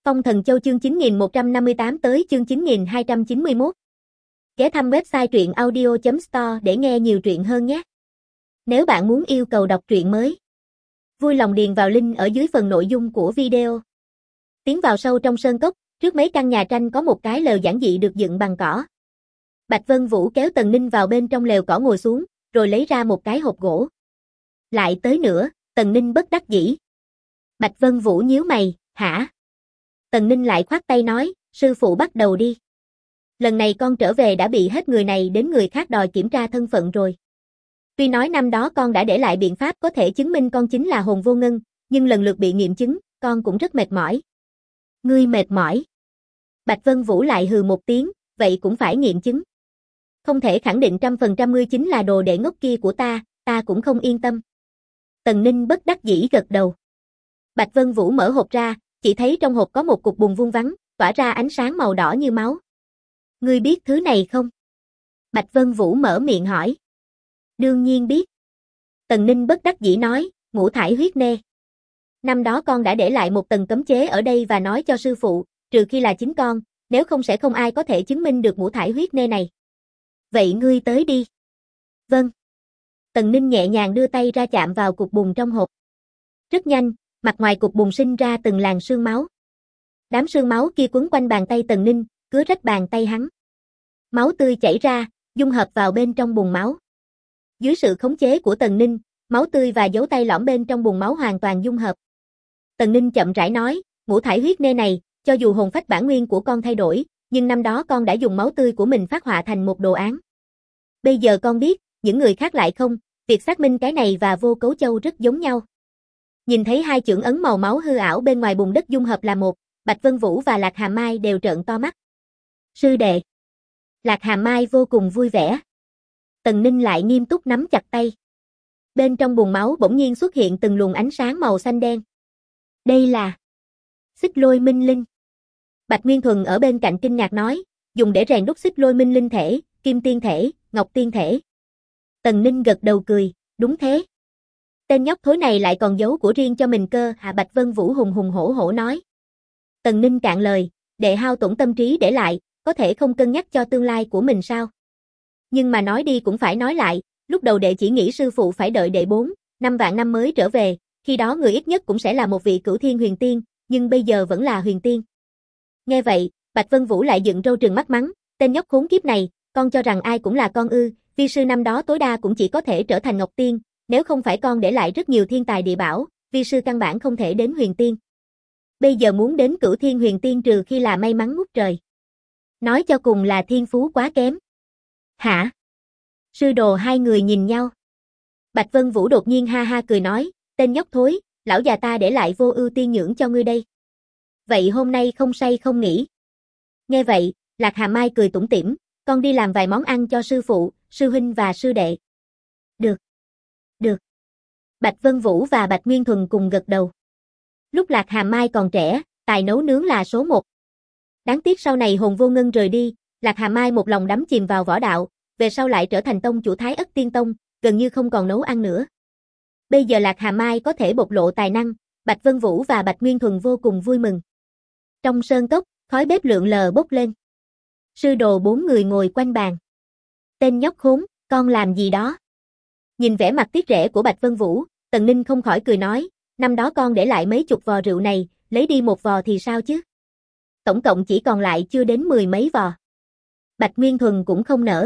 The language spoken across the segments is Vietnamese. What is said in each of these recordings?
Phong Thần Châu chương 9158 tới chương 9291. Ghé thăm website truyện audio.store để nghe nhiều truyện hơn nhé. Nếu bạn muốn yêu cầu đọc truyện mới, vui lòng điền vào link ở dưới phần nội dung của video. Tiến vào sâu trong sơn cốc, trước mấy căn nhà tranh có một cái lều giản dị được dựng bằng cỏ. Bạch Vân Vũ kéo Tần Ninh vào bên trong lều cỏ ngồi xuống, rồi lấy ra một cái hộp gỗ. Lại tới nữa, Tần Ninh bất đắc dĩ. Bạch Vân Vũ nhíu mày, hả? Tần Ninh lại khoát tay nói, sư phụ bắt đầu đi. Lần này con trở về đã bị hết người này đến người khác đòi kiểm tra thân phận rồi. Tuy nói năm đó con đã để lại biện pháp có thể chứng minh con chính là Hồn Vô Ngân, nhưng lần lượt bị nghiệm chứng, con cũng rất mệt mỏi. Ngươi mệt mỏi? Bạch Vân Vũ lại hừ một tiếng, vậy cũng phải nghiệm chứng. Không thể khẳng định 100% ngươi chính là đồ đệ ngốc kia của ta cũng không yên tâm. Tần Ninh bất đắc dĩ gật đầu. Bạch Vân Vũ mở hộp ra, chỉ thấy trong hộp có một cục bùn vuông vắn, tỏa ra ánh sáng màu đỏ như máu. Ngươi biết thứ này không? Bạch Vân Vũ mở miệng hỏi. Đương nhiên biết. Tần Ninh bất đắc dĩ nói, ngũ thải huyết nê. Năm đó con đã để lại một tầng cấm chế ở đây và nói cho sư phụ, trừ khi là chính con, nếu không sẽ không ai có thể chứng minh được ngũ thải huyết nê này. Vậy ngươi tới đi. Vâng. Tần Ninh nhẹ nhàng đưa tay ra chạm vào cục bùn trong hộp. Rất nhanh, mặt ngoài cục bùn sinh ra từng làn sương máu. Đám sương máu kia quấn quanh bàn tay Tần Ninh, cứa rách bàn tay hắn. Máu tươi chảy ra, dung hợp vào bên trong bùn máu. Dưới sự khống chế của Tần Ninh, máu tươi và dấu tay lõm bên trong bùn máu hoàn toàn dung hợp. Tần Ninh chậm rãi nói, ngũ thải huyết nê này, cho dù hồn phách bản nguyên của con thay đổi, nhưng năm đó con đã dùng máu tươi của mình phát họa thành một đồ án. Bây giờ con biết, những người khác lại không, việc xác minh cái này và Vô Cấu Châu rất giống nhau. Nhìn thấy hai chưởng ấn màu máu hư ảo bên ngoài bùn đất dung hợp là một, Bạch Vân Vũ và Lạc Hàm Mai đều trợn to mắt. Sư đệ. Lạc Hàm Mai vô cùng vui vẻ. Tần Ninh lại nghiêm túc nắm chặt tay. Bên trong bùn máu bỗng nhiên xuất hiện từng luồng ánh sáng màu xanh đen. Đây là Xích Lôi Minh Linh. Bạch Nguyên Thuần ở bên cạnh kinh ngạc nói, dùng để rèn đúc Xích Lôi Minh Linh thể, Kim Tiên thể, Ngọc Tiên thể. Tần Ninh gật đầu cười, đúng thế. Tên nhóc thối này lại còn giấu của riêng cho mình cơ, Hạ Bạch Vân Vũ hùng hùng hổ hổ nói. Tần Ninh cạn lời, đệ hao tổn tâm trí để lại, có thể không cân nhắc cho tương lai của mình sao? Nhưng mà nói đi cũng phải nói lại, lúc đầu đệ chỉ nghĩ sư phụ phải đợi đệ 4-5 vạn năm mới trở về, khi đó người ít nhất cũng sẽ là một vị Cửu Thiên Huyền Tiên, nhưng bây giờ vẫn là Huyền Tiên. Nghe vậy, Bạch Vân Vũ lại dựng râu trừng mắt mắng, tên nhóc khốn kiếp này, con cho rằng ai cũng là con ư, vi sư năm đó tối đa cũng chỉ có thể trở thành Ngọc Tiên, nếu không phải con để lại rất nhiều thiên tài địa bảo, vi sư căn bản không thể đến Huyền Tiên. Bây giờ muốn đến Cửu Thiên Huyền Tiên trừ khi là may mắn ngút trời. Nói cho cùng là thiên phú quá kém. Hả? Sư đồ hai người nhìn nhau. Bạch Vân Vũ đột nhiên ha ha cười nói, tên nhóc thối, lão già ta để lại vô ưu tiên nhưỡng cho ngươi đây. Vậy hôm nay không say không nghỉ. Nghe vậy, Lạc Hàm Mai cười tủm tỉm, con đi làm vài món ăn cho sư phụ, sư huynh và sư đệ. Được. Được. Bạch Vân Vũ và Bạch Nguyên Thuần cùng gật đầu. Lúc Lạc Hàm Mai còn trẻ, tài nấu nướng là số 1. Đáng tiếc sau này Hồn Vô Ngân rời đi, Lạc Hàm Mai một lòng đắm chìm vào võ đạo, về sau lại trở thành tông chủ Thái Ất Tiên Tông, gần như không còn nấu ăn nữa. Bây giờ Lạc Hàm Mai có thể bộc lộ tài năng, Bạch Vân Vũ và Bạch Nguyên Thuần vô cùng vui mừng. Trong sơn cốc, khói bếp lượn lờ bốc lên. Sư đồ 4 người ngồi quanh bàn. Tên nhóc khốn, con làm gì đó? Nhìn vẻ mặt tiếc rẻ của Bạch Vân Vũ, Tần Ninh không khỏi cười nói, năm đó con để lại mấy chục vò rượu này, lấy đi một vò thì sao chứ? Tổng cộng chỉ còn lại chưa đến 10 mấy vò. Bạch Nguyên Thuần cũng không nỡ.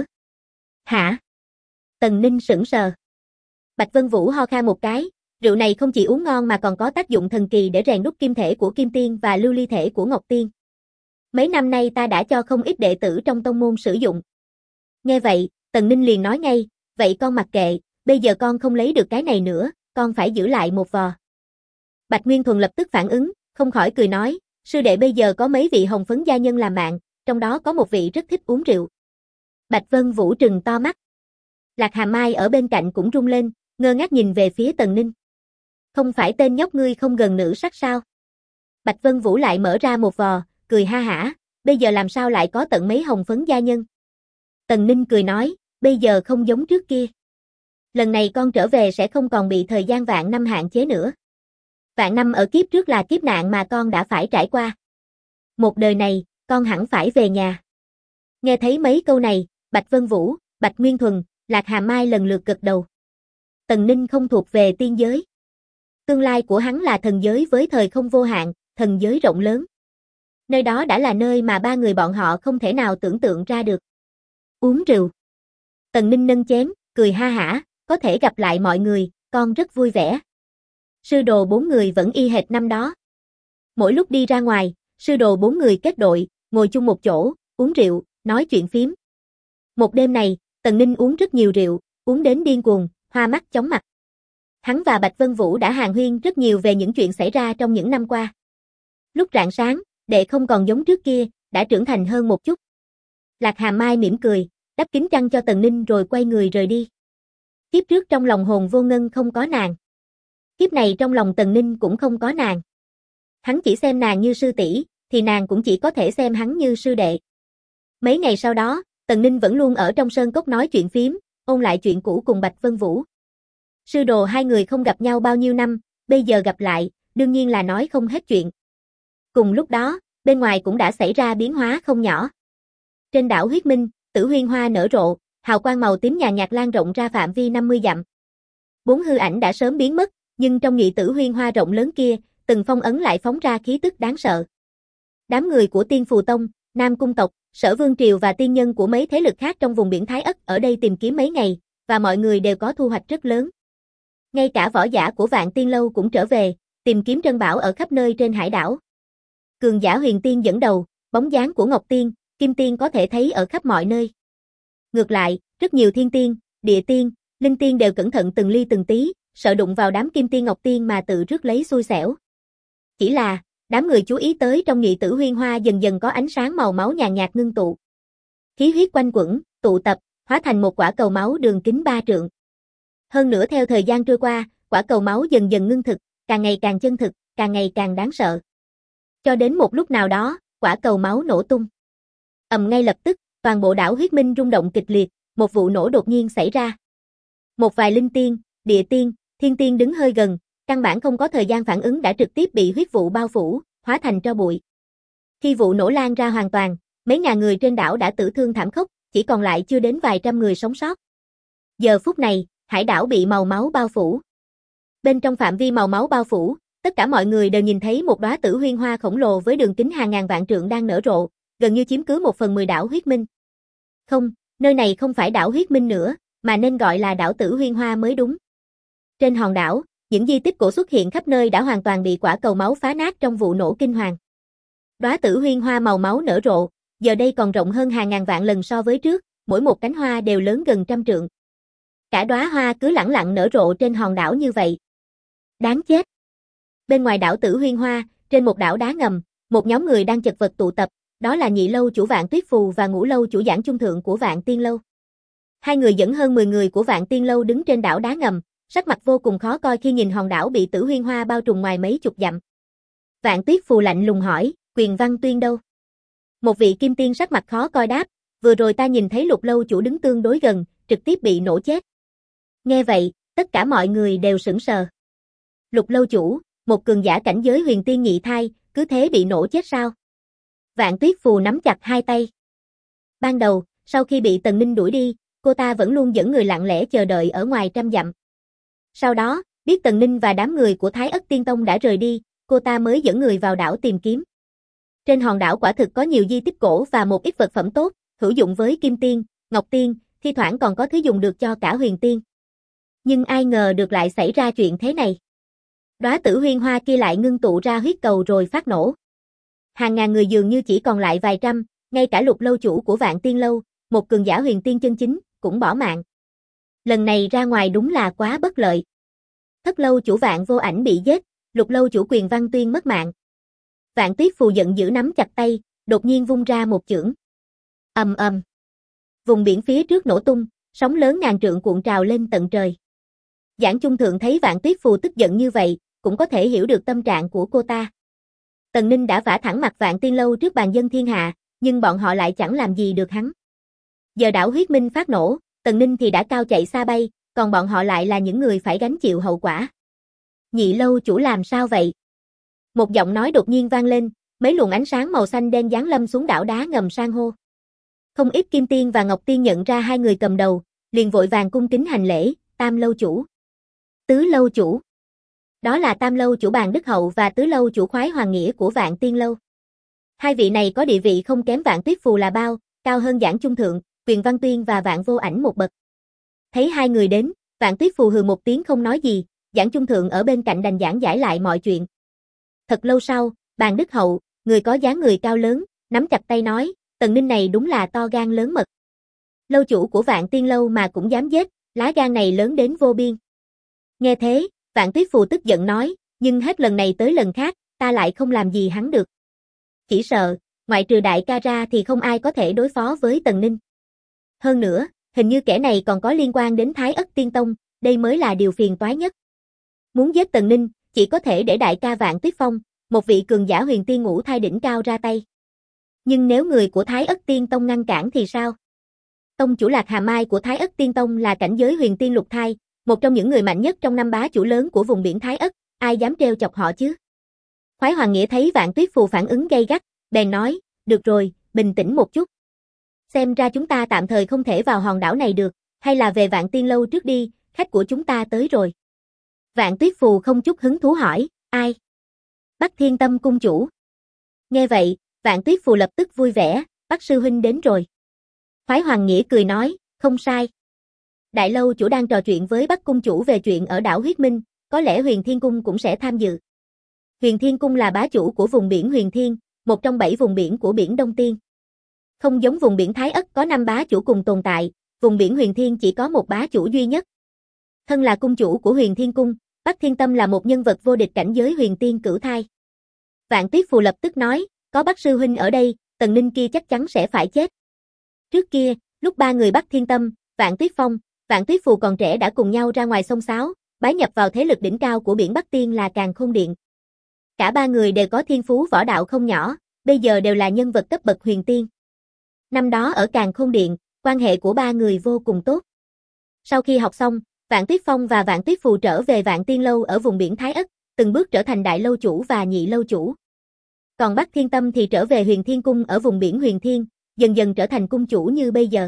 Hả? Tần Ninh sững sờ. Bạch Vân Vũ ho khan một cái, rượu này không chỉ uống ngon mà còn có tác dụng thần kỳ để rèn đúc kim thể của Kim Tiên và lưu ly thể của Ngọc Tiên. Mấy năm nay ta đã cho không ít đệ tử trong tông môn sử dụng. Nghe vậy, Tần Ninh liền nói ngay, vậy con mặc kệ, bây giờ con không lấy được cái này nữa, con phải giữ lại một vò. Bạch Nguyên Thuần lập tức phản ứng, không khỏi cười nói, sư đệ bây giờ có mấy vị hồng phấn gia nhân làm bạn, trong đó có một vị rất thích uống rượu. Bạch Vân Vũ trừng to mắt. Lạc Hàm Mai ở bên cạnh cũng rung lên, ngơ ngác nhìn về phía Tần Ninh. Không phải tên nhóc ngươi không gần nữ sắc sao? Bạch Vân Vũ lại mở ra một vò, cười ha hả, bây giờ làm sao lại có tận mấy hồng phấn gia nhân? Tần Ninh cười nói, bây giờ không giống trước kia. Lần này con trở về sẽ không còn bị thời gian vạn năm hạn chế nữa. Vạn năm ở kiếp trước là kiếp nạn mà con đã phải trải qua. Một đời này, con hẳn phải về nhà. Nghe thấy mấy câu này, Bạch Vân Vũ, Bạch Nguyên Thuần, Lạc Hà Mai lần lượt gật đầu. Tần Ninh không thuộc về tiên giới. Tương lai của hắn là thần giới với thời không vô hạn, thần giới rộng lớn. Nơi đó đã là nơi mà ba người bọn họ không thể nào tưởng tượng ra được. Uống rượu. Tần Ninh nâng chén, cười ha hả, có thể gặp lại mọi người, con rất vui vẻ. Sư đồ 4 người vẫn y hệt năm đó. Mỗi lúc đi ra ngoài, sư đồ 4 người kết đội, ngồi chung một chỗ, uống rượu, nói chuyện phiếm. Một đêm này, Tần Ninh uống rất nhiều rượu, uống đến điên cuồng, hoa mắt chóng mặt. Hắn và Bạch Vân Vũ đã hàn huyên rất nhiều về những chuyện xảy ra trong những năm qua. Lúc rạng sáng, đệ không còn giống trước kia, đã trưởng thành hơn một chút. Lạc Hà Mai mỉm cười, đắp kính chăn cho Tần Ninh rồi quay người rời đi. Kiếp trước trong lòng Hồn Vô Ngân không có nàng. Kiếp này trong lòng Tần Ninh cũng không có nàng. Hắn chỉ xem nàng như sư tỷ, thì nàng cũng chỉ có thể xem hắn như sư đệ. Mấy ngày sau đó, Tần Ninh vẫn luôn ở trong sơn cốc nói chuyện phiếm, ôn lại chuyện cũ cùng Bạch Vân Vũ. Sư đồ hai người không gặp nhau bao nhiêu năm, bây giờ gặp lại, đương nhiên là nói không hết chuyện. Cùng lúc đó, bên ngoài cũng đã xảy ra biến hóa không nhỏ. Trên đảo Huyết Minh, Tử Huyên Hoa nở rộ, hào quang màu tím nhàn nhạt lan rộng ra phạm vi 50 dặm. 4 hư ảnh đã sớm biến mất, nhưng trong nhị Tử Huyên Hoa rộng lớn kia, từng phong ấn lại phóng ra khí tức đáng sợ. Đám người của Tiên Phù Tông, Nam Cung tộc, Sở Vương Triều và tiên nhân của mấy thế lực khác trong vùng biển Thái Ất ở đây tìm kiếm mấy ngày, và mọi người đều có thu hoạch rất lớn. Ngay cả võ giả của Vạn Tiên Lâu cũng trở về, tìm kiếm trân bảo ở khắp nơi trên hải đảo. Cường giả Huyền Tiên dẫn đầu, bóng dáng của Ngọc Tiên, Kim Tiên có thể thấy ở khắp mọi nơi. Ngược lại, rất nhiều Thiên Tiên, Địa Tiên, Linh Tiên đều cẩn thận từng ly từng tí, sợ đụng vào đám Kim Tiên Ngọc Tiên mà tự rước lấy xui xẻo. Chỉ là, đám người chú ý tới trong nhị Tử Huyên Hoa dần dần có ánh sáng màu máu nhàn nhạt ngưng tụ. Khí huyết quanh quẩn, tụ tập, hóa thành một quả cầu máu đường kính 3 trượng. Hơn nữa theo thời gian trôi qua, quả cầu máu dần dần ngưng thực, càng ngày càng chân thực, càng ngày càng đáng sợ. Cho đến một lúc nào đó, quả cầu máu nổ tung. Ngay lập tức, toàn bộ đảo Huyết Minh rung động kịch liệt, một vụ nổ đột nhiên xảy ra. Một vài linh tiên, địa tiên, thiên tiên đứng hơi gần, căn bản không có thời gian phản ứng đã trực tiếp bị huyết vụ bao phủ, hóa thành tro bụi. Khi vụ nổ lan ra hoàn toàn, mấy ngàn người trên đảo đã tử thương thảm khốc, chỉ còn lại chưa đến vài trăm người sống sót. Giờ phút này, hải đảo bị màu máu bao phủ. Bên trong phạm vi màu máu bao phủ, tất cả mọi người đều nhìn thấy một đóa Tử Huyên Hoa khổng lồ với đường kính hàng ngàn vạn trượng đang nở rộ, gần như chiếm cứ 1/10 đảo Huyết Minh. Không, nơi này không phải đảo Huyết Minh nữa, mà nên gọi là đảo Tử Huyên Hoa mới đúng. Trên hòn đảo, những di tích cổ xuất hiện khắp nơi đã hoàn toàn bị quả cầu máu phá nát trong vụ nổ kinh hoàng. Đóa Tử Huyên Hoa màu máu nở rộ, giờ đây còn rộng hơn hàng ngàn vạn lần so với trước, mỗi một cánh hoa đều lớn gần 100 trượng. Cả đóa hoa cứ lẳng lặng nở rộ trên hòn đảo như vậy. Đáng chết. Bên ngoài đảo Tử Huyên Hoa, trên một đảo đá ngầm, một nhóm người đang chật vật tụ tập, đó là Nhị lâu chủ Vạn Tuyết Phù và Ngũ lâu chủ Giảng Trung Thượng của Vạn Tiên lâu. Hai người dẫn hơn 10 người của Vạn Tiên lâu đứng trên đảo đá ngầm, sắc mặt vô cùng khó coi khi nhìn hòn đảo bị Tử Huyên Hoa bao trùm ngoài mấy chục dặm. Vạn Tuyết Phù lạnh lùng hỏi, Quyền Văn Tuyên đâu? Một vị kim tiên sắc mặt khó coi đáp, vừa rồi ta nhìn thấy Lục lâu chủ đứng tương đối gần, trực tiếp bị nổ chết. Nghe vậy, tất cả mọi người đều sững sờ. Lục lâu chủ, một cường giả cảnh giới huyền tiên nhị thai, cứ thế bị nổ chết sao? Vạn Tuyết Phù nắm chặt hai tay. Ban đầu, sau khi bị Tần Ninh đuổi đi, cô ta vẫn luôn dẫn người lặng lẽ chờ đợi ở ngoài 100 dặm. Sau đó, biết Tần Ninh và đám người của Thái Ất Tiên Tông đã rời đi, cô ta mới dẫn người vào đảo tìm kiếm. Trên hòn đảo quả thực có nhiều di tích cổ và một ít vật phẩm tốt, hữu dụng với Kim Tiên, Ngọc Tiên, thi thoảng còn có thứ dùng được cho cả huyền tiên. Nhưng ai ngờ được lại xảy ra chuyện thế này. Đóa Tử Huyên Hoa kia lại ngưng tụ ra huyết cầu rồi phát nổ. Hàng ngàn người dường như chỉ còn lại vài trăm, ngay cả Lục lâu chủ của Vạn Tiên lâu, một cường giả huyền tiên chân chính, cũng bỏ mạng. Lần này ra ngoài đúng là quá bất lợi. Thất lâu chủ Vạn Vô Ảnh bị giết, Lục lâu chủ Quyền Văn Tuyên mất mạng. Vạn Tuyết Phù giận dữ nắm chặt tay, đột nhiên vung ra một chưởng. Ầm ầm. Vùng biển phía trước nổ tung, sóng lớn ngàn trượng cuộn trào lên tận trời. Giảng Trung Thượng thấy Vạn Tuyết Phù tức giận như vậy, cũng có thể hiểu được tâm trạng của cô ta. Tần Ninh đã vả thẳng mặt Vạn Tiên lâu trước bàn dân thiên hạ, nhưng bọn họ lại chẳng làm gì được hắn. Giờ đảo Huyết Minh phát nổ, Tần Ninh thì đã cao chạy xa bay, còn bọn họ lại là những người phải gánh chịu hậu quả. Nhị lâu chủ làm sao vậy? Một giọng nói đột nhiên vang lên, Mấy luồng ánh sáng màu xanh đen giáng lâm xuống đảo đá ngầm san hô. Không ít Kim Tiên và Ngọc Tiên nhận ra hai người cầm đầu, liền vội vàng cung kính hành lễ, Tam lâu chủ, Tứ lâu chủ. Đó là Tam lâu chủ Bàn Đức Hậu và Tứ lâu chủ Khoái Hoàng Nghĩa của Vạn Tiên lâu. Hai vị này có địa vị không kém Vạn Tuyết Phù là bao, cao hơn Giảng Trung Thượng, Quyền Văn Tuyên và Vạn Vô Ảnh một bậc. Thấy hai người đến, Vạn Tuyết Phù hừ một tiếng không nói gì, Giảng Trung Thượng ở bên cạnh đành giảng giải lại mọi chuyện. Thật lâu sau, Bàn Đức Hậu, người có dáng người cao lớn, nắm chặt tay nói, Tần Ninh này đúng là to gan lớn mật. Lâu chủ của Vạn Tiên lâu mà cũng dám giết, lá gan này lớn đến vô biên. Nghe thế, Vạn Tuyết Phù tức giận nói, nhưng hết lần này tới lần khác, ta lại không làm gì hắn được. Chỉ sợ, ngoại trừ đại ca ra thì không ai có thể đối phó với Tần Ninh. Hơn nữa, hình như kẻ này còn có liên quan đến Thái Ất Tiên Tông, đây mới là điều phiền toái nhất. Muốn giết Tần Ninh, chỉ có thể để đại ca Vạn Tuyết Phong, một vị cường giả huyền tiên ngũ thai đỉnh cao ra tay. Nhưng nếu người của Thái Ất Tiên Tông ngăn cản thì sao? Tông chủ Lạc Hà Mai của Thái Ất Tiên Tông là cảnh giới huyền tiên lục thai, một trong những người mạnh nhất trong năm bá chủ lớn của vùng biển Thái Ất, ai dám trêu chọc họ chứ? Khoái Hoàng Nghĩa thấy Vạn Tuyết Phù phản ứng gay gắt, bèn nói, được rồi, bình tĩnh một chút. Xem ra chúng ta tạm thời không thể vào hòn đảo này được, hay là về Vạn Tiên lâu trước đi, khách của chúng ta tới rồi. Vạn Tuyết Phù không chút hứng thú hỏi, ai? Bắc Thiên Tâm cung chủ. Nghe vậy, Vạn Tuyết Phù lập tức vui vẻ, Bắc sư huynh đến rồi. Khoái Hoàng Nghĩa cười nói, không sai. Đại lâu chủ đang trò chuyện với Bắc cung chủ về chuyện ở đảo Huyết Minh, có lẽ Huyền Thiên cung cũng sẽ tham dự. Huyền Thiên cung là bá chủ của vùng biển Huyền Thiên, một trong 7 vùng biển của biển Đông Tiên. Không giống vùng biển Thái Ất có 5 bá chủ cùng tồn tại, vùng biển Huyền Thiên chỉ có một bá chủ duy nhất. Thân là cung chủ của Huyền Thiên cung, Bắc Thiên Tâm là một nhân vật vô địch cảnh giới huyền tiên cửu thai. Vạn Tuyết Phù lập tức nói, có Bắc sư huynh ở đây, Tần Ninh kia chắc chắn sẽ phải chết. Trước kia, lúc ba người Bắc Thiên Tâm, Vạn Tuyết Phong, Vạn Tuyết Phù còn trẻ đã cùng nhau ra ngoài sông sáo, bái nhập vào thế lực đỉnh cao của biển Bắc Tiên là Càn Khôn Điện. Cả ba người đều có thiên phú võ đạo không nhỏ, bây giờ đều là nhân vật cấp bậc huyền tiên. Năm đó ở Càn Khôn Điện, quan hệ của ba người vô cùng tốt. Sau khi học xong, Vạn Tuyết Phong và Vạn Tuyết Phù trở về Vạn Tiên lâu ở vùng biển Thái Ất, từng bước trở thành đại lâu chủ và nhị lâu chủ. Còn Bắc Thiên Tâm thì trở về Huyền Thiên cung ở vùng biển Huyền Thiên, dần dần trở thành cung chủ như bây giờ.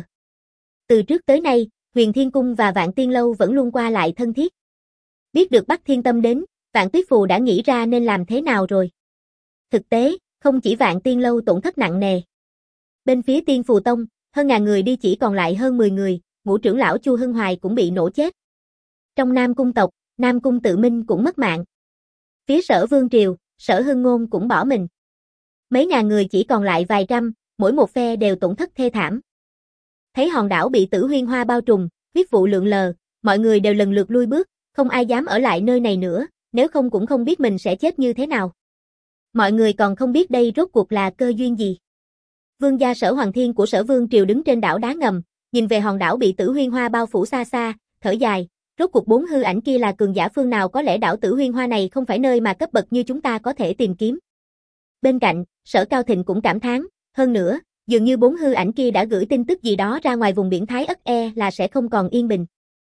Từ trước tới nay, Huyền Thiên cung và Vạn Tiên lâu vẫn luôn qua lại thân thiết. Biết được Bắc Thiên Tâm đến, Vạn Tuyết Phù đã nghĩ ra nên làm thế nào rồi. Thực tế, không chỉ Vạn Tiên lâu tổn thất nặng nề. Bên phía Tiên Phù Tông, hơn ngàn người đi chỉ còn lại hơn 10 người, ngũ trưởng lão Chu Hưng Hoài cũng bị nổ chết. Trong Nam cung tộc, Nam cung Tự Minh cũng mất mạng. Phía Sở Vương Triều, Sở Hưng Ngôn cũng bỏ mình. Mấy ngàn người chỉ còn lại vài trăm, mỗi một phe đều tổn thất thê thảm. Thấy hòn đảo bị tử huyên hoa bao trùm, huyết vụ lượn lờ, mọi người đều lần lượt lui bước, không ai dám ở lại nơi này nữa, nếu không cũng không biết mình sẽ chết như thế nào. Mọi người còn không biết đây rốt cuộc là cơ duyên gì. Vương gia Sở Hoàng Thiên của Sở Vương Triều đứng trên đảo đá ngầm, nhìn về hòn đảo bị tử huyên hoa bao phủ xa xa, thở dài, rốt cuộc 4 hư ảnh kia là cường giả phương nào, có lẽ đảo tử huyên hoa này không phải nơi mà cấp bậc như chúng ta có thể tìm kiếm. Bên cạnh, Sở Cao Thịnh cũng cảm thán, hơn nữa, dường như 4 hư ảnh kia đã gửi tin tức gì đó ra ngoài vùng biển Thái Ất, là sẽ không còn yên bình.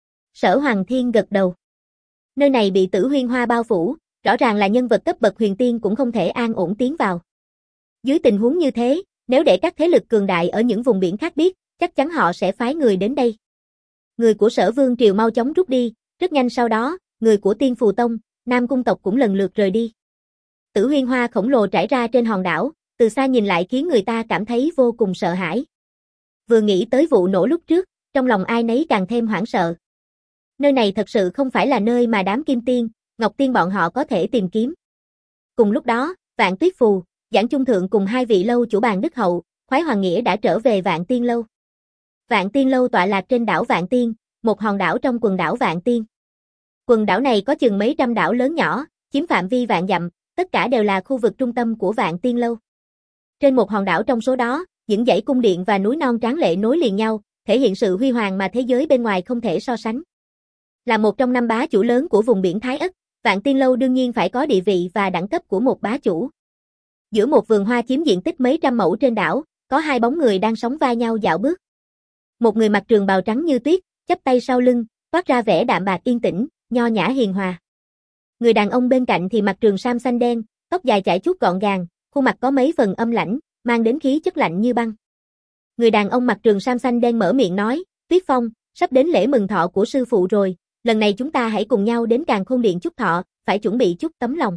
Sở Hoàng Thiên gật đầu. Nơi này bị tử huyên hoa bao phủ, rõ ràng là nhân vật cấp bậc huyền tiên cũng không thể an ổn tiến vào. Dưới tình huống như thế, nếu để các thế lực cường đại ở những vùng biển khác biết, chắc chắn họ sẽ phái người đến đây. Người của Sở Vương Triều mau chóng rút đi, rất nhanh sau đó, người của Tiên Phù Tông, Nam cung tộc cũng lần lượt rời đi. Tử huyên hoa khổng lồ trải ra trên hòn đảo, từ xa nhìn lại khiến người ta cảm thấy vô cùng sợ hãi. Vừa nghĩ tới vụ nổ lúc trước, trong lòng ai nấy càng thêm hoảng sợ. Nơi này thật sự không phải là nơi mà đám Kim Tiên, Ngọc Tiên bọn họ có thể tìm kiếm. Cùng lúc đó, Vạn Tuyết Phù, Giảng Trung Thượng cùng hai vị lâu chủ Bàn Đức Hậu, Khoái Hoàng Nghĩa đã trở về Vạn Tiên lâu. Vạn Tiên lâu tọa lạc trên đảo Vạn Tiên, một hòn đảo trong quần đảo Vạn Tiên. Quần đảo này có chừng mấy trăm đảo lớn nhỏ, chiếm phạm vi vạn dặm, tất cả đều là khu vực trung tâm của Vạn Tiên lâu. Trên một hòn đảo trong số đó, những dãy cung điện và núi non tráng lệ nối liền nhau, thể hiện sự huy hoàng mà thế giới bên ngoài không thể so sánh. Là một trong 5 bá chủ lớn của vùng biển Thái Ất, Vạn Tiên lâu đương nhiên phải có địa vị và đẳng cấp của một bá chủ. Giữa một vườn hoa chiếm diện tích mấy trăm mẫu trên đảo, có 2 bóng người đang sóng vai nhau dạo bước. Một người mặc trường bào trắng như tuyết, chắp tay sau lưng, toát ra vẻ đạm bạc yên tĩnh, nho nhã hiền hòa. Người đàn ông bên cạnh thì mặc trường sam xanh đen, tóc dài chải chuốt gọn gàng, khuôn mặt có mấy phần âm lãnh, mang đến khí chất lạnh như băng. Người đàn ông mặc trường sam xanh đen mở miệng nói, Tuyết Phong, sắp đến lễ mừng thọ của sư phụ rồi, lần này chúng ta hãy cùng nhau đến Càn Khôn Điện chúc thọ, phải chuẩn bị chút tấm lòng.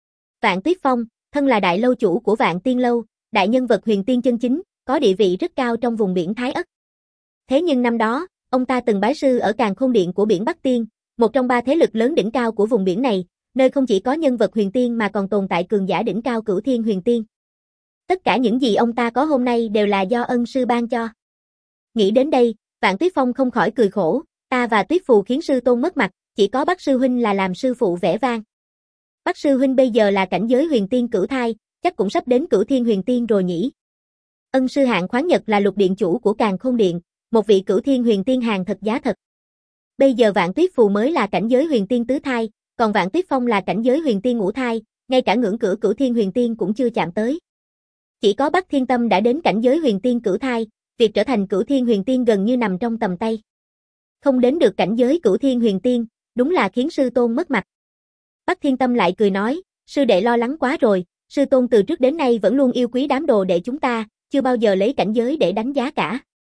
Vạn Tuyết Phong, thân là đại lâu chủ của Vạn Tiên Lâu, đại nhân vật huyền tiên chân chính, có địa vị rất cao trong vùng biển Thái Ất. Thế nhưng năm đó, ông ta từng bái sư ở Càn Khôn Điện của biển Bắc Tiên, một trong ba thế lực lớn đỉnh cao của vùng biển này, nơi không chỉ có nhân vật huyền tiên mà còn tồn tại cường giả đỉnh cao Cửu Thiên Huyền Tiên. Tất cả những gì ông ta có hôm nay đều là do ân sư ban cho. Nghĩ đến đây, Vạn Tuyết Phong không khỏi cười khổ, ta và Tuyết Phù khiến sư tôn mất mặt, chỉ có Bắc sư huynh là làm sư phụ vẻ vang. Bắc sư huynh bây giờ là cảnh giới huyền tiên cửu thai, chắc cũng sắp đến Cửu Thiên Huyền Tiên rồi nhỉ. Ân sư Hạng Khoáng Nhật là lục điện chủ của Càn Khôn Điện, một vị Cửu Thiên Huyền Tiên hàng thật giá thật. Bây giờ Vạn Tuyết Phù mới là cảnh giới huyền tiên tứ thai, còn Vạn Tuyết Phong là cảnh giới huyền tiên ngũ thai, ngay cả ngưỡng cửa Cửu Thiên Huyền Tiên cũng chưa chạm tới. Chỉ có Bắc Thiên Tâm đã đến cảnh giới huyền tiên cửu thai, việc trở thành Cửu Thiên Huyền Tiên gần như nằm trong tầm tay. Không đến được cảnh giới Cửu Thiên Huyền Tiên, đúng là khiến sư tôn mất mặt. Bắc Thiên Tâm lại cười nói, sư đệ lo lắng quá rồi, sư tôn từ trước đến nay vẫn luôn yêu quý đám đồ đệ chúng ta, chưa bao giờ lấy cảnh giới để đánh giá cả.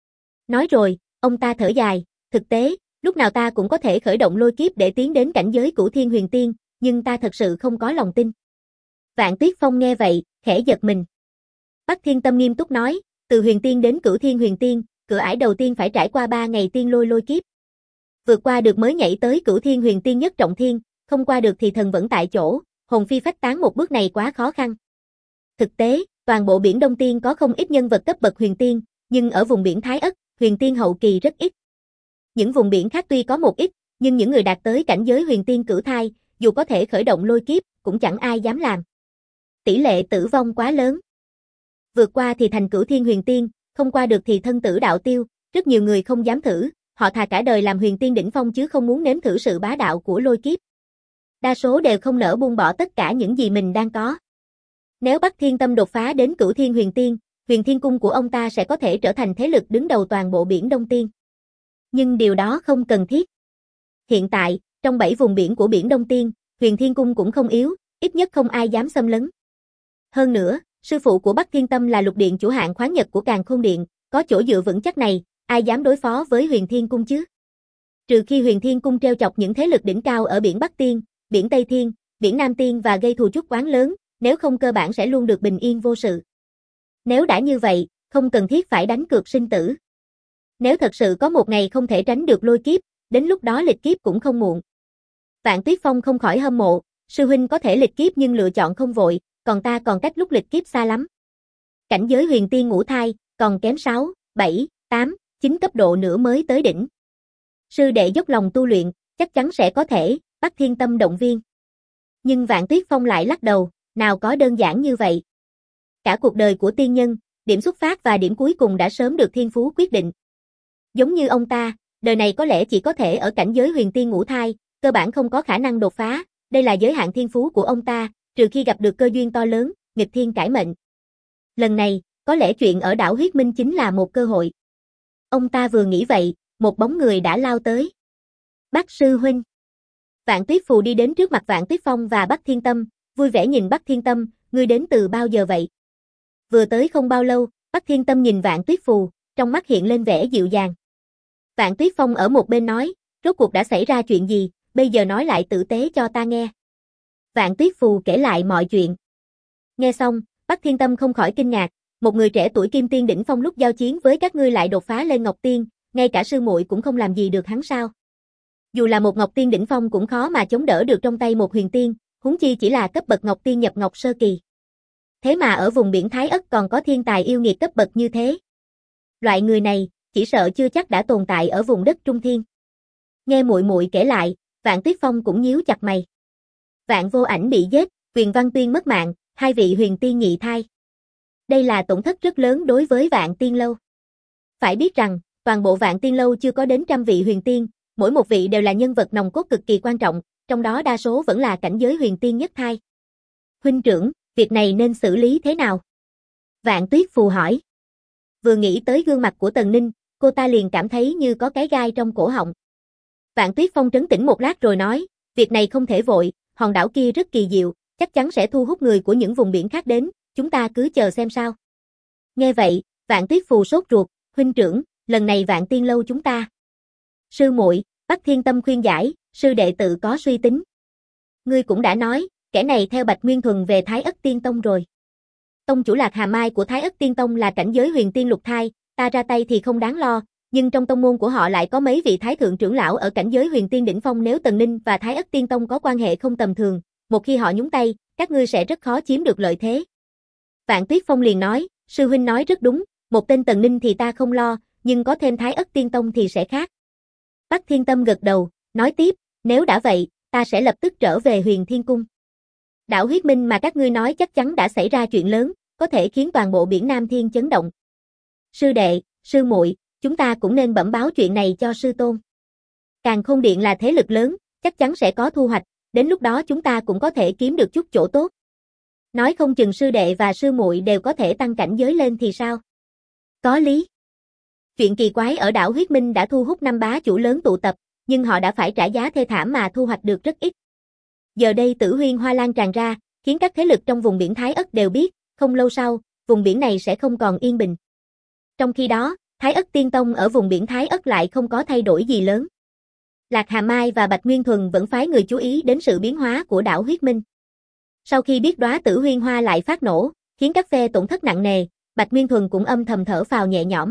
Nói rồi, ông ta thở dài, thực tế, lúc nào ta cũng có thể khởi động lôi kiếp để tiến đến cảnh giới Cửu Thiên Huyền Tiên, nhưng ta thật sự không có lòng tin. Vạn Tuyết Phong nghe vậy, khẽ giật mình. Bắc Thiên Tâm nghiêm túc nói, từ huyền tiên đến Cửu Thiên Huyền Tiên, cửa ải đầu tiên phải trải qua 3 ngày tiên lôi kiếp. Vượt qua được mới nhảy tới Cửu Thiên Huyền Tiên nhất trọng thiên, không qua được thì thần vẫn tại chỗ, hồn phi phách tán, một bước này quá khó khăn. Thực tế, toàn bộ biển Đông Tiên có không ít nhân vật cấp bậc huyền tiên, nhưng ở vùng biển Thái Ất, huyền tiên hậu kỳ rất ít. Những vùng biển khác tuy có một ít, nhưng những người đạt tới cảnh giới huyền tiên cửu thai, dù có thể khởi động lôi kiếp, cũng chẳng ai dám làm. Tỷ lệ tử vong quá lớn. Vượt qua thì thành Cửu Thiên Huyền Tiên, không qua được thì thân tử đạo tiêu, rất nhiều người không dám thử, họ thà cả đời làm huyền tiên đỉnh phong chứ không muốn nếm thử sự bá đạo của lôi kiếp. Đa số đều không nỡ buông bỏ tất cả những gì mình đang có. Nếu Bắc Thiên Tâm đột phá đến Cửu Thiên Huyền Tiên, Huyền Thiên Cung của ông ta sẽ có thể trở thành thế lực đứng đầu toàn bộ biển Đông Tiên. Nhưng điều đó không cần thiết. Hiện tại, trong 7 vùng biển của biển Đông Tiên, Huyền Thiên Cung cũng không yếu, ít nhất không ai dám xâm lấn. Hơn nữa, sư phụ của Bắc Thiên Tâm là lục điện chủ Hạng Khoáng Nhật của Càn Khôn Điện, có chỗ dựa vững chắc này, ai dám đối phó với Huyền Thiên Cung chứ? Trừ khi Huyền Thiên Cung treo chọc những thế lực đỉnh cao ở biển Bắc Tiên, biển Tây Thiên, biển Nam Tiên và gây thù chuốc oán lớn, nếu không cơ bản sẽ luôn được bình yên vô sự. Nếu đã như vậy, không cần thiết phải đánh cược sinh tử. Nếu thật sự có một ngày không thể tránh được lôi kiếp, đến lúc đó lịch kiếp cũng không muộn. Vạn Tuyết Phong không khỏi hâm mộ, sư huynh có thể lịch kiếp nhưng lựa chọn không vội, còn ta còn cách lúc lịch kiếp xa lắm. Cảnh giới huyền tiên ngũ thai, còn kém 6, 7, 8, 9 cấp độ nữa mới tới đỉnh. Sư đệ dốc lòng tu luyện, chắc chắn sẽ có thể, Bắc Thiên Tâm động viên. Nhưng Vạn Tuyết Phong lại lắc đầu, nào có đơn giản như vậy. Cả cuộc đời của tiên nhân, điểm xuất phát và điểm cuối cùng đã sớm được thiên phú quyết định. Giống như ông ta, đời này có lẽ chỉ có thể ở cảnh giới huyền tiên ngũ thai, cơ bản không có khả năng đột phá, đây là giới hạn thiên phú của ông ta, trừ khi gặp được cơ duyên to lớn, nghịch thiên cải mệnh. Lần này, có lẽ chuyện ở đảo Huyết Minh chính là một cơ hội. Ông ta vừa nghĩ vậy, một bóng người đã lao tới. Bắc sư huynh. Vạn Tuyết Phù đi đến trước mặt Vạn Tuyết Phong và Bắc Thiên Tâm, vui vẻ nhìn Bắc Thiên Tâm, ngươi đến từ bao giờ vậy? Vừa tới không bao lâu, Bắc Thiên Tâm nhìn Vạn Tuyết Phù, trong mắt hiện lên vẻ dịu dàng. Vạn Tuyết Phong ở một bên nói, rốt cuộc đã xảy ra chuyện gì, bây giờ nói lại tử tế cho ta nghe. Vạn Tuyết Phù kể lại mọi chuyện. Nghe xong, Bắc Thiên Tâm không khỏi kinh ngạc, một người trẻ tuổi kim tiên đỉnh phong lúc giao chiến với các ngươi lại đột phá lên Ngọc Tiên, ngay cả sư muội cũng không làm gì được hắn sao? Dù là một Ngọc Tiên đỉnh phong cũng khó mà chống đỡ được trong tay một huyền tiên, huống chi chỉ là cấp bậc Ngọc Tiên nhập Ngọc sơ kỳ. Thế mà ở vùng biển Thái Ất còn có thiên tài yêu nghiệt cấp bậc như thế. Loại người này, chỉ sợ chưa chắc đã tồn tại ở vùng đất Trung Thiên. Nghe muội muội kể lại, Vạn Tuyết Phong cũng nhíu chặt mày. Vạn Vô Ảnh bị giết, Quyền Văn Tuyên mất mạng, 2 vị huyền tiên nhị thai. Đây là tổn thất rất lớn đối với Vạn Tiên Lâu. Phải biết rằng, toàn bộ Vạn Tiên Lâu chưa có đến 100 vị huyền tiên, mỗi một vị đều là nhân vật nòng cốt cực kỳ quan trọng, trong đó đa số vẫn là cảnh giới huyền tiên nhất thai. Huynh trưởng, việc này nên xử lý thế nào? Vạn Tuyết Phù hỏi. Vừa nghĩ tới gương mặt của Tần Ninh, cô ta liền cảm thấy như có cái gai trong cổ họng. Vạn Tuyết Phong trấn tĩnh một lát rồi nói, việc này không thể vội, hòn đảo kia rất kỳ diệu, chắc chắn sẽ thu hút người của những vùng biển khác đến, chúng ta cứ chờ xem sao. Nghe vậy, Vạn Tuyết Phù sốt ruột, huynh trưởng, lần này Vạn Tiên lâu chúng ta. Sư muội, Bắc Thiên Tâm khuyên giải, sư đệ tự có suy tính. Ngươi cũng đã nói, kẻ này theo Bạch Nguyên Thuần về Thái Ất Tiên Tông rồi. Tông chủ Lạc Hà Mai của Thái Ất Tiên Tông là cảnh giới huyền tiên lục thai, ta ra tay thì không đáng lo, nhưng trong tông môn của họ lại có mấy vị thái thượng trưởng lão ở cảnh giới huyền tiên đỉnh phong, nếu Tần Ninh và Thái Ất Tiên Tông có quan hệ không tầm thường, một khi họ nhúng tay, các ngươi sẽ rất khó chiếm được lợi thế. Vạn Tuyết Phong liền nói, sư huynh nói rất đúng, một tên Tần Ninh thì ta không lo, nhưng có thêm Thái Ất Tiên Tông thì sẽ khác. Bắc Thiên Tâm gật đầu, nói tiếp, nếu đã vậy, ta sẽ lập tức trở về Huyền Thiên Cung. Đảo huyết minh mà các ngươi nói chắc chắn đã xảy ra chuyện lớn, có thể khiến toàn bộ biển Nam Thiên chấn động. Sư đệ, sư muội, chúng ta cũng nên bẩm báo chuyện này cho sư tôn. Càn Khôn Điện là thế lực lớn, chắc chắn sẽ có thu hoạch, đến lúc đó chúng ta cũng có thể kiếm được chút chỗ tốt. Nói không chừng sư đệ và sư muội đều có thể tăng cảnh giới lên thì sao? Có lý. Chuyện kỳ quái ở đảo huyết minh đã thu hút 5 bá chủ lớn tụ tập, nhưng họ đã phải trả giá thê thảm mà thu hoạch được rất ít. Giờ đây Tử Huyên Hoa lan tràn ra, khiến các thế lực trong vùng biển Thái Ất đều biết, không lâu sau, vùng biển này sẽ không còn yên bình. Trong khi đó, Thái Ất Tiên Tông ở vùng biển Thái Ất lại không có thay đổi gì lớn. Lạc Hà Mai và Bạch Nguyên Thuần vẫn phái người chú ý đến sự biến hóa của đảo huyết minh. Sau khi biết đóa Tử Huyên Hoa lại phát nổ, khiến các phe tổn thất nặng nề, Bạch Nguyên Thuần cũng âm thầm thở phào nhẹ nhõm.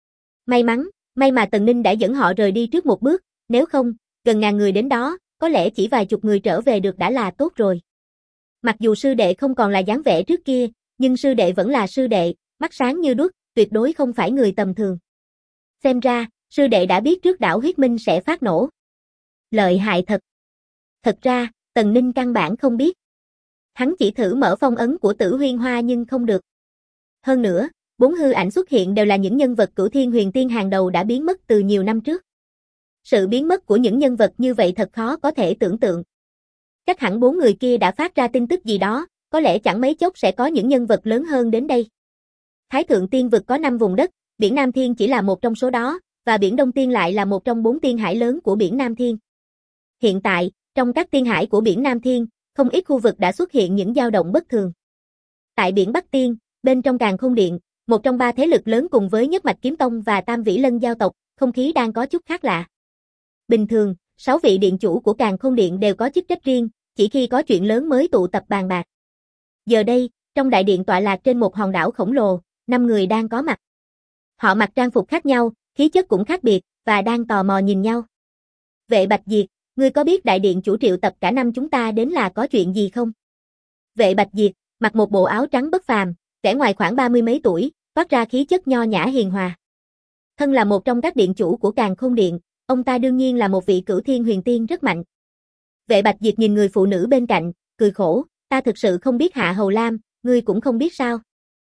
May mà Tần Ninh đã dẫn họ rời đi trước một bước, nếu không, gần ngàn người đến đó, có lẽ chỉ vài chục người trở về được đã là tốt rồi. Mặc dù sư đệ không còn là dáng vẻ trước kia, nhưng sư đệ vẫn là sư đệ, mắt sáng như đuốc, tuyệt đối không phải người tầm thường. Xem ra, sư đệ đã biết trước đảo huyết minh sẽ phát nổ. Lợi hại thật. Thật ra, Tần Ninh căn bản không biết. Hắn chỉ thử mở phong ấn của Tử Huyên Hoa nhưng không được. Hơn nữa, 4 hư ảnh xuất hiện đều là những nhân vật cửu thiên huyền tiên hàng đầu đã biến mất từ nhiều năm trước. Sự biến mất của những nhân vật như vậy thật khó có thể tưởng tượng. Chắc hẳn 4 người kia đã phát ra tin tức gì đó, có lẽ chẳng mấy chốc sẽ có những nhân vật lớn hơn đến đây. Thái Thượng Tiên Vực có 5 vùng đất, biển Nam Thiên chỉ là một trong số đó, và biển Đông Tiên lại là một trong 4 tiên hải lớn của biển Nam Thiên. Hiện tại, trong các tiên hải của biển Nam Thiên, không ít khu vực đã xuất hiện những dao động bất thường. Tại biển Bắc Tiên, bên trong Càn Khôn Điện, một trong 3 thế lực lớn cùng với Nhất Mạch Kiếm Tông và Tam Vĩ Lân giao tộc, không khí đang có chút khác lạ. Bình thường, 6 vị điện chủ của Càn Khôn Điện đều có chức trách riêng, chỉ khi có chuyện lớn mới tụ tập bàn bạc. Giờ đây, trong đại điện tọa lạc trên một hòn đảo khổng lồ, 5 người đang có mặt. Họ mặc trang phục khác nhau, khí chất cũng khác biệt, và đang tò mò nhìn nhau. Vệ Bạch Diệt, ngươi có biết đại điện chủ triệu tập cả năm chúng ta đến là có chuyện gì không? Vệ Bạch Diệt, mặc một bộ áo trắng bất phàm, vẻ ngoài khoảng 30 mấy tuổi, toát ra khí chất nho nhã hiền hòa. Thân là một trong các điện chủ của Càn Khôn Điện, ông ta đương nhiên là một vị cửu thiên huyền tiên rất mạnh. Vệ Bạch Diệt nhìn người phụ nữ bên cạnh, cười khổ, ta thực sự không biết Hạ Hầu Lam, ngươi cũng không biết sao?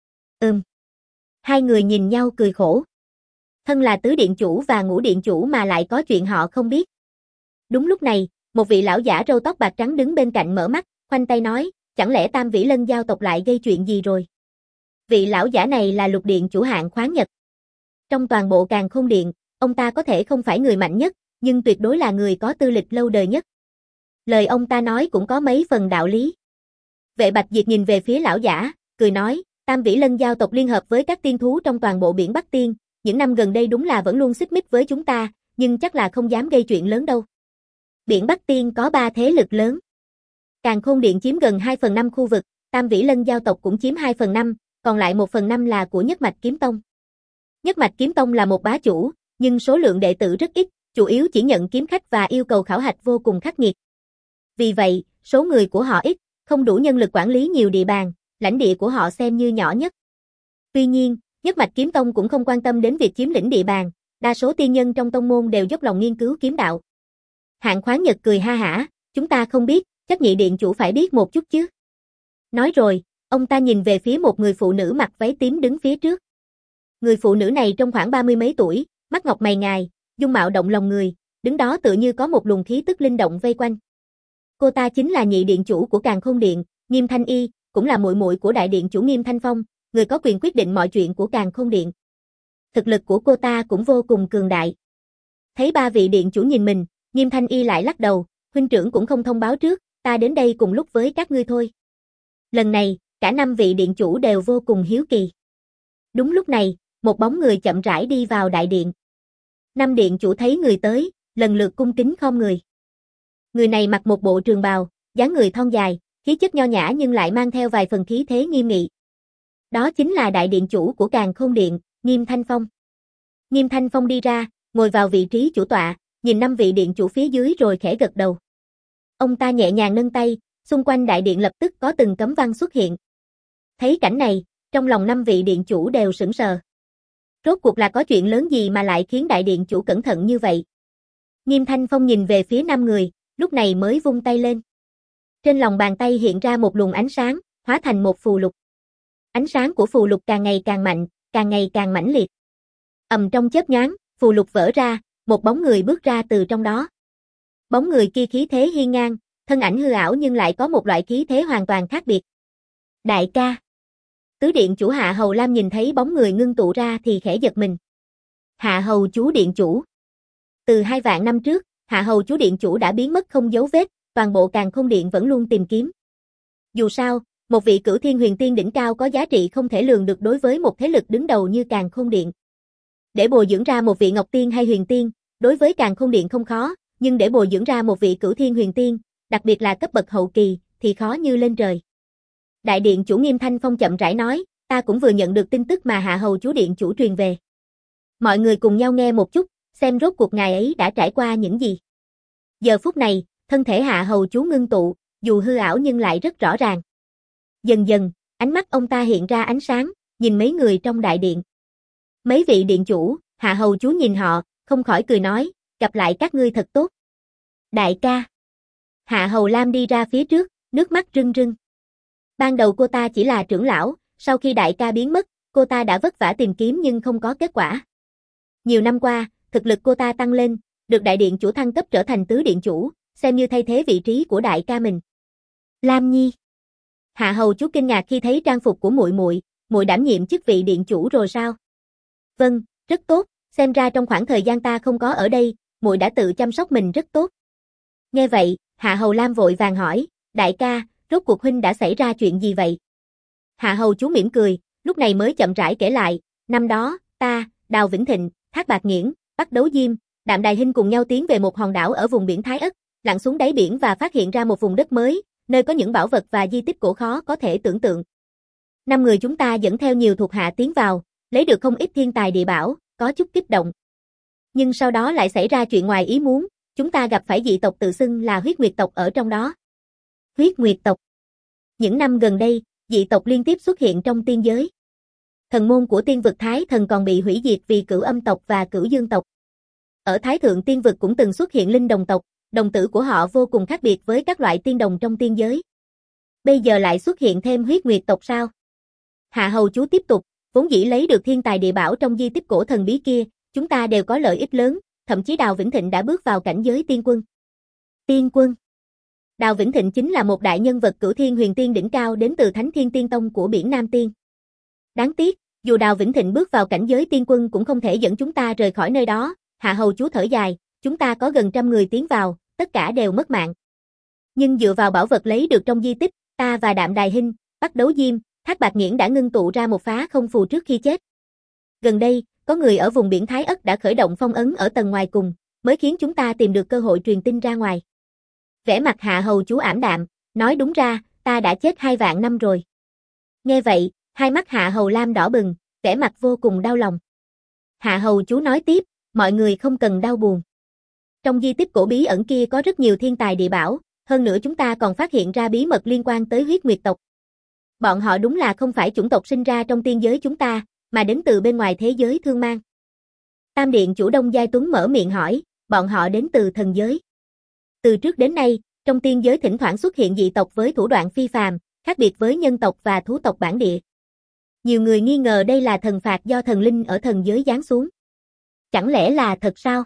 Hai người nhìn nhau cười khổ. Thân là tứ điện chủ và ngũ điện chủ mà lại có chuyện họ không biết. Đúng lúc này, một vị lão giả râu tóc bạc trắng đứng bên cạnh mở mắt, khoanh tay nói, chẳng lẽ Tam Vĩ Lân giao tộc lại gây chuyện gì rồi? Vị lão giả này là Lục điện chủ Hạng Khoáng Nhật. Trong toàn bộ Càn Khôn Điện, ông ta có thể không phải người mạnh nhất, nhưng tuyệt đối là người có tư lịch lâu đời nhất. Lời ông ta nói cũng có mấy phần đạo lý. Vệ Bạch Diệt nhìn về phía lão giả, cười nói, Tam Vĩ Lân giao tộc liên hợp với các tiên thú trong toàn bộ biển Bắc Tiên, những năm gần đây đúng là vẫn luôn xích mích với chúng ta, nhưng chắc là không dám gây chuyện lớn đâu. Biển Bắc Tiên có 3 thế lực lớn. Càn Khôn Điện chiếm gần 2/5 khu vực, Tam Vĩ Lân giao tộc cũng chiếm 2/5, còn lại 1/5 là của Nhất Mạch Kiếm Tông. Nhất Mạch Kiếm Tông là một bá chủ, nhưng số lượng đệ tử rất ít, chủ yếu chỉ nhận kiếm khách và yêu cầu khảo hạch vô cùng khắc nghiệt. Vì vậy, số người của họ ít, không đủ nhân lực quản lý nhiều địa bàn, lãnh địa của họ xem như nhỏ nhất. Tuy nhiên, Nhất Mạch Kiếm Tông cũng không quan tâm đến việc chiếm lĩnh địa bàn, đa số tiên nhân trong tông môn đều dốc lòng nghiên cứu kiếm đạo. Hạng Khoáng Nhật cười ha hả, chúng ta không biết, chắc nhị điện chủ phải biết một chút chứ. Nói rồi, ông ta nhìn về phía một người phụ nữ mặc váy tím đứng phía trước. Người phụ nữ này trông khoảng 30 mấy tuổi, mắt ngọc mày ngài, dung mạo động lòng người, đứng đó tựa như có một luồng khí tức linh động vây quanh. Cô ta chính là nhị điện chủ của Càn Khôn Điện, Nghiêm Thanh Y, cũng là muội muội của đại điện chủ Nghiêm Thanh Phong, người có quyền quyết định mọi chuyện của Càn Khôn Điện. Thực lực của cô ta cũng vô cùng cường đại. Thấy 3 vị điện chủ nhìn mình, Nghiêm Thanh Y lại lắc đầu, huynh trưởng cũng không thông báo trước, ta đến đây cùng lúc với các ngươi thôi. Lần này, Cả 5 vị điện chủ đều vô cùng hiếu kỳ. Đúng lúc này, một bóng người chậm rãi đi vào đại điện. 5 điện chủ thấy người tới, lần lượt cung kính khom người. Người này mặc một bộ trường bào, dáng người thon dài, khí chất nho nhã nhưng lại mang theo vài phần khí thế nghiêm nghị. Đó chính là đại điện chủ của Càn Khôn Điện, Nghiêm Thanh Phong. Nghiêm Thanh Phong đi ra, ngồi vào vị trí chủ tọa, nhìn 5 vị điện chủ phía dưới rồi khẽ gật đầu. Ông ta nhẹ nhàng nâng tay, xung quanh đại điện lập tức có từng cấm văn xuất hiện. Thấy cảnh này, trong lòng 5 vị điện chủ đều sững sờ. Rốt cuộc là có chuyện lớn gì mà lại khiến đại điện chủ cẩn thận như vậy? Nghiêm Thanh Phong nhìn về phía 5 người, lúc này mới vung tay lên. Trên lòng bàn tay hiện ra một luồng ánh sáng, hóa thành một phù lục. Ánh sáng của phù lục càng ngày càng mạnh, càng ngày càng mãnh liệt. Trong chớp nhoáng, phù lục vỡ ra, một bóng người bước ra từ trong đó. Bóng người kia khí thế hiên ngang, thân ảnh hư ảo nhưng lại có một loại khí thế hoàn toàn khác biệt. Đại ca. Tứ điện chủ Hạ Hầu Lam nhìn thấy bóng người ngưng tụ ra thì khẽ giật mình. Hạ Hầu chú điện chủ. Từ 2 vạn năm trước, Hạ Hầu chú điện chủ đã biến mất không dấu vết, toàn bộ Càn Khôn Điện vẫn luôn tìm kiếm. Dù sao, một vị Cửu Thiên Huyền Tiên đỉnh cao có giá trị không thể lường được đối với một thế lực đứng đầu như Càn Khôn Điện. Để bồi dưỡng ra một vị Ngọc Tiên hay Huyền Tiên, đối với Càn Khôn Điện không khó, nhưng để bồi dưỡng ra một vị Cửu Thiên Huyền Tiên, đặc biệt là cấp bậc hậu kỳ, thì khó như lên trời. Đại điện chủ Nghiêm Thanh Phong chậm rãi nói, ta cũng vừa nhận được tin tức mà Hạ Hầu chú điện chủ truyền về. Mọi người cùng nhau nghe một chút, xem rốt cuộc ngài ấy đã trải qua những gì. Giờ phút này, thân thể Hạ Hầu chú ngưng tụ, dù hư ảo nhưng lại rất rõ ràng. Dần dần, ánh mắt ông ta hiện ra ánh sáng, nhìn mấy người trong đại điện. Mấy vị điện chủ, Hạ Hầu chú nhìn họ, không khỏi cười nói, gặp lại các ngươi thật tốt. Đại ca. Hạ Hầu Lam đi ra phía trước, nước mắt rưng rưng. Ban đầu cô ta chỉ là trưởng lão, sau khi đại ca biến mất, cô ta đã vất vả tìm kiếm nhưng không có kết quả. Nhiều năm qua, thực lực cô ta tăng lên, được đại điện chủ thăng cấp trở thành tứ điện chủ, xem như thay thế vị trí của đại ca mình. Lam Nhi. Hạ Hầu chú kinh ngạc khi thấy trang phục của muội đảm nhiệm chức vị điện chủ rồi sao? Vâng, rất tốt, xem ra trong khoảng thời gian ta không có ở đây, muội đã tự chăm sóc mình rất tốt. Nghe vậy, Hạ Hầu Lam vội vàng hỏi, đại ca, rốt cuộc huynh đã xảy ra chuyện gì vậy? Hạ Hầu chú mỉm cười, lúc này mới chậm rãi kể lại, năm đó, ta, Đào Vĩnh Thịnh, Thác Bạt Nghiễn, Bắc Đấu Diêm, Đạm Đài Hinh cùng nhau tiến về một hòn đảo ở vùng biển Thái Ất, lặn xuống đáy biển và phát hiện ra một vùng đất mới, nơi có những bảo vật và di tích cổ khó có thể tưởng tượng. 5 người chúng ta dẫn theo nhiều thuộc hạ tiến vào, lấy được không ít thiên tài địa bảo, có chút kích động. Nhưng sau đó lại xảy ra chuyện ngoài ý muốn, chúng ta gặp phải dị tộc tự xưng là Huyết Nguyệt tộc ở trong đó. Huyết Nguyệt tộc. Những năm gần đây, dị tộc liên tiếp xuất hiện trong tiên giới. Thần môn của tiên vực Thái Thần còn bị hủy diệt vì Cửu Âm tộc và Cửu Dương tộc. Ở Thái Thượng tiên vực cũng từng xuất hiện linh đồng tộc, đồng tử của họ vô cùng khác biệt với các loại tiên đồng trong tiên giới. Bây giờ lại xuất hiện thêm Huyết Nguyệt tộc sao? Hạ Hầu chú tiếp tục, vốn dĩ lấy được thiên tài địa bảo trong di tích cổ thần bí kia, chúng ta đều có lợi ích lớn, thậm chí Đào Vĩnh Thịnh đã bước vào cảnh giới tiên quân. Tiên quân. Đào Vĩnh Thịnh chính là một đại nhân vật Cửu Thiên Huyền Tiên đỉnh cao đến từ Thánh Thiên Tiên Tông của biển Nam Tiên. Đáng tiếc, dù Đào Vĩnh Thịnh bước vào cảnh giới tiên quân cũng không thể dẫn chúng ta rời khỏi nơi đó. Hạ Hầu chú thở dài, chúng ta có gần 100 người tiến vào, tất cả đều mất mạng. Nhưng dựa vào bảo vật lấy được trong di tích, ta và Đạm Đài Hinh, Bắc Đấu Diêm, Thác Bạt Nghiễn đã ngưng tụ ra một phá không phù trước khi chết. Gần đây, có người ở vùng biển Thái Ất đã khởi động phong ấn ở tầng ngoài cùng, mới khiến chúng ta tìm được cơ hội truyền tin ra ngoài. Vẻ mặt Hạ Hầu chú ảm đạm, nói đúng ra, ta đã chết 2 vạn năm rồi. Nghe vậy, hai mắt Hạ Hầu Lam đỏ bừng, vẻ mặt vô cùng đau lòng. Hạ Hầu chú nói tiếp, mọi người không cần đau buồn. Trong di tích cổ bí ẩn kia có rất nhiều thiên tài địa bảo, hơn nữa chúng ta còn phát hiện ra bí mật liên quan tới Huyết Nguyệt tộc. Bọn họ đúng là không phải chủng tộc sinh ra trong tiên giới chúng ta, mà đến từ bên ngoài thế giới Thương Mang. Tam điện chủ Đông Giai Tuấn mở miệng hỏi, bọn họ đến từ thần giới. Từ trước đến nay, trong tiên giới thỉnh thoảng xuất hiện dị tộc với thủ đoạn phi phàm, khác biệt với nhân tộc và thú tộc bản địa. Nhiều người nghi ngờ đây là thần phạt do thần linh ở thần giới giáng xuống. Chẳng lẽ là thật sao?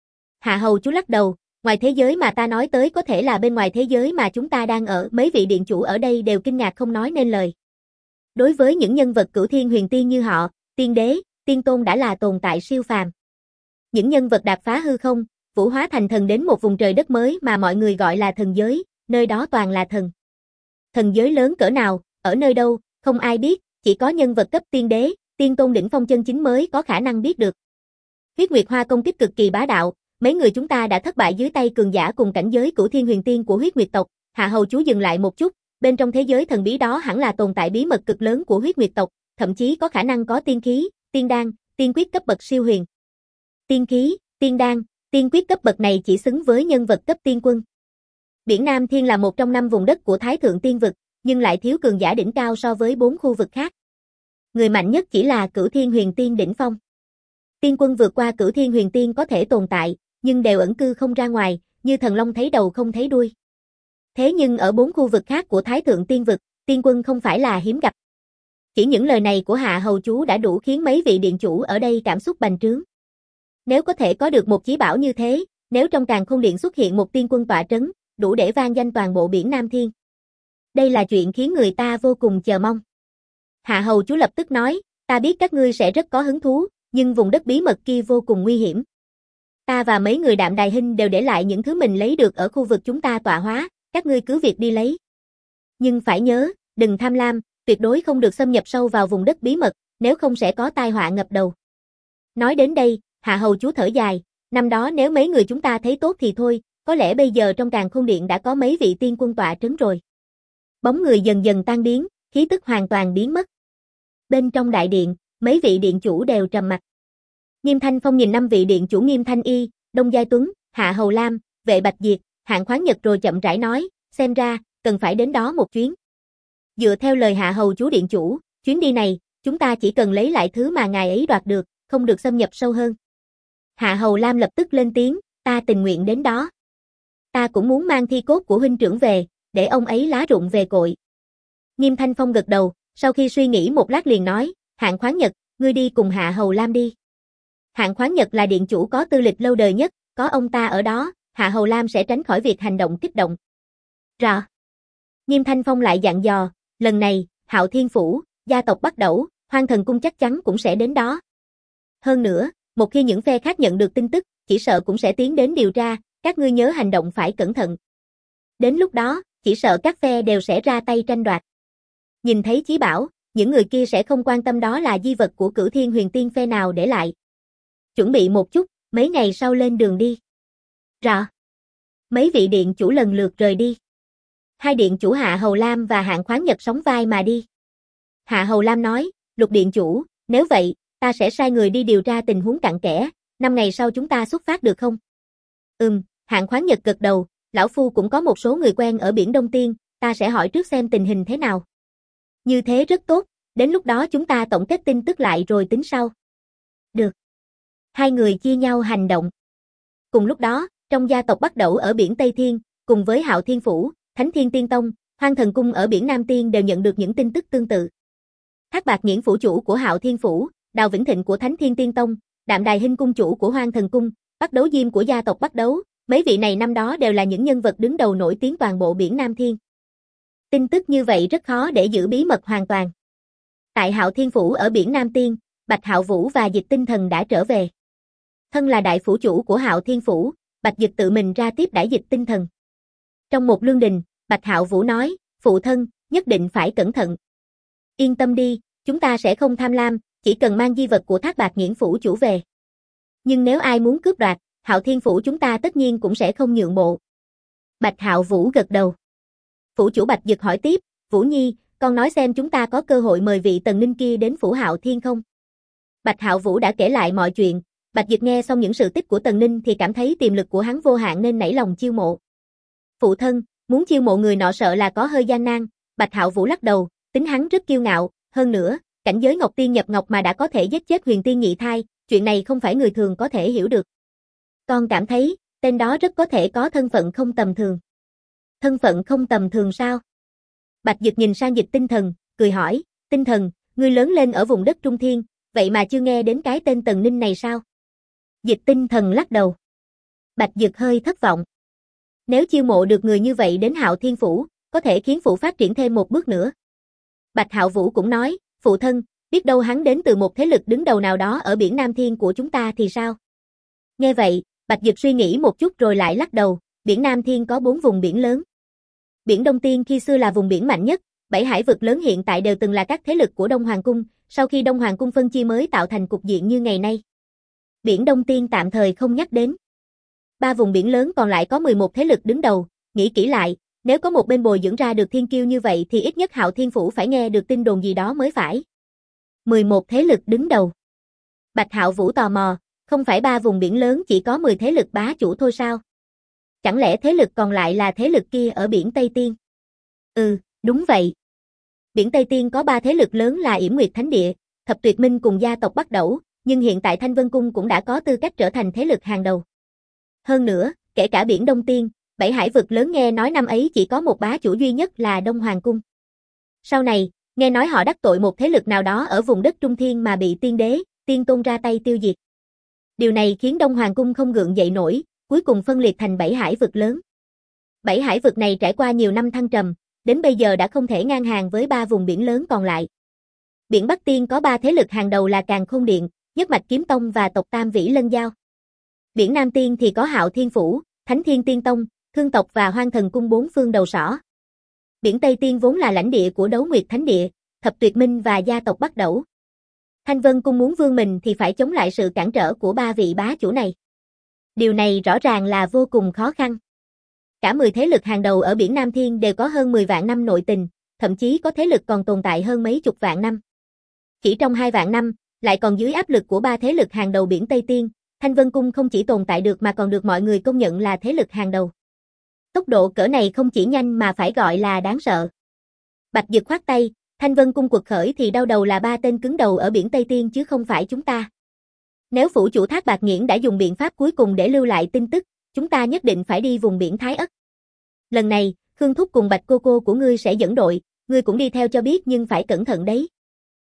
Hạ Hầu chú lắc đầu, ngoài thế giới mà ta nói tới có thể là bên ngoài thế giới mà chúng ta đang ở. Mấy vị điện chủ ở đây đều kinh ngạc không nói nên lời. Đối với những nhân vật Cửu Thiên Huyền Tiên như họ, tiên đế, tiên tôn đã là tồn tại siêu phàm. Những nhân vật đạp phá hư không, vũ hóa thành thần đến một vùng trời đất mới mà mọi người gọi là thần giới, nơi đó toàn là thần. Thần giới lớn cỡ nào, ở nơi đâu, không ai biết, chỉ có nhân vật cấp tiên đế, tiên tôn đỉnh phong chân chính mới có khả năng biết được. Huyết Nguyệt Hoa công kích cực kỳ bá đạo, mấy người chúng ta đã thất bại dưới tay cường giả cùng cảnh giới Cửu Thiên Huyền Tiên của Huyết Nguyệt tộc. Hạ hầu chú dừng lại một chút, bên trong thế giới thần bí đó hẳn là tồn tại bí mật cực lớn của Huyết Nguyệt tộc, thậm chí có khả năng có tiên khí, tiên đan, tiên quyết cấp bậc siêu huyền. Tiên khí, tiên đan, tiên quyết cấp bậc này chỉ xứng với nhân vật cấp tiên quân. Biển Nam Thiên là một trong 5 vùng đất của Thái Thượng Tiên vực, nhưng lại thiếu cường giả đỉnh cao so với 4 khu vực khác. Người mạnh nhất chỉ là Cửu Thiên Huyền Tiên đỉnh phong. Tiên quân vượt qua Cửu Thiên Huyền Tiên có thể tồn tại, nhưng đều ẩn cư không ra ngoài, như thần long thấy đầu không thấy đuôi. Thế nhưng ở 4 khu vực khác của Thái Thượng Tiên vực, tiên quân không phải là hiếm gặp. Chỉ những lời này của Hạ hầu chú đã đủ khiến mấy vị điện chủ ở đây cảm xúc bành trướng. Nếu có thể có được một chí bảo như thế, nếu trong Càn Khôn Điện xuất hiện một tiên quân tọa trấn, đủ để vang danh toàn bộ biển Nam Thiên. Đây là chuyện khiến người ta vô cùng chờ mong. Hạ hầu chú lập tức nói, ta biết các ngươi sẽ rất có hứng thú, nhưng vùng đất bí mật kia vô cùng nguy hiểm. Ta và mấy người Đạm Đài Hinh đều để lại những thứ mình lấy được ở khu vực chúng ta tọa hóa, các ngươi cứ việc đi lấy. Nhưng phải nhớ, đừng tham lam, tuyệt đối không được xâm nhập sâu vào vùng đất bí mật, nếu không sẽ có tai họa ngập đầu. Nói đến đây, Hạ hầu chú thở dài, năm đó nếu mấy người chúng ta thấy tốt thì thôi, có lẽ bây giờ trong Càn Khôn Điện đã có mấy vị tiên quân tọa trấn rồi. Bóng người dần dần tan biến, khí tức hoàn toàn biến mất. Bên trong đại điện, mấy vị điện chủ đều trầm mặc. Nghiêm Thanh Phong nhìn 5 vị điện chủ Nghiêm Thanh Y, Đông Giai Tuấn, Hạ Hầu Lam, Vệ Bạch Diệt, Hạng Khoáng Nhật rồi chậm rãi nói, xem ra, cần phải đến đó một chuyến. Dựa theo lời Hạ hầu chú điện chủ, chuyến đi này, chúng ta chỉ cần lấy lại thứ mà ngài ấy đoạt được, không được xâm nhập sâu hơn. Hạ Hầu Lam lập tức lên tiếng, ta tình nguyện đến đó. Ta cũng muốn mang thi cốt của huynh trưởng về, để ông ấy lá rụng về cội. Nghiêm Thanh Phong gật đầu, sau khi suy nghĩ một lát liền nói, Hạng Khoáng Nhật, ngươi đi cùng Hạ Hầu Lam đi. Hạng Khoáng Nhật là điện chủ có tư lịch lâu đời nhất, có ông ta ở đó, Hạ Hầu Lam sẽ tránh khỏi việc hành động kích động. Rõ. Nghiêm Thanh Phong lại dặn dò, lần này, Hạo Thiên Phủ, gia tộc Bắc Đẩu, Hoang Thần Cung chắc chắn cũng sẽ đến đó. Hơn nữa, một khi những phe khác nhận được tin tức, chỉ sợ cũng sẽ tiến đến điều tra, các ngươi nhớ hành động phải cẩn thận. Đến lúc đó, chỉ sợ các phe đều sẽ ra tay tranh đoạt. Nhìn thấy chí bảo, những người kia sẽ không quan tâm đó là di vật của Cửu Thiên Huyền Tiên phe nào để lại. Chuẩn bị một chút, mấy ngày sau lên đường đi. Rõ. Mấy vị điện chủ lần lượt rời đi. Hai điện chủ Hạ Hầu Lam và Hạng Khoáng Nhật sóng vai mà đi. Hạ Hầu Lam nói, Lục điện chủ, nếu vậy, ta sẽ sai người đi điều tra tình huống cặn kẽ, 5 ngày sau chúng ta xuất phát được không? Hạng Khoáng Nhật gật đầu, lão phu cũng có một số người quen ở biển Đông Tiên, ta sẽ hỏi trước xem tình hình thế nào. Như thế rất tốt, đến lúc đó chúng ta tổng kết tin tức lại rồi tính sau. Được. Hai người chia nhau hành động. Cùng lúc đó, trong gia tộc Bắc Đẩu ở biển Tây Thiên, cùng với Hạo Thiên Phủ, Thánh Thiên Tiên Tông, Hoang Thần Cung ở biển Nam Tiên đều nhận được những tin tức tương tự. Thác Bạt Nghiễn phủ chủ của Hạo Thiên Phủ, Đào Vĩnh Thịnh của Thánh Thiên Tiên Tông, Đạm Đài Hinh cung chủ của Hoang Thần Cung, Bắc Đấu Diêm của gia tộc Bắc Đấu, mấy vị này năm đó đều là những nhân vật đứng đầu nổi tiếng toàn bộ biển Nam Thiên. Tin tức như vậy rất khó để giữ bí mật hoàn toàn. Tại Hạo Thiên Phủ ở biển Nam Tiên, Bạch Hạo Vũ và Dịch Tinh Thần đã trở về. Thân là đại phủ chủ của Hạo Thiên Phủ, Bạch Dịch tự mình ra tiếp đãi Dịch Tinh Thần. Trong một lương đình, Bạch Hạo Vũ nói, phụ thân, nhất định phải cẩn thận. Yên tâm đi, chúng ta sẽ không tham lam, chỉ cần mang di vật của Thác Bạt Nghiễn phủ chủ về. Nhưng nếu ai muốn cướp đoạt, Hạo Thiên Phủ chúng ta tất nhiên cũng sẽ không nhượng bộ. Bạch Hạo Vũ gật đầu. Phủ chủ Bạch Dực hỏi tiếp, Vũ Nhi, con nói xem chúng ta có cơ hội mời vị Tần Ninh kia đến phủ Hạo Thiên không? Bạch Hạo Vũ đã kể lại mọi chuyện, Bạch Dực nghe xong những sự tích của Tần Ninh thì cảm thấy tiềm lực của hắn vô hạn nên nảy lòng chiêu mộ. Phụ thân, muốn chiêu mộ người nọ sợ là có hơi gian nan, Bạch Hạo Vũ lắc đầu, tính hắn rất kiêu ngạo, hơn nữa, cảnh giới Ngọc Tiên nhập Ngọc mà đã có thể giết chết Huyền Tiên nhị thai, chuyện này không phải người thường có thể hiểu được. Con cảm thấy, tên đó rất có thể có thân phận không tầm thường. Thân phận không tầm thường sao? Bạch Dực nhìn sang Dịch Tinh Thần, cười hỏi, Tinh Thần, ngươi lớn lên ở vùng đất Trung Thiên, vậy mà chưa nghe đến cái tên Tần Ninh này sao? Dịch Tinh Thần lắc đầu. Bạch Dực hơi thất vọng. Nếu chiêu mộ được người như vậy đến Hạo Thiên Phủ, có thể khiến phủ phát triển thêm một bước nữa. Bạch Hạo Vũ cũng nói, phụ thân, biết đâu hắn đến từ một thế lực đứng đầu nào đó ở biển Nam Thiên của chúng ta thì sao? Nghe vậy, Bạch Dực suy nghĩ một chút rồi lại lắc đầu, biển Nam Thiên có 4 vùng biển lớn. Biển Đông Tiên khi xưa là vùng biển mạnh nhất, bảy hải vực lớn hiện tại đều từng là các thế lực của Đông Hoàng Cung, sau khi Đông Hoàng Cung phân chia mới tạo thành cục diện như ngày nay. Biển Đông Tiên tạm thời không nhắc đến. Ba vùng biển lớn còn lại có 11 thế lực đứng đầu, nghĩ kỹ lại, nếu có một bên bồi dưỡng ra được thiên kiêu như vậy thì ít nhất Hạo Thiên Phủ phải nghe được tin đồn gì đó mới phải. 11 thế lực đứng đầu. Bạch Hạo Vũ tò mò, không phải ba vùng biển lớn chỉ có 10 thế lực bá chủ thôi sao? Chẳng lẽ thế lực còn lại là thế lực kia ở biển Tây Tiên? Đúng vậy. Biển Tây Tiên có 3 thế lực lớn là Yểm Nguyệt Thánh Địa, Thập Tuyệt Minh cùng gia tộc Bắc Đẩu, nhưng hiện tại Thanh Vân Cung cũng đã có tư cách trở thành thế lực hàng đầu. Hơn nữa, kể cả biển Đông Tiên, bảy hải vực lớn nghe nói năm ấy chỉ có một bá chủ duy nhất là Đông Hoàng Cung. Sau này, nghe nói họ đắc tội một thế lực nào đó ở vùng đất Trung Thiên mà bị tiên đế, tiên tôn ra tay tiêu diệt. Điều này khiến Đông Hoàng Cung không gượng dậy nổi, cuối cùng phân liệt thành bảy hải vực lớn. Bảy hải vực này trải qua nhiều năm thăng trầm, đến bây giờ đã không thể ngang hàng với ba vùng biển lớn còn lại. Biển Bắc Tiên có 3 thế lực hàng đầu là Càn Khôn Điện, Nhất Mạch Kiếm Tông và tộc Tam Vĩ Lân Giao. Biển Nam Tiên thì có Hạo Thiên Phủ, Thánh Thiên Tiên Tông, Thương tộc và Hoang Thần Cung 4 phương đầu sỏ. Biển Tây Tiên vốn là lãnh địa của Đấu Nguyệt Thánh Địa, Thập Tuyệt Minh và gia tộc Bắc Đẩu. Thanh Vân Cung muốn vươn mình thì phải chống lại sự cản trở của 3 vị bá chủ này. Điều này rõ ràng là vô cùng khó khăn. Cả 10 thế lực hàng đầu ở biển Nam Thiên đều có hơn 10 vạn năm nội tình, thậm chí có thế lực còn tồn tại hơn mấy chục vạn năm. Chỉ trong 2 vạn năm, lại còn dưới áp lực của 3 thế lực hàng đầu biển Tây Tiên, Thanh Vân Cung không chỉ tồn tại được mà còn được mọi người công nhận là thế lực hàng đầu. Tốc độ cỡ này không chỉ nhanh mà phải gọi là đáng sợ. Bạch Dực khoát tay, Thanh Vân Cung quật khởi thì đau đầu là 3 tên cứng đầu ở biển Tây Tiên chứ không phải chúng ta. Nếu phủ chủ Thác Bạt Nghiễn đã dùng biện pháp cuối cùng để lưu lại tin tức, chúng ta nhất định phải đi vùng biển Thái Ất. Lần này, Khương Thúc cùng Bạch cô của ngươi sẽ dẫn đội, ngươi cũng đi theo cho biết nhưng phải cẩn thận đấy.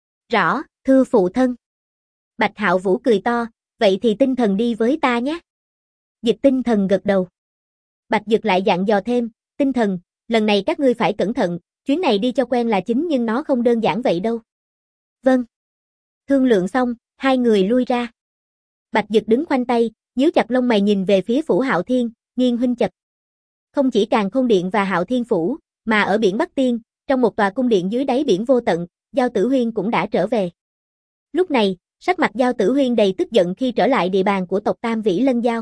Rõ, thưa phụ thân. Bạch Hạo Vũ cười to, vậy thì tinh thần đi với ta nhé. Dịch Tinh Thần gật đầu. Bạch Dực lại dặn dò thêm, Tinh Thần, lần này các ngươi phải cẩn thận, chuyến này đi cho quen là chính nhưng nó không đơn giản vậy đâu. Vâng. Thương lượng xong, hai người lui ra. Bạch Dực đứng khoanh tay, nhíu chặt lông mày nhìn về phía phủ Hạo Thiên, Nghiên huynh chật. Không chỉ Càn Khôn Điện và Hạo Thiên Phủ, mà ở biển Bắc Tiên, trong một tòa cung điện dưới đáy biển vô tận, Giao Tử Huyên cũng đã trở về. Lúc này, sắc mặt Giao Tử Huyên đầy tức giận khi trở lại địa bàn của tộc Tam Vĩ Lân Giao.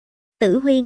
Tử Huyên.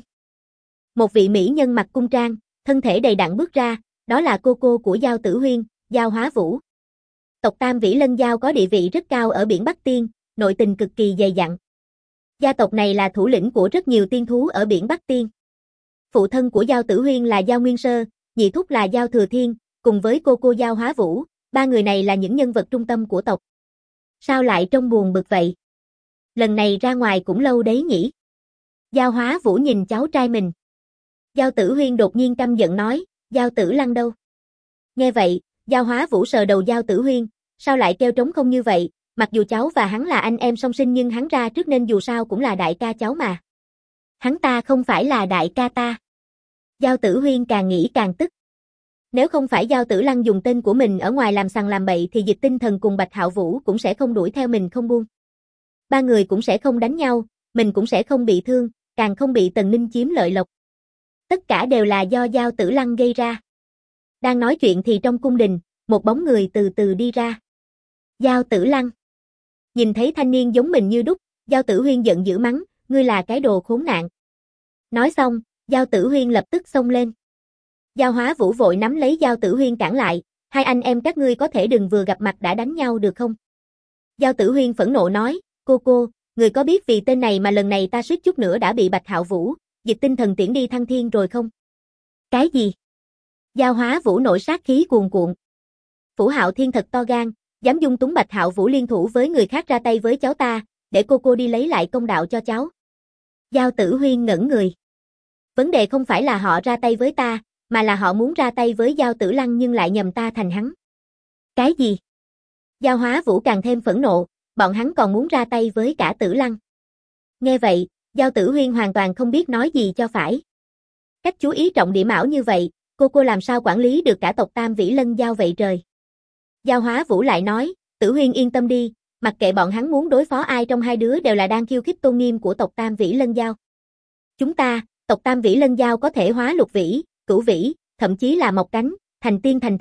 Một vị mỹ nhân mặc cung trang, thân thể đầy đặn bước ra, đó là cô của Giao Tử Huyên, Giao Hóa Vũ. Tộc Tam Vĩ Lân Giao có địa vị rất cao ở biển Bắc Tiên, nội tình cực kỳ dày dặn. Gia tộc này là thủ lĩnh của rất nhiều tiên thú ở biển Bắc Tiên. Phụ thân của Giao Tử Huyên là Giao Nguyên Sơ, nhị thúc là Giao Thừa Thiên, cùng với cô Giao Hóa Vũ, 3 người này là những nhân vật trung tâm của tộc. Sao lại trông buồn bực vậy? Lần này ra ngoài cũng lâu đấy nhỉ? Giao Hóa Vũ nhìn cháu trai mình. Giao Tử Huyên đột nhiên căm giận nói, Giao Tử Lăng đâu? Nghe vậy, Giao Hóa Vũ sờ đầu Giao Tử Huyên, sao lại kêu trống không như vậy, mặc dù cháu và hắn là anh em song sinh nhưng hắn ra trước nên dù sao cũng là đại ca cháu mà. Hắn ta không phải là đại ca ta. Giao Tử Huyên càng nghĩ càng tức. Nếu không phải Giao Tử Lăng dùng tên của mình ở ngoài làm sằng làm bậy thì Dịch Tinh Thần cùng Bạch Hạo Vũ cũng sẽ không đuổi theo mình không buông. 3 người cũng sẽ không đánh nhau, mình cũng sẽ không bị thương, càng không bị Tần Ninh chiếm lợi lộc. Tất cả đều là do Giao Tử Lăng gây ra. Đang nói chuyện thì trong cung đình, một bóng người từ từ đi ra. Giao Tử Lăng. Nhìn thấy thanh niên giống mình như đúc, Giao Tử Huyên giận dữ mắng, ngươi là cái đồ khốn nạn. Nói xong, Giao Tử Huyên lập tức xông lên. Giao Hóa Vũ vội nắm lấy Giao Tử Huyên cản lại, hai anh em các ngươi có thể đừng vừa gặp mặt đã đánh nhau được không? Giao Tử Huyên phẫn nộ nói, cô, người có biết vì tên này mà lần này ta suýt chút nữa đã bị Bạch Hạo Vũ, Dịch Tinh Thần tiễn đi thăng thiên rồi không? Cái gì? Giao Hóa Vũ nổi sát khí cuồn cuộn. Phủ Hạo Thiên thật to gan, dám dung túng Bạch Hạo Vũ liên thủ với người khác ra tay với cháu ta, để cô đi lấy lại công đạo cho cháu. Giao Tử Huyên ngẩn người. Vấn đề không phải là họ ra tay với ta, mà là họ muốn ra tay với Giao Tử Lăng nhưng lại nhầm ta thành hắn. Cái gì? Giao Hóa Vũ càng thêm phẫn nộ, bọn hắn còn muốn ra tay với cả Tử Lăng. Nghe vậy, Giao Tử Huyên hoàn toàn không biết nói gì cho phải. Cách chú ý trọng điểm ảo như vậy, cô làm sao quản lý được cả tộc Tam Vĩ Lân Giao vậy trời? Giao Hóa Vũ lại nói, Tử Huyên yên tâm đi, mặc kệ bọn hắn muốn đối phó ai trong hai đứa đều là đang khiêu khích tôn nghiêm của tộc Tam Vĩ Lân Giao. Chúng ta, tộc Tam Vĩ Lân Giao có thể hóa lục vĩ, cửu vĩ, thậm chí là mọc cánh, thành tiên thành thần,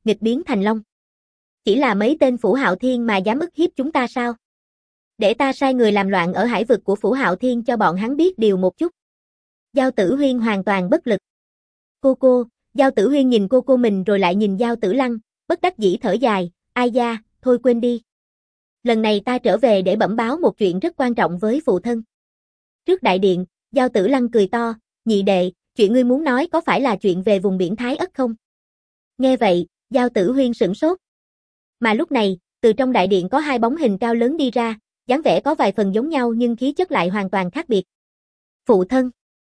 nghịch biến thành long. Chỉ là mấy tên Phủ Hạo Thiên mà dám ức hiếp chúng ta sao? Để ta sai người làm loạn ở hải vực của Phủ Hạo Thiên cho bọn hắn biết điều một chút. Giao Tử Huyên hoàn toàn bất lực. Cô, Giao Tử Huyên nhìn cô mình rồi lại nhìn Giao Tử Lăng, bất đắc dĩ thở dài, ai da, thôi quên đi. Lần này ta trở về để bẩm báo một chuyện rất quan trọng với phụ thân. Trước đại điện, Giao Tử Lăng cười to, nhị đệ, chuyện ngươi muốn nói có phải là chuyện về vùng biển Thái Ất không? Nghe vậy, Giao Tử Huyên sửng sốt. Mà lúc này, từ trong đại điện có hai bóng hình cao lớn đi ra, dáng vẻ có vài phần giống nhau nhưng khí chất lại hoàn toàn khác biệt. Phụ thân.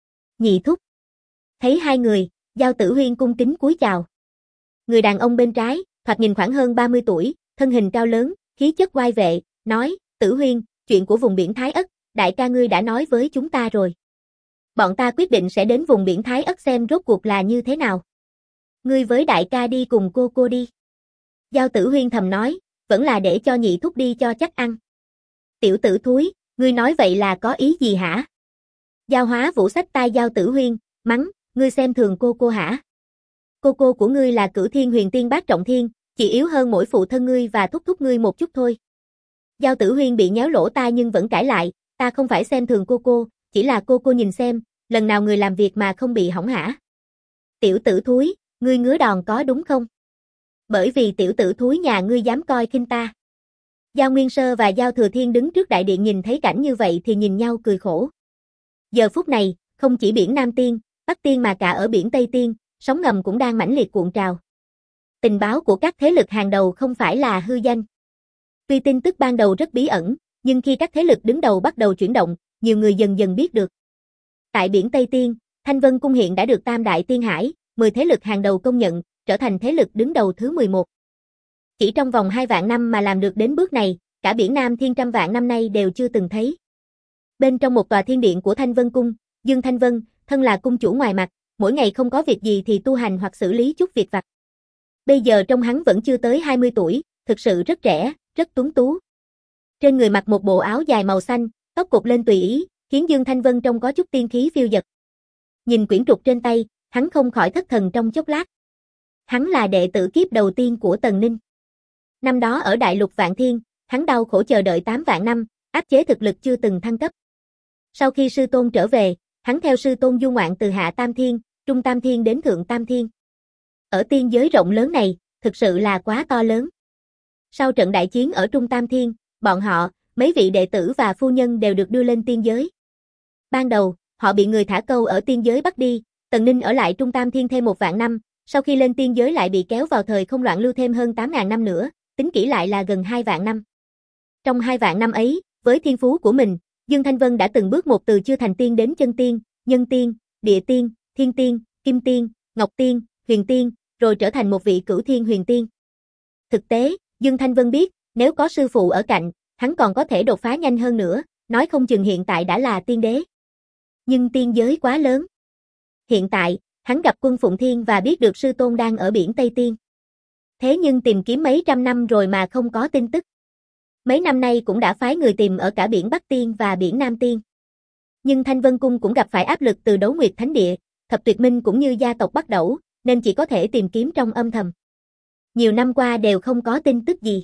Nhị thúc. Thấy hai người, Giao Tử Huyên cung kính cúi chào. Người đàn ông bên trái, thoạt nhìn khoảng hơn 30 tuổi, thân hình cao lớn, khí chất oai vệ, nói, Tử Huyên, chuyện của vùng biển Thái Ất, đại ca ngươi đã nói với chúng ta rồi. Bọn ta quyết định sẽ đến vùng biển Thái Ất xem rốt cuộc là như thế nào. Ngươi với đại ca đi cùng cô đi. Giao Tử Huyên thầm nói, vẫn là để cho nhị thúc đi cho chắc ăn. Tiểu tử thúi, ngươi nói vậy là có ý gì hả? Giao Hóa Vũ xách tai Giao Tử Huyên, mắng, ngươi xem thường cô hả? Cô của ngươi là Cửu Thiên Huyền Tiên Bát Trọng Thiên, chỉ yếu hơn mỗi phụ thân ngươi và thúc ngươi một chút thôi. Giao Tử Huyên bị nhéo lỗ tai nhưng vẫn cãi lại, ta không phải xem thường cô, chỉ là cô nhìn xem, lần nào người làm việc mà không bị hỏng hả? Tiểu tử thúi, ngươi ngứa đòn có đúng không? Bởi vì tiểu tử thúi nhà ngươi dám coi khinh ta. Giao Nguyên Sơ và Giao Thừa Thiên đứng trước đại điện nhìn thấy cảnh như vậy thì nhìn nhau cười khổ. Giờ phút này, không chỉ biển Nam Tiên, Bắc Tiên mà cả ở biển Tây Tiên, sóng ngầm cũng đang mãnh liệt cuộn trào. Tình báo của các thế lực hàng đầu không phải là hư danh. Tuy tin tức ban đầu rất bí ẩn, nhưng khi các thế lực đứng đầu bắt đầu chuyển động, nhiều người dần dần biết được. Tại biển Tây Tiên, Thanh Vân Cung hiện đã được Tam Đại Tiên Hải, 10 thế lực hàng đầu công nhận, trở thành thế lực đứng đầu thứ 11. Chỉ trong vòng 2 vạn năm mà làm được đến bước này, cả biển Nam Thiên trăm vạn năm nay đều chưa từng thấy. Bên trong một tòa thiên điện của Thanh Vân Cung, Dương Thanh Vân, thân là cung chủ ngoài mặt, mỗi ngày không có việc gì thì tu hành hoặc xử lý chút việc vặt. Bây giờ trông hắn vẫn chưa tới 20 tuổi, thực sự rất trẻ, rất tuấn tú. Trên người mặc một bộ áo dài màu xanh, tóc cột lên tùy ý, khiến Dương Thanh Vân trông có chút tiên khí phiêu dật. Nhìn quyển trục trên tay, hắn không khỏi thất thần trong chốc lát. Hắn là đệ tử kiếp đầu tiên của Tần Ninh. Năm đó ở Đại Lục Vạn Thiên, hắn đau khổ chờ đợi 8 vạn năm, áp chế thực lực chưa từng thăng cấp. Sau khi sư tôn trở về, hắn theo sư tôn du ngoạn từ Hạ Tam Thiên, Trung Tam Thiên đến Thượng Tam Thiên. Ở tiên giới rộng lớn này, thực sự là quá to lớn. Sau trận đại chiến ở Trung Tam Thiên, bọn họ, mấy vị đệ tử và phu nhân đều được đưa lên tiên giới. Ban đầu, họ bị người thả câu ở tiên giới bắt đi, Tần Ninh ở lại Trung Tam Thiên thêm 1 vạn năm, sau khi lên tiên giới lại bị kéo vào thời không loạn lưu thêm hơn 8.000 năm nữa, tính kỹ lại là gần 2 vạn năm. Trong 2 vạn năm ấy, với thiên phú của mình, Dương Thanh Vân đã từng bước một từ chưa thành tiên đến chân tiên, nhân tiên, địa tiên, thiên tiên, kim tiên, ngọc tiên, huyền tiên, rồi trở thành một vị Cửu Thiên Huyền Tiên. Thực tế, Dương Thanh Vân biết, nếu có sư phụ ở cạnh, hắn còn có thể đột phá nhanh hơn nữa, nói không chừng hiện tại đã là tiên đế. Nhưng tiên giới quá lớn. Hiện tại, hắn gặp Quân Phụng Thiên và biết được sư tôn đang ở biển Tây Tiên. Thế nhưng tìm kiếm mấy trăm năm rồi mà không có tin tức. Mấy năm nay cũng đã phái người tìm ở cả biển Bắc Tiên và biển Nam Tiên. Nhưng Thanh Vân Cung cũng gặp phải áp lực từ Đấu Nguyệt Thánh Địa, Thập Tuyệt Minh cũng như gia tộc Bắc Đẩu, nên chỉ có thể tìm kiếm trong âm thầm. Nhiều năm qua đều không có tin tức gì.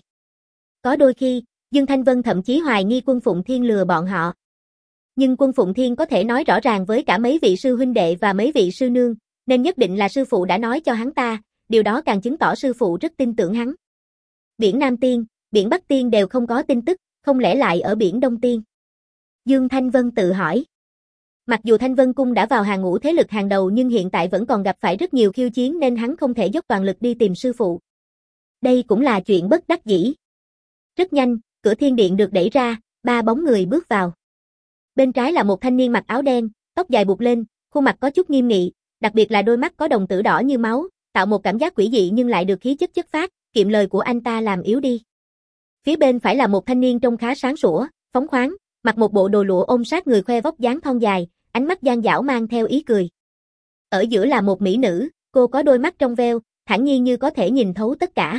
Có đôi khi, Dương Thanh Vân thậm chí hoài nghi Quân Phụng Thiên lừa bọn họ. Nhưng Quân Phụng Thiên có thể nói rõ ràng với cả mấy vị sư huynh đệ và mấy vị sư nương, nên nhất định là sư phụ đã nói cho hắn ta, điều đó càng chứng tỏ sư phụ rất tin tưởng hắn. Biển Nam Tiên, biển Bắc Tiên đều không có tin tức, không lẽ lại ở biển Đông Tiên? Dương Thanh Vân tự hỏi. Mặc dù Thanh Vân Cung đã vào hàng ngũ thế lực hàng đầu nhưng hiện tại vẫn còn gặp phải rất nhiều khiêu chiến nên hắn không thể dốc toàn lực đi tìm sư phụ. Đây cũng là chuyện bất đắc dĩ. Rất nhanh, cửa thiên điện được đẩy ra, 3 bóng người bước vào. Bên trái là một thanh niên mặc áo đen, tóc dài buộc lên, khuôn mặt có chút nghiêm nghị, đặc biệt là đôi mắt có đồng tử đỏ như máu, tạo một cảm giác quỷ dị nhưng lại được khí chất chất phác, kiệm lời của anh ta làm yếu đi. Phía bên phải là một thanh niên trông khá sáng sủa, phóng khoáng, mặc một bộ đồ lụa ôm sát người khoe vóc dáng thon dài, ánh mắt gian dảo mang theo ý cười. Ở giữa là một mỹ nữ, cô có đôi mắt trong veo, thản nhiên như có thể nhìn thấu tất cả.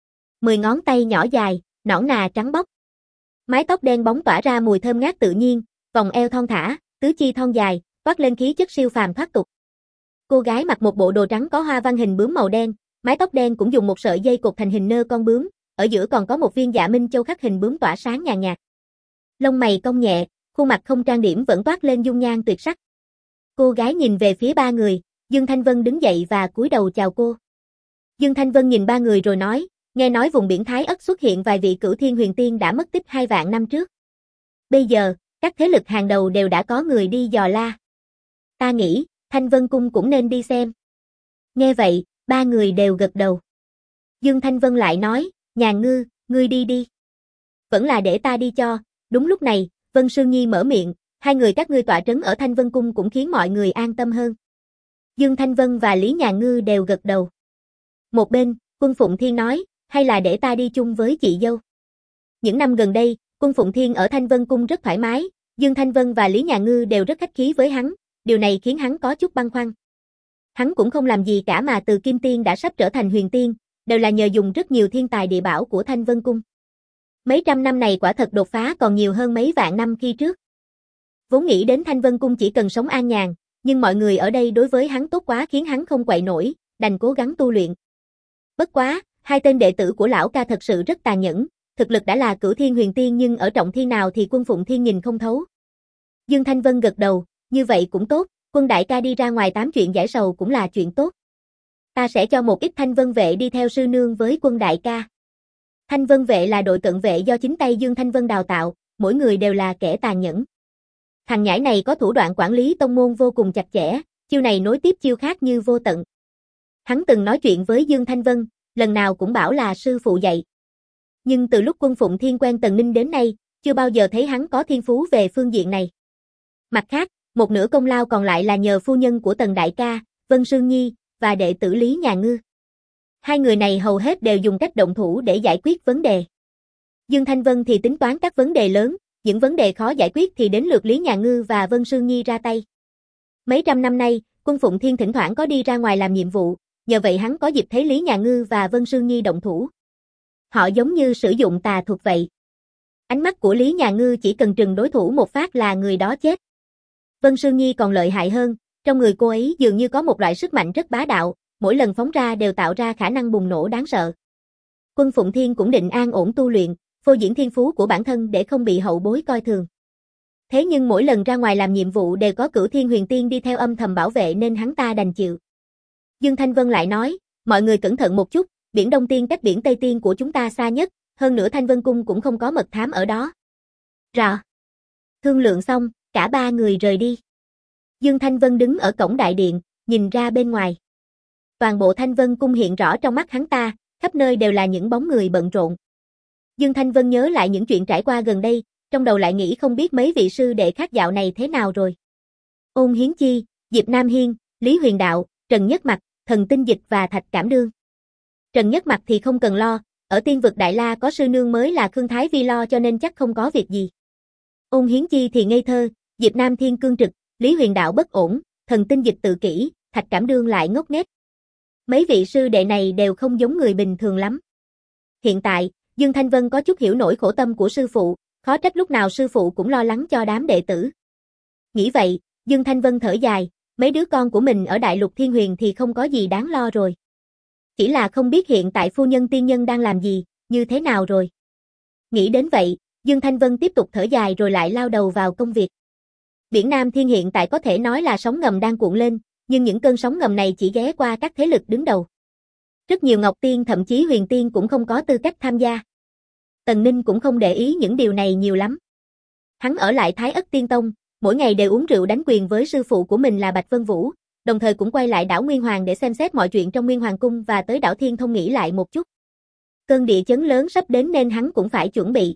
10 ngón tay nhỏ dài, nõn nà trắng bóc. Mái tóc đen bóng tỏa ra mùi thơm ngát tự nhiên, vòng eo thon thả, tứ chi thon dài, toát lên khí chất siêu phàm thoát tục. Cô gái mặc một bộ đồ trắng có hoa văn hình bướm màu đen, Mái tóc đen cũng dùng một sợi dây cột thành hình nơ con bướm, ở giữa còn có một viên Dạ Minh Châu khắc hình bướm tỏa sáng nhàn nhạt. Lông mày cong nhẹ, khuôn mặt không trang điểm vẫn toát lên dung nhan tuyệt sắc. Cô gái nhìn về phía ba người, Dương Thanh Vân đứng dậy và cúi đầu chào cô. Dương Thanh Vân nhìn ba người rồi nói, nghe nói vùng biển Thái Ất xuất hiện vài vị cửu thiên huyền tiên đã mất tích 2 vạn năm trước. Bây giờ, các thế lực hàng đầu đều đã có người đi dò la. Ta nghĩ, Thanh Vân Cung cũng nên đi xem. Nghe vậy, ba người đều gật đầu. Dương Thanh Vân lại nói, Nhàn Ngư, ngươi đi đi. Vẫn là để ta đi cho. Đúng lúc này, Vân Sương Nhi mở miệng, 2 người các ngươi tọa trấn ở Thanh Vân Cung cũng khiến mọi người an tâm hơn. Dương Thanh Vân và Lý Nhàn Ngư đều gật đầu. Một bên, Quân Phụng Thiên nói, hay là để ta đi chung với chị dâu. Những năm gần đây, Quân Phụng Thiên ở Thanh Vân Cung rất thoải mái, Dương Thanh Vân và Lý Nhàn Ngư đều rất khách khí với hắn, điều này khiến hắn có chút băn khoăn. Hắn cũng không làm gì cả mà từ Kim Tiên đã sắp trở thành Huyền Tiên, đều là nhờ dùng rất nhiều thiên tài địa bảo của Thanh Vân Cung. Mấy trăm năm này quả thật đột phá còn nhiều hơn mấy vạn năm khi trước. Vốn nghĩ đến Thanh Vân Cung chỉ cần sống an nhàn, nhưng mọi người ở đây đối với hắn tốt quá khiến hắn không quậy nổi, đành cố gắng tu luyện. Bất quá, 2 tên đệ tử của lão ca thật sự rất tàn nhẫn, thực lực đã là cửu thiên huyền tiên nhưng ở trọng thiên nào thì Quân Phụng Thiên nhìn không thấu. Dương Thanh Vân gật đầu, như vậy cũng tốt, Quân đại ca đi ra ngoài tám chuyện giải sầu cũng là chuyện tốt. Ta sẽ cho một ít Thanh Vân vệ đi theo sư nương với Quân đại ca. Thanh Vân vệ là đội cận vệ do chính tay Dương Thanh Vân đào tạo, mỗi người đều là kẻ tàn nhẫn. Thằng nhãi này có thủ đoạn quản lý tông môn vô cùng chặt chẽ, chiêu này nối tiếp chiêu khác như vô tận. Hắn từng nói chuyện với Dương Thanh Vân, lần nào cũng bảo là sư phụ dạy. Nhưng từ lúc Quân Phụng Thiên quen Tần Ninh đến nay, chưa bao giờ thấy hắn có thiên phú về phương diện này. Mặt khác, một nửa công lao còn lại là nhờ phu nhân của Tần đại ca, Vân Sương Nhi, và đệ tử Lý Nhàn Ngư. 2 người này hầu hết đều dùng cách động thủ để giải quyết vấn đề. Dương Thanh Vân thì tính toán các vấn đề lớn, những vấn đề khó giải quyết thì đến lượt Lý Nhàn Ngư và Vân Sương Nhi ra tay. Mấy trăm năm nay, Quân Phụng Thiên thỉnh thoảng có đi ra ngoài làm nhiệm vụ, nhờ vậy hắn có dịp thấy Lý Nhàn Ngư và Vân Sương Nhi động thủ. Họ giống như sử dụng tà thuật vậy. Ánh mắt của Lý Nhàn Ngư chỉ cần trừng đối thủ một phát là người đó chết. Vân Sương Nhi còn lợi hại hơn, trong người cô ấy dường như có một loại sức mạnh rất bá đạo, mỗi lần phóng ra đều tạo ra khả năng bùng nổ đáng sợ. Quân Phụng Thiên cũng định an ổn tu luyện, phô diễn thiên phú của bản thân để không bị hậu bối coi thường. Thế nhưng mỗi lần ra ngoài làm nhiệm vụ đều có cửu thiên huyền tiên đi theo âm thầm bảo vệ nên hắn ta đành chịu. Dương Thanh Vân lại nói, mọi người cẩn thận một chút, biển Đông Tiên cách biển Tây Tiên của chúng ta xa nhất, hơn nữa Thanh Vân Cung cũng không có mật thám ở đó. Rõ. Thương lượng xong, cả 3 người rời đi. Dương Thanh Vân đứng ở cổng đại điện, nhìn ra bên ngoài. Toàn bộ Thanh Vân Cung hiện rõ trong mắt hắn ta, khắp nơi đều là những bóng người bận rộn. Dương Thanh Vân nhớ lại những chuyện trải qua gần đây, trong đầu lại nghĩ không biết mấy vị sư đệ khác dạo này thế nào rồi. Ôn Hiến Chi, Diệp Nam Hiên, Lý Huyền Đạo, Trần Nhất Mặc, Thần Tinh Dịch và Thạch Cảm Đương. Trần Nhất Mặc thì không cần lo, ở Tiên vực Đại La có sư nương mới là Khương Thái Vi lo cho nên chắc không có việc gì. Ôn Hiến Chi thì ngây thơ, Diệp Nam Thiên cương trực, Lý Huyền Đạo bất ổn, Thần Tinh Dịch tự kỷ, Thạch Cảm Đương lại ngốc nghếch. Mấy vị sư đệ này đều không giống người bình thường lắm. Hiện tại, Dương Thanh Vân có chút hiểu nỗi khổ tâm của sư phụ, khó trách lúc nào sư phụ cũng lo lắng cho đám đệ tử. Nghĩ vậy, Dương Thanh Vân thở dài, mấy đứa con của mình ở Đại Lục Thiên Huyền thì không có gì đáng lo rồi. Chỉ là không biết hiện tại phu nhân tiên nhân đang làm gì, như thế nào rồi. Nghĩ đến vậy, Dương Thanh Vân tiếp tục thở dài rồi lại lao đầu vào công việc. Biển Nam Thiên hiện tại có thể nói là sóng ngầm đang cuộn lên, nhưng những cơn sóng ngầm này chỉ ghé qua các thế lực đứng đầu. Rất nhiều Ngọc Tiên thậm chí Huyền Tiên cũng không có tư cách tham gia. Tần Ninh cũng không để ý những điều này nhiều lắm. Hắn ở lại Thái Ất Tiên Tông, mỗi ngày đều uống rượu đánh quyền với sư phụ của mình là Bạch Vân Vũ, đồng thời cũng quay lại đảo Nguyên Hoàng để xem xét mọi chuyện trong Nguyên Hoàng Cung và tới đảo Thiên Thông nghỉ lại một chút. Cơn địa chấn lớn sắp đến nên hắn cũng phải chuẩn bị.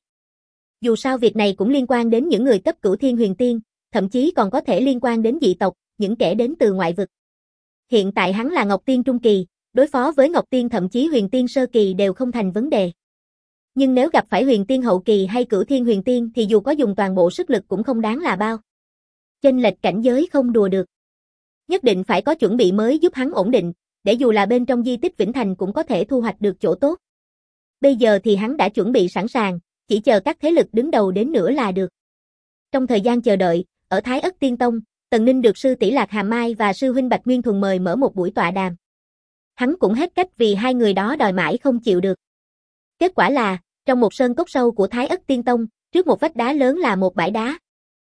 Dù sao việc này cũng liên quan đến những người cấp cửu thiên huyền tiên, thậm chí còn có thể liên quan đến dị tộc, những kẻ đến từ ngoại vực. Hiện tại hắn là Ngọc Tiên Trung Kỳ, đối phó với Ngọc Tiên thậm chí Huyền Tiên Sơ Kỳ đều không thành vấn đề. Nhưng nếu gặp phải Huyền Tiên Hậu Kỳ hay Cửu Thiên Huyền Tiên thì dù có dùng toàn bộ sức lực cũng không đáng là bao. Chênh lệch cảnh giới không đùa được. Nhất định phải có chuẩn bị mới giúp hắn ổn định, để dù là bên trong di tích Vĩnh Thành cũng có thể thu hoạch được chỗ tốt. Bây giờ thì hắn đã chuẩn bị sẵn sàng, chỉ chờ các thế lực đứng đầu đến nữa là được. Trong thời gian chờ đợi, ở Thái Ất Tiên Tông, Tần Ninh được sư tỷ Lạc Hàm Mai và sư huynh Bạch Nguyên Thuần mời mở một buổi tọa đàm. Hắn cũng hết cách vì hai người đó đòi mãi không chịu được. Kết quả là, trong một sơn cốc sâu của Thái Ất Tiên Tông, trước một vách đá lớn là một bãi đá.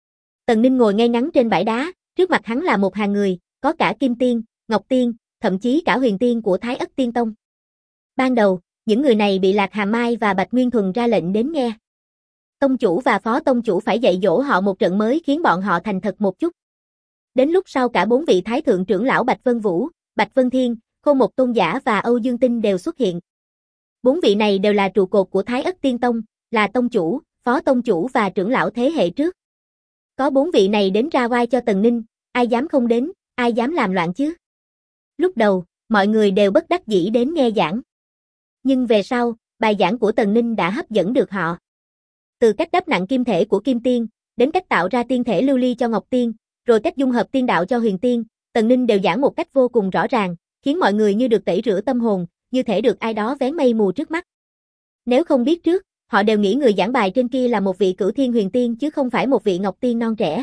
Tần Ninh ngồi ngay ngắn trên bãi đá, trước mặt hắn là một hàng người, có cả Kim Tiên, Ngọc Tiên, thậm chí cả Huyền Tiên của Thái Ất Tiên Tông. Ban đầu, những người này bị Lạc Hà Mai và Bạch Nguyên Thuần ra lệnh đến nghe. Tông chủ và phó tông chủ phải dạy dỗ họ một trận mới khiến bọn họ thành thật một chút. Đến lúc sau cả 4 vị thái thượng trưởng lão Bạch Vân Vũ, Bạch Vân Thiên, Khô Một Tôn Giả và Âu Dương Tinh đều xuất hiện. 4 vị này đều là trụ cột của Thái Ất Tiên Tông, là tông chủ, phó tông chủ và trưởng lão thế hệ trước. Có 4 vị này đến ra oai cho Tần Ninh, ai dám không đến, ai dám làm loạn chứ? Lúc đầu, mọi người đều bất đắc dĩ đến nghe giảng. Nhưng về sau, bài giảng của Tần Ninh đã hấp dẫn được họ. Từ cách đắp nặng kim thể của Kim Tiên, đến cách tạo ra tiên thể lưu ly cho Ngọc Tiên, rồi cách dung hợp tiên đạo cho Huyền Tiên, Tần Ninh đều giảng một cách vô cùng rõ ràng, khiến mọi người như được tẩy rửa tâm hồn, như thể được ai đó vén mây mù trước mắt. Nếu không biết trước, họ đều nghĩ người giảng bài trên kia là một vị Cửu Thiên Huyền Tiên chứ không phải một vị Ngọc Tiên non trẻ.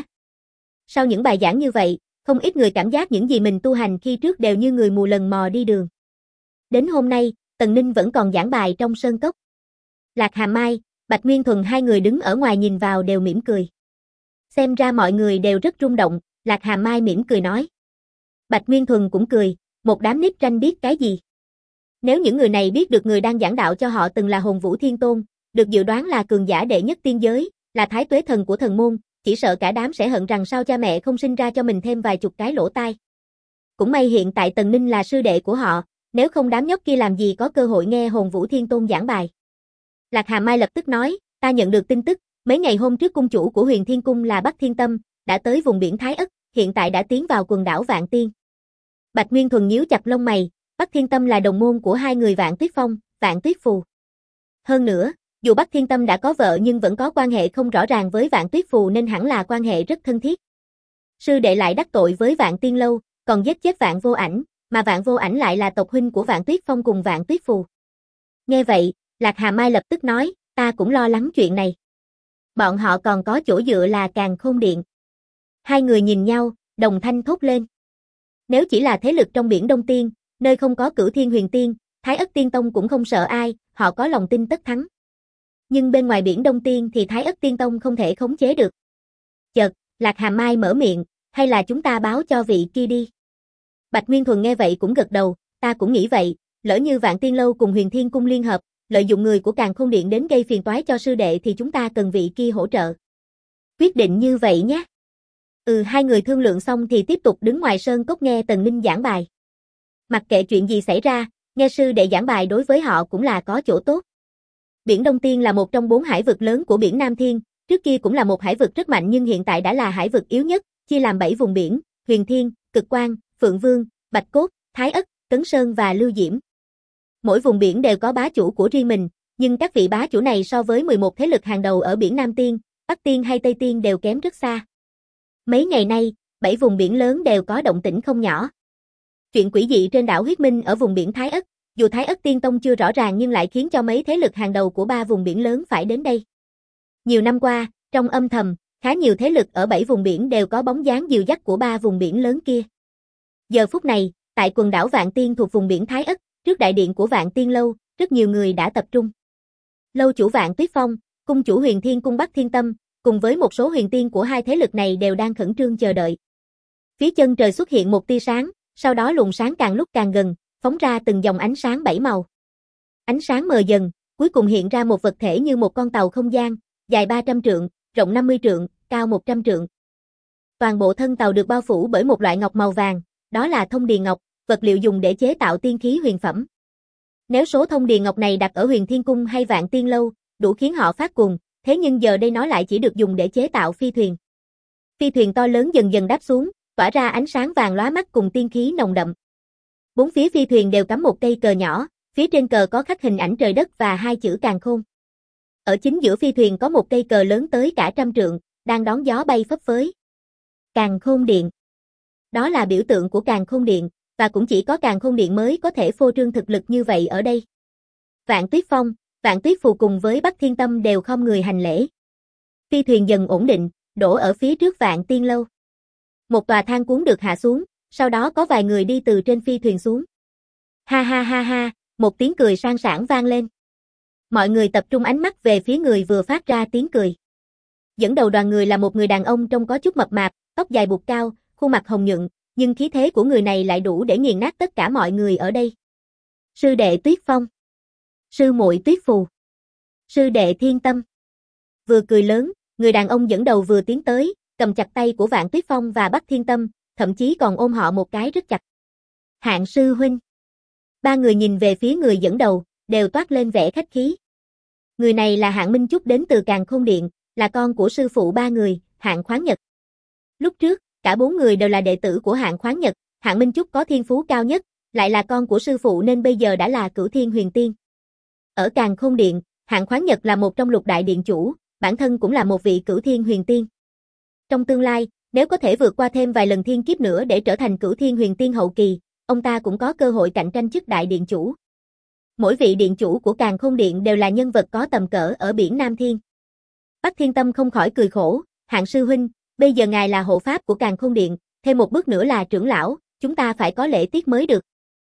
Sau những bài giảng như vậy, không ít người cảm giác những gì mình tu hành khi trước đều như người mù lần mò đi đường. Đến hôm nay, Tần Ninh vẫn còn giảng bài trong sơn cốc. Lạc Hà Mai, Bạch Nguyên Thuần hai người đứng ở ngoài nhìn vào đều mỉm cười. Xem ra mọi người đều rất rung động, Lạc Hà Mai mỉm cười nói. Bạch Nguyên Thuần cũng cười, một đám nít tranh biết cái gì. Nếu những người này biết được người đang giảng đạo cho họ từng là Hồn Vũ Thiên Tôn, được dự đoán là cường giả đệ nhất tiên giới, là thái tuế thần của thần môn, chỉ sợ cả đám sẽ hận rằng sao cha mẹ không sinh ra cho mình thêm vài chục cái lỗ tai. Cũng may hiện tại Tần Ninh là sư đệ của họ, nếu không đám nhóc kia làm gì có cơ hội nghe Hồn Vũ Thiên Tôn giảng bài. Lạc Hà Mai lập tức nói, ta nhận được tin tức, mấy ngày hôm trước cung chủ của Huyền Thiên Cung là Bắc Thiên Tâm, đã tới vùng biển Thái Ất, hiện tại đã tiến vào quần đảo Vạn Tiên. Bạch Nguyên Thuần nhíu chặt lông mày, Bắc Thiên Tâm là đồng môn của hai người Vạn Tuyết Phong, Vạn Tuyết Phù. Hơn nữa, dù Bắc Thiên Tâm đã có vợ nhưng vẫn có quan hệ không rõ ràng với Vạn Tuyết Phù nên hẳn là quan hệ rất thân thiết. Sư đệ lại đắc tội với Vạn Tiên Lâu, còn giết chết Vạn Vô Ảnh, mà Vạn Vô Ảnh lại là tộc huynh của Vạn Tuyết Phong cùng Vạn Tuyết Phù. Nghe vậy, Lạc Hà Mai lập tức nói, ta cũng lo lắng chuyện này. Bọn họ còn có chỗ dựa là Càn Khôn Điện. Hai người nhìn nhau, đồng thanh thốt lên. Nếu chỉ là thế lực trong biển Đông Tiên, nơi không có Cửu Thiên Huyền Tiên, Thái Ất Tiên Tông cũng không sợ ai, họ có lòng tin tất thắng. Nhưng bên ngoài biển Đông Tiên thì Thái Ất Tiên Tông không thể khống chế được. Chợt, Lạc Hà Mai mở miệng, hay là chúng ta báo cho vị kia đi. Bạch Nguyên Thuần nghe vậy cũng gật đầu, ta cũng nghĩ vậy, lỡ như Vạn Tiên Lâu cùng Huyền Thiên Cung liên hợp, lợi dụng người của Càn Khôn Điện đến gây phiền toái cho sư đệ thì chúng ta cần vị kia hỗ trợ. Quyết định như vậy nhé. Hai người thương lượng xong thì tiếp tục đứng ngoài sơn cốc nghe Tần Ninh giảng bài. Mặc kệ chuyện gì xảy ra, nghe sư đệ giảng bài đối với họ cũng là có chỗ tốt. Biển Đông Tiên là một trong 4 hải vực lớn của biển Nam Thiên, trước kia cũng là một hải vực rất mạnh nhưng hiện tại đã là hải vực yếu nhất, chia làm 7 vùng biển, Huyền Thiên, Cực Quang, Phượng Vương, Bạch Cốt, Thái Ất, Cấn Sơn và Lưu Diễm. Mỗi vùng biển đều có bá chủ của riêng mình, nhưng các vị bá chủ này so với 11 thế lực hàng đầu ở biển Nam Tiên, Bắc Tiên hay Tây Tiên đều kém rất xa. Mấy ngày nay, 7 vùng biển lớn đều có động tĩnh không nhỏ. Chuyện quỷ dị trên đảo Huyết Minh ở vùng biển Thái Ất, dù Thái Ất Tiên Tông chưa rõ ràng nhưng lại khiến cho mấy thế lực hàng đầu của 3 vùng biển lớn phải đến đây. Nhiều năm qua, trong âm thầm, khá nhiều thế lực ở 7 vùng biển đều có bóng dáng dìu dắt của 3 vùng biển lớn kia. Giờ phút này, tại quần đảo Vạn Tiên thuộc vùng biển Thái Ất, trước đại điện của Vạn Tiên Lâu, rất nhiều người đã tập trung. Lâu chủ Vạn Tuyết Phong, cung chủ Huyền Thiên Cung Bắc Thiên Tâm, cùng với một số huyền tiên của hai thế lực này đều đang khẩn trương chờ đợi. Phía chân trời xuất hiện một tia sáng, sau đó luồng sáng càng lúc càng gần, phóng ra từng dòng ánh sáng 7 màu. Ánh sáng mờ dần, cuối cùng hiện ra một vật thể như một con tàu không gian, dài 300 trượng, rộng 50 trượng, cao 100 trượng. Toàn bộ thân tàu được bao phủ bởi một loại ngọc màu vàng, đó là thông điền ngọc, vật liệu dùng để chế tạo tiên khí huyền phẩm. Nếu số thông điền ngọc này đặt ở Huyền Thiên Cung hay Vạn Tiên Lâu, đủ khiến họ phát cuồng, thế nhưng giờ đây nó lại chỉ được dùng để chế tạo phi thuyền. Phi thuyền to lớn dần dần đáp xuống, tỏa ra ánh sáng vàng lóa mắt cùng tiên khí nồng đậm. 4 phía phi thuyền đều cắm một cây cờ nhỏ, phía trên cờ có khắc hình ảnh trời đất và 2 chữ Càn Khôn. Ở chính giữa phi thuyền có một cây cờ lớn tới cả 100 trượng, đang đón gió bay phấp phới. Càn Khôn Điện. Đó là biểu tượng của Càn Khôn Điện, và cũng chỉ có Càn Khôn Điện mới có thể phô trương thực lực như vậy ở đây. Vạn Tuyết Phong, Vạn Tuyết Phù cùng với Bắc Thiên Tâm đều khom người hành lễ. Phi thuyền dần ổn định, đổ ở phía trước Vạn Tiên Lâu. Một tòa thang cuốn được hạ xuống, sau đó có vài người đi từ trên phi thuyền xuống. Ha ha ha ha, một tiếng cười sang sảng vang lên. Mọi người tập trung ánh mắt về phía người vừa phát ra tiếng cười. Dẫn đầu đoàn người là một người đàn ông trông có chút mập mạp, tóc dài buộc cao, khuôn mặt hồng nhuận, nhưng khí thế của người này lại đủ để nghiền nát tất cả mọi người ở đây. Sư đệ Tuyết Phong, sư muội Tuyết Phù, sư đệ Thiên Tâm. Vừa cười lớn, người đàn ông dẫn đầu vừa tiến tới, cầm chặt tay của Vạn Tuyết Phong và Bắc Thiên Tâm, thậm chí còn ôm họ một cái rất chặt. Hạng sư huynh. Ba người nhìn về phía người dẫn đầu, đều toát lên vẻ khách khí. Người này là Hạng Minh Chúc đến từ Càn Khôn Điện, là con của sư phụ ba người, Hạng Khoáng Nhật. Lúc trước, cả bốn người đều là đệ tử của Hạng Khoáng Nhật, Hạng Minh Chúc có thiên phú cao nhất, lại là con của sư phụ nên bây giờ đã là Cửu Thiên Huyền Tiên. Ở Càn Khôn Điện, Hạng Khoáng Nhật là một trong lục đại điện chủ, bản thân cũng là một vị Cửu Thiên Huyền Tiên. Trong tương lai, nếu có thể vượt qua thêm vài lần thiên kiếp nữa để trở thành Cửu Thiên Huyền Tiên hậu kỳ, ông ta cũng có cơ hội cạnh tranh chức đại điện chủ. Mỗi vị điện chủ của Càn Khôn Điện đều là nhân vật có tầm cỡ ở biển Nam Thiên. Bắc Thiên Tâm không khỏi cười khổ, Hạng sư huynh, bây giờ ngài là hộ pháp của Càn Khôn Điện, thêm một bước nữa là trưởng lão, chúng ta phải có lễ tiết mới được.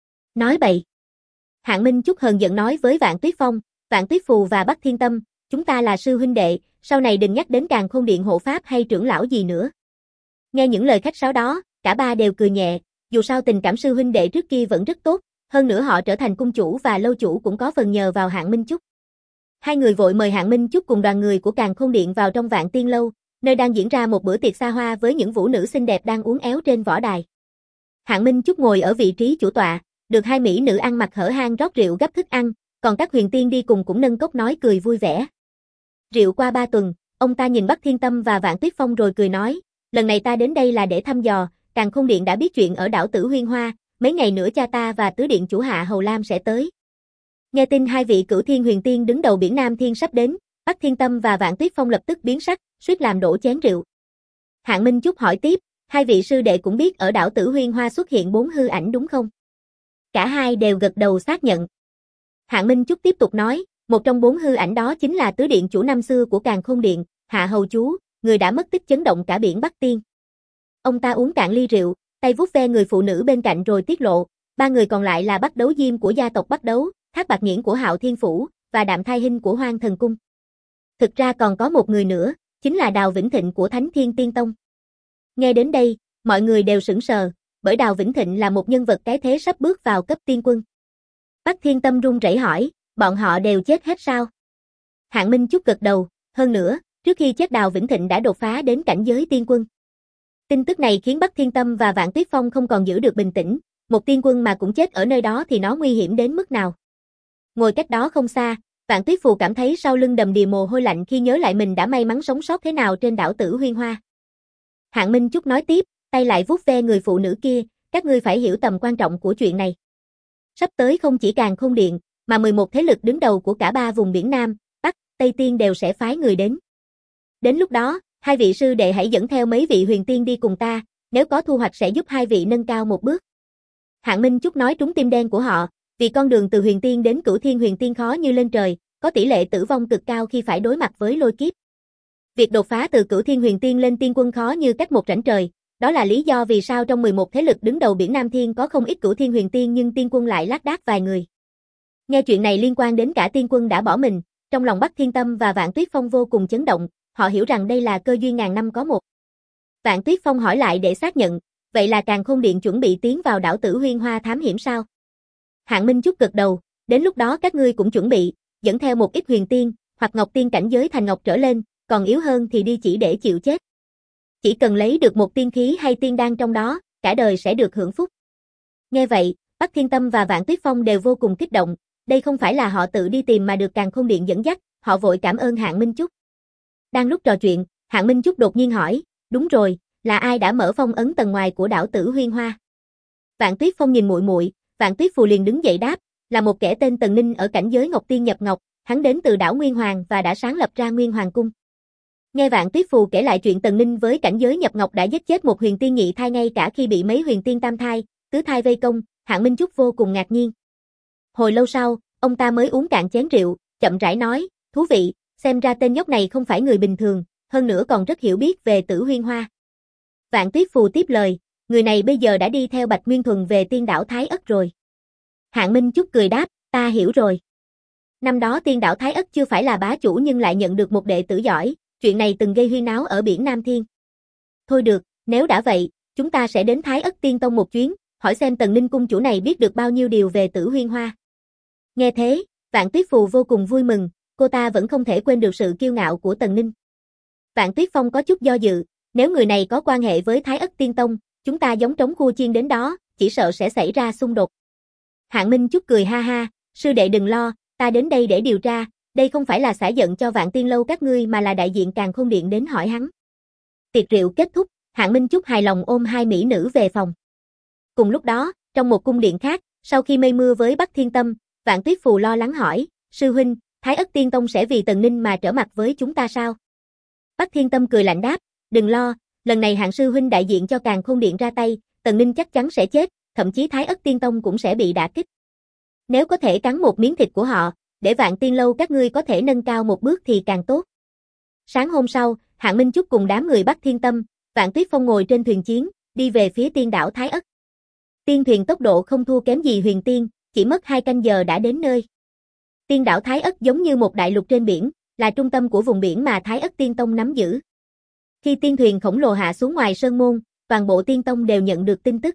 Nói bậy. Hạng Minh Chúc hờn giận nói với Vạn Tuyết Phong, Vạn Tuyết Phù và Bắc Thiên Tâm, chúng ta là sư huynh đệ, sau này đừng nhắc đến Càn Khôn Điện hộ pháp hay trưởng lão gì nữa. Nghe những lời khách sáo đó, cả ba đều cười nhẹ, dù sao tình cảm sư huynh đệ trước kia vẫn rất tốt, hơn nữa họ trở thành cung chủ và lâu chủ cũng có phần nhờ vào Hạng Minh Chúc. Hai người vội mời Hạng Minh Chúc cùng đoàn người của Càn Khôn Điện vào trong Vạn Tiên Lâu, nơi đang diễn ra một bữa tiệc xa hoa với những vũ nữ xinh đẹp đang uốn éo trên võ đài. Hạng Minh Chúc ngồi ở vị trí chủ tọa, được hai mỹ nữ ăn mặc hở hang rót rượu gấp thức ăn, còn các huyền tiên đi cùng cũng nâng cốc nói cười vui vẻ. Rượu qua 3 tuần, ông ta nhìn Bắc Thiên Tâm và Vạn Tuyết Phong rồi cười nói, lần này ta đến đây là để thăm dò, Càn Khôn Điện đã biết chuyện ở đảo Tử Huyên Hoa, mấy ngày nữa cha ta và tứ điện chủ Hạ Hầu Lam sẽ tới. Nghe tin hai vị Cửu Thiên Huyền Tiên đứng đầu biển Nam Thiên sắp đến, Bắc Thiên Tâm và Vạn Tuyết Phong lập tức biến sắc, suýt làm đổ chén rượu. Hạng Minh Chúc hỏi tiếp, hai vị sư đệ cũng biết ở đảo Tử Huyên Hoa xuất hiện 4 hư ảnh đúng không? Cả hai đều gật đầu xác nhận. Hạng Minh Chúc tiếp tục nói, một trong 4 hư ảnh đó chính là tứ điện chủ năm xưa của Càn Khôn Điện, Hạ Hầu Chú, người đã mất tích chấn động cả biển Bắc Tiên. Ông ta uống cạn ly rượu, tay vuốt ve người phụ nữ bên cạnh rồi tiết lộ, 3 người còn lại là Bắc Đấu Diêm của gia tộc Bắc Đấu, Thác Bạc Nghiễn của Hạo Thiên Phủ, và Đạm Thai Hinh của Hoang Thần Cung. Thực ra còn có một người nữa, chính là Đào Vĩnh Thịnh của Thánh Thiên Tiên Tông. Nghe đến đây, mọi người đều sững sờ, bởi Đào Vĩnh Thịnh là một nhân vật cái thế sắp bước vào cấp tiên quân. Bắc Thiên Tâm run rẩy hỏi, bọn họ đều chết hết sao? Hạng Minh Chúc gật đầu, hơn nữa, trước khi chết Đào Vĩnh Thịnh đã đột phá đến cảnh giới tiên quân. Tin tức này khiến Bắc Thiên Tâm và Vạn Tuyết Phong không còn giữ được bình tĩnh, một tiên quân mà cũng chết ở nơi đó thì nó nguy hiểm đến mức nào. Ngồi cách đó không xa, Vạn Tuyết Phù cảm thấy sau lưng đầm đìa mồ hôi lạnh khi nhớ lại mình đã may mắn sống sót thế nào trên đảo Tử Huyên Hoa. Hạng Minh Chúc nói tiếp, tay lại vuốt ve người phụ nữ kia, các ngươi phải hiểu tầm quan trọng của chuyện này. Sắp tới không chỉ Càn Khôn Điện, mà 11 thế lực đứng đầu của cả 3 vùng biển Nam, Bắc, Tây Tiên đều sẽ phái người đến. Đến lúc đó, hai vị sư đệ hãy dẫn theo mấy vị huyền tiên đi cùng ta, nếu có thu hoạch sẽ giúp hai vị nâng cao một bước. Hạng Minh Chúc nói trúng tim đen của họ, vì con đường từ huyền tiên đến Cửu Thiên Huyền Tiên khó như lên trời, có tỷ lệ tử vong cực cao khi phải đối mặt với lôi kiếp. Việc đột phá từ Cửu Thiên Huyền Tiên lên tiên quân khó như cách một rãnh trời, đó là lý do vì sao trong 11 thế lực đứng đầu biển Nam Thiên có không ít Cửu Thiên Huyền Tiên nhưng tiên quân lại lác đác vài người. Nghe chuyện này liên quan đến cả tiên quân đã bỏ mình, trong lòng Bắc Thiên Tâm và Vạn Tuyết Phong vô cùng chấn động, họ hiểu rằng đây là cơ duyên ngàn năm có một. Vạn Tuyết Phong hỏi lại để xác nhận, vậy là Càn Khôn Điện chuẩn bị tiến vào đảo Tử Huyên Hoa thám hiểm sao? Hạng Minh Chúc gật đầu, đến lúc đó các ngươi cũng chuẩn bị, dẫn theo một ít huyền tiên, hoặc ngọc tiên cảnh giới thành ngọc trở lên, còn yếu hơn thì đi chỉ để chịu chết. Chỉ cần lấy được một tiên khí hay tiên đan trong đó, cả đời sẽ được hưởng phúc. Nghe vậy, Bắc Thiên Tâm và Vạn Tuyết Phong đều vô cùng kích động, đây không phải là họ tự đi tìm mà được Càn Khôn Điện dẫn dắt, họ vội cảm ơn Hạng Minh Chúc. Đang lúc trò chuyện, Hạng Minh Chúc đột nhiên hỏi, đúng rồi, là ai đã mở phong ấn tầng ngoài của đảo Tử Huyên Hoa? Vạn Tuyết Phong nhìn muội muội, Vạn Tuyết Phù liền đứng dậy đáp, là một kẻ tên Tần Ninh ở cảnh giới Ngọc Tiên nhập Ngọc, hắn đến từ đảo Nguyên Hoàng và đã sáng lập ra Nguyên Hoàng Cung. Nghe Vạn Tuyết Phù kể lại chuyện Tần Ninh với cảnh giới nhập Ngọc đã giết chết một huyền tiên nhị thai ngay cả khi bị mấy huyền tiên tam thai, tứ thai vây công, Hạng Minh Chúc vô cùng ngạc nhiên. Hồi lâu sau, ông ta mới uống cạn chén rượu, chậm rãi nói, thú vị, xem ra tên nhóc này không phải người bình thường, hơn nữa còn rất hiểu biết về Tử Huyên Hoa. Vạn Tuyết Phù tiếp lời, người này bây giờ đã đi theo Bạch Nguyên Thuần về tiên đảo Thái Ất rồi. Hạng Minh Chúc cười đáp, ta hiểu rồi. Năm đó Tiên đảo Thái Ất chưa phải là bá chủ nhưng lại nhận được một đệ tử giỏi, chuyện này từng gây huyên náo ở biển Nam Thiên. Thôi được, nếu đã vậy, chúng ta sẽ đến Thái Ất Tiên Tông một chuyến, hỏi xem Tần Ninh cung chủ này biết được bao nhiêu điều về Tử Huyên Hoa. Nghe thế, Vạn Tuyết Phù vô cùng vui mừng, cô ta vẫn không thể quên được sự kiêu ngạo của Tần Ninh. Vạn Tuyết Phong có chút do dự, nếu người này có quan hệ với Thái Ất Tiên Tông, chúng ta giống trống khua chiên đến đó, chỉ sợ sẽ xảy ra xung đột. Hạng Minh Chúc cười ha ha, sư đệ đừng lo, ta đến đây để điều tra, đây không phải là xả giận cho Vạn Tiên Lâu các ngươi mà là đại diện Càn Khôn Điện đến hỏi hắn. Tiệc rượu kết thúc, Hạng Minh Chúc hài lòng ôm hai mỹ nữ về phòng. Cùng lúc đó, trong một cung điện khác, sau khi mây mưa với Bắc Thiên Tâm, Vạn Tuyết Phù lo lắng hỏi, sư huynh, Thái Ất Tiên Tông sẽ vì Tần Ninh mà trở mặt với chúng ta sao? Bắc Thiên Tâm cười lạnh đáp, đừng lo, lần này Hạng sư huynh đại diện cho Càn Khôn Điện ra tay, Tần Ninh chắc chắn sẽ chết, thậm chí Thái Ất Tiên Tông cũng sẽ bị đả kích. Nếu có thể cắn một miếng thịt của họ, để Vạn Tiên Lâu các ngươi có thể nâng cao một bước thì càng tốt. Sáng hôm sau, Hạng Minh Chúc cùng đám người Bắc Thiên Tâm, Vạn Tuyết Phong ngồi trên thuyền chiến, đi về phía tiên đảo Thái Ất. Tiên thuyền tốc độ không thua kém gì Huyền Tiên, chỉ mất 2 canh giờ đã đến nơi. Tiên đảo Thái Ất giống như một đại lục trên biển, là trung tâm của vùng biển mà Thái Ất Tiên Tông nắm giữ. Khi tiên thuyền khổng lồ hạ xuống ngoài sơn môn, toàn bộ Tiên Tông đều nhận được tin tức.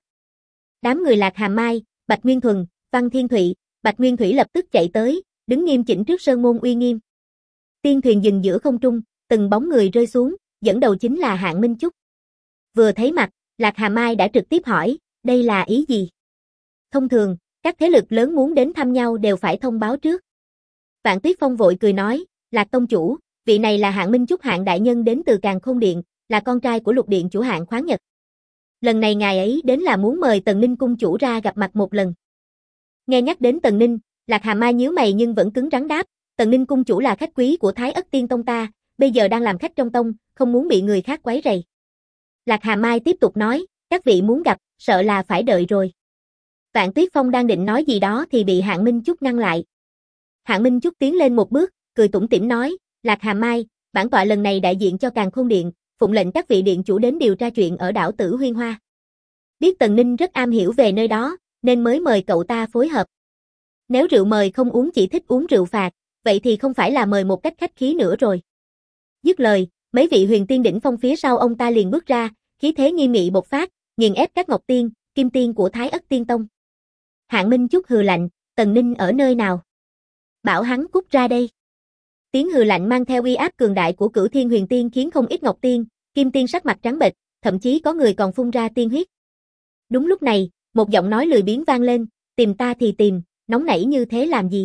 Đám người Lạc Hàm Mai, Bạch Nguyên Thuần, Văn Thiên Thụy, Bạch Nguyên Thủy lập tức chạy tới, đứng nghiêm chỉnh trước sơn môn uy nghiêm. Tiên thuyền dừng giữa không trung, từng bóng người rơi xuống, dẫn đầu chính là Hạng Minh Chúc. Vừa thấy mặt, Lạc Hàm Mai đã trực tiếp hỏi, đây là ý gì? Thông thường, các thế lực lớn muốn đến thăm nhau đều phải thông báo trước. Vạn Tuyết Phong vội cười nói, Lạc tông chủ, vị này là Hạng Minh Chúc Hạng đại nhân đến từ Càn Khôn Điện, là con trai của Lục Điện chủ Hạng Khoáng Nhật. Lần này ngài ấy đến là muốn mời Tần Ninh cung chủ ra gặp mặt một lần. Nghe nhắc đến Tần Ninh, Lạc Hàm Mai nhíu mày nhưng vẫn cứng rắn đáp, Tần Ninh cung chủ là khách quý của Thái Ất Tiên Tông ta, bây giờ đang làm khách trong tông, không muốn bị người khác quấy rầy. Lạc Hàm Mai tiếp tục nói, các vị muốn gặp, sợ là phải đợi rồi. Vạn Tuyết Phong đang định nói gì đó thì bị Hạng Minh Chúc ngăn lại. Hạng Minh Chúc tiến lên một bước, cười tủm tỉm nói, Lạc Hàm Mai, bản tọa lần này đại diện cho Càn Khôn Điện, phụng lệnh các vị điện chủ đến điều tra chuyện ở đảo Tử Huyên Hoa. Biết Tần Ninh rất am hiểu về nơi đó, nên mới mời cậu ta phối hợp. Nếu rượu mời không uống chỉ thích uống rượu phạt, vậy thì không phải là mời một cách khách khí nữa rồi. Dứt lời, mấy vị huyền tiên đỉnh phong phía sau ông ta liền bước ra, khí thế nghiêm nghị bộc phát, nghiền ép các Ngọc Tiên, Kim Tiên của Thái Ất Tiên Tông. Hạng Minh Chúc hừ lạnh, Tần Ninh ở nơi nào? Bảo hắn cút ra đây. Tiếng hừ lạnh mang theo uy áp cường đại của Cửu Thiên Huyền Tiên khiến không ít Ngọc Tiên, Kim Tiên sắc mặt trắng bệch, thậm chí có người còn phun ra tiên huyết. Đúng lúc này, một giọng nói lười biếng vang lên, tìm ta thì tìm, nóng nảy như thế làm gì?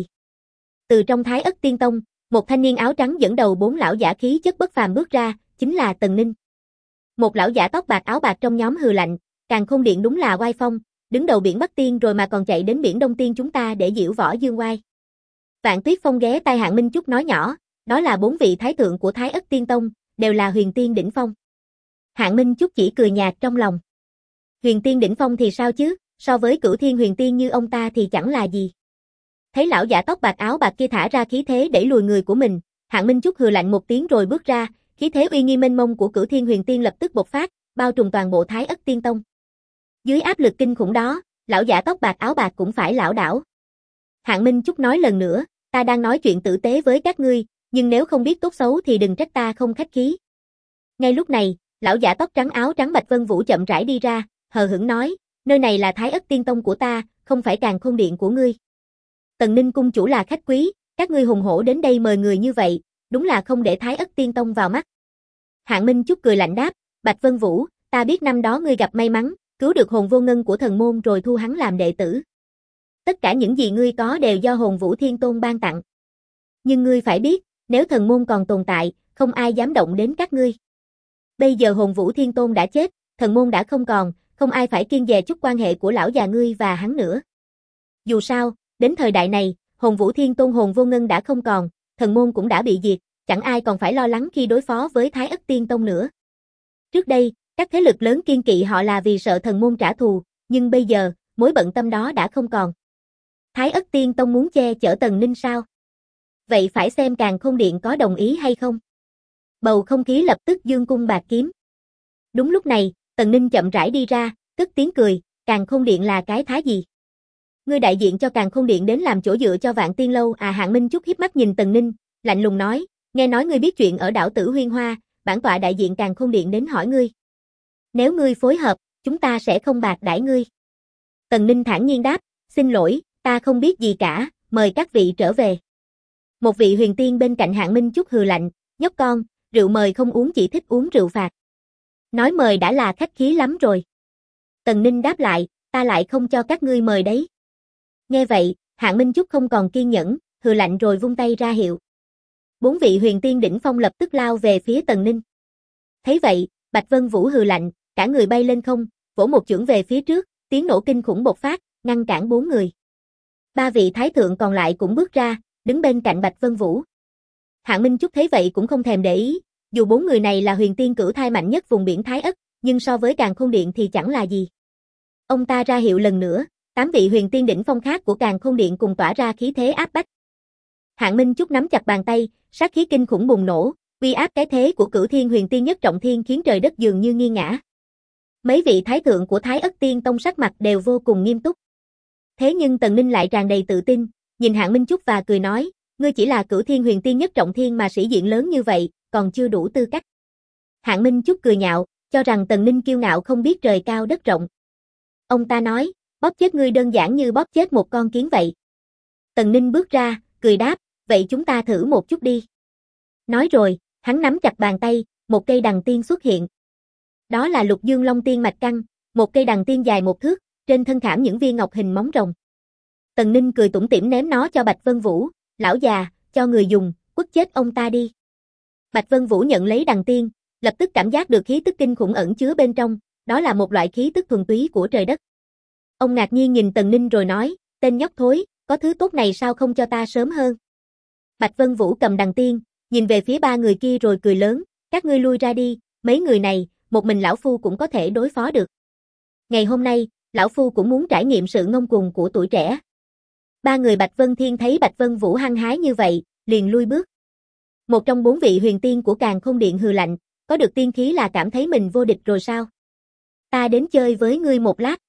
Từ trong Thái Ất Tiên Tông, một thanh niên áo trắng dẫn đầu 4 lão giả khí chất bất phàm bước ra, chính là Tần Ninh. Một lão giả tóc bạc áo bạc trong nhóm hừ lạnh, Càn Khôn Điện đúng là oai phong, đứng đầu biển Bắc Tiên rồi mà còn chạy đến biển Đông Tiên chúng ta để diễu võ dương oai. Vạn Tuyết Phong ghé tai Hạng Minh Chúc nói nhỏ, đó là 4 vị thái thượng của Thái Ất Tiên Tông, đều là huyền tiên đỉnh phong. Hạng Minh Chúc chỉ cười nhạt trong lòng. Huyền tiên đỉnh phong thì sao chứ, so với Cửu Thiên Huyền Tiên như ông ta thì chẳng là gì. Thấy lão giả tóc bạc áo bạc kia thả ra khí thế đẩy lùi người của mình, Hạng Minh Chúc hừ lạnh một tiếng rồi bước ra, khí thế uy nghi mênh mông của Cửu Thiên Huyền Tiên lập tức bộc phát, bao trùm toàn bộ Thái Ất Tiên Tông. Dưới áp lực kinh khủng đó, lão giả tóc bạc áo bạc cũng phải lảo đảo. Hạng Minh Chúc nói lần nữa, ta đang nói chuyện tử tế với các ngươi, nhưng nếu không biết tốt xấu thì đừng trách ta không khách khí. Ngay lúc này, lão giả tóc trắng áo trắng Bạch Vân Vũ chậm rãi đi ra, hờ hững nói, nơi này là Thái Ất Tiên Tông của ta, không phải Càn Khôn Điện của ngươi. Tần Ninh cung chủ là khách quý, các ngươi hùng hổ đến đây mời người như vậy, đúng là không để Thái Ất Tiên Tông vào mắt. Hạng Minh Chúc cười lạnh đáp, Bạch Vân Vũ, ta biết năm đó ngươi gặp may mắn, cứu được hồn vô ngân của thần môn rồi thu hắn làm đệ tử. Tất cả những gì ngươi có đều do hồn Vũ Thiên Tôn ban tặng. Nhưng ngươi phải biết, nếu thần môn còn tồn tại, không ai dám động đến các ngươi. Bây giờ hồn Vũ Thiên Tôn đã chết, thần môn đã không còn, không ai phải kiêng dè chút quan hệ của lão già ngươi và hắn nữa. Dù sao, đến thời đại này, hồn Vũ Thiên Tôn hồn vô ngân đã không còn, thần môn cũng đã bị diệt, chẳng ai còn phải lo lắng khi đối phó với Thái Ất Tiên Tông nữa. Trước đây, các thế lực lớn kiêng kỵ họ là vì sợ thần môn trả thù, nhưng bây giờ, mối bận tâm đó đã không còn. Thái Ất Tiên Tông muốn che chở Tần Ninh sao? Vậy phải xem Càn Khôn Điện có đồng ý hay không? Bầu không khí lập tức dương cung bạt kiếm. Đúng lúc này, Tần Ninh chậm rãi đi ra, cất tiếng cười, Càn Khôn Điện là cái thá gì? Ngươi đại diện cho Càn Khôn Điện đến làm chỗ dựa cho Vạn Tiên Lâu à? Hạng Minh Chúc híp mắt nhìn Tần Ninh, lạnh lùng nói, nghe nói ngươi biết chuyện ở đảo Tử Huyên Hoa, bản tọa đại diện Càn Khôn Điện đến hỏi ngươi. Nếu ngươi phối hợp, chúng ta sẽ không bạc đãi ngươi. Tần Ninh thản nhiên đáp, xin lỗi, ta không biết gì cả, mời các vị trở về. Một vị huyền tiên bên cạnh Hạng Minh Chúc hừ lạnh, nhóc con, rượu mời không uống chỉ thích uống rượu phạt. Nói mời đã là khách khí lắm rồi. Tần Ninh đáp lại, ta lại không cho các ngươi mời đấy. Nghe vậy, Hạng Minh Chúc không còn kiên nhẫn, hừ lạnh rồi vung tay ra hiệu. 4 vị huyền tiên đỉnh phong lập tức lao về phía Tần Ninh. Thấy vậy, Bạch Vân Vũ hừ lạnh, cả người bay lên không, vỗ một chưởng về phía trước, tiếng nổ kinh khủng bộc phát, ngăn cản 4 người. 3 vị thái thượng còn lại cũng bước ra, đứng bên cạnh Bạch Vân Vũ. Hạng Minh Chúc thấy vậy cũng không thèm để ý, dù 4 người này là huyền tiên cửu thai mạnh nhất vùng biển Thái Ất, nhưng so với Càn Khôn Điện thì chẳng là gì. Ông ta ra hiệu lần nữa, 8 vị huyền tiên đỉnh phong khác của Càn Khôn Điện cùng tỏa ra khí thế áp bách. Hạng Minh Chúc nắm chặt bàn tay, sát khí kinh khủng bùng nổ, uy áp cái thế của Cửu Thiên Huyền Tiên Nhất Trọng Thiên khiến trời đất dường như nghiêng ngã. Mấy vị thái thượng của Thái Ất Tiên Tông sắc mặt đều vô cùng nghiêm túc. Thế nhưng Tần Ninh lại tràn đầy tự tin, nhìn Hạng Minh Chúc và cười nói, ngươi chỉ là Cửu Thiên Huyền Tiên Nhất Trọng Thiên mà sĩ diện lớn như vậy, còn chưa đủ tư cách. Hạng Minh Chúc cười nhạo, cho rằng Tần Ninh kiêu ngạo không biết trời cao đất rộng. Ông ta nói, bóp chết ngươi đơn giản như bóp chết một con kiến vậy. Tần Ninh bước ra, cười đáp, vậy chúng ta thử một chút đi. Nói rồi, hắn nắm chặt bàn tay, một cây đằng tiên xuất hiện. Đó là Lục Dương Long Tiên Mạch Căn, một cây đằng tiên dài 1 thước, trên thân khảm những viên ngọc hình móng rồng. Tần Ninh cười tủm tỉm ném nó cho Bạch Vân Vũ, lão già, cho người dùng, quất chết ông ta đi. Bạch Vân Vũ nhận lấy đằng tiên, lập tức cảm giác được khí tức kinh khủng ẩn chứa bên trong, đó là một loại khí tức thuần túy của trời đất. Ông ngạc nhiên nhìn Tần Ninh rồi nói, tên nhóc thối, có thứ tốt này sao không cho ta sớm hơn. Bạch Vân Vũ cầm đằng tiên, nhìn về phía 3 người kia rồi cười lớn, các ngươi lui ra đi, mấy người này, một mình lão phu cũng có thể đối phó được. Ngày hôm nay, lão phu cũng muốn trải nghiệm sự ngông cuồng của tuổi trẻ. 3 người Bạch Vân Thiên thấy Bạch Vân Vũ hăng hái như vậy, liền lui bước. Một trong 4 vị huyền tiên của Càn Khôn Điện hừ lạnh, có được tiên khí là cảm thấy mình vô địch rồi sao? Ta đến chơi với ngươi một lát.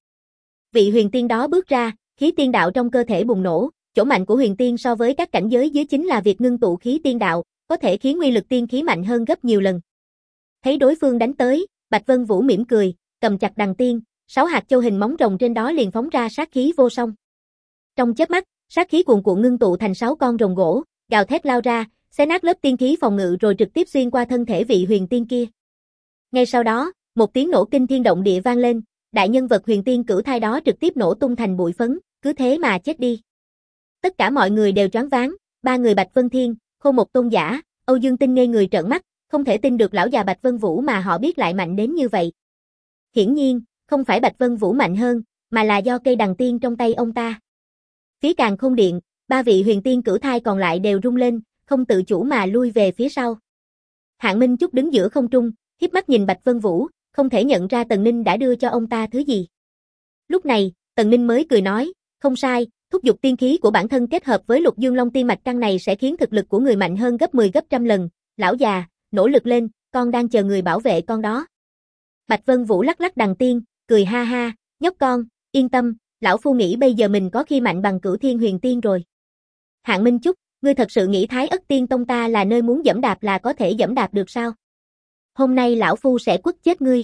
Vị huyền tiên đó bước ra, khí tiên đạo trong cơ thể bùng nổ, chỗ mạnh của huyền tiên so với các cảnh giới dưới chính là việc ngưng tụ khí tiên đạo, có thể khiến uy lực tiên khí mạnh hơn gấp nhiều lần. Thấy đối phương đánh tới, Bạch Vân Vũ mỉm cười, cầm chặt đằng tiên, 6 hạt châu hình móng rồng trên đó liền phóng ra sát khí vô song. Trong chớp mắt, sát khí cuồn cuộn ngưng tụ thành 6 con rồng gỗ, gào thét lao ra, xé nát lớp tiên khí phòng ngự rồi trực tiếp xuyên qua thân thể vị huyền tiên kia. Ngay sau đó, một tiếng nổ kinh thiên động địa vang lên, đại nhân vật huyền tiên cửu thai đó trực tiếp nổ tung thành bụi phấn, cứ thế mà chết đi. Tất cả mọi người đều choáng váng, 3 người Bạch Vân Thiên, Khô Một Tôn Giả, Âu Dương Tinh ngây người trợn mắt, không thể tin được lão già Bạch Vân Vũ mà họ biết lại mạnh đến như vậy. Hiển nhiên, không phải Bạch Vân Vũ mạnh hơn, mà là do cây đằng tiên trong tay ông ta. Phía Càn Khôn Điện, 3 vị huyền tiên cửu thai còn lại đều rung lên, không tự chủ mà lui về phía sau. Hạng Minh Chúc đứng giữa không trung, híp mắt nhìn Bạch Vân Vũ, không thể nhận ra Tần Ninh đã đưa cho ông ta thứ gì. Lúc này, Tần Ninh mới cười nói, không sai, thúc giục tiên khí của bản thân kết hợp với Lục Dương Long Tiên Mạch Căn này sẽ khiến thực lực của người mạnh hơn gấp 10 gấp trăm lần. Lão già, nỗ lực lên, con đang chờ người bảo vệ con đó. Bạch Vân Vũ lắc lắc đằng tiên, cười ha ha, nhóc con, yên tâm, lão phu nghĩ bây giờ mình có khi mạnh bằng Cửu Thiên Huyền Tiên rồi. Hạng Minh Chúc, ngươi thật sự nghĩ Thái Ất Tiên Tông ta là nơi muốn giẫm đạp là có thể giẫm đạp được sao? Hôm nay lão phu sẽ quất chết ngươi.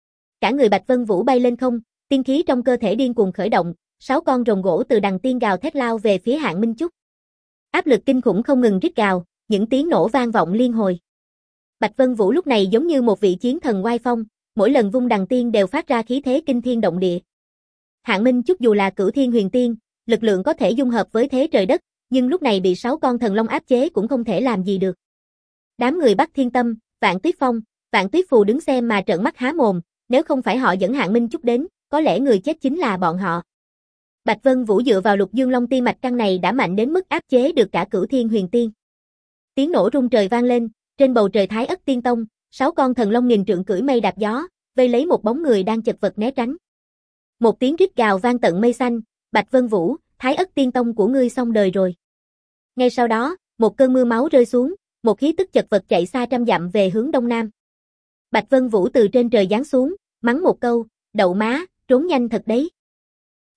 Cả người Bạch Vân Vũ bay lên không, tiên khí trong cơ thể điên cuồng khởi động, 6 con rồng gỗ từ đằng tiên gào thét lao về phía Hạng Minh Chúc. Áp lực kinh khủng không ngừng rít gào, những tiếng nổ vang vọng liên hồi. Bạch Vân Vũ lúc này giống như một vị chiến thần oai phong, mỗi lần vung đằng tiên đều phát ra khí thế kinh thiên động địa. Hạng Minh Chúc dù là Cửu Thiên Huyền Tiên, lực lượng có thể dung hợp với thế trời đất, nhưng lúc này bị 6 con thần long áp chế cũng không thể làm gì được. Đám người Bắc Thiên Tâm, Vạn Tuyết Phong, Vạn Tuyết Phù đứng xem mà trợn mắt há mồm, nếu không phải họ dẫn Hạng Minh Chúc đến, có lẽ người chết chính là bọn họ. Bạch Vân Vũ dựa vào Lục Dương Long Tiên Mạch Căn này đã mạnh đến mức áp chế được cả Cửu Thiên Huyền Tiên. Tiếng nổ rung trời vang lên, trên bầu trời Thái Ất Tiên Tông, 6 con thần long nghìn trượng cưỡi mây đạp gió, vây lấy một bóng người đang chật vật né tránh. Một tiếng rít gào vang tận mây xanh, Bạch Vân Vũ, Thái Ất Tiên Tông của ngươi xong đời rồi. Ngay sau đó, một cơn mưa máu rơi xuống, một khí tức chật vật chạy xa trăm dặm về hướng đông nam. Bạch Vân Vũ từ trên trời giáng xuống, mắng một câu, đậu má, trốn nhanh thật đấy.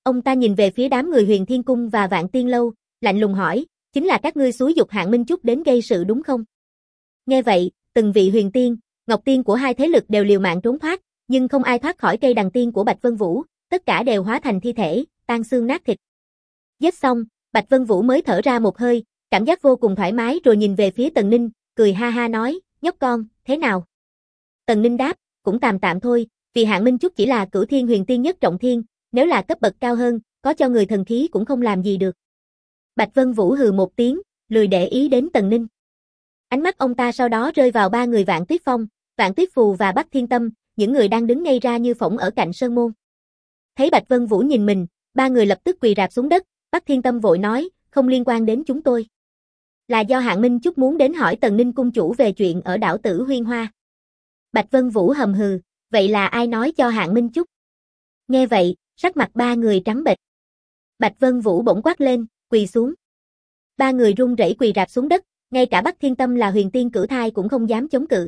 Ông ta nhìn về phía đám người Huyền Thiên Cung và Vạn Tiên Lâu, lạnh lùng hỏi, chính là các ngươi xúi giục Hạng Minh Chúc đến gây sự đúng không? Nghe vậy, từng vị huyền tiên, ngọc tiên của hai thế lực đều liều mạng trốn thoát, nhưng không ai thoát khỏi cây đằng tiên của Bạch Vân Vũ, tất cả đều hóa thành thi thể, tan xương nát thịt. Giết xong, Bạch Vân Vũ mới thở ra một hơi, cảm giác vô cùng thoải mái rồi nhìn về phía Tần Ninh, cười ha ha nói, nhóc con, thế nào? Tần Ninh đáp, cũng tạm tạm thôi, vì Hạng Minh Chúc chỉ là cửu thiên huyền tiên nhất trọng thiên, nếu là cấp bậc cao hơn, có cho người thần khí cũng không làm gì được. Bạch Vân Vũ hừ một tiếng, lười để ý đến Tần Ninh. Ánh mắt ông ta sau đó rơi vào ba người Vạn Tuyết Phong, Vạn Tuyết Phù và Bắc Thiên Tâm, những người đang đứng ngây ra như phỗng ở cạnh sơn môn. Thấy Bạch Vân Vũ nhìn mình, ba người lập tức quỳ rạp xuống đất, Bắc Thiên Tâm vội nói, không liên quan đến chúng tôi. Là do Hạng Minh Chúc muốn đến hỏi Tần Ninh cung chủ về chuyện ở đảo Tử Huyên Hoa. Bạch Vân Vũ hầm hừ, vậy là ai nói cho Hạng Minh Chúc? Nghe vậy, sắc mặt ba người trắng bệch. Bạch Vân Vũ bỗng quát lên, quỳ xuống. Ba người run rẩy quỳ rạp xuống đất, ngay cả Bắc Thiên Tâm là huyền tiên cửu thai cũng không dám chống cự.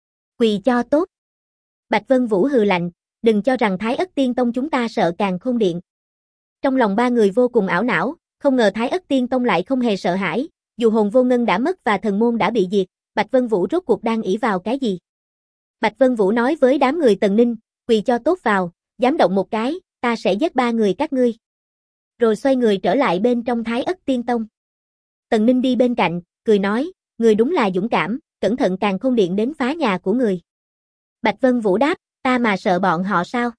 Quỳ cho tốt. Bạch Vân Vũ hừ lạnh, đừng cho rằng Thái Ất Tiên Tông chúng ta sợ Càn Khôn Điện. Trong lòng ba người vô cùng ảo não, không ngờ Thái Ất Tiên Tông lại không hề sợ hãi, dù hồn vô ngân đã mất và thần môn đã bị diệt, Bạch Vân Vũ rốt cuộc đang ỷ vào cái gì? Bạch Vân Vũ nói với đám người Tần Ninh, quỳ cho tốt vào, dám động một cái, ta sẽ giết ba người các ngươi. Rồi xoay người trở lại bên trong Thái Ất Tiên Tông. Tần Ninh đi bên cạnh, cười nói, người đúng là dũng cảm, cẩn thận Càn Khôn Điện đến phá nhà của người. Bạch Vân Vũ đáp, ta mà sợ bọn họ sao?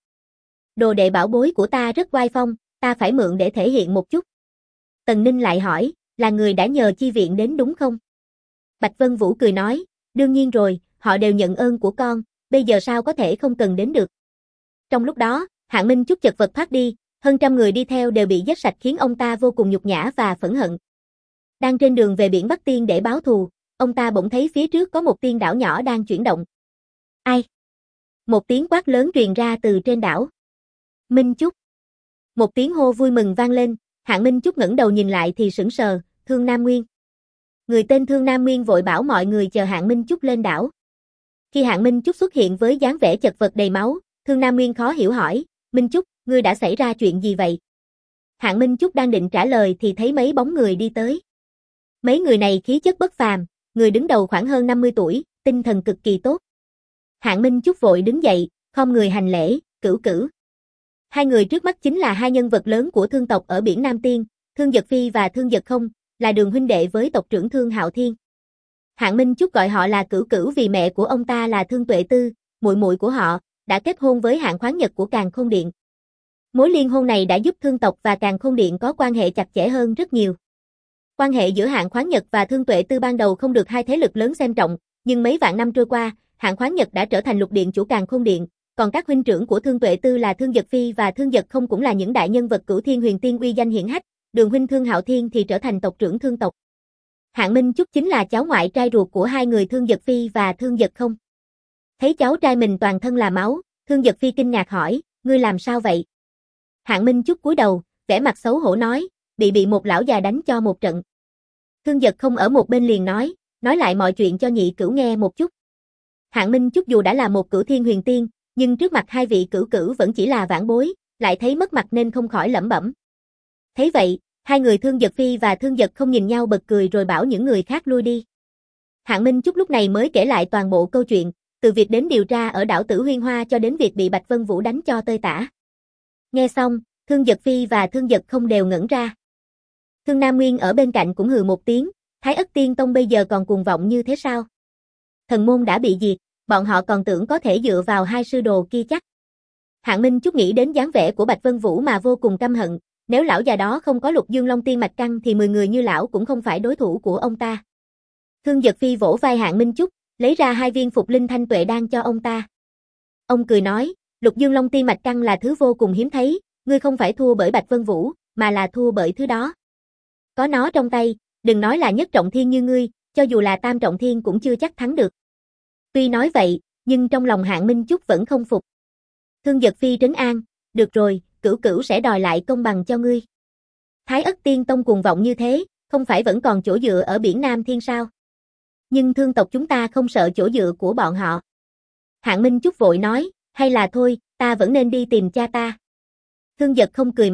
Đồ đệ bảo bối của ta rất oai phong, ta phải mượn để thể hiện một chút. Tần Ninh lại hỏi, là người đã nhờ chi viện đến đúng không? Bạch Vân Vũ cười nói, đương nhiên rồi, họ đều nhận ơn của con, bây giờ sao có thể không cần đến được. Trong lúc đó, Hạng Minh Chúc chật vật thoát đi, hơn trăm người đi theo đều bị giết sạch khiến ông ta vô cùng nhục nhã và phẫn hận. Đang trên đường về biển Bắc Tiên để báo thù, ông ta bỗng thấy phía trước có một tiên đảo nhỏ đang chuyển động. Ai? Một tiếng quát lớn truyền ra từ trên đảo. Minh Chúc. Một tiếng hô vui mừng vang lên, Hạng Minh Chúc ngẩng đầu nhìn lại thì sững sờ, Thương Nam Nguyên. Người tên Thương Nam Nguyên vội bảo mọi người chờ Hạng Minh Chúc lên đảo. Khi Hạng Minh Chúc xuất hiện với dáng vẻ chật vật đầy máu, Thương Nam Nguyên khó hiểu hỏi, Minh Chúc, ngươi đã xảy ra chuyện gì vậy? Hạng Minh Chúc đang định trả lời thì thấy mấy bóng người đi tới. Mấy người này khí chất bất phàm, người đứng đầu khoảng hơn 50 tuổi, tinh thần cực kỳ tốt. Hạng Minh Chúc vội đứng dậy, khom người hành lễ, cửu cửu. Hai người trước mắt chính là hai nhân vật lớn của thương tộc ở biển Nam Tiên, Thương Giật Phi và Thương Giật Không, là đường huynh đệ với tộc trưởng Thương Hạo Thiên. Hạng Minh Chúc gọi họ là cửu cửu vì mẹ của ông ta là Thương Tuệ Tư, muội muội của họ, đã kết hôn với Hạng Khoáng Nhật của Càn Khôn Điện. Mối liên hôn này đã giúp thương tộc và Càn Khôn Điện có quan hệ chặt chẽ hơn rất nhiều. Quan hệ giữa Hạng Khoáng Nhật và Thương Tuệ Tư ban đầu không được hai thế lực lớn xem trọng, nhưng mấy vạn năm trôi qua, Hạng Khoáng Nhật đã trở thành lục điện chủ Càn Khôn Điện, còn các huynh trưởng của Thương Tuệ Tư là Thương Giật Phi và Thương Giật Không cũng là những đại nhân vật cửu thiên huyền tiên uy danh hiển hách, đường huynh Thương Hạo Thiên thì trở thành tộc trưởng thương tộc. Hạng Minh Chúc chính là cháu ngoại trai ruột của hai người Thương Giật Phi và Thương Giật Không. Thấy cháu trai mình toàn thân là máu, Thương Giật Phi kinh ngạc hỏi, ngươi làm sao vậy? Hạng Minh Chúc cúi đầu, vẻ mặt xấu hổ nói, bị một lão già đánh cho một trận. Thương Giật Không ở một bên liền nói lại mọi chuyện cho nhị cửu nghe một chút. Hạng Minh Chúc dù đã là một cửu thiên huyền tiên, nhưng trước mặt hai vị cửu cửu vẫn chỉ là vãn bối, lại thấy mất mặt nên không khỏi lẩm bẩm. Thấy vậy, hai người Thương Giật Phi và Thương Giật Không nhìn nhau bật cười rồi bảo những người khác lui đi. Hạng Minh Chúc lúc này mới kể lại toàn bộ câu chuyện, từ việc đến điều tra ở đảo Tử Huyên Hoa cho đến việc bị Bạch Vân Vũ đánh cho tơi tả. Nghe xong, Thương Giật Phi và Thương Giật Không đều ngẩn ra. Thương Nam Nguyên ở bên cạnh cũng hừ một tiếng, Thái Ất Tiên Tông bây giờ còn cuồng vọng như thế sao? Thần môn đã bị diệt, bọn họ còn tưởng có thể dựa vào hai sư đồ kia chắc. Hạng Minh Chúc nghĩ đến dáng vẻ của Bạch Vân Vũ mà vô cùng căm hận, nếu lão già đó không có Lục Dương Long Tiên mạch căn thì 10 người như lão cũng không phải đối thủ của ông ta. Thương Giật Phi vỗ vai Hạng Minh Chúc, lấy ra 2 viên phục linh thanh tuệ đan cho ông ta. Ông cười nói, Lục Dương Long Tiên mạch căn là thứ vô cùng hiếm thấy, ngươi không phải thua bởi Bạch Vân Vũ, mà là thua bởi thứ đó. Có nó trong tay, đừng nói là nhất trọng thiên như ngươi, cho dù là tam trọng thiên cũng chưa chắc thắng được. Tuy nói vậy, nhưng trong lòng Hạng Minh Chúc vẫn không phục. Thương Giật Phi trấn an, được rồi, cửu cửu sẽ đòi lại công bằng cho ngươi. Thái Ất Tiên Tông cuồng vọng như thế, không phải vẫn còn chỗ dựa ở biển Nam Thiên sao? Nhưng thương tộc chúng ta không sợ chỗ dựa của bọn họ. Hạng Minh Chúc vội nói, hay là thôi, ta vẫn nên đi tìm cha ta. Thương Giật Không cười mắng,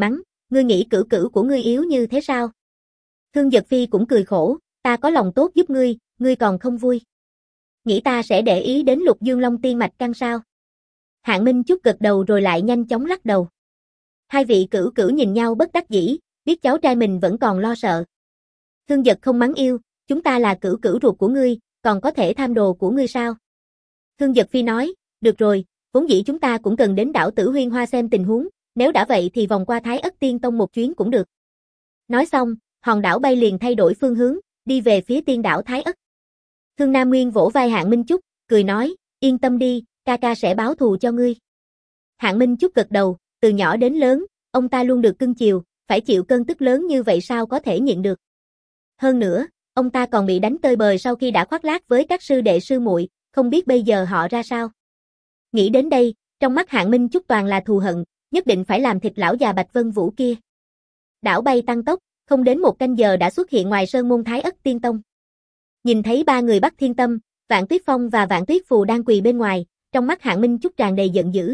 ngươi nghĩ cửu cửu của ngươi yếu như thế sao? Thương Dật Phi cũng cười khổ, ta có lòng tốt giúp ngươi, ngươi còn không vui. Nghĩ ta sẽ để ý đến Lục Dương Long tiên mạch căn sao? Hạng Minh chút gật đầu rồi lại nhanh chóng lắc đầu. Hai vị cửu cửu nhìn nhau bất đắc dĩ, biết cháu trai mình vẫn còn lo sợ. Thương Dật không mắng yêu, chúng ta là cửu cửu ruột của ngươi, còn có thể tham đồ của ngươi sao? Thương Dật Phi nói, được rồi, vốn dĩ chúng ta cũng cần đến đảo Tử Huyên Hoa xem tình huống, nếu đã vậy thì vòng qua Thái Ất Tiên Tông một chuyến cũng được. Nói xong, hòn đảo bay liền thay đổi phương hướng, đi về phía tiên đảo Thái Ất. Thương Nam Nguyên vỗ vai Hạng Minh Chúc, cười nói, yên tâm đi, ca ca sẽ báo thù cho ngươi. Hạng Minh Chúc gật đầu, từ nhỏ đến lớn, ông ta luôn được cưng chiều, phải chịu cơn tức lớn như vậy sao có thể nhịn được. Hơn nữa, ông ta còn bị đánh tơi bời sau khi đã khoác lác với các sư đệ sư muội, không biết bây giờ họ ra sao. Nghĩ đến đây, trong mắt Hạng Minh Chúc toàn là thù hận, nhất định phải làm thịt lão già Bạch Vân Vũ kia. Đảo bay tăng tốc, không đến một canh giờ đã xuất hiện ngoài sơn môn Thái Ất Tiên Tông. Nhìn thấy ba người Bắc Thiên Tâm, Vạn Tuyết Phong và Vạn Tuyết Phù đang quỳ bên ngoài, trong mắt Hạng Minh Chúc tràn đầy giận dữ.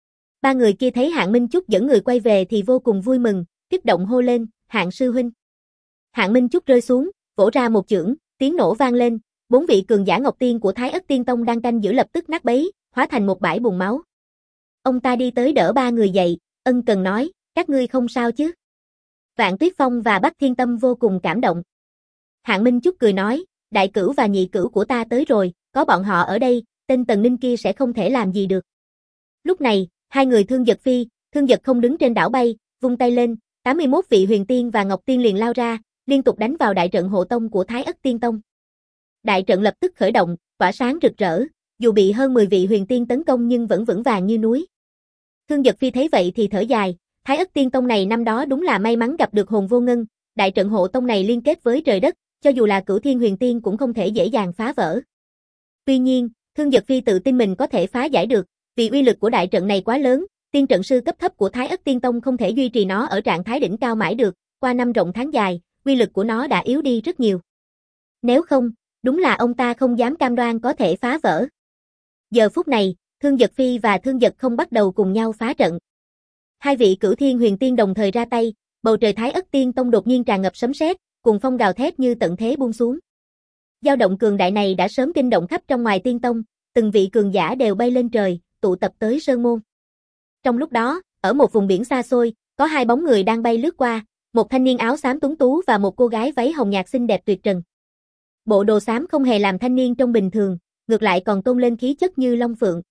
Ba người kia thấy Hạng Minh Chúc dẫn người quay về thì vô cùng vui mừng, kích động hô lên, Hạng sư huynh. Hạng Minh Chúc rơi xuống, vỗ ra một chưởng, tiếng nổ vang lên, bốn vị cường giả Ngọc Tiên của Thái Ất Tiên Tông đang canh giữ lập tức nát bấy, hóa thành một bãi bùn máu. Ông ta đi tới đỡ ba người dậy, ân cần nói, các ngươi không sao chứ? Vạn Tuyết Phong và Bắc Thiên Tâm vô cùng cảm động. Hạng Minh Chúc cười nói, đại cửu và nhị cửu của ta tới rồi, có bọn họ ở đây, tên Tần Ninh kia sẽ không thể làm gì được. Lúc này, hai người Thương Dật Phi, Thương Dật không đứng trên đảo bay, vung tay lên, 81 vị huyền tiên và ngọc tiên liền lao ra, liên tục đánh vào đại trận hộ tông của Thái Ất Tiên Tông. Đại trận lập tức khởi động, tỏa sáng rực rỡ, dù bị hơn 10 vị huyền tiên tấn công nhưng vẫn vững vàng như núi. Thương Dật Phi thấy vậy thì thở dài, Thái Ất Tiên Tông này năm đó đúng là may mắn gặp được Hồn Vô Ngân, đại trận hộ tông này liên kết với trời đất, cho dù là Cửu Thiên Huyền Tiên cũng không thể dễ dàng phá vỡ. Tuy nhiên, Thương Dật Phi tự tin mình có thể phá giải được, vì uy lực của đại trận này quá lớn, tiên trận sư cấp thấp của Thái Ất Tiên Tông không thể duy trì nó ở trạng thái đỉnh cao mãi được, qua năm rộng tháng dài, uy lực của nó đã yếu đi rất nhiều. Nếu không, đúng là ông ta không dám cam đoan có thể phá vỡ. Giờ phút này, Thương Dật Phi và Thương Dật không bắt đầu cùng nhau phá trận. Hai vị Cửu Thiên Huyền Tiên đồng thời ra tay, bầu trời Thái Ất Tiên Tông đột nhiên tràn ngập sấm sét, cùng phong gào thét như tận thế buông xuống. Dao động cường đại này đã sớm kinh động khắp trong ngoài Tiên Tông, từng vị cường giả đều bay lên trời, tụ tập tới sơn môn. Trong lúc đó, ở một vùng biển xa xôi, có hai bóng người đang bay lướt qua, một thanh niên áo xám tuấn tú và một cô gái váy hồng nhạt xinh đẹp tuyệt trần. Bộ đồ xám không hề làm thanh niên trông bình thường, ngược lại còn tôn lên khí chất như long phượng.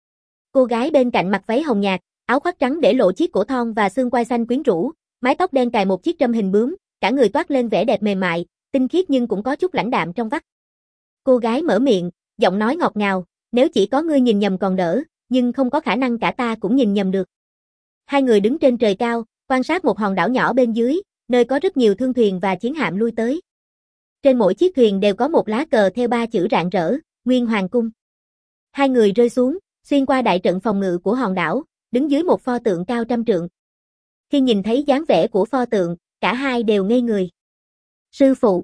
Cô gái bên cạnh mặc váy hồng nhạt, áo khoác trắng để lộ chiếc cổ thon và xương quai xanh quyến rũ, mái tóc đen cài một chiếc trâm hình bướm, cả người toát lên vẻ đẹp mềm mại, tinh khiết nhưng cũng có chút lãnh đạm trong vắt. Cô gái mở miệng, giọng nói ngọt ngào, nếu chỉ có ngươi nhìn nhầm còn đỡ, nhưng không có khả năng cả ta cũng nhìn nhầm được. Hai người đứng trên trời cao, quan sát một hòn đảo nhỏ bên dưới, nơi có rất nhiều thương thuyền và chiến hạm lui tới. Trên mỗi chiếc thuyền đều có một lá cờ theo ba chữ rạng rỡ, Nguyên Hoàng Cung. Hai người rơi xuống, xuyên qua đại trận phòng ngự của hòn đảo, đứng dưới một pho tượng cao trăm trượng. Khi nhìn thấy dáng vẻ của pho tượng, cả hai đều ngây người. Sư phụ.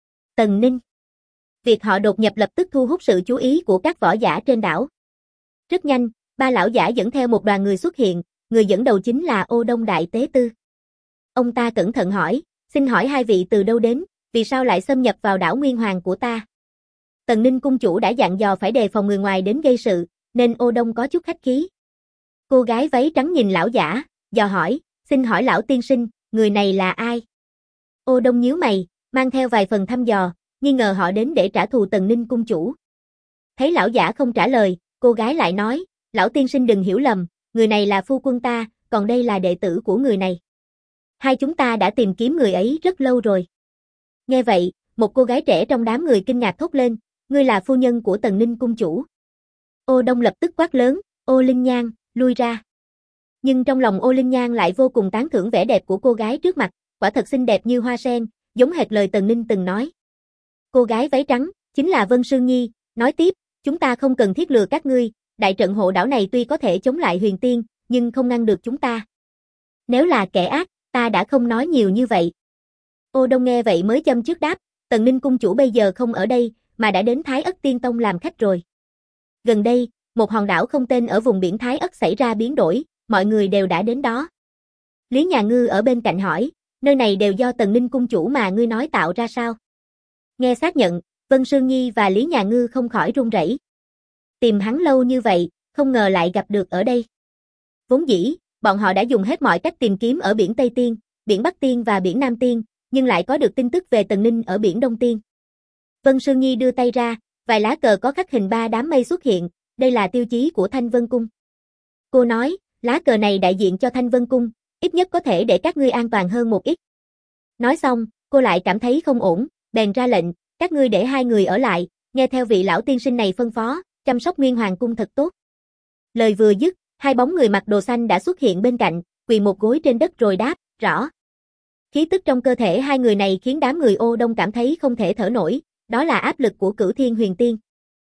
Tần Ninh. Việc họ đột nhập lập tức thu hút sự chú ý của các võ giả trên đảo. Rất nhanh, ba lão giả dẫn theo một đoàn người xuất hiện, người dẫn đầu chính là Ô Đông Đại Tế Tư. Ông ta cẩn thận hỏi, xin hỏi hai vị từ đâu đến, vì sao lại xâm nhập vào đảo Nguyên Hoàng của ta? Tần Ninh cung chủ đã dặn dò phải đề phòng người ngoài đến gây sự, nên Ô Đông có chút khách khí. Cô gái váy trắng nhìn lão giả, dò hỏi, xin hỏi lão tiên sinh, người này là ai? Ô Đông nhíu mày, mang theo vài phần thăm dò, nghi ngờ họ đến để trả thù Tần Ninh cung chủ. Thấy lão giả không trả lời, cô gái lại nói, lão tiên sinh đừng hiểu lầm, người này là phu quân ta, còn đây là đệ tử của người này. Hai chúng ta đã tìm kiếm người ấy rất lâu rồi. Nghe vậy, một cô gái trẻ trong đám người kinh ngạc thốt lên, ngươi là phu nhân của Tần Ninh cung chủ. Ô Đông lập tức quát lớn, Ô Linh Nhan, lui ra. Nhưng trong lòng Ô Linh Nhan lại vô cùng tán thưởng vẻ đẹp của cô gái trước mặt, quả thật xinh đẹp như hoa sen, giống hệt lời Tần Ninh từng nói. Cô gái váy trắng, chính là Vân Sương Nhi, nói tiếp, chúng ta không cần thiết lừa các ngươi, đại trận hộ đảo này tuy có thể chống lại huyền tiên, nhưng không ngăn được chúng ta. Nếu là kẻ ác, ta đã không nói nhiều như vậy. Ô Đông nghe vậy mới châm trước đáp, Tần Ninh cung chủ bây giờ không ở đây, mà đã đến Thái Ất Tiên Tông làm khách rồi. Gần đây, một hòn đảo không tên ở vùng biển Thái Ất xảy ra biến đổi, mọi người đều đã đến đó. Lý Nhà Ngư ở bên cạnh hỏi, nơi này đều do Tần Ninh cung chủ mà ngươi nói tạo ra sao? Nghe xác nhận, Vân Sương Nhi và Lý Nhà Ngư không khỏi run rẩy. Tìm hắn lâu như vậy, không ngờ lại gặp được ở đây. Vốn dĩ, bọn họ đã dùng hết mọi cách tìm kiếm ở biển Tây Tiên, biển Bắc Tiên và biển Nam Tiên, nhưng lại có được tin tức về Tần Ninh ở biển Đông Tiên. Vân Sương Nhi đưa tay ra, vài lá cờ có khắc hình 3 đám mây xuất hiện, đây là tiêu chí của Thanh Vân Cung. Cô nói, lá cờ này đại diện cho Thanh Vân Cung, ít nhất có thể để các ngươi an toàn hơn một ít. Nói xong, cô lại cảm thấy không ổn, bèn ra lệnh, các ngươi để 2 người ở lại, nghe theo vị lão tiên sinh này phân phó, chăm sóc Nguyên Hoàng Cung thật tốt. Lời vừa dứt, 2 bóng người mặc đồ xanh đã xuất hiện bên cạnh, quỳ một gối trên đất rồi đáp, rõ. Khí tức trong cơ thể 2 người này khiến đám người Ô Đông cảm thấy không thể thở nổi, đó là áp lực của Cửu Thiên Huyền Tiên.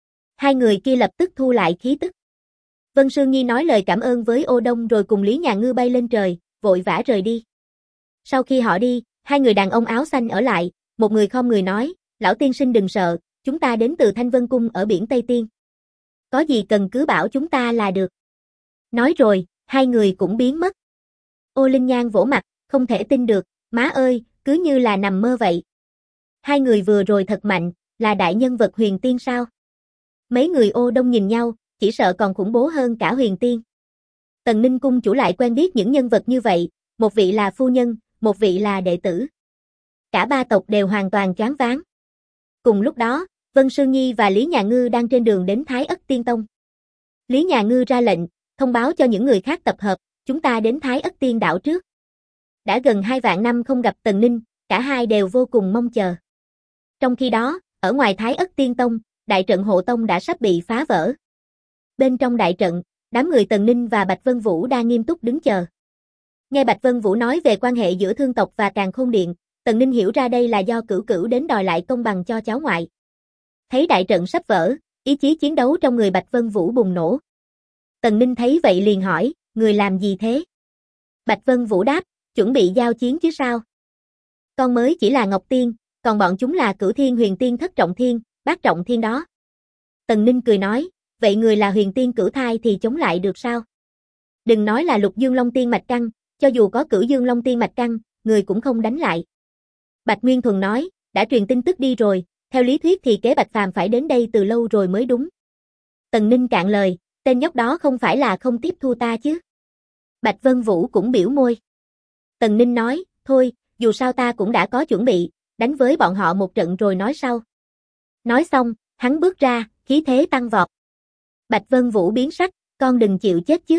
2 người kia lập tức thu lại khí tức. Vân Sương Nhi nói lời cảm ơn với Ô Đông rồi cùng Lý Nhà Ngư bay lên trời, vội vã rời đi. Sau khi họ đi, 2 người đàn ông áo xanh ở lại, một người khom người nói, lão tiên sinh đừng sợ, chúng ta đến từ Thanh Vân Cung ở biển Tây Tiên. Có gì cần cứ bảo chúng ta là được. Nói rồi, 2 người cũng biến mất. Ô Linh Nhan vỗ mặt, không thể tin được, má ơi, cứ như là nằm mơ vậy. 2 người vừa rồi thật mạnh, là đại nhân vật Huyền Tiên sao? Mấy người Ô Đông nhìn nhau, chỉ sợ còn khủng bố hơn cả Huyền Tiên. Tần Ninh cung chủ lại quen biết những nhân vật như vậy, một vị là phu nhân, một vị là đệ tử. Cả 3 tộc đều hoàn toàn choáng váng. Cùng lúc đó, Vân Sương Nhi và Lý Nhà Ngư đang trên đường đến Thái Ất Tiên Tông. Lý Nhà Ngư ra lệnh, thông báo cho những người khác tập hợp, chúng ta đến Thái Ất Tiên đảo trước. Đã gần 2 vạn năm không gặp Tần Ninh, cả hai đều vô cùng mong chờ. Trong khi đó, ở ngoài Thái Ất Tiên Tông, đại trận hộ tông đã sắp bị phá vỡ. Bên trong đại trận, đám người Tần Ninh và Bạch Vân Vũ đang nghiêm túc đứng chờ. Nghe Bạch Vân Vũ nói về quan hệ giữa Thương tộc và Càn Khôn Điện, Tần Ninh hiểu ra đây là do Cửu Cửu đến đòi lại công bằng cho cháu ngoại. Thấy đại trận sắp vỡ, ý chí chiến đấu trong người Bạch Vân Vũ bùng nổ. Tần Ninh thấy vậy liền hỏi, người làm gì thế? Bạch Vân Vũ đáp, chuẩn bị giao chiến chứ sao? Con mới chỉ là Ngọc Tiên, còn bọn chúng là Cửu Thiên Huyền Tiên Thất Trọng Thiên, Bát Trọng Thiên đó. Tần Ninh cười nói, vậy người là Huyền Tiên Cửu Thai thì chống lại được sao? Đừng nói là Lục Dương Long Tiên Mạch Căn, cho dù có Cửu Dương Long Tiên Mạch Căn, người cũng không đánh lại. Bạch Nguyên Thuần nói, đã truyền tin tức đi rồi, theo lý thuyết thì kế Bạch Phàm phải đến đây từ lâu rồi mới đúng. Tần Ninh cạn lời, tên nhóc đó không phải là không tiếp thu ta chứ. Bạch Vân Vũ cũng biểu môi. Tần Ninh nói, thôi, dù sao ta cũng đã có chuẩn bị, đánh với bọn họ một trận rồi nói sau. Nói xong, hắn bước ra, khí thế tăng vọt. Bạch Vân Vũ biến sắc, con đừng chịu chết chứ.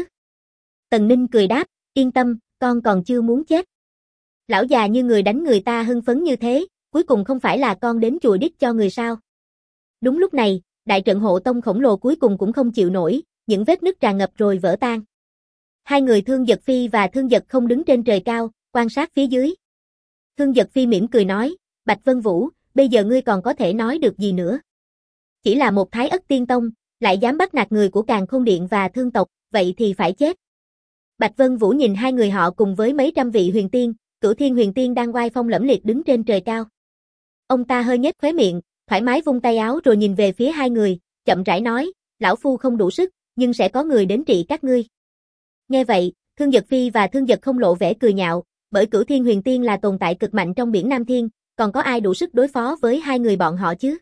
Tần Ninh cười đáp, yên tâm, con còn chưa muốn chết. Lão già như người đánh người ta hưng phấn như thế, cuối cùng không phải là con đến chùa đít cho người sao. Đúng lúc này, đại trận hộ tông khổng lồ cuối cùng cũng không chịu nổi, những vết nứt tràn ngập rồi vỡ tan. 2 người Thương Giật Phi và Thương Giật Không đứng trên trời cao, quan sát phía dưới. Thương Giật Phi mỉm cười nói, Bạch Vân Vũ, bây giờ ngươi còn có thể nói được gì nữa? Chỉ là một Thái Ất Tiên Tông, lại dám bắt nạt người của Càn Khôn Điện và Thương tộc, vậy thì phải chết. Bạch Vân Vũ nhìn 2 người họ cùng với mấy trăm vị huyền tiên, Cửu Thiên Huyền Tiên đang oai phong lẫm liệt đứng trên trời cao. Ông ta hơi nhếch khóe miệng, thoải mái vung tay áo rồi nhìn về phía 2 người, chậm rãi nói, lão phu không đủ sức, nhưng sẽ có người đến trị các ngươi. Nghe vậy, Thương Giật Phi và Thương Giật Không lộ vẻ cười nhạo, bởi Cửu Thiên Huyền Tiên là tồn tại cực mạnh trong biển Nam Thiên, còn có ai đủ sức đối phó với 2 người bọn họ chứ?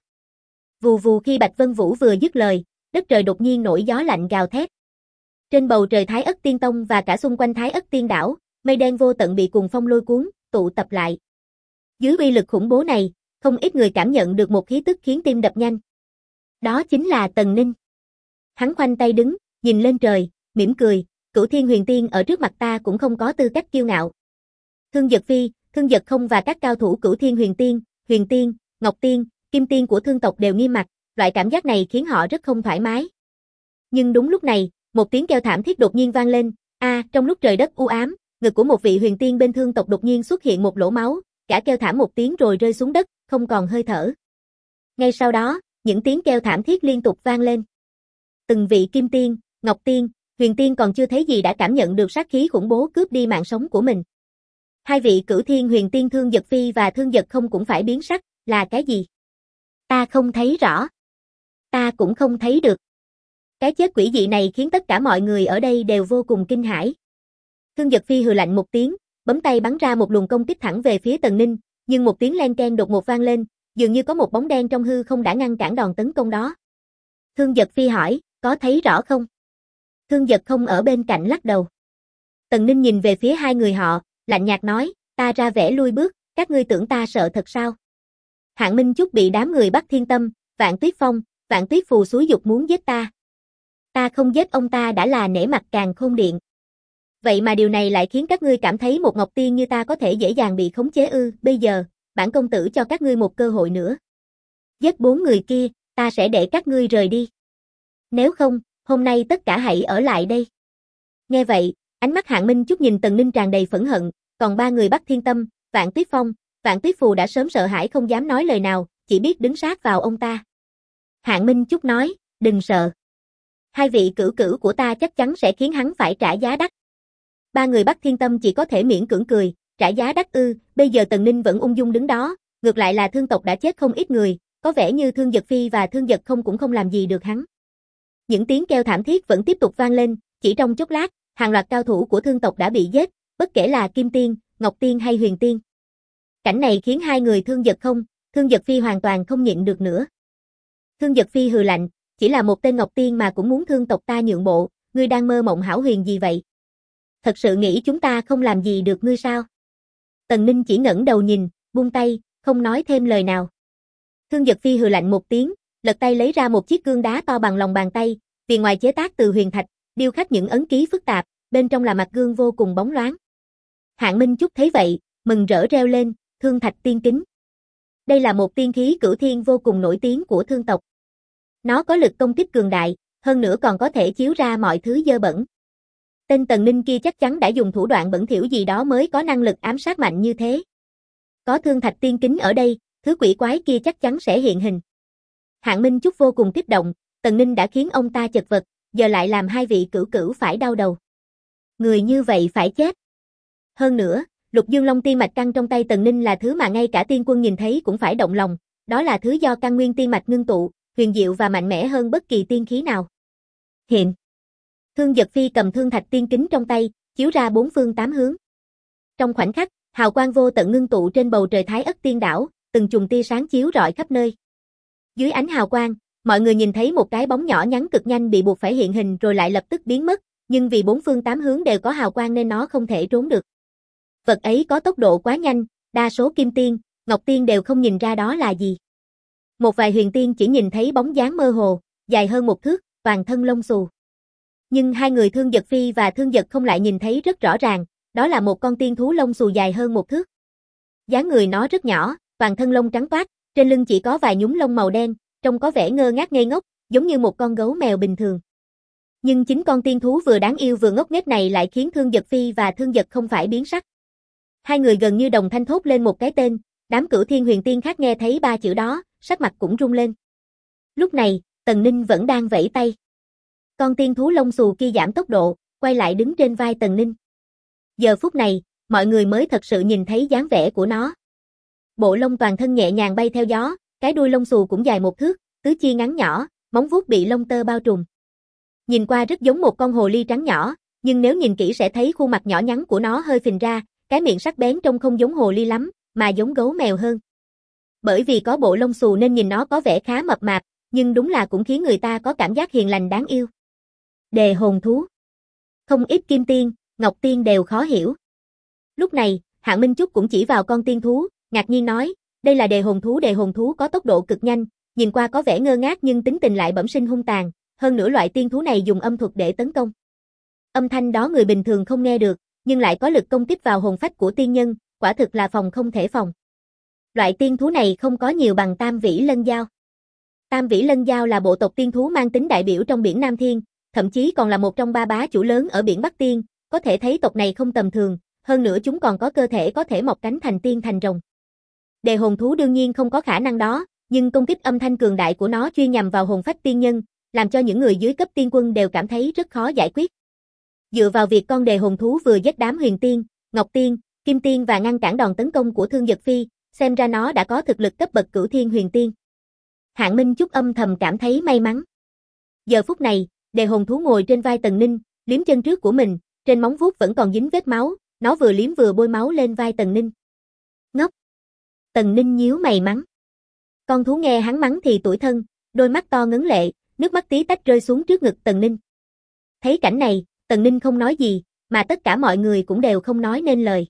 Vù vù khi Bạch Vân Vũ vừa dứt lời, đất trời đột nhiên nổi gió lạnh gào thét. Trên bầu trời Thái Ất Tiên Tông và cả xung quanh Thái Ất Tiên đảo, mây đen vô tận bị cuồng phong lôi cuốn, tụ tập lại. Dưới uy lực khủng bố này, không ít người cảm nhận được một khí tức khiến tim đập nhanh. Đó chính là Tần Ninh. Hắn khoanh tay đứng, nhìn lên trời, mỉm cười, Cửu Thiên Huyền Tiên ở trước mặt ta cũng không có tư cách kiêu ngạo. Thương Giật Phi, Thương Giật Không và các cao thủ Cửu Thiên Huyền Tiên, Ngọc Tiên, Kim Tiên của Thương tộc đều nghiêm mặt, loại cảm giác này khiến họ rất không thoải mái. Nhưng đúng lúc này, một tiếng kêu thảm thiết đột nhiên vang lên, trong lúc trời đất u ám, ngực của một vị huyền tiên bên Thương tộc đột nhiên xuất hiện một lỗ máu, cả kêu thảm một tiếng rồi rơi xuống đất, không còn hơi thở. Ngay sau đó, những tiếng kêu thảm thiết liên tục vang lên. Từng vị Kim Tiên, Ngọc Tiên, Huyền Tiên còn chưa thấy gì đã cảm nhận được sát khí khủng bố cướp đi mạng sống của mình. 2 vị Cửu Thiên Huyền Tiên Thương Giật Phi và Thương Giật Không cũng phải biến sắc, là cái gì? Ta không thấy rõ. Ta cũng không thấy được. Cái chết quỷ dị này khiến tất cả mọi người ở đây đều vô cùng kinh hãi. Thương Giật Phi hừ lạnh một tiếng, bấm tay bắn ra một luồng công kích thẳng về phía Tần Ninh, nhưng một tiếng len keng đột ngột vang lên, dường như có một bóng đen trong hư không đã ngăn cản đòn tấn công đó. Thương Dật Phi hỏi, có thấy rõ không? Thương Dật không ở bên cạnh lắc đầu. Tần Ninh nhìn về phía hai người họ, lạnh nhạt nói, ta ra vẻ lui bước, các ngươi tưởng ta sợ thật sao? Hạng Minh Chúc bị đám người Bắc Thiên Tâm, Vạn Tuyết Phong, Vạn Tuyết Phù xúi giục muốn giết ta. Ta không giết ông ta đã là nể mặt Càn Khôn Điện. Vậy mà điều này lại khiến các ngươi cảm thấy một Ngọc Tiên như ta có thể dễ dàng bị khống chế ư? Bây giờ, bản công tử cho các ngươi một cơ hội nữa. Giết 4 người kia, ta sẽ để các ngươi rời đi. Nếu không, hôm nay tất cả hãy ở lại đây. Nghe vậy, ánh mắt Hạng Minh Chúc nhìn Tần Ninh tràn đầy phẫn hận, còn 3 người Bắc Thiên Tâm, Vạn Tuyết Phong, Vạn Tuyết Phù đã sớm sợ hãi không dám nói lời nào, chỉ biết đứng sát vào ông ta. Hạng Minh Chúc nói, đừng sợ. 2 vị cửu cửu của ta chắc chắn sẽ khiến hắn phải trả giá đắt. 3 người Bắc Thiên Tâm chỉ có thể miễn cưỡng cười, trả giá đắt ư? Bây giờ Tần Ninh vẫn ung dung đứng đó, ngược lại là Thương tộc đã chết không ít người, có vẻ như Thương Dật Phi và Thương Dật Không cũng không làm gì được hắn. Những tiếng kêu thảm thiết vẫn tiếp tục vang lên, chỉ trong chốc lát, hàng loạt cao thủ của Thương tộc đã bị giết, bất kể là Kim Tiên, Ngọc Tiên hay Huyền Tiên. Cảnh này khiến hai người Thương Dật Không, Thương Dật Phi hoàn toàn không nhịn được nữa. Thương Dật Phi hừ lạnh, chỉ là một tên Ngọc Tiên mà cũng muốn Thương tộc ta nhượng bộ, ngươi đang mơ mộng hão huyền gì vậy? Thật sự nghĩ chúng ta không làm gì được ngươi sao? Tần Ninh chỉ ngẩng đầu nhìn, buông tay, không nói thêm lời nào. Thương Dật Phi hừ lạnh một tiếng, lật tay lấy ra một chiếc gương đá to bằng lòng bàn tay, vì ngoài chế tác từ huyền thạch, điêu khắc những ấn ký phức tạp, bên trong là mặt gương vô cùng bóng loáng. Hạng Minh Chúc thấy vậy, mừng rỡ reo lên, Thương Thạch Tiên Kính. Đây là một tiên khí cửu thiên vô cùng nổi tiếng của Thương tộc. Nó có lực công kích cường đại, hơn nữa còn có thể chiếu ra mọi thứ dơ bẩn. Tên Tần Ninh kia chắc chắn đã dùng thủ đoạn bẩn thỉu gì đó mới có năng lực ám sát mạnh như thế. Có Thương Thạch Tiên Kính ở đây, thứ quỷ quái kia chắc chắn sẽ hiện hình. Hạng Minh Chúc vô cùng kích động, Tần Ninh đã khiến ông ta chật vật, giờ lại làm 2 vị cửu cửu phải đau đầu. Người như vậy phải chết. Hơn nữa, Lục Dương Long Tiên Mạch căn trong tay Tần Ninh là thứ mà ngay cả tiên quân nhìn thấy cũng phải động lòng, đó là thứ do căn nguyên tiên mạch ngưng tụ, huyền diệu và mạnh mẽ hơn bất kỳ tiên khí nào. Hiện. Thương Dật Phi cầm Thương Thạch Tiên Kính trong tay, chiếu ra 4 phương 8 hướng. Trong khoảnh khắc, hào quang vô tận ngưng tụ trên bầu trời Thái Ất Tiên Đảo, từng chùm tia sáng chiếu rọi khắp nơi. Dưới ánh hào quang, mọi người nhìn thấy một cái bóng nhỏ nhắn cực nhanh bị buộc phải hiện hình rồi lại lập tức biến mất, nhưng vì 4 phương 8 hướng đều có hào quang nên nó không thể trốn được. Vật ấy có tốc độ quá nhanh, đa số Kim Tiên, Ngọc Tiên đều không nhìn ra đó là gì. Một vài Huyền Tiên chỉ nhìn thấy bóng dáng mơ hồ, dài hơn 1 thước, toàn thân lông xù. Nhưng 2 người Thương Dật Phi và Thương Dật Không lại nhìn thấy rất rõ ràng, đó là một con tiên thú lông xù dài hơn 1 thước. Dáng người nó rất nhỏ, toàn thân lông trắng toát, trên lưng chỉ có vài nhúm lông màu đen, trông có vẻ ngơ ngác ngây ngốc, giống như một con gấu mèo bình thường. Nhưng chính con tiên thú vừa đáng yêu vừa ngốc nghếch này lại khiến Thương Dật Phi và Thương Dật Không phải biến sắc. 2 người gần như đồng thanh thốt lên một cái tên, đám Cửu Thiên Huyền Tiên khác nghe thấy 3 chữ đó, sắc mặt cũng rung lên. Lúc này, Tần Ninh vẫn đang vẫy tay. Con tiên thú lông xù kia giảm tốc độ, quay lại đứng trên vai Tần Ninh. Giờ phút này, mọi người mới thật sự nhìn thấy dáng vẻ của nó. Bộ lông toàn thân nhẹ nhàng bay theo gió, cái đuôi lông xù cũng dài 1 thước, tứ chi ngắn nhỏ, móng vuốt bị lông tơ bao trùm. Nhìn qua rất giống một con hồ ly trắng nhỏ, nhưng nếu nhìn kỹ sẽ thấy khuôn mặt nhỏ nhắn của nó hơi phình ra, cái miệng sắc bén trông không giống hồ ly lắm, mà giống gấu mèo hơn. Bởi vì có bộ lông xù nên nhìn nó có vẻ khá mập mạp, nhưng đúng là cũng khiến người ta có cảm giác hiền lành đáng yêu. Đề hồn thú. Không ít Kim Tiên, Ngọc Tiên đều khó hiểu. Lúc này, Hạng Minh Chúc cũng chỉ vào con tiên thú, ngạc nhiên nói, đây là đề hồn thú có tốc độ cực nhanh, nhìn qua có vẻ ngơ ngác nhưng tính tình lại bẩm sinh hung tàn, hơn nữa loại tiên thú này dùng âm thuật để tấn công. Âm thanh đó người bình thường không nghe được, nhưng lại có lực công kích vào hồn phách của tiên nhân, quả thực là phòng không thể phòng. Loại tiên thú này không có nhiều bằng Tam Vĩ Lân Giao. Tam Vĩ Lân Giao là bộ tộc tiên thú mang tính đại biểu trong biển Nam Thiên, thậm chí còn là một trong 3 bá chủ lớn ở biển Bắc Tiên, có thể thấy tộc này không tầm thường, hơn nữa chúng còn có cơ thể có thể mọc cánh thành tiên thành rồng. Đề hồn thú đương nhiên không có khả năng đó, nhưng công kích âm thanh cường đại của nó chuyên nhằm vào hồn phách tiên nhân, làm cho những người dưới cấp tiên quân đều cảm thấy rất khó giải quyết. Dựa vào việc con đề hồn thú vừa giết đám Huyền Tiên, Ngọc Tiên, Kim Tiên và ngăn cản đòn tấn công của Thương Dật Phi, xem ra nó đã có thực lực cấp bậc Cửu Thiên Huyền Tiên. Hạng Minh Chúc âm thầm cảm thấy may mắn. Giờ phút này, đề hồn thú ngồi trên vai Tần Ninh, liếm chân trước của mình, trên móng vuốt vẫn còn dính vết máu, nó vừa liếm vừa bôi máu lên vai Tần Ninh. Ngốc! Tần Ninh nhíu mày mắng. Con thú nghe hắn mắng thì tủi thân, đôi mắt to ngấn lệ, nước mắt tí tách rơi xuống trước ngực Tần Ninh. Thấy cảnh này, Tần Ninh không nói gì, mà tất cả mọi người cũng đều không nói nên lời.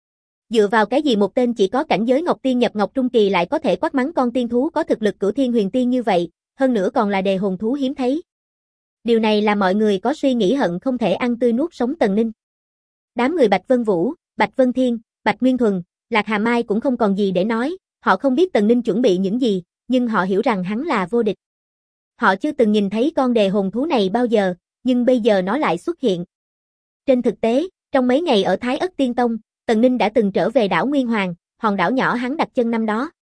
Dựa vào cái gì một tên chỉ có cảnh giới Ngọc Tiên nhập Ngọc Trung Kỳ lại có thể quát mắng con tiên thú có thực lực Cửu Thiên Huyền Tiên như vậy, hơn nữa còn là đề hồn thú hiếm thấy. Điều này làm mọi người có suy nghĩ hận không thể ăn tươi nuốt sống Tần Ninh. Đám người Bạch Vân Vũ, Bạch Vân Thiên, Bạch Nguyên Thuần, Lạc Hà Mai cũng không còn gì để nói, họ không biết Tần Ninh chuẩn bị những gì, nhưng họ hiểu rằng hắn là vô địch. Họ chưa từng nhìn thấy con đề hồn thú này bao giờ, nhưng bây giờ nó lại xuất hiện. Trên thực tế, trong mấy ngày ở Thái Ất Tiên Tông, Tần Ninh đã từng trở về đảo Nguyên Hoàng, hòn đảo nhỏ hắn đặt chân năm đó.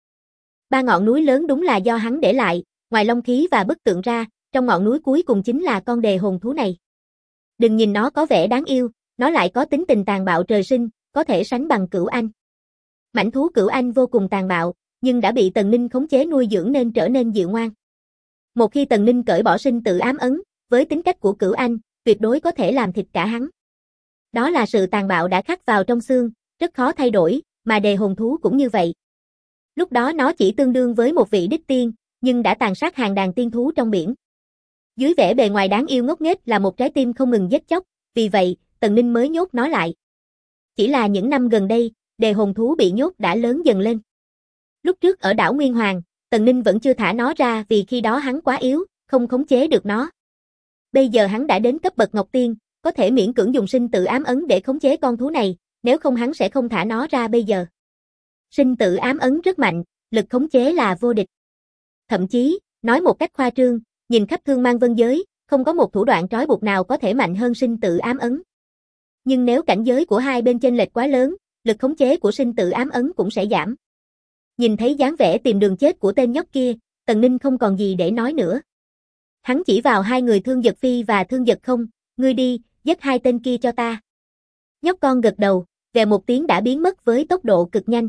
3 ngọn núi lớn đúng là do hắn để lại, ngoài long khí và bức tượng ra, trong ngọn núi cuối cùng chính là con đề hồn thú này. Đừng nhìn nó có vẻ đáng yêu, nó lại có tính tình tàn bạo trời sinh, có thể sánh bằng Cửu Anh. Mãnh thú Cửu Anh vô cùng tàn bạo, nhưng đã bị Tần Ninh khống chế nuôi dưỡng nên trở nên dịu ngoan. Một khi Tần Ninh cởi bỏ sinh tử ám ấn, với tính cách của Cửu Anh, tuyệt đối có thể làm thịt cả hắn. Đó là sự tàn bạo đã khắc vào trong xương, rất khó thay đổi, mà đề hồn thú cũng như vậy. Lúc đó nó chỉ tương đương với một vị đích tiên, nhưng đã tàn sát hàng đàn tiên thú trong biển. Dưới vẻ bề ngoài đáng yêu ngốc nghếch là một trái tim không ngừng giết chóc, vì vậy, Tần Ninh mới nhốt nó lại. Chỉ là những năm gần đây, đề hồn thú bị nhốt đã lớn dần lên. Lúc trước ở đảo Nguyên Hoàng, Tần Ninh vẫn chưa thả nó ra vì khi đó hắn quá yếu, không khống chế được nó. Bây giờ hắn đã đến cấp bậc Ngọc Tiên, có thể miễn cưỡng dùng sinh tử ám ấn để khống chế con thú này, nếu không hắn sẽ không thả nó ra bây giờ. Sinh tử ám ấn rất mạnh, lực khống chế là vô địch. Thậm chí, nói một cách khoa trương, nhìn khắp Thương Mang Vân giới, không có một thủ đoạn trói buộc nào có thể mạnh hơn sinh tử ám ấn. Nhưng nếu cảnh giới của hai bên chênh lệch quá lớn, lực khống chế của sinh tử ám ấn cũng sẽ giảm. Nhìn thấy dáng vẻ tìm đường chết của tên nhóc kia, Tần Ninh không còn gì để nói nữa. Hắn chỉ vào hai người Thương Giật Phi và Thương Giật Không, ngươi đi, giết hai tên kia cho ta. Nhóc con gật đầu, vèo một tiếng đã biến mất với tốc độ cực nhanh.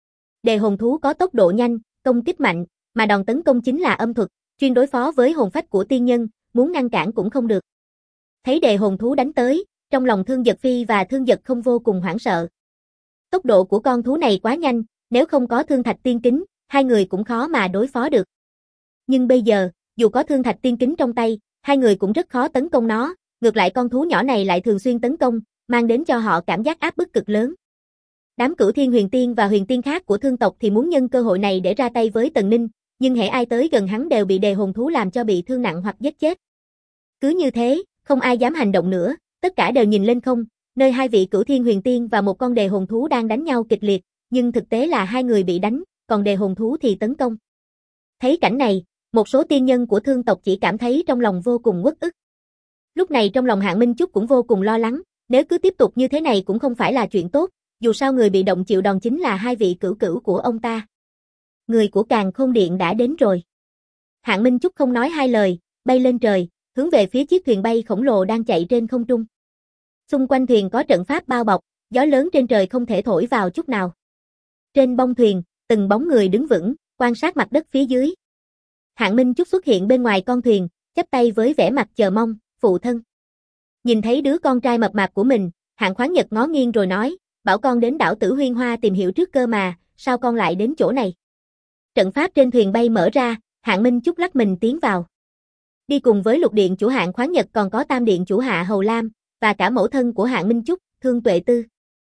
Đề hồn thú có tốc độ nhanh, công kích mạnh, mà đòn tấn công chính là âm thuật, chuyên đối phó với hồn phách của tiên nhân, muốn ngăn cản cũng không được. Thấy đề hồn thú đánh tới, trong lòng Thương Giật Phi và Thương Giật Không vô cùng hoảng sợ. Tốc độ của con thú này quá nhanh, nếu không có Thương Thạch Tiên Kính, hai người cũng khó mà đối phó được. Nhưng bây giờ, dù có Thương Thạch Tiên Kính trong tay, hai người cũng rất khó tấn công nó, ngược lại con thú nhỏ này lại thường xuyên tấn công, mang đến cho họ cảm giác áp bức cực lớn. Đám Cửu Thiên Huyền Tiên và huyền tiên khác của Thương tộc thì muốn nhân cơ hội này để ra tay với Tần Ninh, nhưng hễ ai tới gần hắn đều bị đề hồn thú làm cho bị thương nặng hoặc giết chết. Cứ như thế, không ai dám hành động nữa, tất cả đều nhìn lên không, nơi hai vị Cửu Thiên Huyền Tiên và một con đề hồn thú đang đánh nhau kịch liệt, nhưng thực tế là hai người bị đánh, còn đề hồn thú thì tấn công. Thấy cảnh này, một số tiên nhân của Thương tộc chỉ cảm thấy trong lòng vô cùng uất ức. Lúc này trong lòng Hạng Minh Chúc cũng vô cùng lo lắng, nếu cứ tiếp tục như thế này cũng không phải là chuyện tốt, dù sao người bị động chịu đòn chính là hai vị cửu cửu của ông ta. Người của Càn Khôn Điện đã đến rồi. Hạng Minh Chúc không nói hai lời, bay lên trời, hướng về phía chiếc thuyền bay khổng lồ đang chạy trên không trung. Xung quanh thuyền có trận pháp bao bọc, gió lớn trên trời không thể thổi vào chút nào. Trên bông thuyền, từng bóng người đứng vững, quan sát mặt đất phía dưới. Hạng Minh Chúc xuất hiện bên ngoài con thuyền, chắp tay với vẻ mặt chờ mong, phụ thân. Nhìn thấy đứa con trai mập mạp của mình, Hạng Khoáng Nhật ngó nghiêng rồi nói, bảo con đến đảo Tử Huyên Hoa tìm hiểu trước cơ mà, sao con lại đến chỗ này? Trận pháp trên thuyền bay mở ra, Hạng Minh Chúc lắc mình tiến vào. Đi cùng với Lục Điện chủ Hạng Khoáng Nhật còn có Tam Điện chủ Hạ Hầu Lam, và cả mẫu thân của Hạng Minh Chúc, Thương Tuệ Tư.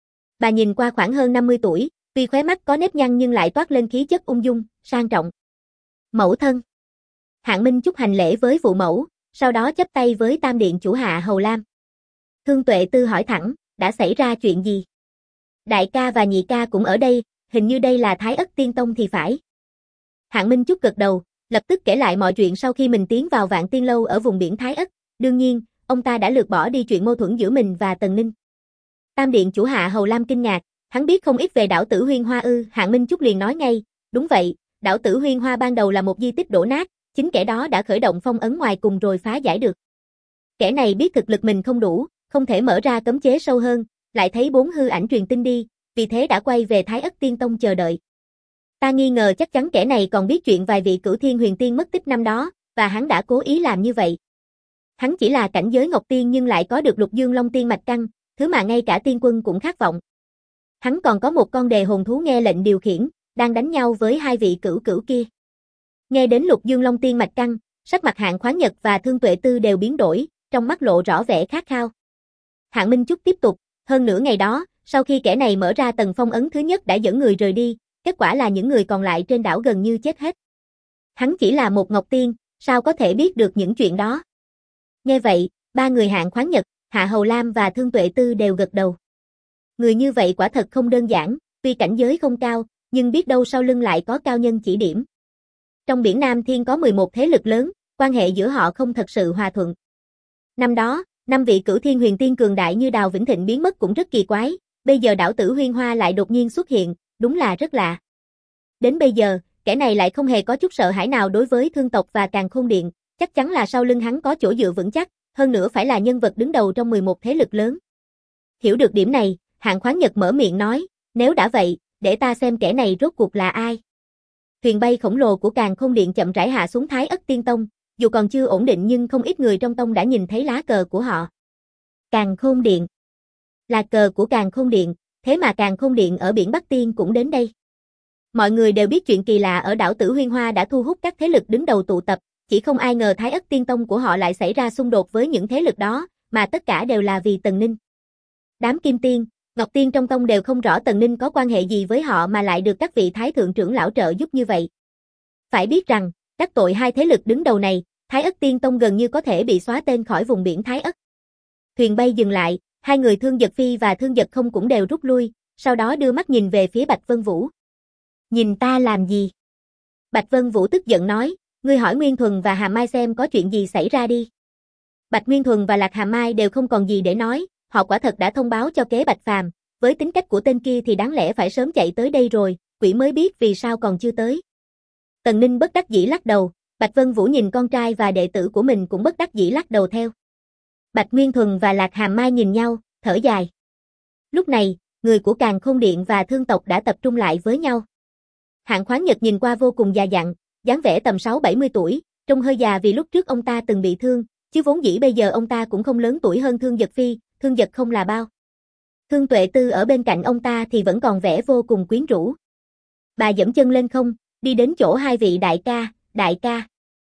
Bà nhìn qua khoảng hơn 50 tuổi, tuy khóe mắt có nếp nhăn nhưng lại toát lên khí chất ung dung, sang trọng. Mẫu thân. Hạng Minh Chúc hành lễ với phụ mẫu, sau đó chắp tay với Tam Điện chủ Hạ Hầu Lam. Thương Tuệ Tư hỏi thẳng, đã xảy ra chuyện gì? Đại ca và nhị ca cũng ở đây, hình như đây là Thái Ất Tiên Tông thì phải. Hạng Minh Chúc gật đầu, lập tức kể lại mọi chuyện sau khi mình tiến vào Vạn Tiên Lâu ở vùng biển Thái Ất. Đương nhiên, ông ta đã lược bỏ đi chuyện mâu thuẫn giữa mình và Tần Ninh. Tam Điện chủ Hạ Hầu Lam kinh ngạc, hắn biết không ít về đảo Tử Huyên Hoa ư? Hạng Minh Chúc liền nói ngay, đúng vậy, đảo Tử Huyên Hoa ban đầu là một di tích đổ nát, chính kẻ đó đã khởi động phong ấn ngoài cùng rồi phá giải được. Kẻ này biết thực lực mình không đủ, không thể mở ra cấm chế sâu hơn, lại thấy 4 hư ảnh truyền tin đi, vì thế đã quay về Thái Ất Tiên Tông chờ đợi. Ta nghi ngờ chắc chắn kẻ này còn biết chuyện vài vị Cửu Thiên Huyền Tiên mất tích năm đó, và hắn đã cố ý làm như vậy. Hắn chỉ là cảnh giới Ngọc Tiên nhưng lại có được Lục Dương Long Tiên mạch căn, thứ mà ngay cả tiên quân cũng khát vọng. Hắn còn có một con đề hồn thú nghe lệnh điều khiển, đang đánh nhau với hai vị cửu cửu kia. Nghe đến Lục Dương Long Tiên Mạch Căng, sắc mặt Hạng Khoáng Nhật và Thương Tuệ Tư đều biến đổi, trong mắt lộ rõ vẻ khát khao. Hạng Minh Chúc tiếp tục, hơn nửa ngày đó, sau khi kẻ này mở ra tầng phong ấn thứ nhất đã dẫn người rời đi, kết quả là những người còn lại trên đảo gần như chết hết. Hắn chỉ là một Ngọc Tiên, sao có thể biết được những chuyện đó? Nghe vậy, ba người Hạng Khoáng Nhật, Hạ Hầu Lam và Thương Tuệ Tư đều gật đầu. Người như vậy quả thật không đơn giản, tuy cảnh giới không cao, nhưng biết đâu sau lưng lại có cao nhân chỉ điểm. Trong biển Nam Thiên có 11 thế lực lớn, quan hệ giữa họ không thật sự hòa thuận. Năm đó, 5 vị Cửu Thiên Huyền Tiên cường đại như Đào Vĩnh Thịnh biến mất cũng rất kỳ quái, bây giờ đảo tử Huyên Hoa lại đột nhiên xuất hiện, đúng là rất lạ. Đến bây giờ, kẻ này lại không hề có chút sợ hãi nào đối với Thương tộc và Càn Khôn Điện, chắc chắn là sau lưng hắn có chỗ dựa vững chắc, hơn nữa phải là nhân vật đứng đầu trong 11 thế lực lớn. Hiểu được điểm này, Hạng Khoáng Nhật mở miệng nói, nếu đã vậy, để ta xem kẻ này rốt cuộc là ai. Thuyền bay khổng lồ của Càn Khôn Điện chậm rãi hạ xuống Thái Ất Tiên Tông, dù còn chưa ổn định nhưng không ít người trong tông đã nhìn thấy lá cờ của họ. Càn Khôn Điện. Là cờ của Càn Khôn Điện, thế mà Càn Khôn Điện ở biển Bắc Tiên cũng đến đây. Mọi người đều biết chuyện kỳ lạ ở đảo Tử Huyên Hoa đã thu hút các thế lực đứng đầu tụ tập, chỉ không ai ngờ Thái Ất Tiên Tông của họ lại xảy ra xung đột với những thế lực đó, mà tất cả đều là vì Tần Ninh. Đám Kim Tiên, Ngọc Tiên trong tông đều không rõ Tần Ninh có quan hệ gì với họ mà lại được các vị Thái Thượng trưởng lão trợ giúp như vậy. Phải biết rằng, đắc tội hai thế lực đứng đầu này, Thái Ất Tiên Tông gần như có thể bị xóa tên khỏi vùng biển Thái Ất. Thuyền bay dừng lại, hai người Thương Giật Phi và Thương Giật Không cũng đều rút lui, sau đó đưa mắt nhìn về phía Bạch Vân Vũ. Nhìn ta làm gì? Bạch Vân Vũ tức giận nói, ngươi hỏi Nguyên Thuần và Hàm Mai xem có chuyện gì xảy ra đi. Bạch Nguyên Thuần và Lạc Hàm Mai đều không còn gì để nói, họ quả thật đã thông báo cho Kế Bạch Phàm, với tính cách của tên kia thì đáng lẽ phải sớm chạy tới đây rồi, quỷ mới biết vì sao còn chưa tới. Tần Ninh bất đắc dĩ lắc đầu, Bạch Vân Vũ nhìn con trai và đệ tử của mình cũng bất đắc dĩ lắc đầu theo. Bạch Nguyên Thuần và Lạc Hàm Mai nhìn nhau, thở dài. Lúc này, người của Càn Khôn Điện và Thương tộc đã tập trung lại với nhau. Hạng Khoáng Nhật nhìn qua vô cùng già dặn, dáng vẻ tầm 6-70 tuổi, trông hơi già vì lúc trước ông ta từng bị thương, chứ vốn dĩ bây giờ ông ta cũng không lớn tuổi hơn Thương Giật Phi, Thương Giật Không là bao. Thương Tuệ Tư ở bên cạnh ông ta thì vẫn còn vẻ vô cùng quyến rũ. Bà dẫm chân lên không, đi đến chỗ hai vị đại ca,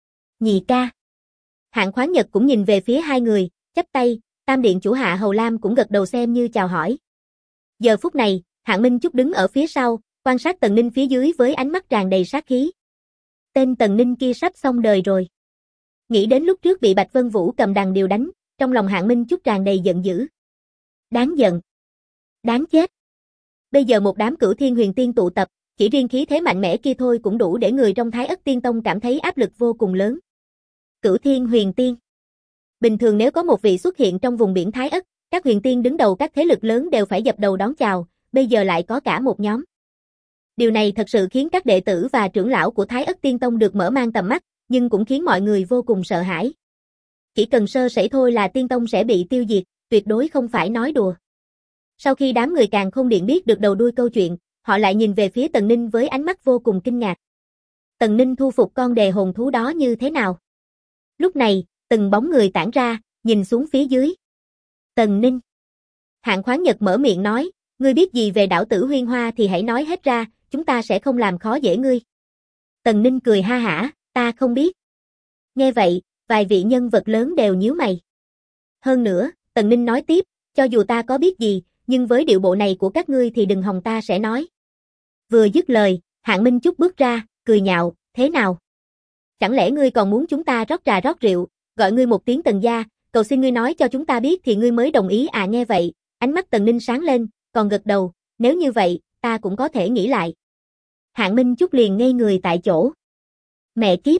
nhị ca. Hạng Khoáng Nhật cũng nhìn về phía hai người, chắp tay, Tam Điện chủ Hạ Hầu Lam cũng gật đầu xem như chào hỏi. Giờ phút này, Hạng Minh Chúc đứng ở phía sau, quan sát Tần Ninh phía dưới với ánh mắt tràn đầy sát khí. Tên Tần Ninh kia sắp xong đời rồi. Nghĩ đến lúc trước bị Bạch Vân Vũ cầm đằng điều đánh, trong lòng Hạng Minh Chúc tràn đầy giận dữ. Đáng giận. Đáng chết. Bây giờ một đám Cửu Thiên Huyền Tiên tụ tập, chỉ riêng khí thế mạnh mẽ kia thôi cũng đủ để người trong Thái Ất Tiên Tông cảm thấy áp lực vô cùng lớn. Cửu Thiên Huyền Tiên. Bình thường nếu có một vị xuất hiện trong vùng biển Thái Ất, các huyền tiên đứng đầu các thế lực lớn đều phải dập đầu đón chào, bây giờ lại có cả một nhóm. Điều này thật sự khiến các đệ tử và trưởng lão của Thái Ất Tiên Tông được mở mang tầm mắt, nhưng cũng khiến mọi người vô cùng sợ hãi. Chỉ cần sơ sẩy thôi là Tiên Tông sẽ bị tiêu diệt, tuyệt đối không phải nói đùa. Sau khi đám người Càn Khôn Điện biết được đầu đuôi câu chuyện, họ lại nhìn về phía Tần Ninh với ánh mắt vô cùng kinh ngạc. Tần Ninh thu phục con đề hồn thú đó như thế nào? Lúc này, từng bóng người tản ra, nhìn xuống phía dưới. Tần Ninh. Hạng Khoáng Nhật mở miệng nói, ngươi biết gì về đảo Tử Huyên Hoa thì hãy nói hết ra, chúng ta sẽ không làm khó dễ ngươi. Tần Ninh cười ha hả, ta không biết. Nghe vậy, vài vị nhân vật lớn đều nhíu mày. Hơn nữa, Tần Ninh nói tiếp, cho dù ta có biết gì, nhưng với điệu bộ này của các ngươi thì đừng hòng ta sẽ nói. Vừa dứt lời, Hạng Minh Chúc bước ra, cười nhạo, thế nào? Chẳng lẽ ngươi còn muốn chúng ta rót trà rót rượu, gọi ngươi một tiếng Tần gia, cầu xin ngươi nói cho chúng ta biết thì ngươi mới đồng ý à? Nghe vậy, ánh mắt Tần Ninh sáng lên, còn gật đầu, nếu như vậy, ta cũng có thể nghĩ lại. Hạng Minh Chúc liền ngây người tại chỗ. Mẹ kiếp!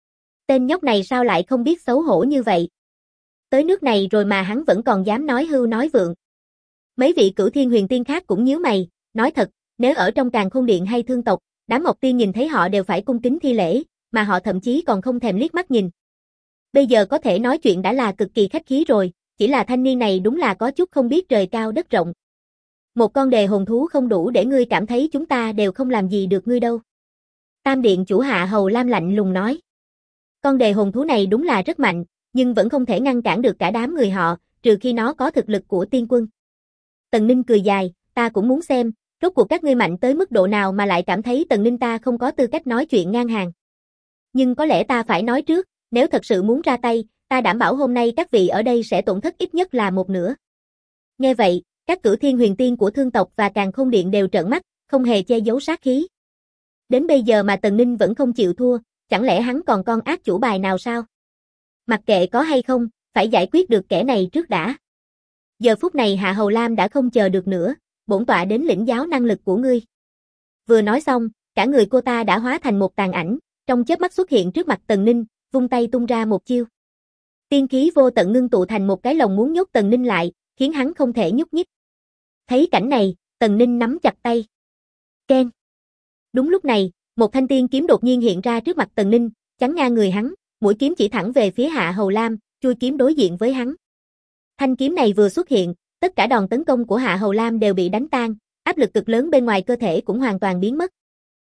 Tên nhóc này sao lại không biết xấu hổ như vậy? Tới nước này rồi mà hắn vẫn còn dám nói hưu nói vượng. Mấy vị Cửu Thiên Huyền Tiên khác cũng nhíu mày, nói thật, nếu ở trong Càn Khôn Điện hay Thương tộc, đám Ngọc Tiên nhìn thấy họ đều phải cung kính thi lễ, mà họ thậm chí còn không thèm liếc mắt nhìn. Bây giờ có thể nói chuyện đã là cực kỳ khách khí rồi, chỉ là thanh niên này đúng là có chút không biết trời cao đất rộng. Một con đề hồn thú không đủ để ngươi cảm thấy chúng ta đều không làm gì được ngươi đâu. Tam Điện chủ Hạ Hầu Lam lạnh lùng nói. Con đề hồn thú này đúng là rất mạnh, nhưng vẫn không thể ngăn cản được cả đám người họ, trừ khi nó có thực lực của tiên quân. Tần Ninh cười dài, ta cũng muốn xem, rốt cuộc các ngươi mạnh tới mức độ nào mà lại cảm thấy Tần Ninh ta không có tư cách nói chuyện ngang hàng. Nhưng có lẽ ta phải nói trước, nếu thật sự muốn ra tay, ta đảm bảo hôm nay các vị ở đây sẽ tổn thất ít nhất là một nửa. Nghe vậy, các cửu thiên huyền tiên của thương tộc và Càn Khôn Điện đều trợn mắt, không hề che giấu sát khí. Đến bây giờ mà Tần Ninh vẫn không chịu thua, chẳng lẽ hắn còn con ác chủ bài nào sao? Mặc kệ có hay không, phải giải quyết được kẻ này trước đã. Giờ phút này Hạ Hầu Lam đã không chờ được nữa, bổn tọa đến lĩnh giáo năng lực của ngươi. Vừa nói xong, cả người cô ta đã hóa thành một tàn ảnh, trong chớp mắt xuất hiện trước mặt Tần Ninh, vung tay tung ra một chiêu. Tiên khí vô tận ngưng tụ thành một cái lồng muốn nhốt Tần Ninh lại, khiến hắn không thể nhúc nhích. Thấy cảnh này, Tần Ninh nắm chặt tay. Keng. Đúng lúc này, một thanh tiên kiếm đột nhiên hiện ra trước mặt Tần Ninh, chắn ngang người hắn, mũi kiếm chỉ thẳng về phía Hạ Hầu Lam, chui kiếm đối diện với hắn. Thanh kiếm này vừa xuất hiện, tất cả đòn tấn công của Hạ Hầu Lam đều bị đánh tan, áp lực cực lớn bên ngoài cơ thể cũng hoàn toàn biến mất.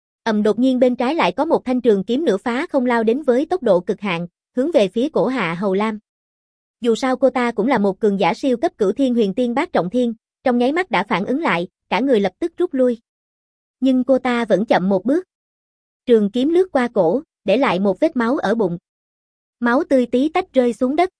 Đột nhiên bên trái lại có một thanh trường kiếm nửa phá không lao đến với tốc độ cực hạn, hướng về phía cổ Hạ Hầu Lam. Dù sao cô ta cũng là một cường giả siêu cấp cửu thiên huyền tiên bát trọng thiên, trong nháy mắt đã phản ứng lại, cả người lập tức rút lui. Nhưng cô ta vẫn chậm một bước. Trường kiếm lướt qua cổ, để lại một vết máu ở bụng. Máu tươi tí tách rơi xuống đất.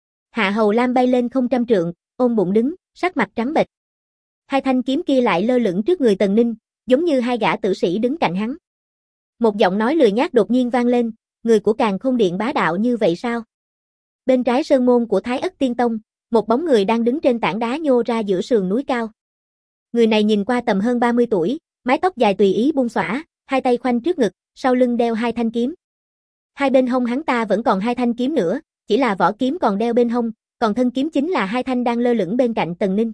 Hạ Hầu Lam bay lên không trăm trượng, ôm bụng đứng, sắc mặt trắng bệch. Hai thanh kiếm kia lại lơ lửng trước người Tần Ninh, giống như hai gã tử sĩ đứng cạnh hắn. Một giọng nói lười nhác đột nhiên vang lên, người của Càn Khôn Điện bá đạo như vậy sao? Bên trái sơn môn của Thái Ất Tiên Tông, một bóng người đang đứng trên tảng đá nhô ra giữa sườn núi cao. Người này nhìn qua tầm hơn 30 tuổi, mái tóc dài tùy ý buông xõa, hai tay khoanh trước ngực, sau lưng đeo hai thanh kiếm. Hai bên hông hắn ta vẫn còn hai thanh kiếm nữa, chỉ là vỏ kiếm còn đeo bên hông, còn thân kiếm chính là hai thanh đang lơ lửng bên cạnh Tần Ninh.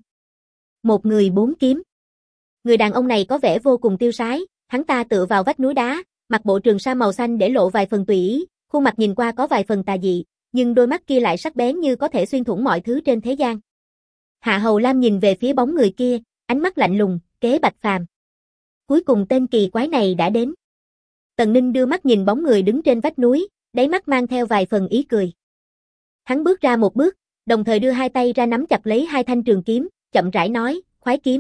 Một người bốn kiếm. Người đàn ông này có vẻ vô cùng tiêu sái, hắn ta tựa vào vách núi đá, mặc bộ trường sa màu xanh để lộ vài phần tùy ý, khuôn mặt nhìn qua có vài phần tà dị, nhưng đôi mắt kia lại sắc bén như có thể xuyên thủng mọi thứ trên thế gian. Hạ Hầu Lam nhìn về phía bóng người kia, ánh mắt lạnh lùng, Kế Bạch Phàm. Cuối cùng tên kỳ quái này đã đến. Tần Ninh đưa mắt nhìn bóng người đứng trên vách núi, đáy mắt mang theo vài phần ý cười. Hắn bước ra một bước, đồng thời đưa hai tay ra nắm chặt lấy hai thanh trường kiếm, chậm rãi nói, khoái kiếm,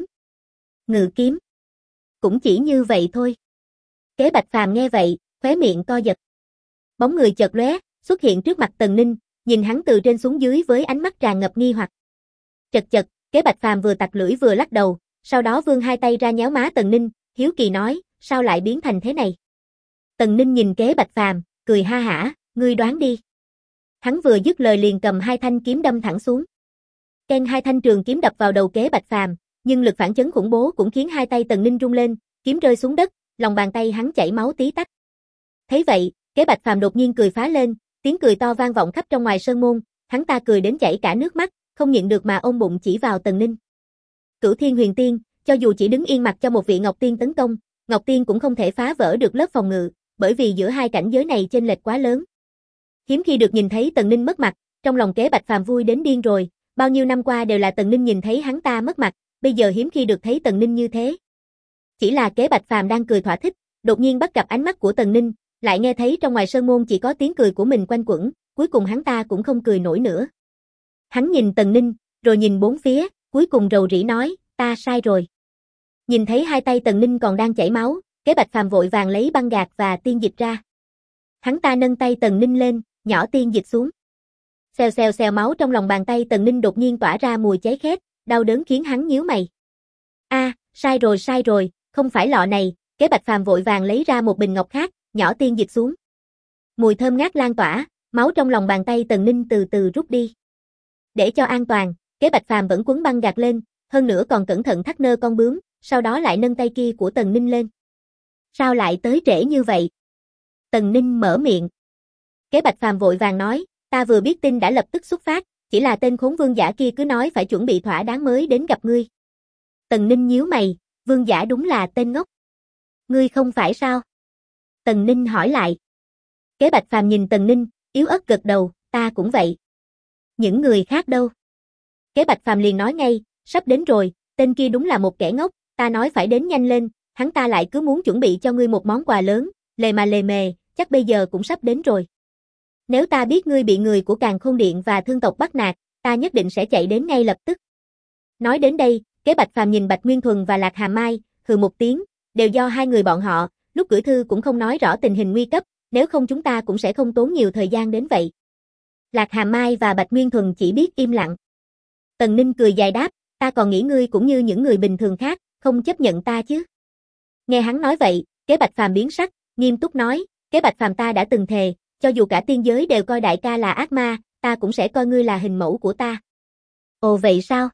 ngự kiếm. Cũng chỉ như vậy thôi. Kế Bạch Phàm nghe vậy, khóe miệng co giật. Bóng người chợt lóe, xuất hiện trước mặt Tần Ninh, nhìn hắn từ trên xuống dưới với ánh mắt tràn ngập nghi hoặc. Chật chật, Kế Bạch Phàm vừa tặc lưỡi vừa lắc đầu, sau đó vươn hai tay ra nhéo má Tần Ninh, hiếu kỳ nói, sao lại biến thành thế này? Tần Ninh nhìn Kế Bạch Phàm, cười ha hả, ngươi đoán đi. Hắn vừa dứt lời liền cầm hai thanh kiếm đâm thẳng xuống. Keng, hai thanh trường kiếm đập vào đầu Kế Bạch Phàm, nhưng lực phản chấn khủng bố cũng khiến hai tay Tần Ninh rung lên, kiếm rơi xuống đất, lòng bàn tay hắn chảy máu tí tách. Thấy vậy, Kế Bạch Phàm đột nhiên cười phá lên, tiếng cười to vang vọng khắp trong ngoài sơn môn, hắn ta cười đến chảy cả nước mắt, không nhịn được mà ôm bụng chỉ vào Tần Ninh. Cửu Thiên Huyền Tiên, cho dù chỉ đứng yên mặt cho một vị Ngọc Tiên tấn công, Ngọc Tiên cũng không thể phá vỡ được lớp phòng ngự, bởi vì giữa hai cảnh giới này chênh lệch quá lớn. Hiếm khi được nhìn thấy Tần Ninh mất mặt, trong lòng Kế Bạch Phàm vui đến điên rồi, bao nhiêu năm qua đều là Tần Ninh nhìn thấy hắn ta mất mặt, bây giờ hiếm khi được thấy Tần Ninh như thế. Chỉ là Kế Bạch Phàm đang cười thỏa thích, đột nhiên bắt gặp ánh mắt của Tần Ninh, lại nghe thấy trong ngoài sơn môn chỉ có tiếng cười của mình quanh quẩn, cuối cùng hắn ta cũng không cười nổi nữa. Hắn nhìn Tần Ninh, rồi nhìn bốn phía, cuối cùng rầu rĩ nói, ta sai rồi. Nhìn thấy hai tay Tần Ninh còn đang chảy máu, Kế Bạch Phàm vội vàng lấy băng gạc và tiên dịch ra. Hắn ta nâng tay Tần Ninh lên, nhỏ tiên dịch xuống. Xèo xèo xèo, máu trong lòng bàn tay Tần Ninh đột nhiên tỏa ra mùi cháy khét, đau đớn khiến hắn nhíu mày. Sai rồi, không phải lọ này. Kế Bạch Phàm vội vàng lấy ra một bình ngọc khác, nhỏ tiên dịch xuống. Mùi thơm ngát lan tỏa, máu trong lòng bàn tay Tần Ninh từ từ rút đi. Để cho an toàn, Kế Bạch Phàm vẫn quấn băng gạc lên, hơn nữa còn cẩn thận thắt nơ con bướm, sau đó lại nâng tay kia của Tần Ninh lên. Sao lại tới trễ như vậy? Tần Ninh mở miệng. Kế Bạch Phàm vội vàng nói, ta vừa biết tin đã lập tức xuất phát, chỉ là tên khốn vương giả kia cứ nói phải chuẩn bị thỏa đáng mới đến gặp ngươi. Tần Ninh nhíu mày, vương giả đúng là tên ngốc. Ngươi không phải sao? Tần Ninh hỏi lại. Kế Bạch Phàm nhìn Tần Ninh, yếu ớt gật đầu, ta cũng vậy. Những người khác đâu? Kế Bạch Phàm liền nói ngay, sắp đến rồi, tên kia đúng là một kẻ ngốc, ta nói phải đến nhanh lên, hắn ta lại cứ muốn chuẩn bị cho ngươi một món quà lớn, lề mà lề mề, chắc bây giờ cũng sắp đến rồi. Nếu ta biết ngươi bị người của Càn Khôn Điện và thương tộc bắt nạt, ta nhất định sẽ chạy đến ngay lập tức. Nói đến đây, Kế Bạch Phàm nhìn Bạch Nguyên Thuần và Lạc Hàm Mai, hừ một tiếng, đều do hai người bọn họ, lúc gửi thư cũng không nói rõ tình hình nguy cấp, nếu không chúng ta cũng sẽ không tốn nhiều thời gian đến vậy. Lạc Hàm Mai và Bạch Nguyên Thuần chỉ biết im lặng. Tần Ninh cười dài đáp, ta còn nghĩ ngươi cũng như những người bình thường khác, không chấp nhận ta chứ. Nghe hắn nói vậy, Kế Bạch Phàm biến sắc, nghiêm túc nói, Kế Bạch Phàm ta đã từng thề, cho dù cả tiên giới đều coi đại ca là ác ma, ta cũng sẽ coi ngươi là hình mẫu của ta. Ồ vậy sao?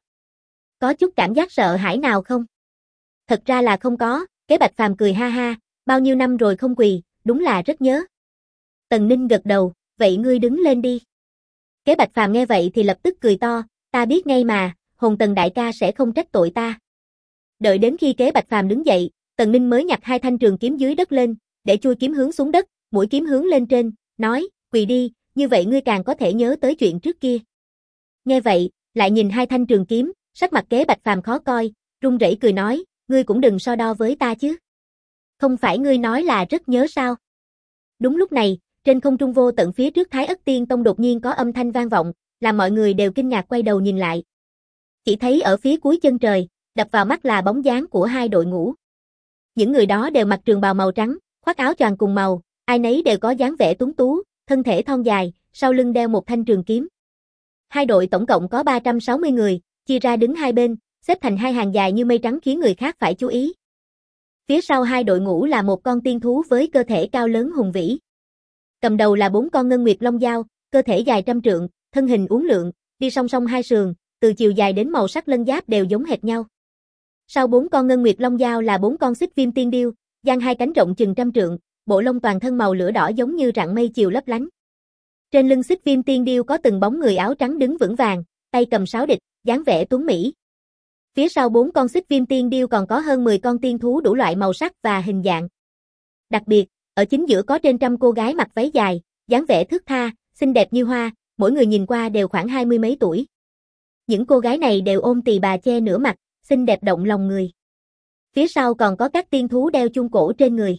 Có chút cảm giác sợ hãi nào không? Thật ra là không có, Kế Bạch Phàm cười ha ha, bao nhiêu năm rồi không quỳ, đúng là rất nhớ. Tần Ninh gật đầu, vậy ngươi đứng lên đi. Kế Bạch Phàm nghe vậy thì lập tức cười to, ta biết ngay mà, Hồn Tần đại ca sẽ không trách tội ta. Đợi đến khi Kế Bạch Phàm đứng dậy, Tần Ninh mới nhặt hai thanh trường kiếm dưới đất lên, để chui kiếm hướng xuống đất, mũi kiếm hướng lên trên, nói, quỳ đi, như vậy ngươi càng có thể nhớ tới chuyện trước kia. Nghe vậy, lại nhìn hai thanh trường kiếm, sắc mặt Kế Bạch Phàm khó coi, run rẩy cười nói, ngươi cũng đừng so đo với ta chứ. Không phải ngươi nói là rất nhớ sao? Đúng lúc này, trên không trung vô tận phía trước Thái Ất Tiên Tông đột nhiên có âm thanh vang vọng, làm mọi người đều kinh ngạc quay đầu nhìn lại. Chỉ thấy ở phía cuối chân trời, đập vào mắt là bóng dáng của hai đội ngũ. Những người đó đều mặc trường bào màu trắng, khoác áo choàng cùng màu, ai nấy đều có dáng vẻ tuấn tú, thân thể thon dài, sau lưng đeo một thanh trường kiếm. Hai đội tổng cộng có 360 người, chia ra đứng hai bên, xếp thành hai hàng dài như mây trắng khiến người khác phải chú ý. Phía sau hai đội ngũ là một con tiên thú với cơ thể cao lớn hùng vĩ. Cầm đầu là 4 con ngân nguyệt long dao, cơ thể dài trăm trượng, thân hình uốn lượn, đi song song hai sườn, từ chiều dài đến màu sắc lân giáp đều giống hệt nhau. Sau 4 con ngân nguyệt long dao là 4 con xích viêm tiên điêu, dang hai cánh rộng chừng trăm trượng, bộ lông toàn thân màu lửa đỏ giống như rặng mây chiều lấp lánh. Trên lưng xích viêm tiên điêu có từng bóng người áo trắng đứng vững vàng, tay cầm sáo địch, dáng vẻ tuấn mỹ. Phía sau 4 con xích viêm tiên điêu còn có hơn 10 con tiên thú đủ loại màu sắc và hình dạng. Đặc biệt, ở chính giữa có trên trăm cô gái mặc váy dài, dáng vẻ thướt tha, xinh đẹp như hoa, mỗi người nhìn qua đều khoảng 20 mấy tuổi. Những cô gái này đều ôm tỳ bà che nửa mặt, xinh đẹp động lòng người. Phía sau còn có các tiên thú đeo chuông cổ trên người.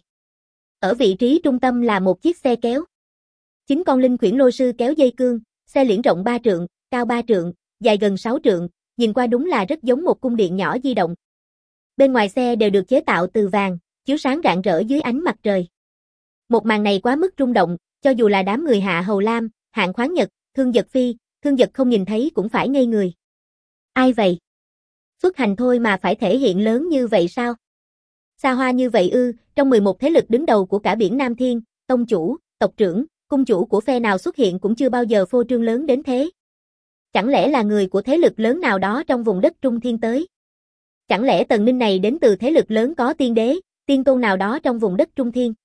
Ở vị trí trung tâm là một chiếc xe kéo. 9 con linh khuyển lôi sư kéo dây cương, xe liễn rộng 3 trượng, cao 3 trượng, dài gần 6 trượng, nhìn qua đúng là rất giống một cung điện nhỏ di động. Bên ngoài xe đều được chế tạo từ vàng, chiếu sáng rạng rỡ dưới ánh mặt trời. Một màn này quá mức rung động, cho dù là đám người Hạ Hầu Lam, Hạng Khoáng Nhật, Thương Dật Phi, Thương Dật không nhìn thấy cũng phải ngây người. Ai vậy? Xuất hành thôi mà phải thể hiện lớn như vậy sao? Xa hoa như vậy ư? Trong 11 thế lực đứng đầu của cả biển Nam Thiên, tông chủ, tộc trưởng, cung chủ của phe nào xuất hiện cũng chưa bao giờ phô trương lớn đến thế. Chẳng lẽ là người của thế lực lớn nào đó trong vùng đất Trung Thiên tới? Chẳng lẽ Tần Ninh này đến từ thế lực lớn có tiên đế, tiên tôn nào đó trong vùng đất Trung Thiên?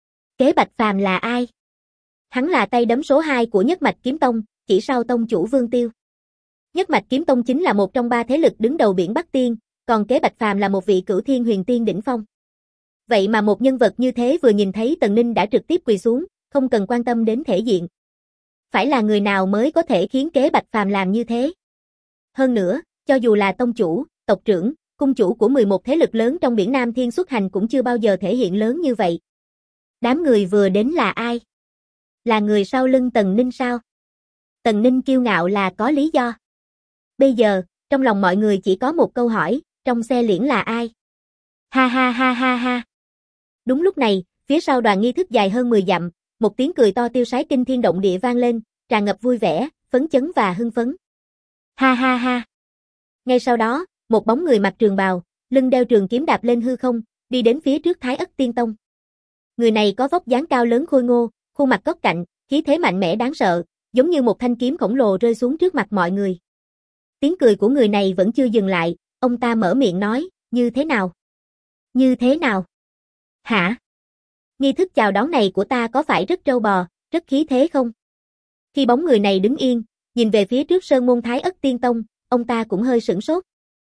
Kế Bạch Phàm là ai? Hắn là tay đấm số 2 của Nhất Mạch Kiếm Tông, chỉ sau tông chủ Vương Tiêu. Nhất Mạch Kiếm Tông chính là một trong 3 thế lực đứng đầu biển Bắc Tiên, còn Kế Bạch Phàm là một vị cửu thiên huyền tiên đỉnh phong. Vậy mà một nhân vật như thế vừa nhìn thấy Tần Ninh đã trực tiếp quỳ xuống, không cần quan tâm đến thể diện. Phải là người nào mới có thể khiến Kế Bạch Phàm làm như thế? Hơn nữa, cho dù là tông chủ, tộc trưởng, cung chủ của 11 thế lực lớn trong biển Nam Thiên xuất hành cũng chưa bao giờ thể hiện lớn như vậy. Đám người vừa đến là ai? Là người sau lưng Tần Ninh sao? Tần Ninh kiêu ngạo là có lý do. Bây giờ, trong lòng mọi người chỉ có một câu hỏi, trong xe liễn là ai? Ha ha ha ha ha. Đúng lúc này, phía sau đoàn nghi thức dài hơn 10 dặm, một tiếng cười to tiêu sái kinh thiên động địa vang lên, tràn ngập vui vẻ, phấn chấn và hưng phấn. Ha ha ha. Ngay sau đó, một bóng người mặc trường bào, lưng đeo trường kiếm đạp lên hư không, đi đến phía trước Thái Ất Tiên Tông. Người này có vóc dáng cao lớn khôi ngô, khuôn mặt góc cạnh, khí thế mạnh mẽ đáng sợ, giống như một thanh kiếm khổng lồ rơi xuống trước mặt mọi người. Tiếng cười của người này vẫn chưa dừng lại, ông ta mở miệng nói, như thế nào? Như thế nào? Hả? Nghi thức chào đón này của ta có phải rất trâu bò, rất khí thế không? Khi bóng người này đứng yên, nhìn về phía trước sơn môn Thái Ất Tiên Tông, ông ta cũng hơi sửng sốt.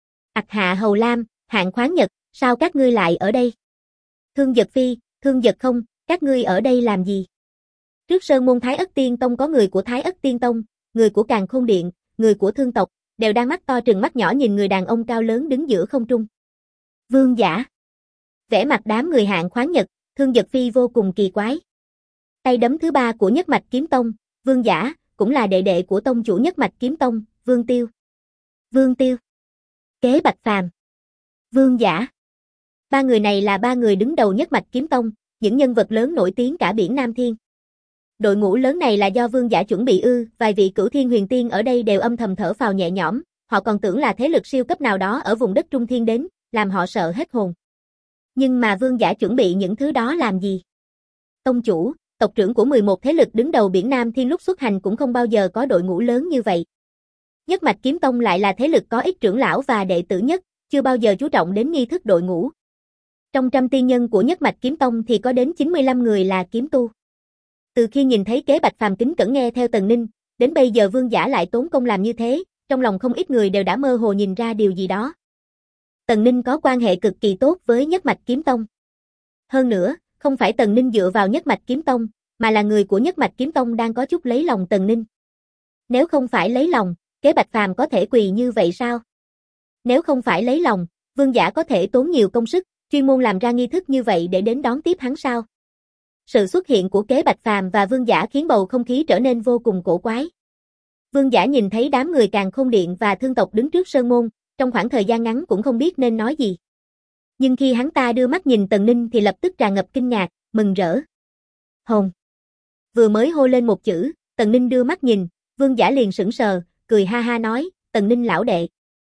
Hạ Hầu Lam, Hạng Khoáng Nhật, sao các ngươi lại ở đây? Thương Dật Phi, Thương Dật không, các ngươi ở đây làm gì? Trước sơn môn Thái Ất Tiên Tông có người của Thái Ất Tiên Tông, người của Càn Khôn Điện, người của Thương tộc, đều đang mắt to trừng mắt nhỏ nhìn người đàn ông cao lớn đứng giữa không trung. Vương giả. Vẻ mặt đám người Hạng Khoáng Nhật, Thương Dật Phi vô cùng kỳ quái. Tay đấm thứ 3 của Nhất Mạch Kiếm Tông, Vương giả, cũng là đệ đệ của tông chủ Nhất Mạch Kiếm Tông, Vương Tiêu. Vương Tiêu. Kế Bạch Phàm, Vương Giả. Ba người này là ba người đứng đầu Nhất Mạch Kiếm Tông, những nhân vật lớn nổi tiếng cả biển Nam Thiên. Đội ngũ lớn này là do Vương Giả chuẩn bị vài vị Cửu Thiên Huyền Tiên ở đây đều âm thầm thở phào nhẹ nhõm, họ còn tưởng là thế lực siêu cấp nào đó ở vùng đất Trung Thiên đến, làm họ sợ hết hồn. Nhưng mà Vương Giả chuẩn bị những thứ đó làm gì? Tông chủ, tộc trưởng của 11 thế lực đứng đầu biển Nam Thiên lúc xuất hành cũng không bao giờ có đội ngũ lớn như vậy. Nhất Mạch Kiếm Tông lại là thế lực có ít trưởng lão và đệ tử nhất, chưa bao giờ chú trọng đến nghi thức đội ngũ. Trong 100 tiên nhân của Nhất Mạch Kiếm Tông thì có đến 95 người là kiếm tu. Từ khi nhìn thấy Kế Bạch Phàm kính cẩn nghe theo Tần Ninh, đến bây giờ Vương Giả lại tốn công làm như thế, trong lòng không ít người đều đã mơ hồ nhìn ra điều gì đó. Tần Ninh có quan hệ cực kỳ tốt với Nhất Mạch Kiếm Tông. Hơn nữa, không phải Tần Ninh dựa vào Nhất Mạch Kiếm Tông, mà là người của Nhất Mạch Kiếm Tông đang có chút lấy lòng Tần Ninh. Nếu không phải lấy lòng, Kế Bạch Phàm có thể quỳ như vậy sao? Nếu không phải lấy lòng, Vương Giả có thể tốn nhiều công sức, chuyên môn làm ra nghi thức như vậy để đến đón tiếp hắn sao? Sự xuất hiện của Kế Bạch Phàm và Vương Giả khiến bầu không khí trở nên vô cùng cổ quái. Vương Giả nhìn thấy đám người Càn Khôn Điện và Thương tộc đứng trước sơn môn, trong khoảng thời gian ngắn cũng không biết nên nói gì. Nhưng khi hắn ta đưa mắt nhìn Tần Ninh thì lập tức tràn ngập kinh ngạc, mừng rỡ. Hồn. Vừa mới hô lên một chữ, Tần Ninh đưa mắt nhìn, Vương Giả liền sững sờ, cười ha ha nói, Tần Ninh lão đệ.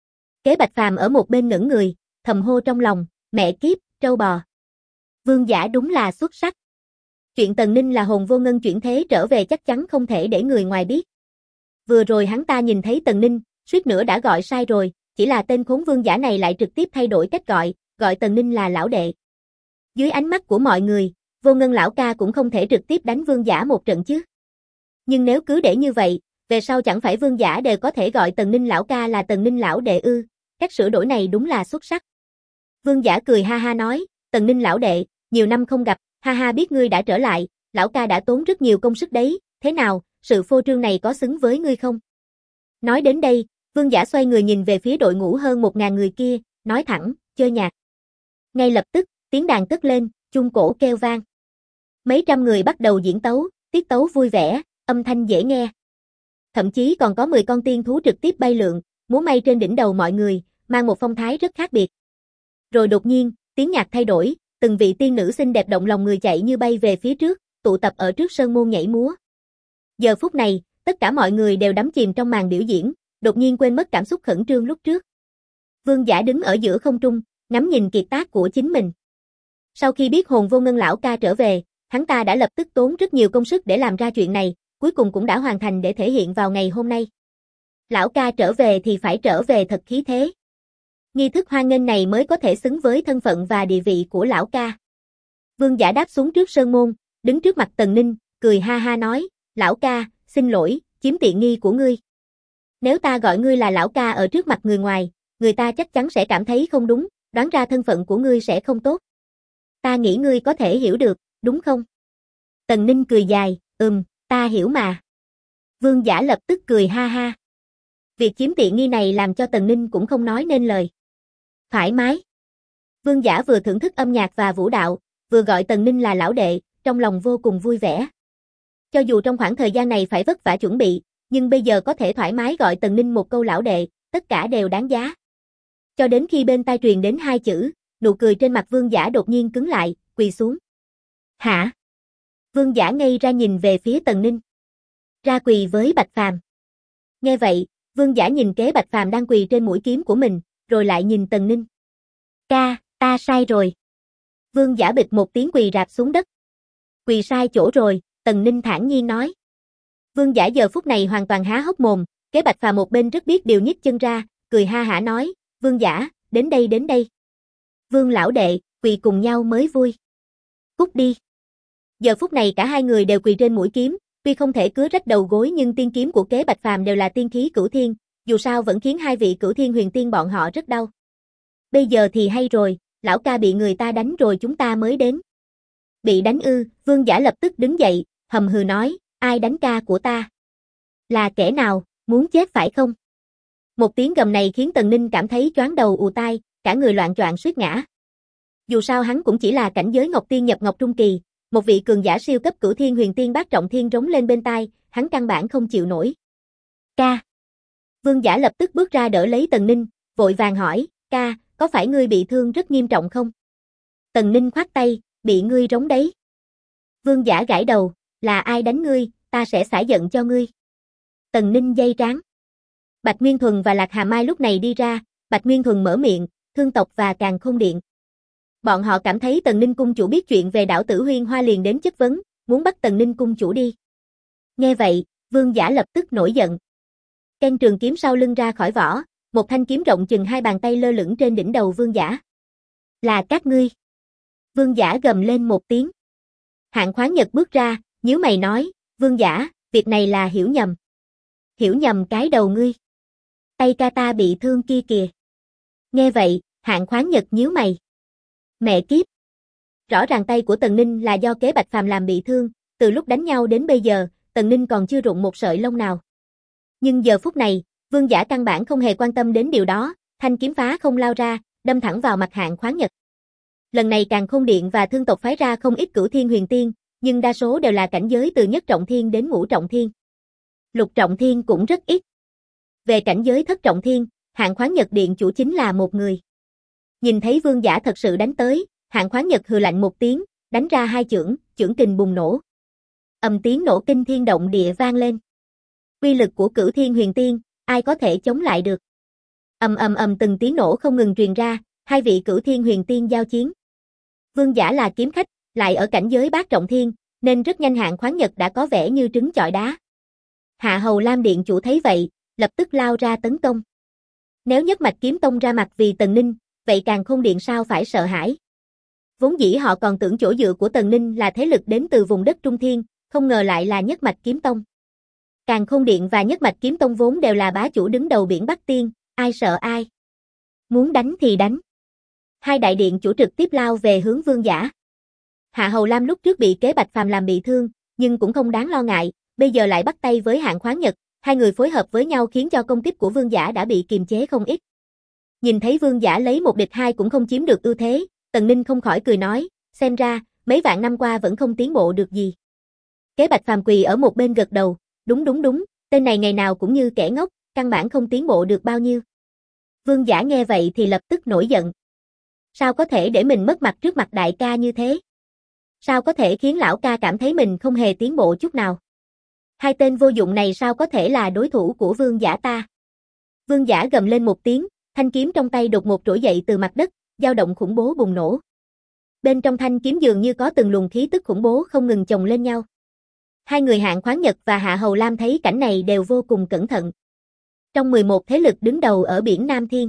Kế Bạch Phàm ở một bên ngẩn người, thầm hô trong lòng, mẹ kiếp, trâu bò. Vương Giả đúng là xuất sắc. Chuyện Tần Ninh là hồn vô ngân chuyển thế trở về chắc chắn không thể để người ngoài biết. Vừa rồi hắn ta nhìn thấy Tần Ninh, suýt nữa đã gọi sai rồi, chỉ là tên khốn Vương Giả này lại trực tiếp thay đổi cách gọi Tần Ninh là lão đệ. Dưới ánh mắt của mọi người, Vô Ngân lão ca cũng không thể trực tiếp đánh Vương Giả một trận chứ. Nhưng nếu cứ để như vậy, về sau chẳng phải Vương Giả đều có thể gọi Tần Ninh lão ca là Tần Ninh lão đệ cách sửa đổi này đúng là xuất sắc. Vương Giả cười ha ha nói, Tần Ninh lão đệ, nhiều năm không gặp, ha ha biết ngươi đã trở lại, lão ca đã tốn rất nhiều công sức đấy, thế nào, sự phô trương này có xứng với ngươi không? Nói đến đây, Vương Giả xoay người nhìn về phía đội ngũ hơn 1000 người kia, nói thẳng, chơi nhạc. Ngay lập tức, tiếng đàn cất lên, chuông cổ kêu vang. Mấy trăm người bắt đầu diễn tấu, tiết tấu vui vẻ, âm thanh dễ nghe. Thậm chí còn có 10 con tiên thú trực tiếp bay lượn, múa may trên đỉnh đầu mọi người, mang một phong thái rất khác biệt. Rồi đột nhiên, tiếng nhạc thay đổi, từng vị tiên nữ xinh đẹp động lòng người chạy như bay về phía trước, tụ tập ở trước sơn môn nhảy múa. Giờ phút này, tất cả mọi người đều đắm chìm trong màn biểu diễn, đột nhiên quên mất cảm xúc khẩn trương lúc trước. Vương Giả đứng ở giữa không trung, ngắm nhìn kiệt tác của chính mình. Sau khi biết hồn Vô Ngân lão ca trở về, hắn ta đã lập tức tốn rất nhiều công sức để làm ra chuyện này, cuối cùng cũng đã hoàn thành để thể hiện vào ngày hôm nay. Lão ca trở về thì phải trở về thật khí thế. Nghi thức hoan nghênh này mới có thể xứng với thân phận và địa vị của lão ca. Vương Giả đáp xuống trước sơn môn, đứng trước mặt Tần Ninh, cười ha ha nói, lão ca, xin lỗi, chiếm tiện nghi của ngươi. Nếu ta gọi ngươi là lão ca ở trước mặt người ngoài, người ta chắc chắn sẽ cảm thấy không đúng, đoán ra thân phận của ngươi sẽ không tốt. Ta nghĩ ngươi có thể hiểu được, đúng không? Tần Ninh cười dài, ta hiểu mà. Vương Giả lập tức cười ha ha. Việc chiếm tiện nghi này làm cho Tần Ninh cũng không nói nên lời. Thoải mái. Vương Giả vừa thưởng thức âm nhạc và vũ đạo, vừa gọi Tần Ninh là lão đệ, trong lòng vô cùng vui vẻ. Cho dù trong khoảng thời gian này phải vất vả chuẩn bị, nhưng bây giờ có thể thoải mái gọi Tần Ninh một câu lão đệ, tất cả đều đáng giá. Cho đến khi bên tai truyền đến 2 chữ, nụ cười trên mặt Vương Giả đột nhiên cứng lại, quỳ xuống. Hả? Vương Giả ngây ra nhìn về phía Tần Ninh. Ra quỳ với Bạch Phàm. Nghe vậy, Vương Giả nhìn Kế Bạch Phàm đang quỳ trên mũi kiếm của mình, rồi lại nhìn Tần Ninh. Ca, ta sai rồi. Vương Giả bịch một tiếng quỳ rạp xuống đất. Quỳ sai chỗ rồi, Tần Ninh thản nhiên nói. Vương Giả giờ phút này hoàn toàn há hốc mồm, Kế Bạch Phàm một bên rất biết điều nhích chân ra, cười ha hả nói, Vương Giả, đến đây đến đây. Vương lão đệ, quỳ cùng nhau mới vui. Cút đi. Giờ phút này cả hai người đều quỳ trên mũi kiếm, tuy không thể cứa rách đầu gối nhưng tiên kiếm của Kế Bạch Phàm đều là tiên khí cửu thiên, dù sao vẫn khiến hai vị Cửu Thiên Huyền Tiên bọn họ rất đau. Bây giờ thì hay rồi, lão ca bị người ta đánh rồi chúng ta mới đến. Bị đánh Vương Giả lập tức đứng dậy, hầm hừ nói, ai đánh ca của ta? Là kẻ nào, muốn chết phải không? Một tiếng gầm này khiến Tần Ninh cảm thấy choáng đầu ù tai, cả người loạng choạng suýt ngã. Dù sao hắn cũng chỉ là cảnh giới Ngọc Tiên nhập Ngọc Trung Kỳ, một vị cường giả siêu cấp Cửu Thiên Huyền Tiên bát trọng thiên rống lên bên tai, hắn căn bản không chịu nổi. Ca. Vương Giả lập tức bước ra đỡ lấy Tần Ninh, vội vàng hỏi, ca, có phải ngươi bị thương rất nghiêm trọng không? Tần Ninh khoát tay, bị ngươi rống đấy. Vương Giả gãi đầu, là ai đánh ngươi, ta sẽ xả giận cho ngươi. Tần Ninh dây trán. Bạch Nguyên Thuần và Lạc Hà Mai lúc này đi ra, Bạch Nguyên Thuần mở miệng, Thương tộc và Càn Khôn Điện. Bọn họ cảm thấy Tần Ninh cung chủ biết chuyện về đảo Tử Huyên Hoa liền đến chất vấn, muốn bắt Tần Ninh cung chủ đi. Nghe vậy, Vương Giả lập tức nổi giận. Ken trường kiếm sau lưng ra khỏi vỏ, một thanh kiếm rộng chừng 2 bàn tay lơ lửng trên đỉnh đầu Vương Giả. Là các ngươi. Vương Giả gầm lên một tiếng. Hạng Khoáng Nhật bước ra, nhíu mày nói, Vương Giả, việc này là hiểu nhầm. Hiểu nhầm cái đầu ngươi. Tay ca ta bị thương kia kìa. Nghe vậy, Hạng Khoáng Nhật nhíu mày. Mẹ kiếp. Rõ ràng tay của Tần Ninh là do Kế Bạch Phàm làm bị thương, từ lúc đánh nhau đến bây giờ, Tần Ninh còn chưa rụng một sợi lông nào. Nhưng giờ phút này, Vương Giả căn bản không hề quan tâm đến điều đó, thanh kiếm phá không lao ra, đâm thẳng vào mặt Hạng Khoáng Nhật. Lần này Càn Khôn Điện và Thương tộc phái ra không ít Cửu Thiên Huyền Tiên, nhưng đa số đều là cảnh giới từ nhất trọng thiên đến ngũ trọng thiên. Lục trọng thiên cũng rất ít. Về cảnh giới thất trọng thiên, Hạng Khoáng Nhật điện chủ chính là một người. Nhìn thấy Vương Giả thật sự đánh tới, Hạng Khoáng Nhật hừ lạnh một tiếng, đánh ra 2 chưởng, chưởng kình bùng nổ. Ầm tiếng nổ kinh thiên động địa vang lên. Uy lực của Cửu Thiên Huyền Tiên, ai có thể chống lại được? Ầm từng tiếng nổ không ngừng truyền ra, hai vị Cửu Thiên Huyền Tiên giao chiến. Vương Giả là kiếm khách, lại ở cảnh giới bát trọng thiên, nên rất nhanh Hạng Khoáng Nhật đã có vẻ như trứng chọi đá. Hạ Hầu Lam điện chủ thấy vậy, lập tức lao ra tấn công. Nếu Nhất Mạch Kiếm Tông ra mặt vì Tần Ninh, vậy Càn Khôn Điện sao phải sợ hãi? Vốn dĩ họ còn tưởng chỗ dựa của Tần Ninh là thế lực đến từ vùng đất Trung Thiên, không ngờ lại là Nhất Mạch Kiếm Tông. Càn Khôn Điện và Nhất Mạch Kiếm Tông vốn đều là bá chủ đứng đầu biển Bắc Tiên, ai sợ ai. Muốn đánh thì đánh. Hai đại điện chủ trực tiếp lao về hướng Vương Giả. Hạ Hầu Lam lúc trước bị Kế Bạch Phàm làm bị thương, nhưng cũng không đáng lo ngại, bây giờ lại bắt tay với Hạng Khoáng Nhật, hai người phối hợp với nhau khiến cho công kích của Vương Giả đã bị kiềm chế không ít. Nhìn thấy Vương Giả lấy 1 địch 2 cũng không chiếm được ưu thế, Tần Ninh không khỏi cười nói, xem ra, mấy vạn năm qua vẫn không tiến bộ được gì. Kế Bạch Phàm quỳ ở một bên gật đầu, đúng, tên này ngày nào cũng như kẻ ngốc, căn bản không tiến bộ được bao nhiêu. Vương Giả nghe vậy thì lập tức nổi giận. Sao có thể để mình mất mặt trước mặt đại ca như thế? Sao có thể khiến lão ca cảm thấy mình không hề tiến bộ chút nào? Hai tên vô dụng này sao có thể là đối thủ của Vương Giả ta? Vương Giả gầm lên một tiếng, thanh kiếm trong tay đột ngột trỗi dậy từ mặt đất, dao động khủng bố bùng nổ. Bên trong thanh kiếm dường như có từng luồng khí tức khủng bố không ngừng chồng lên nhau. Hai người Hạng Khoáng Nhật và Hạ Hầu Lam thấy cảnh này đều vô cùng cẩn thận. Trong 11 thế lực đứng đầu ở biển Nam Thiên,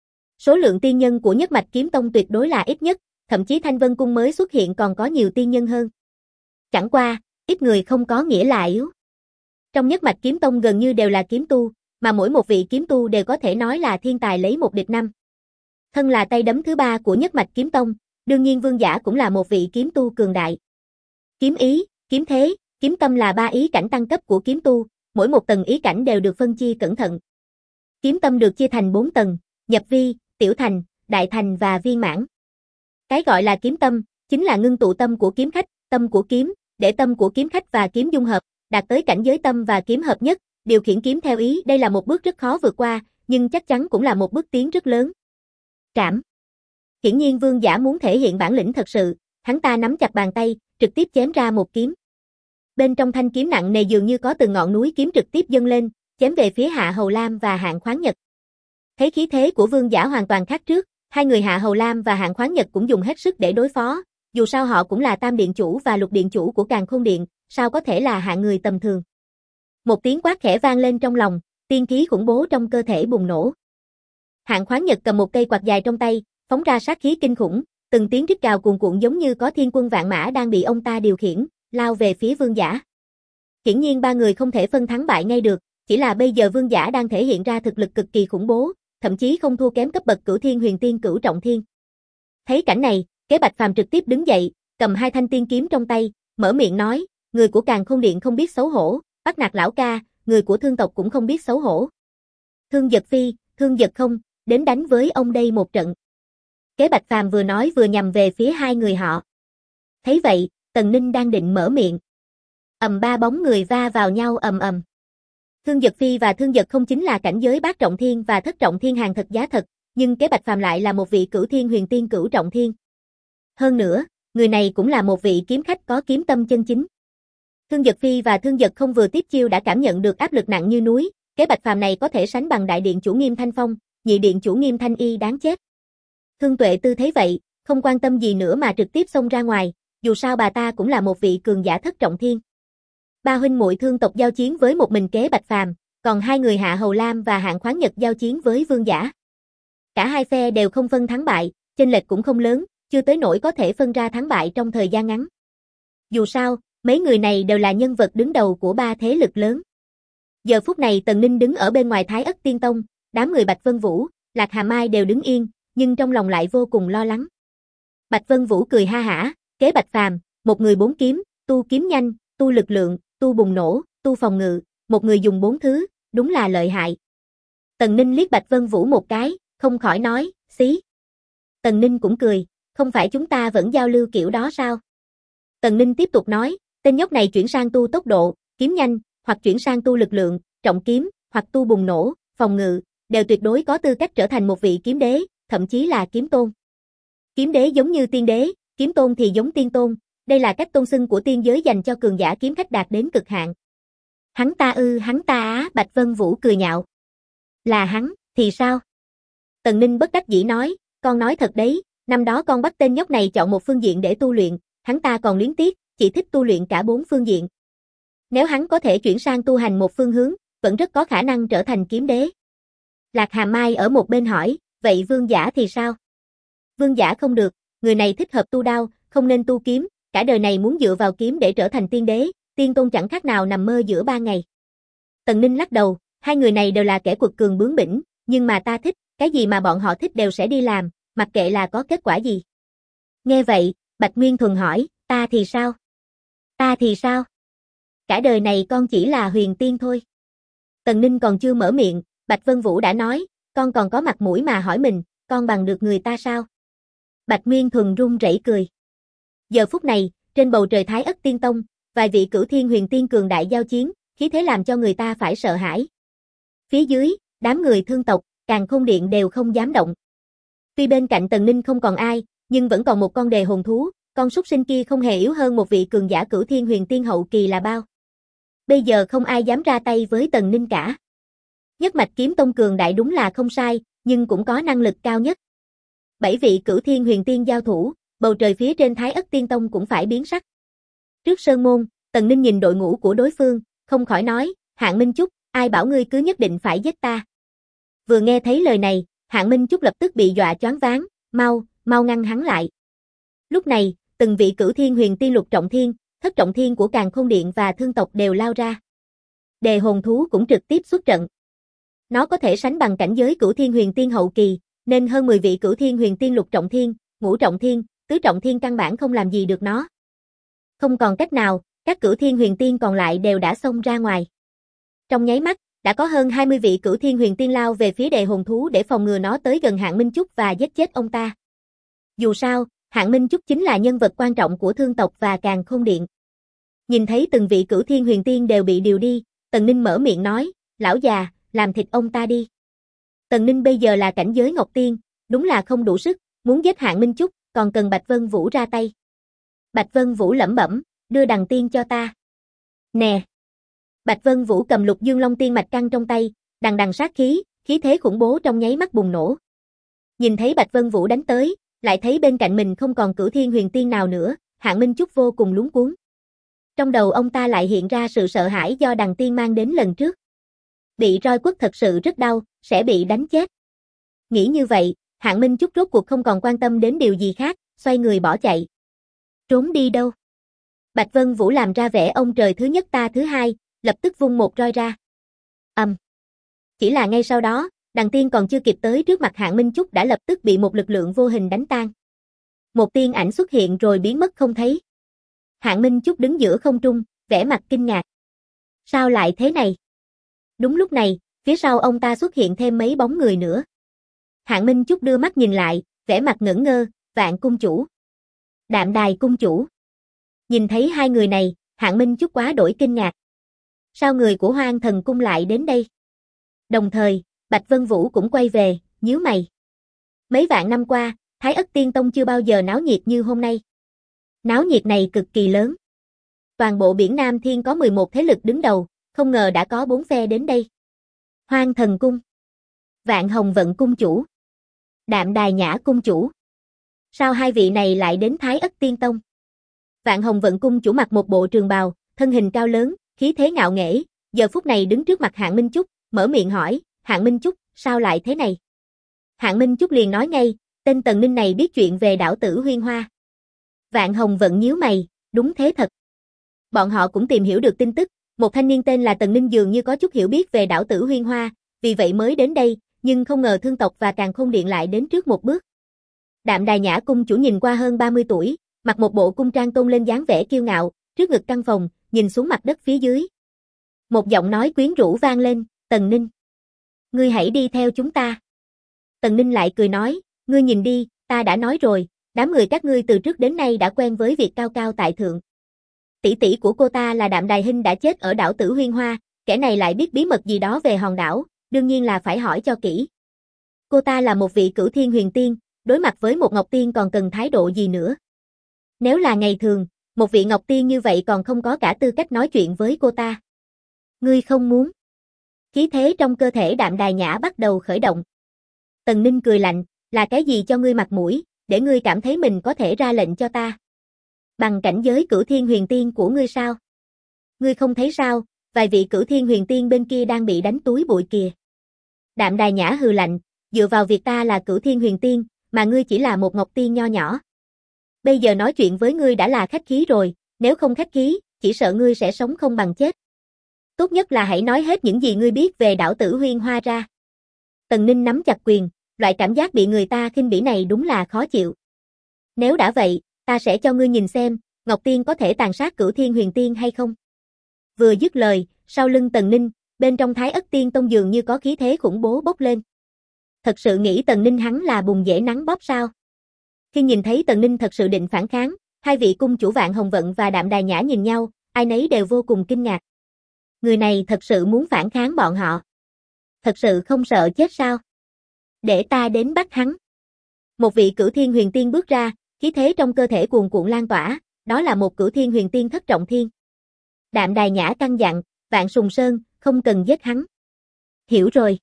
số lượng tiên nhân của Nhất Mạch Kiếm Tông tuyệt đối là ít nhất, thậm chí Thanh Vân Cung mới xuất hiện còn có nhiều tiên nhân hơn. Chẳng qua, ít người không có nghĩa là yếu. Trong Nhất Mạch Kiếm Tông gần như đều là kiếm tu, mà mỗi một vị kiếm tu đều có thể nói là thiên tài lấy 1 địch 5. Thân là tay đấm thứ 3 của Nhất Mạch Kiếm Tông, đương nhiên Vương Giả cũng là một vị kiếm tu cường đại. Kiếm ý, kiếm thế, kiếm tâm là 3 ý cảnh tăng cấp của kiếm tu, mỗi một tầng ý cảnh đều được phân chia cẩn thận. Kiếm tâm được chia thành 4 tầng, nhập vi, tiểu thành, đại thành và viên mãn. Cái gọi là kiếm tâm, chính là ngưng tụ tâm của kiếm khách, tâm của kiếm, để tâm của kiếm khách và kiếm dung hợp, đạt tới cảnh giới tâm và kiếm hợp nhất, điều khiển kiếm theo ý, đây là một bước rất khó vượt qua, nhưng chắc chắn cũng là một bước tiến rất lớn. Trảm. Hiển nhiên Vương Giả muốn thể hiện bản lĩnh thật sự, hắn ta nắm chặt bàn tay, trực tiếp chém ra một kiếm. Bên trong thanh kiếm nặng nề dường như có từng ngọn núi kiếm trực tiếp dâng lên, chém về phía Hạ Hầu Lam và Hạng Khoáng Nhật. Thấy khí thế của Vương Giả hoàn toàn khác trước, hai người Hạ Hầu Lam và Hạng Khoáng Nhật cũng dùng hết sức để đối phó, dù sao họ cũng là Tam điện chủ và Lục điện chủ của Càn Khôn Điện, sao có thể là hạng người tầm thường. Một tiếng quát khẽ vang lên trong lòng, tiên khí khủng bố trong cơ thể bùng nổ. Hạng Khoáng Nhật cầm một cây quạt dài trong tay, phóng ra sát khí kinh khủng, từng tiếng rít gào cuồn cuộn giống như có thiên quân vạn mã đang bị ông ta điều khiển, lao về phía Vương Giả. Hiển nhiên ba người không thể phân thắng bại ngay được, chỉ là bây giờ Vương Giả đang thể hiện ra thực lực cực kỳ khủng bố, thậm chí không thua kém cấp bậc Cửu Thiên Huyền Tiên cửu trọng thiên. Thấy cảnh này, Kế Bạch Phàm trực tiếp đứng dậy, cầm 2 thanh tiên kiếm trong tay, mở miệng nói, người của Càn Khôn Điện không biết xấu hổ, bắt nạt lão ca, người của Thương tộc cũng không biết xấu hổ. Thương Giật Phi, Thương Giật Không, đến đánh với ông đây một trận. Kế Bạch Phàm vừa nói vừa nhằm về phía hai người họ. Thấy vậy, Tần Ninh đang định mở miệng. 3 bóng người va vào nhau ầm ầm. Thương Giật Phi và Thương Giật Không chính là cảnh giới bát trọng thiên và thất trọng thiên hàng thật giá thật, nhưng Kế Bạch Phàm lại là một vị cửu thiên huyền tiên cửu trọng thiên. Hơn nữa, người này cũng là một vị kiếm khách có kiếm tâm chân chính. Thương Giật Phi và Thương Giật Không vừa tiếp chiêu đã cảm nhận được áp lực nặng như núi, Kế Bạch Phàm này có thể sánh bằng đại điện chủ Nghiêm Thanh Phong, nhị điện chủ Nghiêm Thanh Y đáng chết. Thương Tuệ Tư thấy vậy, không quan tâm gì nữa mà trực tiếp xông ra ngoài, dù sao bà ta cũng là một vị cường giả thất trọng thiên. Ba huynh muội Thương tộc giao chiến với một mình Kế Bạch Phàm, còn hai người Hạ Hầu Lam và Hạng Khoáng Nhật giao chiến với Vương Giả. Cả hai phe đều không phân thắng bại, chênh lệch cũng không lớn, chưa tới nỗi có thể phân ra thắng bại trong thời gian ngắn. Dù sao, mấy người này đều là nhân vật đứng đầu của ba thế lực lớn. Giờ phút này Tần Ninh đứng ở bên ngoài Thái Ất Tiên Tông, đám người Bạch Vân Vũ, Lạc Hà Mai đều đứng yên, nhưng trong lòng lại vô cùng lo lắng. Bạch Vân Vũ cười ha hả, Kế Bạch Phàm, một người bốn kiếm, tu kiếm nhanh, tu lực lượng, tu bùng nổ, tu phòng ngự, một người dùng bốn thứ, đúng là lợi hại. Tần Ninh liếc Bạch Vân Vũ một cái, không khỏi nói, xí. Tần Ninh cũng cười, không phải chúng ta vẫn giao lưu kiểu đó sao? Tần Ninh tiếp tục nói, tên nhóc này chuyển sang tu tốc độ, kiếm nhanh, hoặc chuyển sang tu lực lượng, trọng kiếm, hoặc tu bùng nổ, phòng ngự, đều tuyệt đối có tư cách trở thành một vị kiếm đế, thậm chí là kiếm tôn. Kiếm đế giống như tiên đế, kiếm tôn thì giống tiên tôn, đây là cách tôn xưng của tiên giới dành cho cường giả kiếm khách đạt đến cực hạn. Hắn ta á, Bạch Vân Vũ cười nhạo. Là hắn, thì sao? Tần Ninh bất đắc dĩ nói, con nói thật đấy, năm đó con bắt tên nhóc này chọn một phương diện để tu luyện, hắn ta còn luyến tiếc, chỉ thích tu luyện cả bốn phương diện. Nếu hắn có thể chuyển sang tu hành một phương hướng, vẫn rất có khả năng trở thành kiếm đế. Lạc Hà Mai ở một bên hỏi, vậy Vương Giả thì sao? Vương Giả không được, người này thích hợp tu đao, không nên tu kiếm, cả đời này muốn dựa vào kiếm để trở thành tiên đế, tiên tôn chẳng khác nào nằm mơ giữa ban ngày. Tần Ninh lắc đầu, hai người này đều là kẻ quật cường bướng bỉnh, nhưng mà ta thích, cái gì mà bọn họ thích đều sẽ đi làm, mặc kệ là có kết quả gì. Nghe vậy, Bạch Nguyên Thuần hỏi, ta thì sao? Ta thì sao? Cả đời này con chỉ là huyền tiên thôi. Tần Ninh còn chưa mở miệng, Bạch Vân Vũ đã nói, con còn có mặt mũi mà hỏi mình, con bằng được người ta sao? Bạch Nguyên Thuần run rẩy cười. Giờ phút này, trên bầu trời Thái Ất Tiên Tông, vài vị cửu thiên huyền tiên cường đại giao chiến, khí thế làm cho người ta phải sợ hãi. Phía dưới, đám người Thương tộc, Càn Khôn Điện đều không dám động. Tuy bên cạnh Tần Ninh không còn ai, nhưng vẫn còn một con đề hồn thú, con súc sinh kia không hề yếu hơn một vị cường giả cửu thiên huyền tiên hậu kỳ là bao. Bây giờ không ai dám ra tay với Tần Ninh cả. Nhất mạch kiếm tông cường đại đúng là không sai, nhưng cũng có năng lực cao nhất. 7 vị cửu thiên huyền tiên giao thủ, bầu trời phía trên Thái Ất Tiên Tông cũng phải biến sắc. Trước sơn môn, Tần Ninh nhìn đội ngũ của đối phương, không khỏi nói, Hạng Minh Chúc, ai bảo ngươi cứ nhất định phải giết ta. Vừa nghe thấy lời này, Hạng Minh Chúc lập tức bị dọa choáng váng, mau ngăn hắn lại. Lúc này, từng vị cửu thiên huyền tiên lục trọng thiên, thất trọng thiên của Càn Khôn Điện và Thương tộc đều lao ra. Đề hồn thú cũng trực tiếp xuất trận. Nó có thể sánh bằng cảnh giới cửu thiên huyền tiên hậu kỳ, nên hơn 10 vị cửu thiên huyền tiên lục trọng thiên, ngũ trọng thiên, tứ trọng thiên căn bản không làm gì được nó. Không còn cách nào, các cửu thiên huyền tiên còn lại đều đã xông ra ngoài. Trong nháy mắt, đã có hơn 20 vị cửu thiên huyền tiên lao về phía đề hồn thú để phòng ngừa nó tới gần Hạng Minh Chúc và giết chết ông ta. Dù sao, Hạng Minh Chúc chính là nhân vật quan trọng của Thương tộc và Càn Khôn Điện. Nhìn thấy từng vị cửu thiên huyền tiên đều bị điều đi, Tần Ninh mở miệng nói, lão già, làm thịt ông ta đi. Tần Ninh bây giờ là cảnh giới Ngọc Tiên, đúng là không đủ sức, muốn giết Hạng Minh Chúc, còn cần Bạch Vân Vũ ra tay. Bạch Vân Vũ lẩm bẩm, đưa đằng tiên cho ta. Nè. Bạch Vân Vũ cầm Lục Dương Long Tiên mạch căn trong tay, đằng sát khí, khí thế khủng bố trong nháy mắt bùng nổ. Nhìn thấy Bạch Vân Vũ đánh tới, lại thấy bên cạnh mình không còn cửu thiên huyền tiên nào nữa, Hạng Minh Chúc vô cùng luống cuống. Trong đầu ông ta lại hiện ra sự sợ hãi do đằng tiên mang đến lần trước. Bị roi quất thật sự rất đau, sẽ bị đánh chết. Nghĩ như vậy, Hạng Minh Chúc rốt cuộc không còn quan tâm đến điều gì khác, xoay người bỏ chạy. Trốn đi đâu? Bạch Vân Vũ làm ra vẻ ông trời thứ nhất ta thứ hai, lập tức vung một roi ra. Chỉ là ngay sau đó, đằng tiên còn chưa kịp tới trước mặt Hạng Minh Chúc đã lập tức bị một lực lượng vô hình đánh tan. Một tiên ảnh xuất hiện rồi biến mất không thấy. Hạng Minh Chúc đứng giữa không trung, vẻ mặt kinh ngạc. Sao lại thế này? Đúng lúc này, phía sau ông ta xuất hiện thêm mấy bóng người nữa. Hạng Minh Chúc đưa mắt nhìn lại, vẻ mặt ngẩn ngơ, Vạn cung chủ. Đạm Đài cung chủ. Nhìn thấy hai người này, Hạng Minh Chúc quá đổi kinh ngạc. Sao người của Hoang Thần Cung lại đến đây? Đồng thời, Bạch Vân Vũ cũng quay về, nhíu mày. Mấy vạn năm qua, Thái Ất Tiên Tông chưa bao giờ náo nhiệt như hôm nay. Náo nhiệt này cực kỳ lớn. Toàn bộ biển Nam Thiên có 11 thế lực đứng đầu, không ngờ đã có 4 phe đến đây. Hoang Thần Cung, Vạn Hồng Vận Cung chủ, Đạm Đài Nhã Cung chủ. Sao hai vị này lại đến Thái Ất Tiên Tông? Vạn Hồng Vận Cung chủ mặc một bộ trường bào, thân hình cao lớn, khí thế ngạo nghễ, giờ phút này đứng trước mặt Hạng Minh Chúc, mở miệng hỏi, Hạng Minh Chúc, sao lại thế này? Hạng Minh Chúc liền nói ngay, tên Tần Ninh này biết chuyện về đảo tử Huyên Hoa. Vạn Hồng Vận nhíu mày, đúng thế thật. Bọn họ cũng tìm hiểu được tin tức, một thanh niên tên là Tần Ninh dường như có chút hiểu biết về đảo tử Huyên Hoa, vì vậy mới đến đây, nhưng không ngờ Thương tộc và Càn Khôn Điện lại đến trước một bước. Đạm Đài Nhã Cung chủ nhìn qua hơn 30 tuổi, mặc một bộ cung trang tôn lên dáng vẻ kiêu ngạo, trước ngực căng phòng, nhìn xuống mặt đất phía dưới. Một giọng nói quyến rũ vang lên, Tần Ninh. Ngươi hãy đi theo chúng ta. Tần Ninh lại cười nói, ngươi nhìn đi, ta đã nói rồi, đám người các ngươi từ trước đến nay đã quen với việc cao cao tại thượng. Tỷ tỷ của cô ta là Đạm Đài Hinh đã chết ở đảo tử Huyên Hoa, kẻ này lại biết bí mật gì đó về hòn đảo, đương nhiên là phải hỏi cho kỹ. Cô ta là một vị Cửu Thiên Huyền Tiên, đối mặt với một Ngọc Tiên còn cần thái độ gì nữa. Nếu là ngày thường, một vị Ngọc Tiên như vậy còn không có cả tư cách nói chuyện với cô ta. Ngươi không muốn. Khí thế trong cơ thể Đạm Đài Nhã bắt đầu khởi động. Tần Ninh cười lạnh, là cái gì cho ngươi mặt mũi, để ngươi cảm thấy mình có thể ra lệnh cho ta? Bằng cảnh giới Cửu Thiên Huyền Tiên của ngươi sao? Ngươi không thấy sao, vài vị Cửu Thiên Huyền Tiên bên kia đang bị đánh túi bụi kìa. Đạm Đài Nhã hừ lạnh, dựa vào việc ta là Cửu Thiên Huyền Tiên, mà ngươi chỉ là một Ngọc Tiên nho nhỏ. Bây giờ nói chuyện với ngươi đã là khách khí rồi, nếu không khách khí, chỉ sợ ngươi sẽ sống không bằng chết. Tốt nhất là hãy nói hết những gì ngươi biết về đảo tử Huyên Hoa ra. Tần Ninh nắm chặt quyền, loại cảm giác bị người ta khinh bỉ này đúng là khó chịu. Nếu đã vậy, ta sẽ cho ngươi nhìn xem, Ngọc Tiên có thể tàn sát Cửu Thiên Huyền Tiên hay không. Vừa dứt lời, sau lưng Tần Ninh, bên trong Thái Ất Tiên Tông dường như có khí thế khủng bố bốc lên. Thật sự nghĩ Tần Ninh hắn là bùn dễ nắng bóp sao? Khi nhìn thấy Tần Ninh thật sự định phản kháng, hai vị cung chủ Vạn Hồng Vận và Đạm Đài Nhã nhìn nhau, ai nấy đều vô cùng kinh ngạc. Người này thật sự muốn phản kháng bọn họ. Thật sự không sợ chết sao? Để ta đến bắt hắn. Một vị Cửu Thiên Huyền Tiên bước ra, khí thế trong cơ thể cuồn cuộn lan tỏa, đó là một Cửu Thiên Huyền Tiên thất trọng thiên. Đạm Đài Nhã căn dặn, Vạn Sùng Sơn, không cần giết hắn. Hiểu rồi.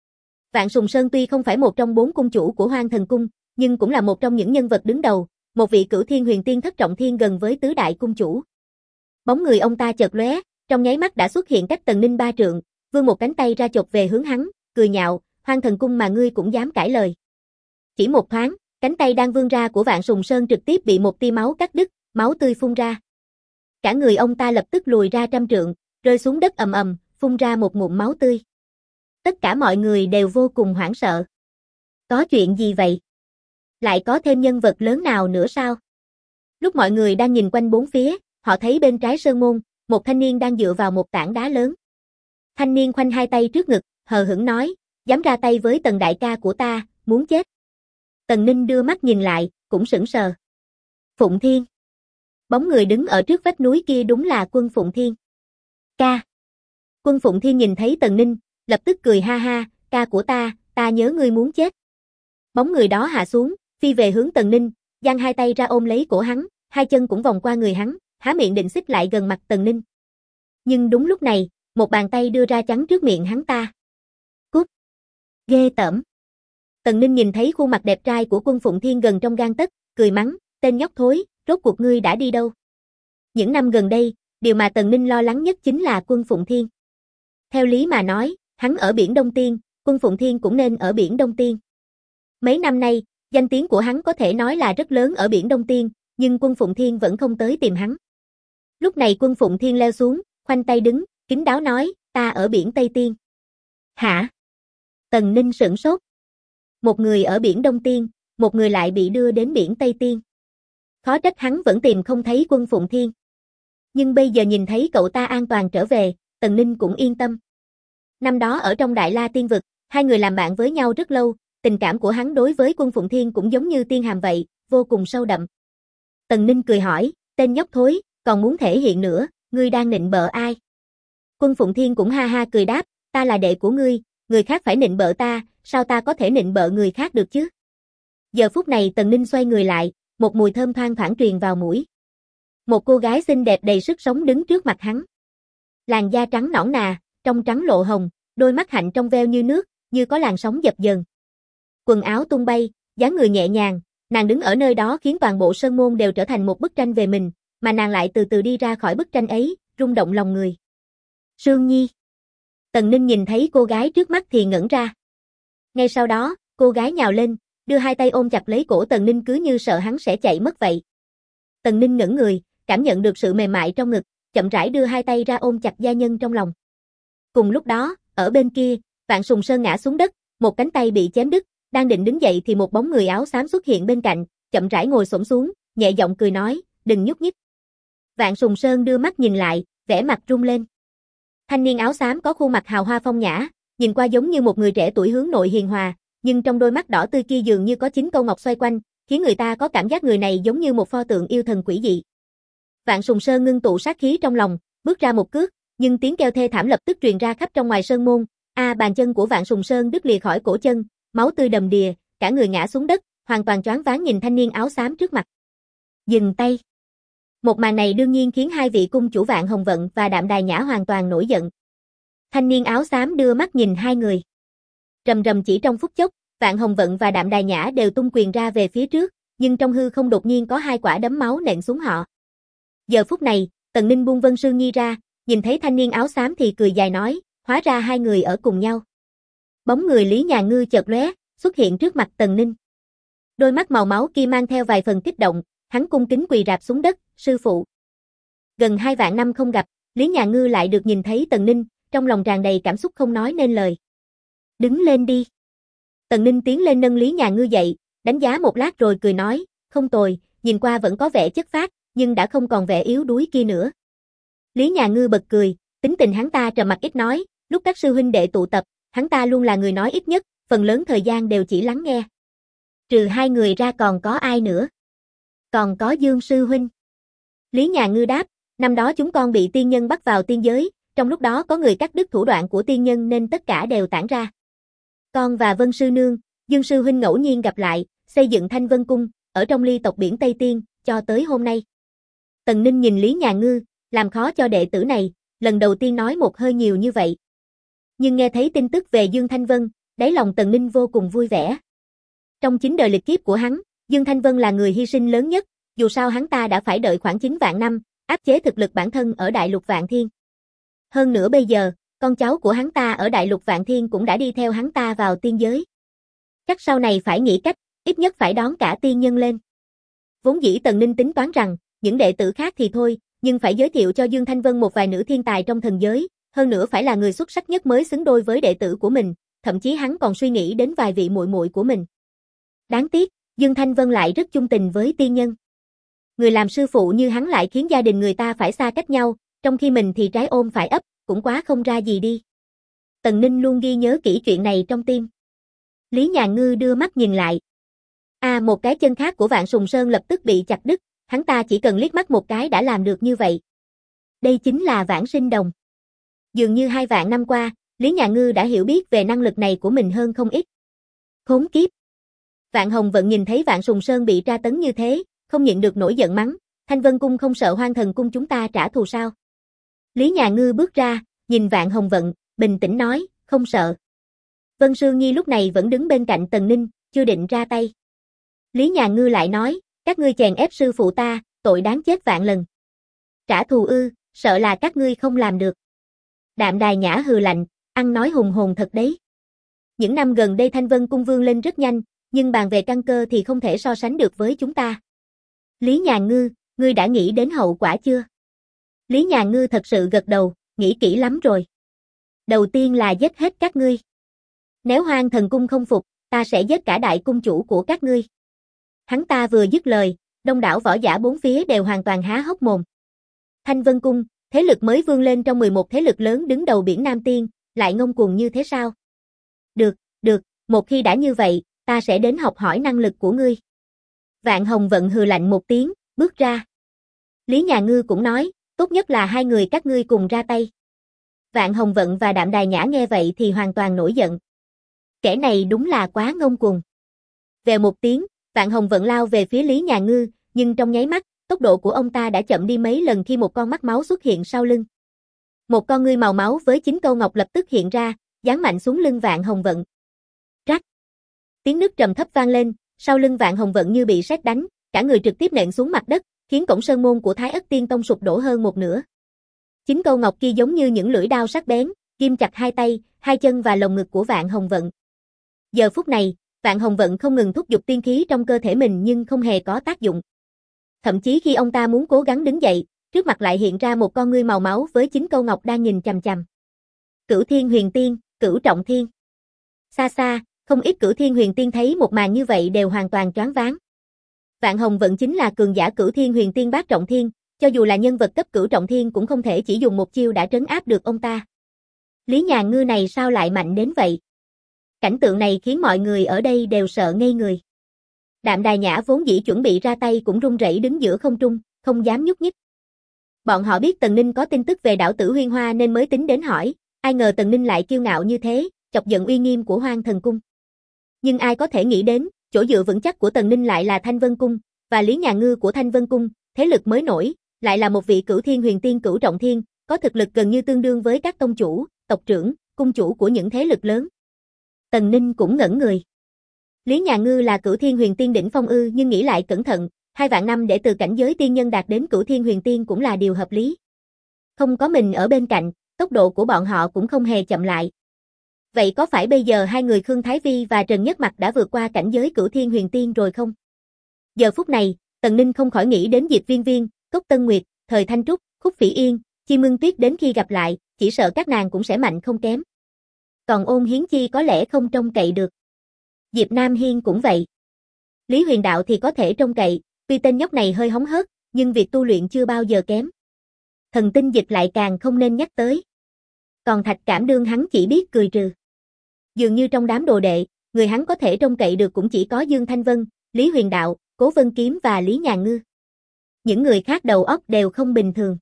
Vạn Sùng Sơn tuy không phải một trong 4 cung chủ của Hoang Thần Cung, nhưng cũng là một trong những nhân vật đứng đầu, một vị Cửu Thiên Huyền Tiên thất trọng thiên gần với tứ đại cung chủ. Bóng người ông ta chợt lóe, trong nháy mắt đã xuất hiện cách Tần Ninh 3 trượng, vươn một cánh tay ra chộp về hướng hắn, cười nhạo, Hoang Thần Cung mà ngươi cũng dám cãi lời. Chỉ một thoáng, cánh tay đang vươn ra của Vạn Sùng Sơn trực tiếp bị một tia máu cắt đứt, máu tươi phun ra. Cả người ông ta lập tức lùi ra trăm trượng, rơi xuống đất ầm ầm, phun ra một ngụm máu tươi. Tất cả mọi người đều vô cùng hoảng sợ. Có chuyện gì vậy? Lại có thêm nhân vật lớn nào nữa sao? Lúc mọi người đang nhìn quanh bốn phía, họ thấy bên trái sơn môn, một thanh niên đang dựa vào một tảng đá lớn. Thanh niên khoanh hai tay trước ngực, hờ hững nói, dám ra tay với Tần đại ca của ta, muốn chết. Tần Ninh đưa mắt nhìn lại, cũng sững sờ. Phụng Thiên. Bóng người đứng ở trước vách núi kia đúng là Quân Phụng Thiên. Ca. Quân Phụng Thiên nhìn thấy Tần Ninh, lập tức cười ha ha, ca của ta nhớ ngươi muốn chết. Bóng người đó hạ xuống, phi về hướng Tần Ninh, giang hai tay ra ôm lấy cổ hắn, hai chân cũng vòng qua người hắn, há miệng định xích lại gần mặt Tần Ninh. Nhưng đúng lúc này, một bàn tay đưa ra chắn trước miệng hắn ta. Cút. Ghê tởm. Tần Ninh nhìn thấy khuôn mặt đẹp trai của Quân Phụng Thiên gần trong gang tấc, cười mắng, tên nhóc thối, rốt cuộc ngươi đã đi đâu? Những năm gần đây, điều mà Tần Ninh lo lắng nhất chính là Quân Phụng Thiên. Theo lý mà nói, hắn ở biển Đông Tiên, Quân Phụng Thiên cũng nên ở biển Đông Tiên. Mấy năm nay, danh tiếng của hắn có thể nói là rất lớn ở biển Đông Tiên, nhưng Quân Phụng Thiên vẫn không tới tìm hắn. Lúc này Quân Phụng Thiên leo xuống, khoanh tay đứng, kín đáo nói, ta ở biển Tây Tiên. Hả? Tần Ninh sửng sốt. Một người ở biển Đông Tiên, một người lại bị đưa đến biển Tây Tiên. Khó trách hắn vẫn tìm không thấy Quân Phụng Thiên. Nhưng bây giờ nhìn thấy cậu ta an toàn trở về, Tần Ninh cũng yên tâm. Năm đó ở trong Đại La Tiên Vực, hai người làm bạn với nhau rất lâu, tình cảm của hắn đối với Quân Phụng Thiên cũng giống như tiên hàm vậy, vô cùng sâu đậm. Tần Ninh cười hỏi, tên nhóc thối, còn muốn thể hiện nữa, ngươi đang nịnh bợ ai? Quân Phụng Thiên cũng ha ha cười đáp, ta là đệ của ngươi, người khác phải nịnh bợ ta, sao ta có thể nịnh bợ người khác được chứ? Giờ phút này Tần Ninh xoay người lại, một mùi thơm thoang thoảng truyền vào mũi. Một cô gái xinh đẹp đầy sức sống đứng trước mặt hắn. Làn da trắng nõn nà, trong trắng lộ hồng, đôi mắt hạnh trong veo như nước, như có làn sóng dập dờn. Quần áo tung bay, dáng người nhẹ nhàng, nàng đứng ở nơi đó khiến toàn bộ sơn môn đều trở thành một bức tranh về mình, mà nàng lại từ từ đi ra khỏi bức tranh ấy, rung động lòng người. Sương Nhi. Tần Ninh nhìn thấy cô gái trước mắt thì ngẩn ra. Ngay sau đó, cô gái nhào lên, đưa hai tay ôm chặt lấy cổ Tần Ninh cứ như sợ hắn sẽ chạy mất vậy. Tần Ninh ngẩn người, cảm nhận được sự mềm mại trong ngực, chậm rãi đưa hai tay ra ôm chặt gia nhân trong lòng. Cùng lúc đó, ở bên kia, Vạn Sùng Sơn ngã xuống đất, một cánh tay bị chém đứt, đang định đứng dậy thì một bóng người áo xám xuất hiện bên cạnh, chậm rãi ngồi xổm xuống, nhẹ giọng cười nói, đừng nhúc nhích. Vạn Sùng Sơn đưa mắt nhìn lại, vẻ mặt rung lên. Thanh niên áo xám có khuôn mặt hào hoa phong nhã, nhìn qua giống như một người trẻ tuổi hướng nội hiền hòa, nhưng trong đôi mắt đỏ tươi kia dường như có 9 câu ngọc xoay quanh, khiến người ta có cảm giác người này giống như một pho tượng yêu thần quỷ dị. Vạn Sùng Sơn ngưng tụ sát khí trong lòng, bước ra một cước, nhưng tiếng kêu thê thảm lập tức truyền ra khắp trong ngoài sơn môn. Bàn chân của Vạn Sùng Sơn đứt lìa khỏi cổ chân, máu tươi đầm đìa, cả người ngã xuống đất, hoàn toàn choáng váng nhìn thanh niên áo xám trước mặt. Dừng tay. Một màn này đương nhiên khiến hai vị cung chủ Vạn Hồng Vận và Đạm Đài Nhã hoàn toàn nổi giận. Thanh niên áo xám đưa mắt nhìn hai người. Rầm rầm chỉ trong phút chốc, Vạn Hồng Vận và Đạm Đài Nhã đều tung quyền ra về phía trước, nhưng trong hư không đột nhiên có hai quả đấm máu nện xuống họ. Giờ phút này, Tần Ninh buông Vân Sương Nhi ra, nhìn thấy thanh niên áo xám thì cười dài nói, hóa ra hai người ở cùng nhau. Bóng người Lý Nhà Ngư chợt lóe, xuất hiện trước mặt Tần Ninh. Đôi mắt màu máu kia mang theo vài phần kích động, hắn cung kính quỳ rạp xuống đất, sư phụ. Gần 2 vạn năm không gặp, Lý Nhà Ngư lại được nhìn thấy Tần Ninh, trong lòng tràn đầy cảm xúc không nói nên lời. Đứng lên đi. Tần Ninh tiến lên nâng Lý Nhà Ngư dậy, đánh giá một lát rồi cười nói, không tồi, nhìn qua vẫn có vẻ chất phác, nhưng đã không còn vẻ yếu đuối kia nữa. Lý Nhà Ngư bật cười, tính tình hắn ta trầm mặc ít nói, lúc các sư huynh đệ tụ tập, hắn ta luôn là người nói ít nhất, phần lớn thời gian đều chỉ lắng nghe. Trừ hai người ra còn có ai nữa? Còn có Dương sư huynh. Lý Nhà Ngư đáp, năm đó chúng con bị tiên nhân bắt vào tiên giới, trong lúc đó có người cắt đứt thủ đoạn của tiên nhân nên tất cả đều tản ra. Con và Vân sư nương, Dương sư huynh ngẫu nhiên gặp lại, xây dựng Thanh Vân cung, ở trong ly tộc biển Tây Tiên, cho tới hôm nay. Tần Ninh nhìn Lý Nhà Ngư, làm khó cho đệ tử này, lần đầu tiên nói một hơi nhiều như vậy. Nhưng nghe thấy tin tức về Dương Thanh Vân, đáy lòng Tần Ninh vô cùng vui vẻ. Trong 9 đời lịch kiếp của hắn, Dương Thanh Vân là người hy sinh lớn nhất, dù sao hắn ta đã phải đợi khoảng 9 vạn năm, áp chế thực lực bản thân ở Đại Lục Vạn Thiên. Hơn nữa bây giờ, con cháu của hắn ta ở Đại Lục Vạn Thiên cũng đã đi theo hắn ta vào tiên giới. Chắc sau này phải nghĩ cách, ít nhất phải đón cả tiên nhân lên. Vốn dĩ Tần Ninh tính toán rằng, những đệ tử khác thì thôi, nhưng phải giới thiệu cho Dương Thanh Vân một vài nữ thiên tài trong thần giới, hơn nữa phải là người xuất sắc nhất mới xứng đôi với đệ tử của mình, thậm chí hắn còn suy nghĩ đến vài vị muội muội của mình. Đáng tiếc, Dương Thanh Vân lại rất chung tình với tiên nhân. Người làm sư phụ như hắn lại khiến gia đình người ta phải xa cách nhau, trong khi mình thì trái ôm phải ấp, cũng quá không ra gì đi. Tần Ninh luôn ghi nhớ kỹ chuyện này trong tim. Lý Nhà Ngư đưa mắt nhìn lại. Một cái chân khác của Vạn Sùng Sơn lập tức bị chặt đứt, hắn ta chỉ cần liếc mắt một cái đã làm được như vậy. Đây chính là Vãng Sinh Đồng. Dường như 2 vạn năm qua, Lý Nhà Ngư đã hiểu biết về năng lực này của mình hơn không ít. Khốn kiếp. Vạn Hồng Vận nhìn thấy Vạn Sùng Sơn bị tra tấn như thế, không nhịn được nổi giận mắng, Thanh Vân cung không sợ Hoang Thần cung chúng ta trả thù sao? Lý Nhà Ngư bước ra, nhìn Vạn Hồng Vận, bình tĩnh nói, không sợ. Vân Sương Nhi lúc này vẫn đứng bên cạnh Tần Ninh, chưa định ra tay. Lý Nhà Ngư lại nói, các ngươi chèn ép sư phụ ta, tội đáng chết vạn lần. Trả thù ư, sợ là các ngươi không làm được. Đạm Đài Nhã hừ lạnh, ăn nói hùng hồn thật đấy. Những năm gần đây Thanh Vân cung vươn lên rất nhanh, nhưng bàn về căn cơ thì không thể so sánh được với chúng ta. Lý Nhà Ngư, ngươi đã nghĩ đến hậu quả chưa? Lý Nhà Ngư thật sự gật đầu, nghĩ kỹ lắm rồi. Đầu tiên là giết hết các ngươi. Nếu Hoang Thần cung không phục, ta sẽ giết cả đại cung chủ của các ngươi. Hắn ta vừa dứt lời, đông đảo võ giả bốn phía đều hoàn toàn há hốc mồm. Thanh Vân cung, thế lực mới vươn lên trong 11 thế lực lớn đứng đầu biển Nam Tiên, lại ngông cuồng như thế sao? Được, một khi đã như vậy, ta sẽ đến học hỏi năng lực của ngươi. Vạn Hồng Vận hừ lạnh một tiếng, bước ra. Lý Nhà Ngư cũng nói, tốt nhất là hai người các ngươi cùng ra tay. Vạn Hồng Vận và Đạm Đài Nhã nghe vậy thì hoàn toàn nổi giận. Kẻ này đúng là quá ngông cuồng. Về một tiếng, Vạn Hồng Vận lao về phía Lý Nhà Ngư, nhưng trong nháy mắt, tốc độ của ông ta đã chậm đi mấy lần khi một con mắt máu xuất hiện sau lưng. Một con ngươi màu máu với 9 câu ngọc lập tức hiện ra, giáng mạnh xuống lưng Vạn Hồng Vận. Rắc. Tiếng nứt trầm thấp vang lên, sau lưng Vạn Hồng Vận như bị sét đánh, cả người trực tiếp nện xuống mặt đất, khiến cổng sơn môn của Thái Ất Tiên Tông sụp đổ hơn một nửa. 9 câu ngọc kia giống như những lưỡi đao sắc bén, ghim chặt hai tay, hai chân và lồng ngực của Vạn Hồng Vận. Giờ phút này, Vạn Hồng Vận không ngừng thúc giục tiên khí trong cơ thể mình nhưng không hề có tác dụng. Thậm chí khi ông ta muốn cố gắng đứng dậy, trước mặt lại hiện ra một con ngươi màu máu với 9 câu ngọc đang nhìn chằm chằm. Cửu Thiên Huyền Tiên, Cửu Trọng Thiên. Xa xa, không ít Cửu Thiên Huyền Tiên thấy một màn như vậy đều hoàn toàn choáng váng. Vạn Hồng Vận chính là cường giả Cửu Thiên Huyền Tiên bát trọng thiên, cho dù là nhân vật cấp Cửu Trọng Thiên cũng không thể chỉ dùng một chiêu đã trấn áp được ông ta. Lý Nhà Ngư này sao lại mạnh đến vậy? Cảnh tượng này khiến mọi người ở đây đều sợ ngây người. Đạm Đài Nhã vốn dĩ chuẩn bị ra tay cũng run rẩy đứng giữa không trung, không dám nhúc nhích. Bọn họ biết Tần Ninh có tin tức về đảo Tử Huyên Hoa nên mới tính đến hỏi, ai ngờ Tần Ninh lại kiêu ngạo như thế, chọc giận uy nghiêm của Hoang Thần Cung. Nhưng ai có thể nghĩ đến, chỗ dựa vững chắc của Tần Ninh lại là Thanh Vân Cung, và Lý Nhà Ngư của Thanh Vân Cung, thế lực mới nổi, lại là một vị Cửu Thiên Huyền Tiên Cửu Trọng Thiên, có thực lực gần như tương đương với các tông chủ, tộc trưởng, cung chủ của những thế lực lớn. Tần Ninh cũng ngẩn người. Lý Nhà Ngư là Cửu Thiên Huyền Tiên đỉnh phong ư, nhưng nghĩ lại cẩn thận, 2 vạn năm để từ cảnh giới tiên nhân đạt đến Cửu Thiên Huyền Tiên cũng là điều hợp lý. Không có mình ở bên cạnh, tốc độ của bọn họ cũng không hề chậm lại. Vậy có phải bây giờ hai người Khương Thái Vi và Trần Nhất Mặc đã vượt qua cảnh giới Cửu Thiên Huyền Tiên rồi không? Giờ phút này, Tần Ninh không khỏi nghĩ đến Diệp Viên Viên, Cốc Tân Nguyệt, Thời Thanh Trúc, Khúc Phỉ Yên, Chi Mương Tuyết đến khi gặp lại, chỉ sợ các nàng cũng sẽ mạnh không kém. Còn Ôn Hiến Chi có lẽ không trông cậy được. Diệp Nam Hiên cũng vậy. Lý Huyền Đạo thì có thể trông cậy, tuy tên nhóc này hơi hóng hớt, nhưng việc tu luyện chưa bao giờ kém. Thần Tinh Dịch lại càng không nên nhắc tới. Còn Thạch Cảm Đương hắn chỉ biết cười trừ. Dường như trong đám đồ đệ, người hắn có thể trông cậy được cũng chỉ có Dương Thanh Vân, Lý Huyền Đạo, Cố Vân Kiếm và Lý Nhà Ngư. Những người khác đầu óc đều không bình thường.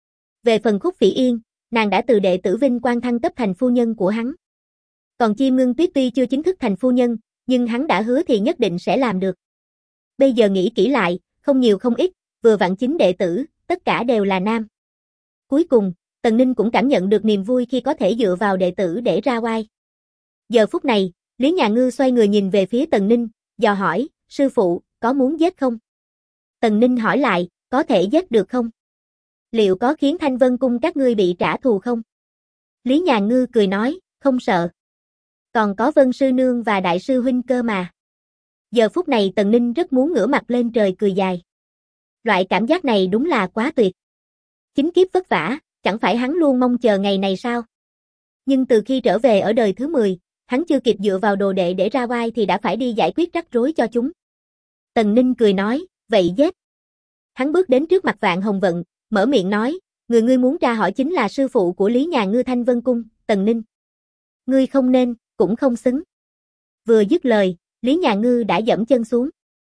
Về phần Khúc Phỉ Yên, nàng đã từ đệ tử vinh quang thăng cấp thành phu nhân của hắn. Còn Chi Mương Tuyết tuy chưa chính thức thành phu nhân, nhưng hắn đã hứa thì nhất định sẽ làm được. Bây giờ nghĩ kỹ lại, không nhiều không ít, vừa vặn 9 đệ tử, tất cả đều là nam. Cuối cùng, Tần Ninh cũng cảm nhận được niềm vui khi có thể dựa vào đệ tử để ra oai. Giờ phút này, Lý Nhà Ngư xoay người nhìn về phía Tần Ninh, dò hỏi, sư phụ, có muốn giết không? Tần Ninh hỏi lại, có thể giết được không? Liệu có khiến Thanh Vân Cung các ngươi bị trả thù không? Lý Nhà Ngư cười nói, không sợ. Còn có Vân Sư Nương và Đại sư Huynh cơ mà. Giờ phút này Tần Ninh rất muốn ngửa mặt lên trời cười dài. Loại cảm giác này đúng là quá tuyệt. Chính kiếp vất vả, chẳng phải hắn luôn mong chờ ngày này sao? Nhưng từ khi trở về ở đời thứ 10, hắn chưa kịp dựa vào đồ đệ để ra oai thì đã phải đi giải quyết rắc rối cho chúng. Tần Ninh cười nói, vậy giết. Hắn bước đến trước mặt Vạn Hồng Vận, mở miệng nói, người ngươi muốn tra hỏi chính là sư phụ của Lý Nhà Ngư Thanh Vân Cung, Tần Ninh. Ngươi không nên, cũng không xứng. Vừa dứt lời, Lý Nhà Ngư đã giẫm chân xuống.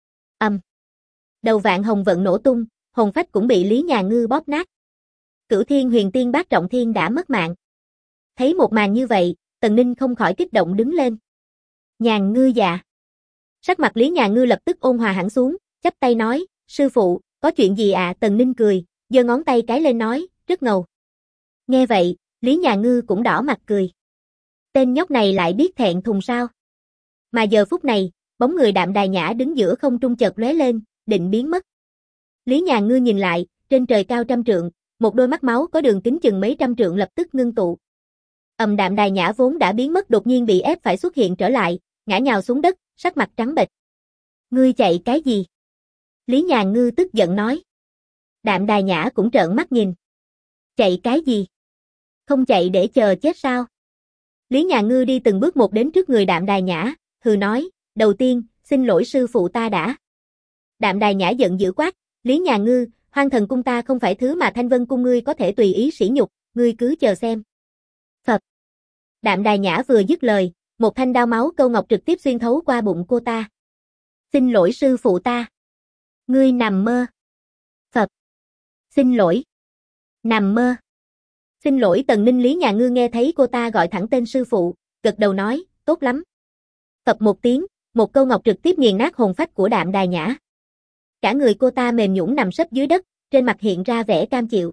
Đầu Vạn Hồng Vận nổ tung, hồn phách cũng bị Lý Nhà Ngư bóp nát. Cửu Thiên Huyền Tiên bát trọng thiên đã mất mạng. Thấy một màn như vậy, Tần Ninh không khỏi kích động đứng lên. Nhàn Ngư già. Sắc mặt Lý Nhà Ngư lập tức ôn hòa hẳn xuống, chắp tay nói, sư phụ, có chuyện gì ạ? Tần Ninh cười, giơ ngón tay cái lên nói, rất ngầu. Nghe vậy, Lý Nhà Ngư cũng đỏ mặt cười. Tên nhóc này lại biết thẹn thùng sao? Mà giờ phút này, bóng người Đạm Đài Nhã đứng giữa không trung chợt lóe lên, định biến mất. Lý Nhà Ngư nhìn lại, trên trời cao trăm trượng, một đôi mắt máu có đường kính chừng mấy trăm trượng lập tức ngưng tụ. Đạm Đài Nhã vốn đã biến mất đột nhiên bị ép phải xuất hiện trở lại, ngã nhào xuống đất, sắc mặt trắng bệch. Ngươi chạy cái gì? Lý Nhà Ngư tức giận nói. Đạm Đài Nhã cũng trợn mắt nhìn. Chạy cái gì? Không chạy để chờ chết sao? Lý Nhà Ngư đi từng bước một đến trước người Đạm Đài Nhã, hừ nói, đầu tiên, xin lỗi sư phụ ta đã. Đạm Đài Nhã giận dữ quát, Lý Nhà Ngư, Hoang Thần Cung ta không phải thứ mà Thanh Vân Cung ngươi có thể tùy ý sỉ nhục, ngươi cứ chờ xem. Phập. Đạm Đài Nhã vừa dứt lời, một thanh đao máu câu ngọc trực tiếp xuyên thấu qua bụng cô ta. Xin lỗi sư phụ ta. Ngươi nằm mơ. Phập. Xin lỗi. Nằm mơ. Xin lỗi Tần Ninh. Lý Nhà Ngư nghe thấy cô ta gọi thẳng tên sư phụ, gật đầu nói, tốt lắm. Phập một tiếng, một câu ngọc trực tiếp nghiền nát hồn phách của Đạm Đài Nhã. Cả người cô ta mềm nhũn nằm sấp dưới đất, trên mặt hiện ra vẻ cam chịu.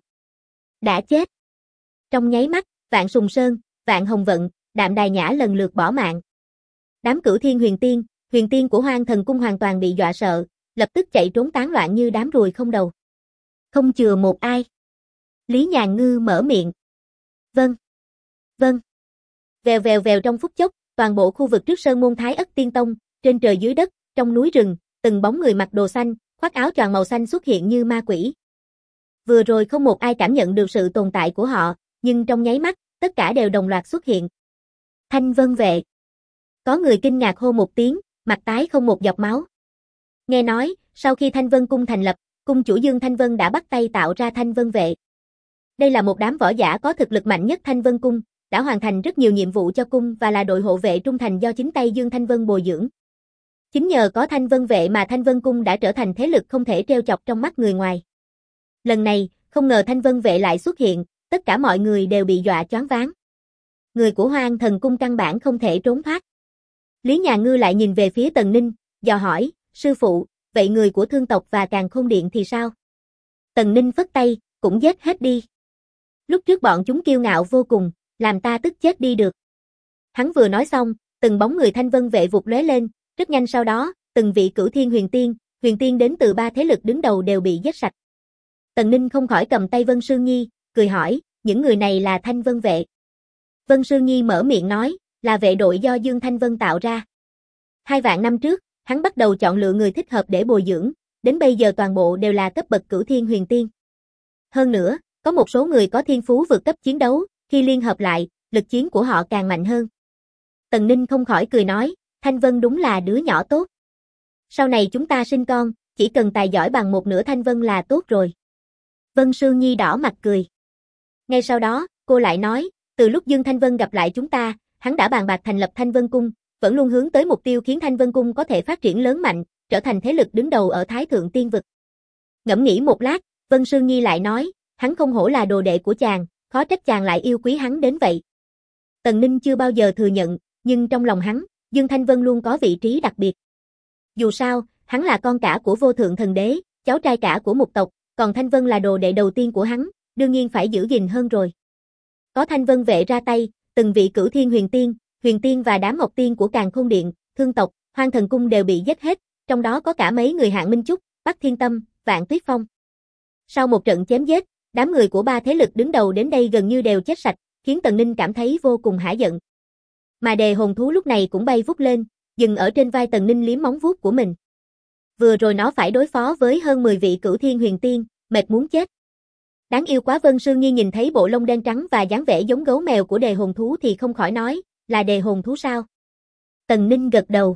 Đã chết. Trong nháy mắt, Vạn Sùng Sơn, Vạn Hồng Vận, Đạm Đài Nhã lần lượt bỏ mạng. Đám Cửu Thiên huyền tiên của Hoang Thần Cung hoàn toàn bị dọa sợ, lập tức chạy trốn tán loạn như đám ruồi không đầu. Không chừa một ai. Lý Nhà Ngư mở miệng. Vâng. Vâng. Vèo vèo vèo, trong phút chốc, toàn bộ khu vực trước sơn môn Thái Ất Tiên Tông, trên trời dưới đất, trong núi rừng, từng bóng người mặc đồ xanh, khoác áo choàng màu xanh xuất hiện như ma quỷ. Vừa rồi không một ai cảm nhận được sự tồn tại của họ, nhưng trong nháy mắt, tất cả đều đồng loạt xuất hiện. Thanh Vân Vệ. Có người kinh ngạc hô một tiếng, mặt tái không một giọt máu. Nghe nói, sau khi Thanh Vân Cung thành lập, cung chủ Dương Thanh Vân đã bắt tay tạo ra Thanh Vân Vệ. Đây là một đám võ giả có thực lực mạnh nhất Thanh Vân Cung, đã hoàn thành rất nhiều nhiệm vụ cho cung và là đội hộ vệ trung thành do chính tay Dương Thanh Vân bồi dưỡng. Chính nhờ có Thanh Vân Vệ mà Thanh Vân Cung đã trở thành thế lực không thể trêu chọc trong mắt người ngoài. Lần này, không ngờ Thanh Vân Vệ lại xuất hiện, tất cả mọi người đều bị dọa choáng váng. Người của Hoang Thần Cung căn bản không thể trốn thoát. Lý Nhà Ngư lại nhìn về phía Tần Ninh, dò hỏi, sư phụ, vậy người của Thương tộc và Càn Khôn Điện thì sao? Tần Ninh phất tay, cũng giết hết đi. Lúc trước bọn chúng kiêu ngạo vô cùng, làm ta tức chết đi được. Hắn vừa nói xong, từng bóng người Thanh Vân Vệ vụt lóe lên, rất nhanh sau đó, từng vị Cửu Thiên huyền tiên đến từ 3 thế lực đứng đầu đều bị giết sạch. Tần Ninh không khỏi cầm tay Vân Sương Nhi, cười hỏi, những người này là Thanh Vân Vệ. Vân Sương Nhi mở miệng nói, là vệ đội do Dương Thanh Vân tạo ra. 2 vạn năm trước, hắn bắt đầu chọn lựa người thích hợp để bồi dưỡng, đến bây giờ toàn bộ đều là cấp bậc Cửu Thiên huyền tiên. Hơn nữa, có một số người có thiên phú vượt cấp chiến đấu, khi liên hợp lại, lực chiến của họ càng mạnh hơn. Tần Ninh không khỏi cười nói, Thanh Vân đúng là đứa nhỏ tốt. Sau này chúng ta sinh con, chỉ cần tài giỏi bằng một nửa Thanh Vân là tốt rồi. Vân Sương Nhi đỏ mặt cười. Ngay sau đó, cô lại nói, từ lúc Dương Thanh Vân gặp lại chúng ta, hắn đã bàn bạc thành lập Thanh Vân Cung, vẫn luôn hướng tới mục tiêu khiến Thanh Vân Cung có thể phát triển lớn mạnh, trở thành thế lực đứng đầu ở Thái Thượng Tiên Vực. Ngẫm nghĩ một lát, Vân Sương Nhi lại nói, hắn không hổ là đồ đệ của chàng, khó trách chàng lại yêu quý hắn đến vậy. Tần Ninh chưa bao giờ thừa nhận, nhưng trong lòng hắn, Dương Thanh Vân luôn có vị trí đặc biệt. Dù sao, hắn là con cả của Vô Thượng Thần Đế, cháu trai cả của một tộc, còn Thanh Vân là đồ đệ đầu tiên của hắn, đương nhiên phải giữ gìn hơn rồi. Có Thanh Vân Vệ ra tay, từng vị Cửu Thiên huyền tiên và đám Ngọc Tiên của Càn Khôn Điện, Thương tộc, Hoang Thần Cung đều bị giết hết, trong đó có cả mấy người Hạng Minh Chúc, Bắc Thiên Tâm, Vạn Tuyết Phong. Sau một trận chém giết, đám người của 3 thế lực đứng đầu đến đây gần như đều chết sạch, khiến Tần Ninh cảm thấy vô cùng hả giận. Mà đề hồn thú lúc này cũng bay vút lên, dừng ở trên vai Tần Ninh liếm móng vuốt của mình. Vừa rồi nó phải đối phó với hơn 10 vị Cửu Thiên huyền tiên, mệt muốn chết. Đáng yêu quá. Vân Sương Nhi nhìn thấy bộ lông đen trắng và dáng vẻ giống gấu mèo của đề hồn thú thì không khỏi nói, là đề hồn thú sao? Tần Ninh gật đầu,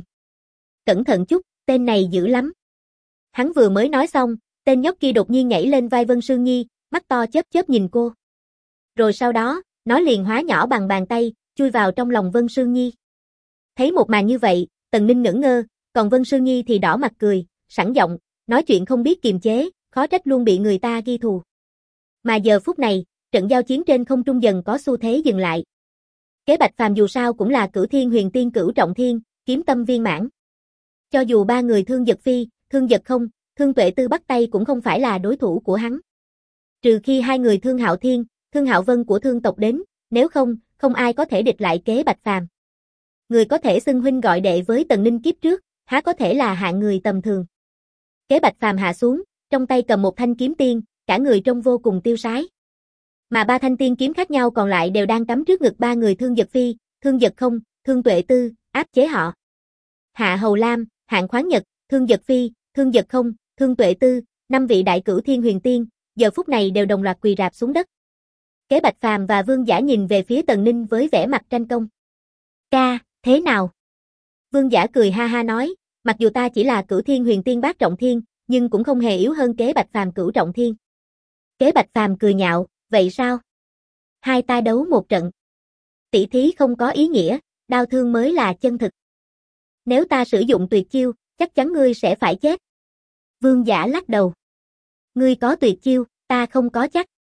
Cẩn thận chút, tên này dữ lắm. Hắn vừa mới nói xong, tên nhóc kia đột nhiên nhảy lên vai Vân Sương Nhi, mắt to chớp chớp nhìn cô. Rồi sau đó, nó liền hóa nhỏ bằng bàn tay, chui vào trong lòng Vân Sương Nhi. Thấy một màn như vậy, Tần Ninh ngẩn ngơ, còn Vân Sương Nhi thì đỏ mặt cười, sẵn giọng, nói chuyện không biết kiềm chế, khó trách luôn bị người ta ghi thù. Mà giờ phút này, trận giao chiến trên không trung dần có xu thế dừng lại. Kế Bạch Phàm dù sao cũng là Cửu Thiên huyền tiên cửu trọng thiên, kiếm tâm viên mãn. Cho dù 3 người Thương Giật Phi, Thương Giật Không, Thương Tuệ Tư bắt tay cũng không phải là đối thủ của hắn. Trừ khi 2 người Thương Hạo Thiên, Thương Hạo Vân của Thương tộc đến, nếu không, không ai có thể địch lại Kế Bạch Phàm. Người có thể xưng huynh gọi đệ với Tần Ninh kiếp trước, há có thể là hạng người tầm thường. Kế Bạch Phàm hạ xuống, trong tay cầm một thanh kiếm tiên, cả người trông vô cùng tiêu sái. Mà 3 thanh tiên kiếm khác nhau còn lại đều đang cắm trước ngực 3 người Thương Giật Phi, Thương Giật Không, Thương Tuệ Tư, áp chế họ. Hạ Hầu Lam, Hạng Khoáng Nhật, Thương Giật Phi, Thương Giật Không, Thương Tuệ Tư, 5 vị đại Cửu Thiên huyền tiên, giờ phút này đều đồng loạt quỳ rạp xuống đất. Kế Bạch Phàm và Vương Giả nhìn về phía Tần Ninh với vẻ mặt tranh công. Ca, thế nào? Vương Giả cười ha ha nói, mặc dù ta chỉ là Cửu Thiên huyền tiên bát trọng thiên, nhưng cũng không hề yếu hơn Kế Bạch Phàm cửu trọng thiên. Kế Bạch Phàm cười nhạo, vậy sao? Hai ta đấu một trận. Tỷ thí không có ý nghĩa, đau thương mới là chân thực. Nếu ta sử dụng tuyệt chiêu, chắc chắn ngươi sẽ phải chết. Vương Giả lắc đầu. Ngươi có tuyệt chiêu, ta không có chắc.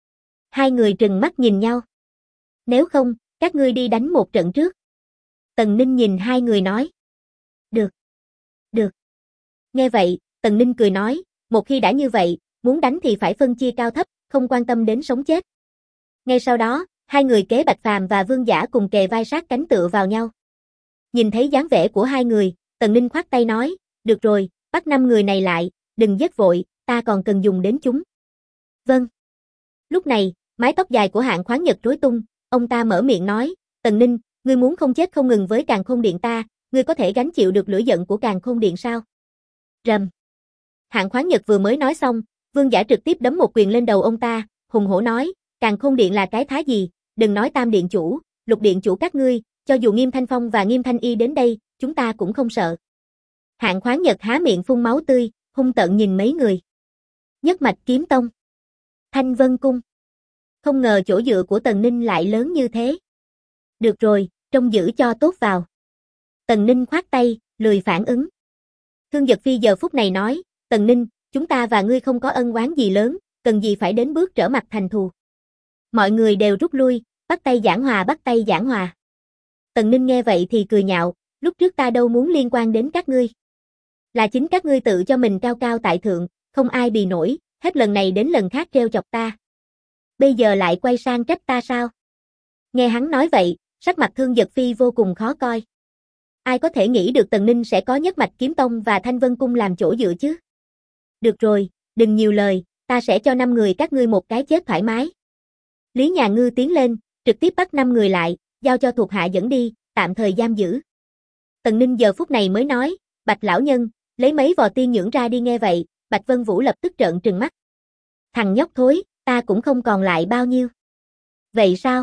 Hai người trừng mắt nhìn nhau. Nếu không, các ngươi đi đánh một trận trước. Tần Ninh nhìn hai người nói. Được. Được. Nghe vậy, Tần Ninh cười nói, một khi đã như vậy, muốn đánh thì phải phân chia cao thấp, không quan tâm đến sống chết. Ngay sau đó, hai người Kế Bạch Phàm và Vương Giả cùng kề vai sát cánh tựa vào nhau. Nhìn thấy dáng vẻ của hai người, Tần Ninh khoát tay nói, được rồi, bắt 5 người này lại, đừng giết vội, ta còn cần dùng đến chúng. Vâng. Lúc này, mái tóc dài của Hạng Khoáng Nhật rối tung, ông ta mở miệng nói, Tần Ninh, ngươi muốn không chết không ngừng với Càn Khôn Điện ta, ngươi có thể gánh chịu được lửa giận của Càn Khôn Điện sao? Rầm. Hạng Khoáng Nhật vừa mới nói xong, Vương Giả trực tiếp đấm một quyền lên đầu ông ta, hùng hổ nói, Càn Khôn Điện là cái thá gì, đừng nói Tam Điện Chủ, Lục Điện Chủ các ngươi, cho dù Nghiêm Thanh Phong và Nghiêm Thanh Y đến đây, chúng ta cũng không sợ. Hạng Khoáng Nhật há miệng phun máu tươi, hung tợn nhìn mấy người. Nhất Mạch Kiếm Tông, Thanh Vân Cung. Không ngờ chỗ dựa của Tần Ninh lại lớn như thế. Được rồi, trông giữ cho tốt vào. Tần Ninh khoát tay, lười phản ứng. Thương Dật Phi giờ phút này nói, Tần Ninh, chúng ta và ngươi không có ân oán gì lớn, cần gì phải đến bước trở mặt thành thù. Mọi người đều rút lui, bắt tay giảng hòa bắt tay giảng hòa. Tần Ninh nghe vậy thì cười nhạo, lúc trước ta đâu muốn liên quan đến các ngươi. Là chính các ngươi tự cho mình cao cao tại thượng, không ai bì nổi, hết lần này đến lần khác trêu chọc ta. Bây giờ lại quay sang trách ta sao? Nghe hắn nói vậy, sắc mặt Thương Dật Phi vô cùng khó coi. Ai có thể nghĩ được Tần Ninh sẽ có Nhất Mạch Kiếm Tông và Thanh Vân Cung làm chỗ dựa chứ? Được rồi, đừng nhiều lời, ta sẽ cho 5 người các ngươi một cái chết thoải mái. Lý Nhà Ngư tiến lên, trực tiếp bắt 5 người lại, giao cho thuộc hạ dẫn đi, tạm thời giam giữ. Tần Ninh giờ phút này mới nói, Bạch lão nhân, lấy mấy vò tiên nhưỡng ra đi. Nghe vậy, Bạch Vân Vũ lập tức trợn trừng mắt. Thằng nhóc thối, ta cũng không còn lại bao nhiêu. Vậy sao?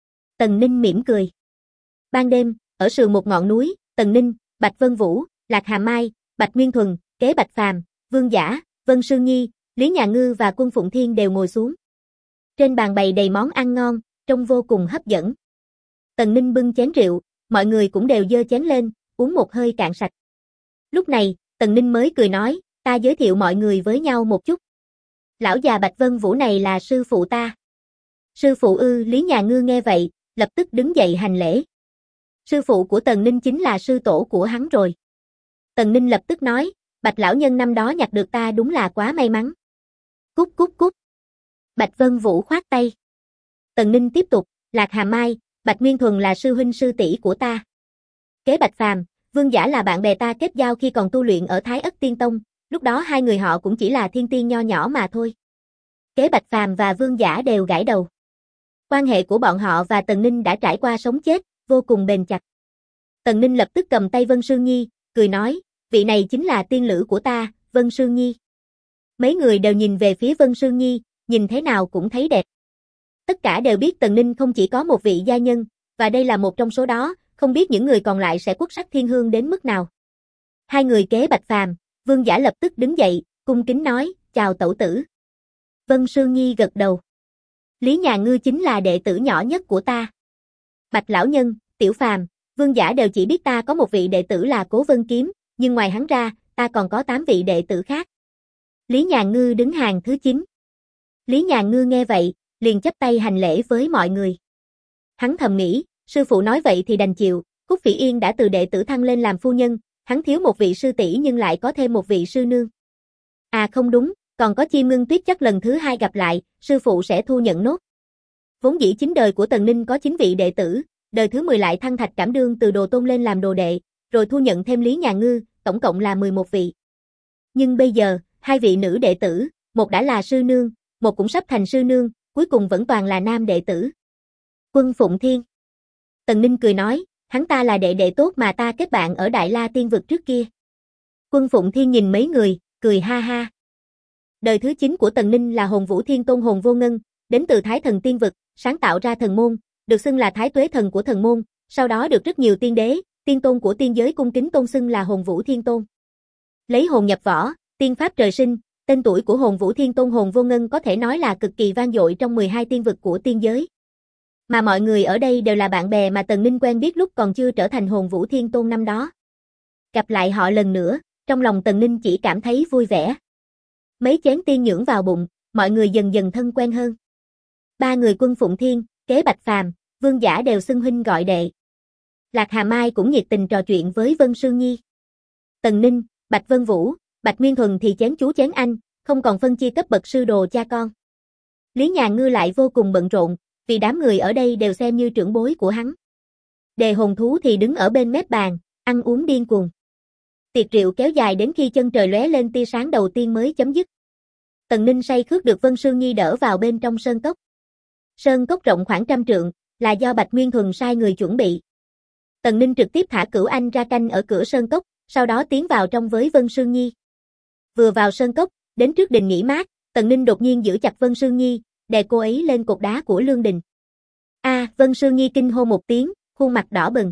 Tần Ninh mỉm cười. Ban đêm, ở sườn một ngọn núi, Tần Ninh, Bạch Vân Vũ, Lạc Hà Mai, Bạch Nguyên Thuần, Kế Bạch Phàm, Vương Giả, Vân Sương Nhi, Lý Nhà Ngư và Quân Phụng Thiên đều ngồi xuống. Trên bàn bày đầy món ăn ngon, trông vô cùng hấp dẫn. Tần Ninh bưng chén rượu, mọi người cũng đều giơ chén lên, uống một hơi cạn sạch. Lúc này, Tần Ninh mới cười nói, ta giới thiệu mọi người với nhau một chút. Lão già Bạch Vân Vũ này là sư phụ ta. Sư phụ ư? Lý Nhà Ngư nghe vậy, lập tức đứng dậy hành lễ. Sư phụ của Tần Ninh chính là sư tổ của hắn rồi. Tần Ninh lập tức nói, Bạch lão nhân năm đó nhặt được ta đúng là quá may mắn. Cút cút cút. Bạch Vân Vũ khoát tay. Tần Ninh tiếp tục, Lạc Hà Mai, Bạch Nguyên Thuần là sư huynh sư tỷ của ta. Kế Bạch Phàm, Vương Giả là bạn bè ta kết giao khi còn tu luyện ở Thái Ất Tiên Tông, lúc đó hai người họ cũng chỉ là thiên tiên nho nhỏ mà thôi. Kế Bạch Phàm và Vương Giả đều gãi đầu. Quan hệ của bọn họ và Tần Ninh đã trải qua sống chết, vô cùng bền chặt. Tần Ninh lập tức cầm tay Vân Sương Nhi, cười nói, vị này chính là tiên lữ của ta, Vân Sương Nhi. Mấy người đều nhìn về phía Vân Sương Nhi, nhìn thế nào cũng thấy đẹp. Tất cả đều biết Tần Ninh không chỉ có một vị gia nhân, và đây là một trong số đó, không biết những người còn lại sẽ quốc sắc thiên hương đến mức nào. Hai người Kế Bạch Phàm, Vương Giả lập tức đứng dậy, cung kính nói, chào tẩu tử. Vân Sương Nhi gật đầu. Lý Nhà Ngư chính là đệ tử nhỏ nhất của ta. Bạch lão nhân, Tiểu Phàm, Vương Giả đều chỉ biết ta có một vị đệ tử là Cố Vân Kiếm, nhưng ngoài hắn ra, ta còn có 8 vị đệ tử khác. Lý Nhà Ngư đứng hàng thứ 9. Lý Nhà Ngư nghe vậy, liền chắp tay hành lễ với mọi người. Hắn thầm nghĩ, sư phụ nói vậy thì đành chịu, Cúc Phỉ Yên đã từ đệ tử thăng lên làm phu nhân, hắn thiếu một vị sư tỷ nhưng lại có thêm một vị sư nương. À không đúng, còn có Chim Ngưng Tuyết chắc lần thứ 2 gặp lại, sư phụ sẽ thu nhận nốt. Vốn dĩ chính đời của Tần Ninh có 9 vị đệ tử, đời thứ 10 lại thăng Thạch Cảm Đương từ đồ tôn lên làm đồ đệ, rồi thu nhận thêm Lý Nhà Ngư, tổng cộng là 11 vị. Nhưng bây giờ, 2 vị nữ đệ tử, một đã là sư nương, một cũng sắp thành sư nương, cuối cùng vẫn toàn là nam đệ tử. Quân Phụng Thiên. Tần Ninh cười nói, hắn ta là đệ đệ tốt mà ta kết bạn ở Đại La Tiên Vực trước kia. Quân Phụng Thiên nhìn mấy người, cười ha ha. Đời thứ 9 của Tần Ninh là Hồn Vũ Thiên Tôn Hồn Vô Ngân, đến từ Thái Thần Tiên Vực, sáng tạo ra thần môn, được xưng là Thái Tuế Thần của thần môn, sau đó được rất nhiều tiên đế, tiên tôn của tiên giới cung kính tôn xưng là Hồn Vũ Thiên Tôn. Lấy hồn nhập võ, tiên pháp trời sinh, tên tuổi của Hồn Vũ Thiên Tôn Hồn Vô Ngân có thể nói là cực kỳ vang dội trong 12 tiên vực của tiên giới. Mà mọi người ở đây đều là bạn bè mà Tần Ninh quen biết lúc còn chưa trở thành Hồn Vũ Thiên Tôn năm đó. Gặp lại họ lần nữa, trong lòng Tần Ninh chỉ cảm thấy vui vẻ. Mấy chén tiên nhưỡng vào bụng, mọi người dần dần thân quen hơn. Ba người Quân Phụng Thiên, Kế Bạch Phàm, Vương Giả đều xưng huynh gọi đệ. Lạc Hà Mai cũng nhiệt tình trò chuyện với Vân Sương Nhi. Tần Ninh, Bạch Vân Vũ, Bạch Nguyên Thuần thì chén chú chén anh, không còn phân chia cấp bậc sư đồ cha con. Lý Nhà Ngư lại vô cùng bận rộn, vì đám người ở đây đều xem như trưởng bối của hắn. Đề Hồn Thú thì đứng ở bên mép bàn, ăn uống điên cuồng. Tiệc rượu kéo dài đến khi chân trời lóe lên tia sáng đầu tiên mới chấm dứt. Tần Ninh say khướt được Vân Sương Nhi đỡ vào bên trong sơn cốc. Sơn cốc rộng khoảng 100 trượng, là do Bạch Nguyên Thuần sai người chuẩn bị. Tần Ninh trực tiếp thả Cửu Anh ra canh ở cửa sơn cốc, sau đó tiến vào trong với Vân Sương Nhi. Vừa vào sơn cốc, đến trước đình nghỉ mát, Tần Ninh đột nhiên giữ chặt Vân Sương Nhi, đè cô ấy lên cột đá của lương đình. Vân Sương Nhi kinh hô một tiếng, khuôn mặt đỏ bừng.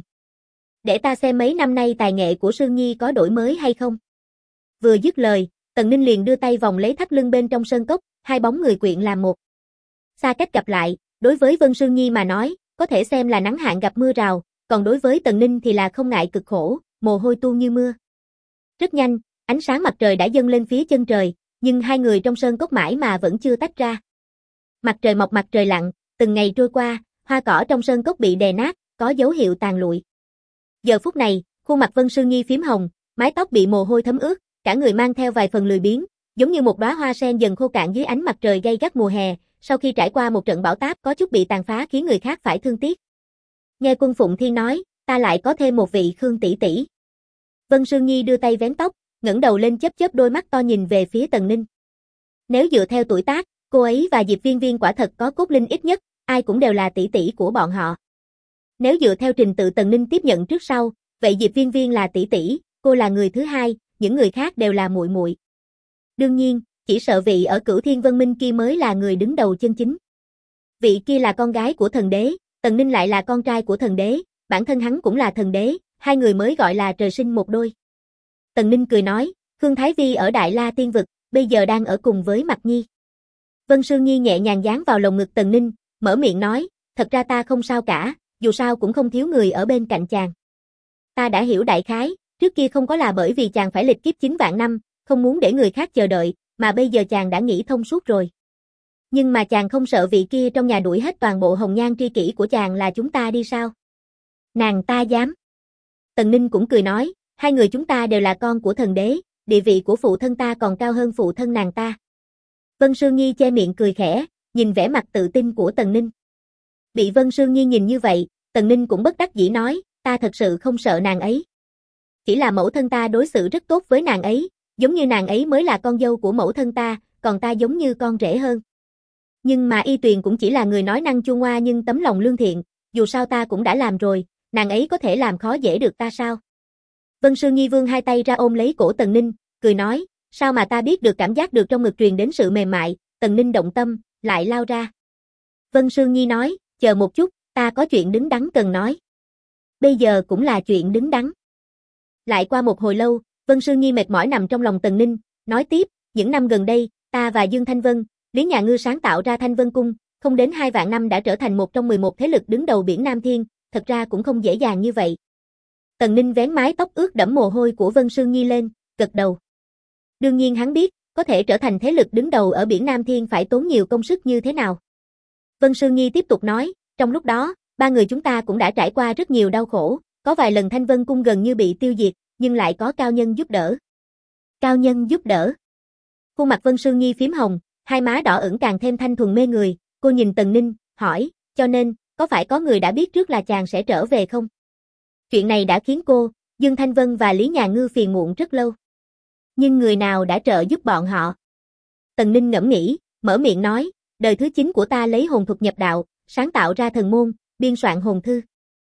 Để ta xem mấy năm nay tài nghệ của Sương Nhi có đổi mới hay không. Vừa dứt lời, Tần Ninh liền đưa tay vòng lấy thắt lưng bên trong sơn cốc, hai bóng người quyện làm một. Xa cách gặp lại, đối với Vân Sương Nhi mà nói, có thể xem là nắng hạn gặp mưa rào, còn đối với Tần Ninh thì là không ngại cực khổ, mồ hôi tuôn như mưa. Rất nhanh, ánh sáng mặt trời đã dâng lên phía chân trời, nhưng hai người trong sơn cốc mãi mà vẫn chưa tách ra. Mặt trời mọc mặt trời lặn, từng ngày trôi qua, hoa cỏ trong sơn cốc bị đè nát, có dấu hiệu tàn lụi. Giờ phút này, khuôn mặt Vân Sương Nhi phím hồng, mái tóc bị mồ hôi thấm ướt, cả người mang theo vài phần lười biếng, giống như một đóa hoa sen dần khô cạn dưới ánh mặt trời gay gắt mùa hè, sau khi trải qua một trận bão táp có chút bị tàn phá khiến người khác phải thương tiếc. Nghe Quân Phụng Thiên nói, ta lại có thêm một vị Khương tỷ tỷ. Vân Sương Nhi đưa tay vén tóc, ngẩng đầu lên chớp chớp đôi mắt to nhìn về phía Tần Ninh. Nếu dựa theo tuổi tác, cô ấy và Diệp Viên Viên quả thật có cốt linh ít nhất, ai cũng đều là tỷ tỷ của bọn họ. Nếu dựa theo trình tự Tần Ninh tiếp nhận trước sau, vậy Diệp Viên Viên là tỷ tỷ, cô là người thứ hai, những người khác đều là muội muội. Đương nhiên, chỉ sợ vị ở Cửu Thiên Vân Minh kia mới là người đứng đầu chân chính. Vị kia là con gái của thần đế, Tần Ninh lại là con trai của thần đế, bản thân hắn cũng là thần đế, hai người mới gọi là trời sinh một đôi. Tần Ninh cười nói, Khương Thái Vi ở Đại La Tiên Vực, bây giờ đang ở cùng với Mạc Nhi. Vân Sương Nhi nhẹ nhàng dán vào lồng ngực Tần Ninh, mở miệng nói, thật ra ta không sao cả, dù sao cũng không thiếu người ở bên cạnh chàng. Ta đã hiểu đại khái, trước kia không có là bởi vì chàng phải lịch kiếp 9 vạn năm, không muốn để người khác chờ đợi, mà bây giờ chàng đã nghĩ thông suốt rồi. Nhưng mà chàng không sợ vị kia trong nhà đuổi hết toàn bộ hồng nhan tri kỷ của chàng là chúng ta đi sao? Nàng ta dám. Tần Ninh cũng cười nói, hai người chúng ta đều là con của thần đế, địa vị của phụ thân ta còn cao hơn phụ thân nàng ta. Vân Sương Nhi che miệng cười khẽ, nhìn vẻ mặt tự tin của Tần Ninh. Bị Vân Sương Nhi nhìn như vậy, Tần Ninh cũng bất đắc dĩ nói, ta thật sự không sợ nàng ấy. Chỉ là mẫu thân ta đối xử rất tốt với nàng ấy, giống như nàng ấy mới là con dâu của mẫu thân ta, còn ta giống như con rể hơn. Nhưng mà Y Tuyền cũng chỉ là người nói năng chua ngoa nhưng tấm lòng lương thiện, dù sao ta cũng đã làm rồi, nàng ấy có thể làm khó dễ được ta sao? Vân Sương Nhi vươn hai tay ra ôm lấy cổ Tần Ninh, cười nói, sao mà ta biết được cảm giác được trong ngực truyền đến sự mềm mại, Tần Ninh động tâm, lại lao ra. Vân Sương Nhi nói, chờ một chút, ta có chuyện đứng đắn cần nói. Bây giờ cũng là chuyện đứng đắn. Lại qua một hồi lâu, Vân Sương Nhi mệt mỏi nằm trong lòng Tần Ninh, nói tiếp, những năm gần đây, ta và Dương Thanh Vân, Lý Nhà Ngư sáng tạo ra Thanh Vân Cung, không đến 2 vạn năm đã trở thành một trong 11 thế lực đứng đầu biển Nam Thiên, thật ra cũng không dễ dàng như vậy. Tần Ninh vén mái tóc ướt đẫm mồ hôi của Vân Sương Nhi lên, gật đầu. Đương nhiên hắn biết, có thể trở thành thế lực đứng đầu ở biển Nam Thiên phải tốn nhiều công sức như thế nào. Vân Sương Nhi tiếp tục nói, trong lúc đó, ba người chúng ta cũng đã trải qua rất nhiều đau khổ, có vài lần Thanh Vân Cung gần như bị tiêu diệt, nhưng lại có cao nhân giúp đỡ. Cao nhân giúp đỡ. Khuôn mặt Vân Sương Nhi phím hồng, hai má đỏ ửng càng thêm thanh thuần mê người, cô nhìn Tần Ninh, hỏi, cho nên, có phải có người đã biết trước là chàng sẽ trở về không? Chuyện này đã khiến cô, Dương Thanh Vân và Lý Nhà Ngư phiền muộn rất lâu. Nhưng người nào đã trợ giúp bọn họ? Tần Ninh ngẫm nghĩ, mở miệng nói, đời thứ 9 của ta lấy hồn thuật nhập đạo, sáng tạo ra thần môn, biên soạn hồn thư.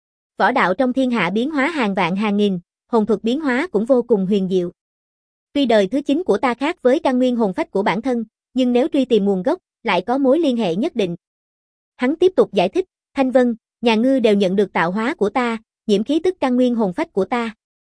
Võ đạo trong thiên hạ biến hóa hàng vạn hàng nghìn, hồn thuật biến hóa cũng vô cùng huyền diệu. Tuy đời thứ 9 của ta khác với căn nguyên hồn phách của bản thân, nhưng nếu truy tìm nguồn gốc, lại có mối liên hệ nhất định. Hắn tiếp tục giải thích, Thanh Vân, Nhà Ngư đều nhận được tạo hóa của ta, nhiễm khí tức căn nguyên hồn phách của ta.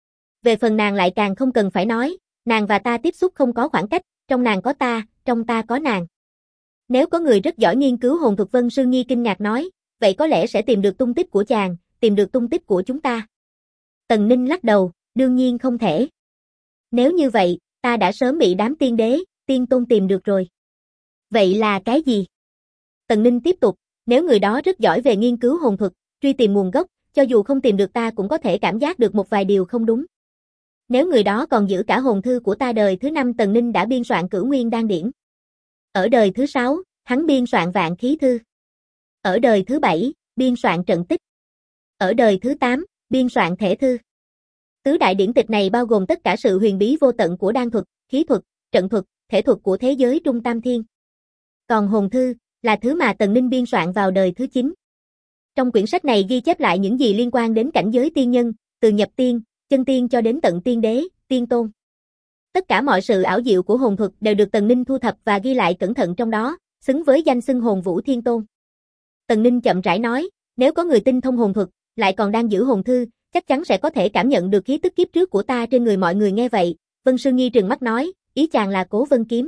Về phần nàng lại càng không cần phải nói, nàng và ta tiếp xúc không có khoảng cách, trong nàng có ta, trong ta có nàng. Nếu có người rất giỏi nghiên cứu hồn thuật, Vân Sương Nhi kinh ngạc nói, vậy có lẽ sẽ tìm được tung tích của chàng, tìm được tung tích của chúng ta. Tần Ninh lắc đầu, đương nhiên không thể. Nếu như vậy, ta đã sớm bị đám tiên đế, tiên tôn tìm được rồi. Vậy là cái gì? Tần Ninh tiếp tục, nếu người đó rất giỏi về nghiên cứu hồn thuật, truy tìm nguồn gốc, cho dù không tìm được ta cũng có thể cảm giác được một vài điều không đúng. Nếu người đó còn giữ cả hồn thư của ta đời thứ 5, Tần Ninh đã biên soạn Cửu Nguyên Đan Điển. Ở đời thứ 6, hắn biên soạn Vạn Khí Thư. Ở đời thứ 7, biên soạn Trận Tích. Ở đời thứ 8, biên soạn Thể Thư. Tứ đại điển tịch này bao gồm tất cả sự huyền bí vô tận của đan thuật, khí thuật, trận thuật, thể thuật của thế giới Trung Tam Thiên. Còn hồn thư là thứ mà Tần Ninh biên soạn vào đời thứ 9. Trong quyển sách này ghi chép lại những gì liên quan đến cảnh giới tiên nhân, từ nhập tiên, chân tiên cho đến tận tiên đế, tiên tôn. Tất cả mọi sự ảo diệu của hồn thuật đều được Tần Ninh thu thập và ghi lại cẩn thận trong đó, xứng với danh xưng Hồn Vũ Thiên Tôn. Tần Ninh chậm rãi nói, nếu có người tinh thông hồn thuật, lại còn đang giữ hồn thư, chắc chắn sẽ có thể cảm nhận được khí tức kiếp trước của ta trên người. Mọi người nghe vậy, Vân Sư Nghi trừng mắt nói, ý chàng là Cố Vân Kiếm.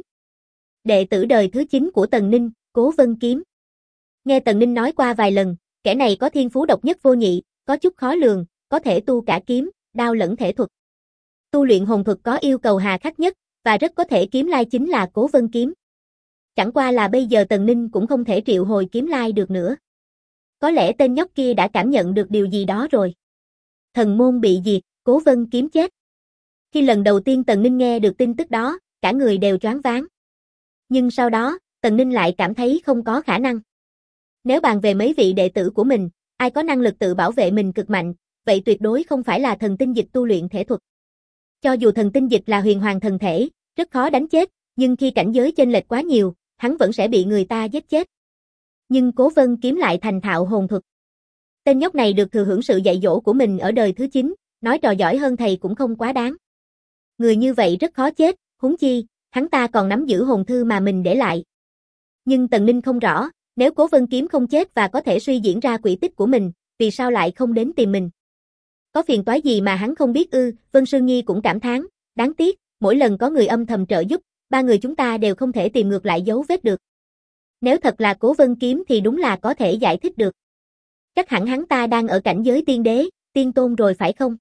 Đệ tử đời thứ 9 của Tần Ninh, Cố Vân Kiếm. Nghe Tần Ninh nói qua vài lần, kẻ này có thiên phú độc nhất vô nhị, có chút khó lường, có thể tu cả kiếm, đao lẫn thể thuật. Tu luyện hồn thuật có yêu cầu hà khắc nhất, và rất có thể kiếm lai chính là Cố Vân Kiếm. Chẳng qua là bây giờ Tần Ninh cũng không thể triệu hồi kiếm lai được nữa. Có lẽ tên nhóc kia đã cảm nhận được điều gì đó rồi. Thần môn bị diệt, Cố Vân Kiếm chết. Khi lần đầu tiên Tần Ninh nghe được tin tức đó, cả người đều choáng váng. Nhưng sau đó, Tần Ninh lại cảm thấy không có khả năng. Nếu bàn về mấy vị đệ tử của mình, ai có năng lực tự bảo vệ mình cực mạnh, vậy tuyệt đối không phải là thần tinh dịch tu luyện thể thuật. Cho dù thần tinh dịch là huyền hoàng thần thể, rất khó đánh chết, nhưng khi cảnh giới chênh lệch quá nhiều, hắn vẫn sẽ bị người ta giết chết. Nhưng Cố Vân Kiếm lại thành thạo hồn thuật. Tên nhóc này được thừa hưởng sự dạy dỗ của mình ở đời thứ 9, nói trò giỏi hơn thầy cũng không quá đáng. Người như vậy rất khó chết, huống chi, hắn ta còn nắm giữ hồn thư mà mình để lại. Nhưng Tần Ninh không rõ, nếu Cố Vân Kiếm không chết và có thể suy diễn ra quỹ tích của mình, vì sao lại không đến tìm mình? Có phiền toái gì mà hắn không biết ư? Vân Sư Nhi cũng cảm thán, đáng tiếc, mỗi lần có người âm thầm trợ giúp, ba người chúng ta đều không thể tìm ngược lại dấu vết được. Nếu thật là Cố Vân Kiếm thì đúng là có thể giải thích được. Chắc hẳn hắn ta đang ở cảnh giới tiên đế, tiên tôn rồi phải không?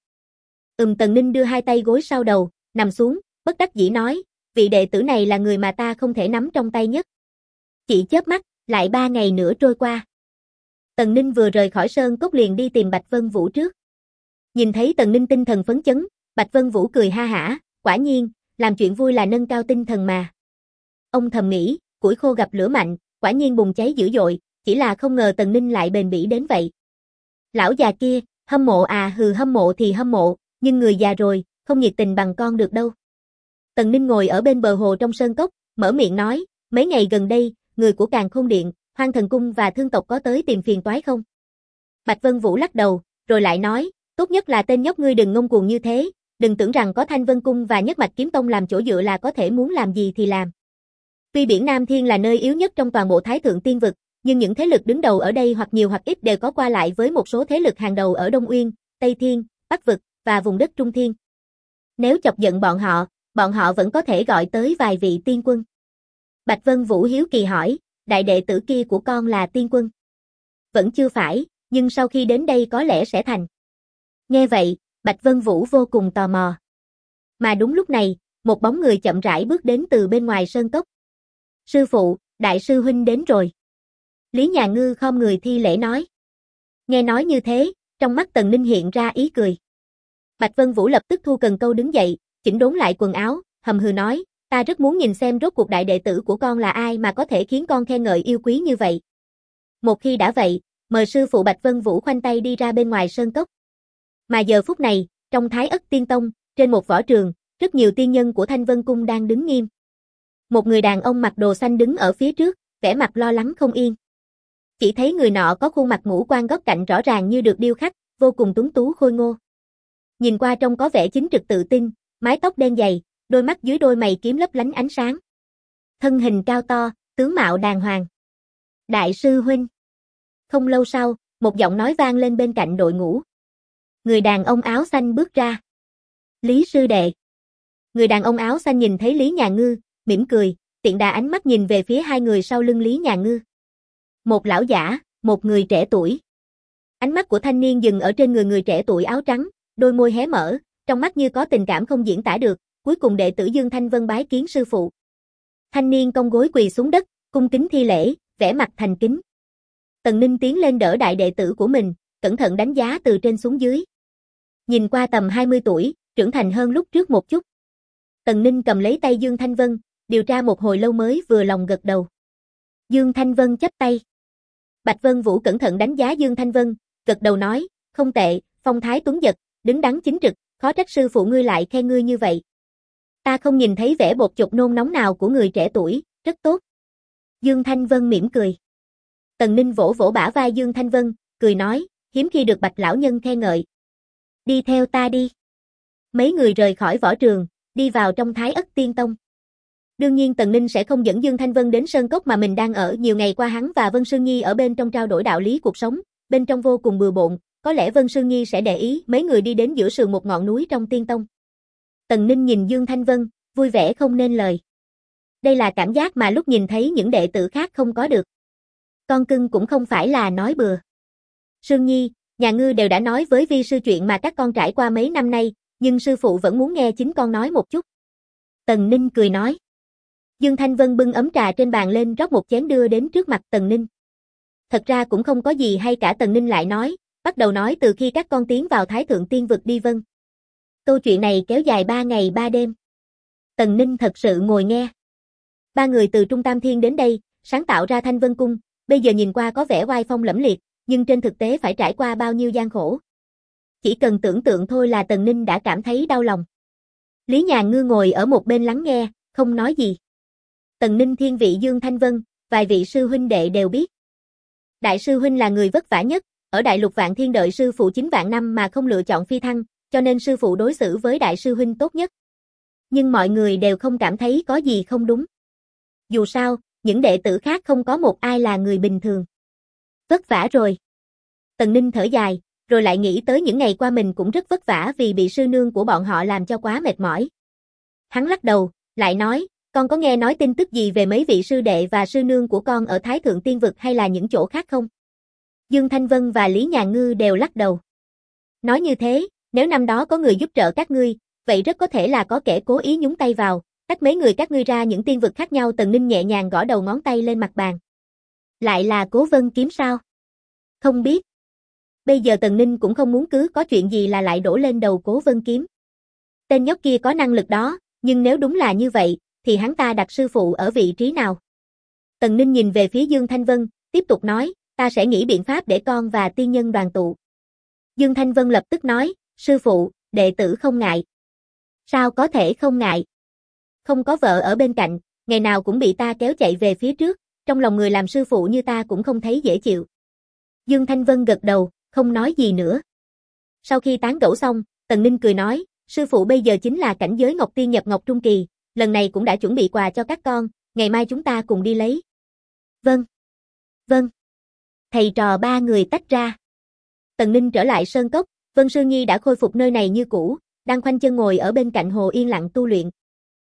Tần Ninh đưa hai tay gối sau đầu, nằm xuống, bất đắc dĩ nói, vị đệ tử này là người mà ta không thể nắm trong tay nhất. Chỉ chớp mắt, lại 3 ngày nữa trôi qua. Tần Ninh vừa rời khỏi Sơn Cốc liền đi tìm Bạch Vân Vũ trước. Nhìn thấy Tần Ninh tinh thần phấn chấn, Bạch Vân Vũ cười ha hả, quả nhiên, làm chuyện vui là nâng cao tinh thần mà. Ông thầm nghĩ, củi khô gặp lửa mạnh, quả nhiên bùng cháy dữ dội, chỉ là không ngờ Tần Ninh lại bền bỉ đến vậy. Lão già kia, hâm mộ à, hừ, hâm mộ thì hâm mộ, nhưng người già rồi, không nhiệt tình bằng con được đâu. Tần Ninh ngồi ở bên bờ hồ trong Sơn Cốc, mở miệng nói, mấy ngày gần đây, người của Càn Khôn Điện, Hoang Thần Cung và Thương tộc có tới tìm phiền toái không? Bạch Vân Vũ lắc đầu, rồi lại nói, tốt nhất là tên nhóc ngươi đừng ngông cuồng như thế, đừng tưởng rằng có Thanh Vân Cung và Nhất Mạch Kiếm Tông làm chỗ dựa là có thể muốn làm gì thì làm. Tuy biển Nam Thiên là nơi yếu nhất trong toàn bộ Thái Thượng Tiên Vực, nhưng những thế lực đứng đầu ở đây hoặc nhiều hoặc ít đều có qua lại với một số thế lực hàng đầu ở Đông Uyên, Tây Thiên, Bắc Vực và vùng đất Trung Thiên. Nếu chọc giận bọn họ vẫn có thể gọi tới vài vị tiên quân. Bạch Vân Vũ hiếu kỳ hỏi, đại đệ tử kia của con là tiên quân? Vẫn chưa phải, nhưng sau khi đến đây có lẽ sẽ thành. Nghe vậy, Bạch Vân Vũ vô cùng tò mò. Mà đúng lúc này, một bóng người chậm rãi bước đến từ bên ngoài sơn cốc. Sư phụ, đại sư huynh đến rồi. Lý Nhà Ngư khom người thi lễ nói. Nghe nói như thế, trong mắt Tần Ninh hiện ra ý cười. Bạch Vân Vũ lập tức thu cần câu đứng dậy, chỉnh đốn lại quần áo, hầm hừ nói, ta rất muốn nhìn xem rốt cuộc đại đệ tử của con là ai mà có thể khiến con khen ngợi yêu quý như vậy. Một khi đã vậy, mời sư phụ. Bạch Vân Vũ khoanh tay đi ra bên ngoài sơn cốc. Mà giờ phút này, trong Thái Ất Tiên Tông, trên một võ trường, rất nhiều tiên nhân của Thanh Vân Cung đang đứng nghiêm. Một người đàn ông mặc đồ xanh đứng ở phía trước, vẻ mặt lo lắng không yên. Chỉ thấy người nọ có khuôn mặt ngũ quan góc cạnh rõ ràng như được điêu khắc, vô cùng tuấn tú khôi ngô. Nhìn qua trông có vẻ chính trực tự tin, mái tóc đen dày, đôi mắt dưới đôi mày kiếm lấp lánh ánh sáng. Thân hình cao to, tướng mạo đàng hoàng. Đại sư huynh. Không lâu sau, một giọng nói vang lên bên cạnh đội ngũ. Người đàn ông áo xanh bước ra. Lý sư đệ. Người đàn ông áo xanh nhìn thấy Lý Nhà Ngư, mỉm cười, tiện đà ánh mắt nhìn về phía hai người sau lưng Lý Nhà Ngư. Một lão giả, một người trẻ tuổi. Ánh mắt của thanh niên dừng ở trên người trẻ tuổi áo trắng, đôi môi hé mở, trong mắt như có tình cảm không diễn tả được, cuối cùng đệ tử Dương Thanh Vân bái kiến sư phụ. Thanh niên cong gối quỳ xuống đất, cung kính thi lễ, vẻ mặt thành kính. Tần Ninh tiến lên đỡ đại đệ tử của mình, cẩn thận đánh giá từ trên xuống dưới. Nhìn qua tầm 20 tuổi, trưởng thành hơn lúc trước một chút. Tần Ninh cầm lấy tay Dương Thanh Vân, điều tra một hồi lâu mới vừa lòng gật đầu. Dương Thanh Vân chắp tay. Bạch Vân Vũ cẩn thận đánh giá Dương Thanh Vân, gật đầu nói, không tệ, phong thái tuấn giật, đứng đắn chính trực, khó trách sư phụ ngươi lại khen ngươi như vậy. Ta không nhìn thấy vẻ bột chột nôn nóng nào của người trẻ tuổi, rất tốt. Dương Thanh Vân mỉm cười. Tần Ninh vỗ vỗ bả vai Dương Thanh Vân, cười nói, hiếm khi được Bạch lão nhân khen ngợi. Đi theo ta đi. Mấy người rời khỏi võ trường, đi vào trong Thái Ất Tiên Tông. Đương nhiên Tần Ninh sẽ không dẫn Dương Thanh Vân đến sơn cốc mà mình đang ở, nhiều ngày qua hắn và Vân Sương Nhi ở bên trong trao đổi đạo lý cuộc sống, bên trong vô cùng bừa bộn, có lẽ Vân Sương Nhi sẽ để ý, mấy người đi đến giữa sườn một ngọn núi trong Tiên Tông. Tần Ninh nhìn Dương Thanh Vân, vui vẻ không nên lời. Đây là cảm giác mà lúc nhìn thấy những đệ tử khác không có được. Con cưng cũng không phải là nói bừa. Sương Nhi, nhà ngươi đều đã nói với vi sư chuyện mà các con trải qua mấy năm nay, nhưng sư phụ vẫn muốn nghe chính con nói một chút. Tần Ninh cười nói. Dương Thanh Vân bưng ấm trà trên bàn lên rót một chén đưa đến trước mặt Tần Ninh. Thật ra cũng không có gì hay cả, Tần Ninh lại nói, bắt đầu nói từ khi các con tiến vào Thái Thượng Tiên Vực đi vân. Câu chuyện này kéo dài 3 ngày 3 đêm. Tần Ninh thật sự ngồi nghe. 3 người từ Trung Tam Thiên đến đây, sáng tạo ra Thanh Vân Cung, bây giờ nhìn qua có vẻ oai phong lẫm liệt, nhưng trên thực tế phải trải qua bao nhiêu gian khổ. Chỉ cần tưởng tượng thôi là Tần Ninh đã cảm thấy đau lòng. Lý Nhàn Ngư ngồi ở một bên lắng nghe, không nói gì. Tần Ninh thiên vị Dương Thanh Vân, vài vị sư huynh đệ đều biết. Đại sư huynh là người vất vả nhất, ở Đại Lục Vạn Thiên đợi sư phụ 9 vạn năm mà không lựa chọn phi thăng, cho nên sư phụ đối xử với đại sư huynh tốt nhất. Nhưng mọi người đều không cảm thấy có gì không đúng. Dù sao, những đệ tử khác không có một ai là người bình thường. Vất vả rồi. Tần Ninh thở dài, rồi lại nghĩ tới những ngày qua mình cũng rất vất vả vì bị sư nương của bọn họ làm cho quá mệt mỏi. Hắn lắc đầu, lại nói, con có nghe nói tin tức gì về mấy vị sư đệ và sư nương của con ở Thái Thượng Tiên Vực hay là những chỗ khác không? Dương Thanh Vân và Lý Nhàn Ngư đều lắc đầu. Nói như thế, nếu năm đó có người giúp trợ các ngươi, vậy rất có thể là có kẻ cố ý nhúng tay vào, tách mấy người các ngươi ra những tiên vực khác nhau. Tần Ninh nhẹ nhàng gõ đầu ngón tay lên mặt bàn. Lại là Cố Vân Kiếm sao? Không biết. Bây giờ Tần Ninh cũng không muốn cứ có chuyện gì là lại đổ lên đầu Cố Vân Kiếm. Tên nhóc kia có năng lực đó, nhưng nếu đúng là như vậy, thì hắn ta đặt sư phụ ở vị trí nào? Tần Ninh nhìn về phía Dương Thanh Vân, tiếp tục nói, ta sẽ nghĩ biện pháp để con và tiên nhân đoàn tụ. Dương Thanh Vân lập tức nói, sư phụ, đệ tử không ngại. Sao có thể không ngại? Không có vợ ở bên cạnh, ngày nào cũng bị ta kéo chạy về phía trước, trong lòng người làm sư phụ như ta cũng không thấy dễ chịu. Dương Thanh Vân gật đầu, không nói gì nữa. Sau khi tán gẫu xong, Tần Ninh cười nói, sư phụ bây giờ chính là cảnh giới Ngọc Tiên nhập Ngọc Trung Kỳ, lần này cũng đã chuẩn bị quà cho các con, ngày mai chúng ta cùng đi lấy. Vâng. Vâng. Thầy trò 3 người tách ra. Tần Ninh trở lại sơn cốc, Vân Sương Nhi đã khôi phục nơi này như cũ, đang khoanh chân ngồi ở bên cạnh hồ yên lặng tu luyện.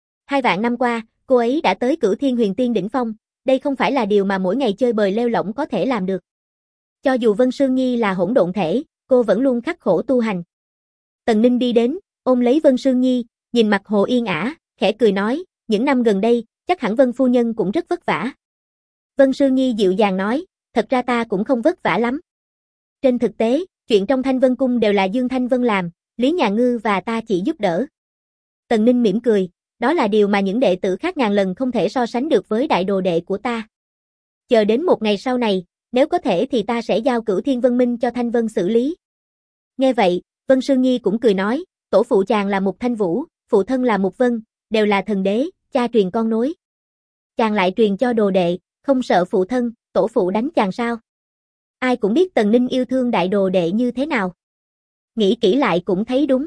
2 vạn năm qua, cô ấy đã tới Cửu Thiên Huyền Tiên đỉnh phong, đây không phải là điều mà mỗi ngày chơi bời lêu lỏng có thể làm được. Cho dù Vân Sương Nhi là hỗn độn thể, cô vẫn luôn khắc khổ tu hành. Tần Ninh đi đến, ôm lấy Vân Sương Nhi, nhìn mặt hồ yên ả, khẽ cười nói, những năm gần đây, chắc hẳn Vân phu nhân cũng rất vất vả. Vân Sương Nhi dịu dàng nói, thật ra ta cũng không vất vả lắm. Trên thực tế, chuyện trong Thanh Vân Cung đều là Dương Thanh Vân làm, Lý Nhàn Ngư và ta chỉ giúp đỡ. Tần Ninh mỉm cười, đó là điều mà những đệ tử khác ngàn lần không thể so sánh được với đại đồ đệ của ta. Chờ đến một ngày sau này, nếu có thể thì ta sẽ giao Cửu Thiên Vân Minh cho Thanh Vân xử lý. Nghe vậy, Vân Sương Nhi cũng cười nói, tổ phụ chàng là Mục Thanh Vũ, phụ thân là Mục Vân, đều là thần đế, cha truyền con nối. Chàng lại truyền cho đồ đệ, không sợ phụ thân, tổ phụ đánh chàng sao? Ai cũng biết Tần Ninh yêu thương đại đồ đệ như thế nào. Nghĩ kỹ lại cũng thấy đúng.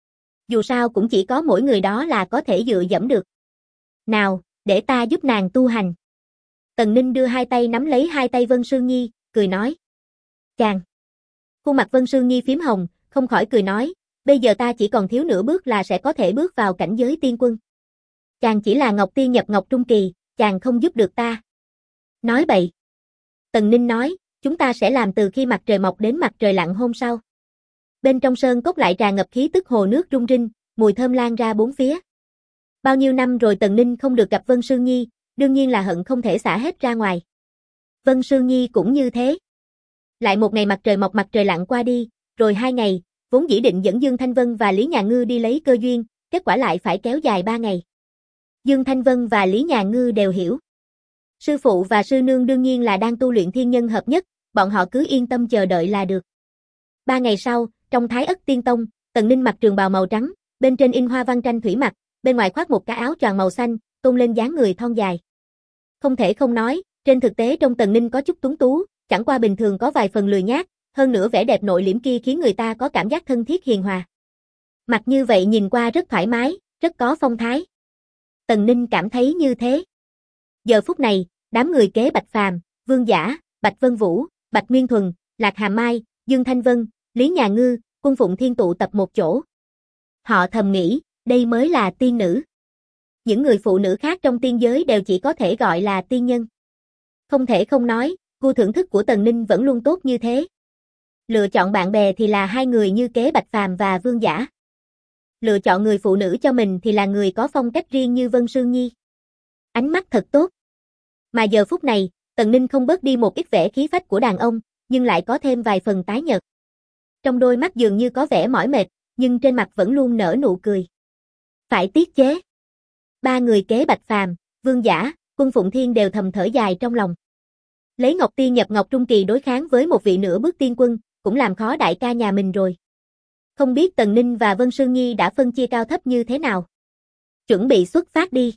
Dù sao cũng chỉ có mỗi người đó là có thể dựa dẫm được. Nào, để ta giúp nàng tu hành. Tần Ninh đưa 2 tay nắm lấy 2 tay Vân Sương Nhi, cười nói. Chàng. Khuôn mặt Vân Sương Nhi phím hồng, không khỏi cười nói, bây giờ ta chỉ còn thiếu nửa bước là sẽ có thể bước vào cảnh giới tiên quân. Chàng chỉ là Ngọc Tiên nhập Ngọc Trung Kỳ, chàng không giúp được ta. Nói bậy. Tần Ninh nói, chúng ta sẽ làm từ khi mặt trời mọc đến mặt trời lặn hôm sau. Bên trong sơn cốc lại tràn ngập khí tức hồ nước rung rinh, mùi thơm lan ra bốn phía. Bao nhiêu năm rồi Tần Ninh không được gặp Vân Sương Nhi, đương nhiên là hận không thể xả hết ra ngoài. Vân Sương Nhi cũng như thế. Lại một ngày mặt trời mọc mặt trời lặn qua đi, rồi 2 ngày, vốn dĩ định dẫn Dương Thanh Vân và Lý Nhà Ngư đi lấy cơ duyên, kết quả lại phải kéo dài 3 ngày. Dương Thanh Vân và Lý Nhà Ngư đều hiểu. Sư phụ và sư nương đương nhiên là đang tu luyện thiên nhân hợp nhất, bọn họ cứ yên tâm chờ đợi là được. 3 ngày sau, trong Thái Ất Tiên Tông, Tần Ninh mặc trường bào màu trắng, bên trên in hoa văn tranh thủy mặc, bên ngoài khoác một cái áo choàng màu xanh, tôn lên dáng người thon dài. Không thể không nói, trên thực tế trong Tần Ninh có chút tuấn tú, chẳng qua bình thường có vài phần lười nhác, hơn nữa vẻ đẹp nội liễm kia khiến người ta có cảm giác thân thiết hiền hòa. Mặc như vậy nhìn qua rất thoải mái, rất có phong thái. Tần Ninh cảm thấy như thế. Giờ phút này, đám người kế Bạch Phàm, Vương Giả, Bạch Vân Vũ, Bạch Nguyên Thuần, Lạc Hàm Mai, Dương Thanh Vân, Lý Nhà Ngư, Quân Phụng Thiên tụ tập một chỗ. Họ thầm nghĩ, đây mới là tiên nữ. Những người phụ nữ khác trong tiên giới đều chỉ có thể gọi là tiên nhân. Không thể không nói, gu thưởng thức của Tần Ninh vẫn luôn tốt như thế. Lựa chọn bạn bè thì là 2 người như kế Bạch Phàm và Vương Giả. Lựa chọn người phụ nữ cho mình thì là người có phong cách riêng như Vân Sương Nhi. Ánh mắt thật tốt. Mà giờ phút này, Tần Ninh không bớt đi một ít vẻ khí phách của đàn ông, nhưng lại có thêm vài phần tái nhợt. Trong đôi mắt dường như có vẻ mỏi mệt, nhưng trên mặt vẫn luôn nở nụ cười. Phải tiết chế. 3 người kế Bạch Phàm, Vương Giả, Quân Phụng Thiên đều thầm thở dài trong lòng. Lấy Ngọc Tiên nhập Ngọc Trung Kỳ đối kháng với một vị nửa bước tiên quân, cũng làm khó đại ca nhà mình rồi. Không biết Tần Ninh và Vân Sương Nhi đã phân chia cao thấp như thế nào. Chuẩn bị xuất phát đi.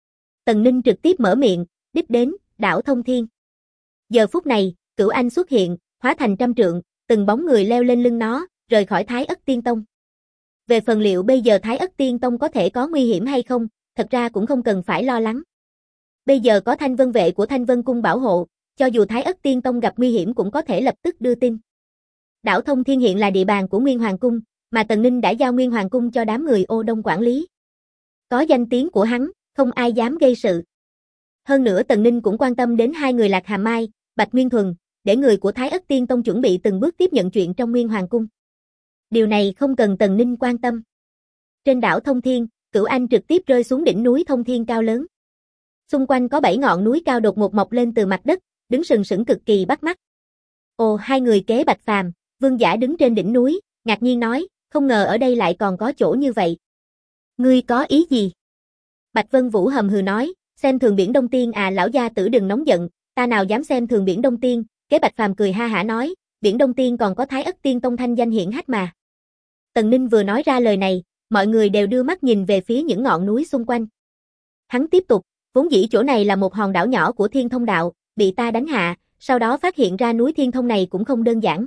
Tần Ninh trực tiếp mở miệng, đích đến, đảo Thông Thiên. Giờ phút này, Cửu Anh xuất hiện, hóa thành trăm trượng, từng bóng người leo lên lưng nó, rời khỏi Thái Ất Tiên Tông. Về phần liệu bây giờ Thái Ất Tiên Tông có thể có nguy hiểm hay không, thật ra cũng không cần phải lo lắng. Bây giờ có Thanh Vân vệ của Thanh Vân cung bảo hộ, cho dù Thái Ất Tiên Tông gặp nguy hiểm cũng có thể lập tức đưa tin. Đảo Thông Thiên hiện là địa bàn của Nguyên Hoàng cung, mà Tần Ninh đã giao Nguyên Hoàng cung cho đám người Ô Đông quản lý. Có danh tiếng của hắn, không ai dám gây sự. Hơn nữa Tần Ninh cũng quan tâm đến 2 người Lạc Hàm Mai, Bạch Nguyên Thuần, để người của Thái Ất Tiên Tông chuẩn bị từng bước tiếp nhận chuyện trong Nguyên Hoàng cung. Điều này không cần Tần Ninh quan tâm. Trên đảo Thông Thiên, Cửu Anh trực tiếp rơi xuống đỉnh núi Thông Thiên cao lớn. Xung quanh có 7 ngọn núi cao đột ngột mọc lên từ mặt đất, đứng sừng sững cực kỳ bắt mắt. Ồ, 2 người kế Bạch Phàm, Vương Giả đứng trên đỉnh núi, ngạc nhiên nói, không ngờ ở đây lại còn có chỗ như vậy. Ngươi có ý gì? Bạch Vân Vũ hầm hừ nói, xem thường Biển Đông Tiên à, lão gia tử đừng nóng giận, ta nào dám xem thường Biển Đông Tiên. Kế Bạch Phàm cười ha hả nói, Biển Đông Tiên còn có Thái Ất Tiên Tông thanh danh hiển hách mà. Tần Ninh vừa nói ra lời này, mọi người đều đưa mắt nhìn về phía những ngọn núi xung quanh. Hắn tiếp tục, vốn dĩ chỗ này là một hòn đảo nhỏ của Thiên Thông đạo, bị ta đánh hạ, sau đó phát hiện ra núi Thiên Thông này cũng không đơn giản.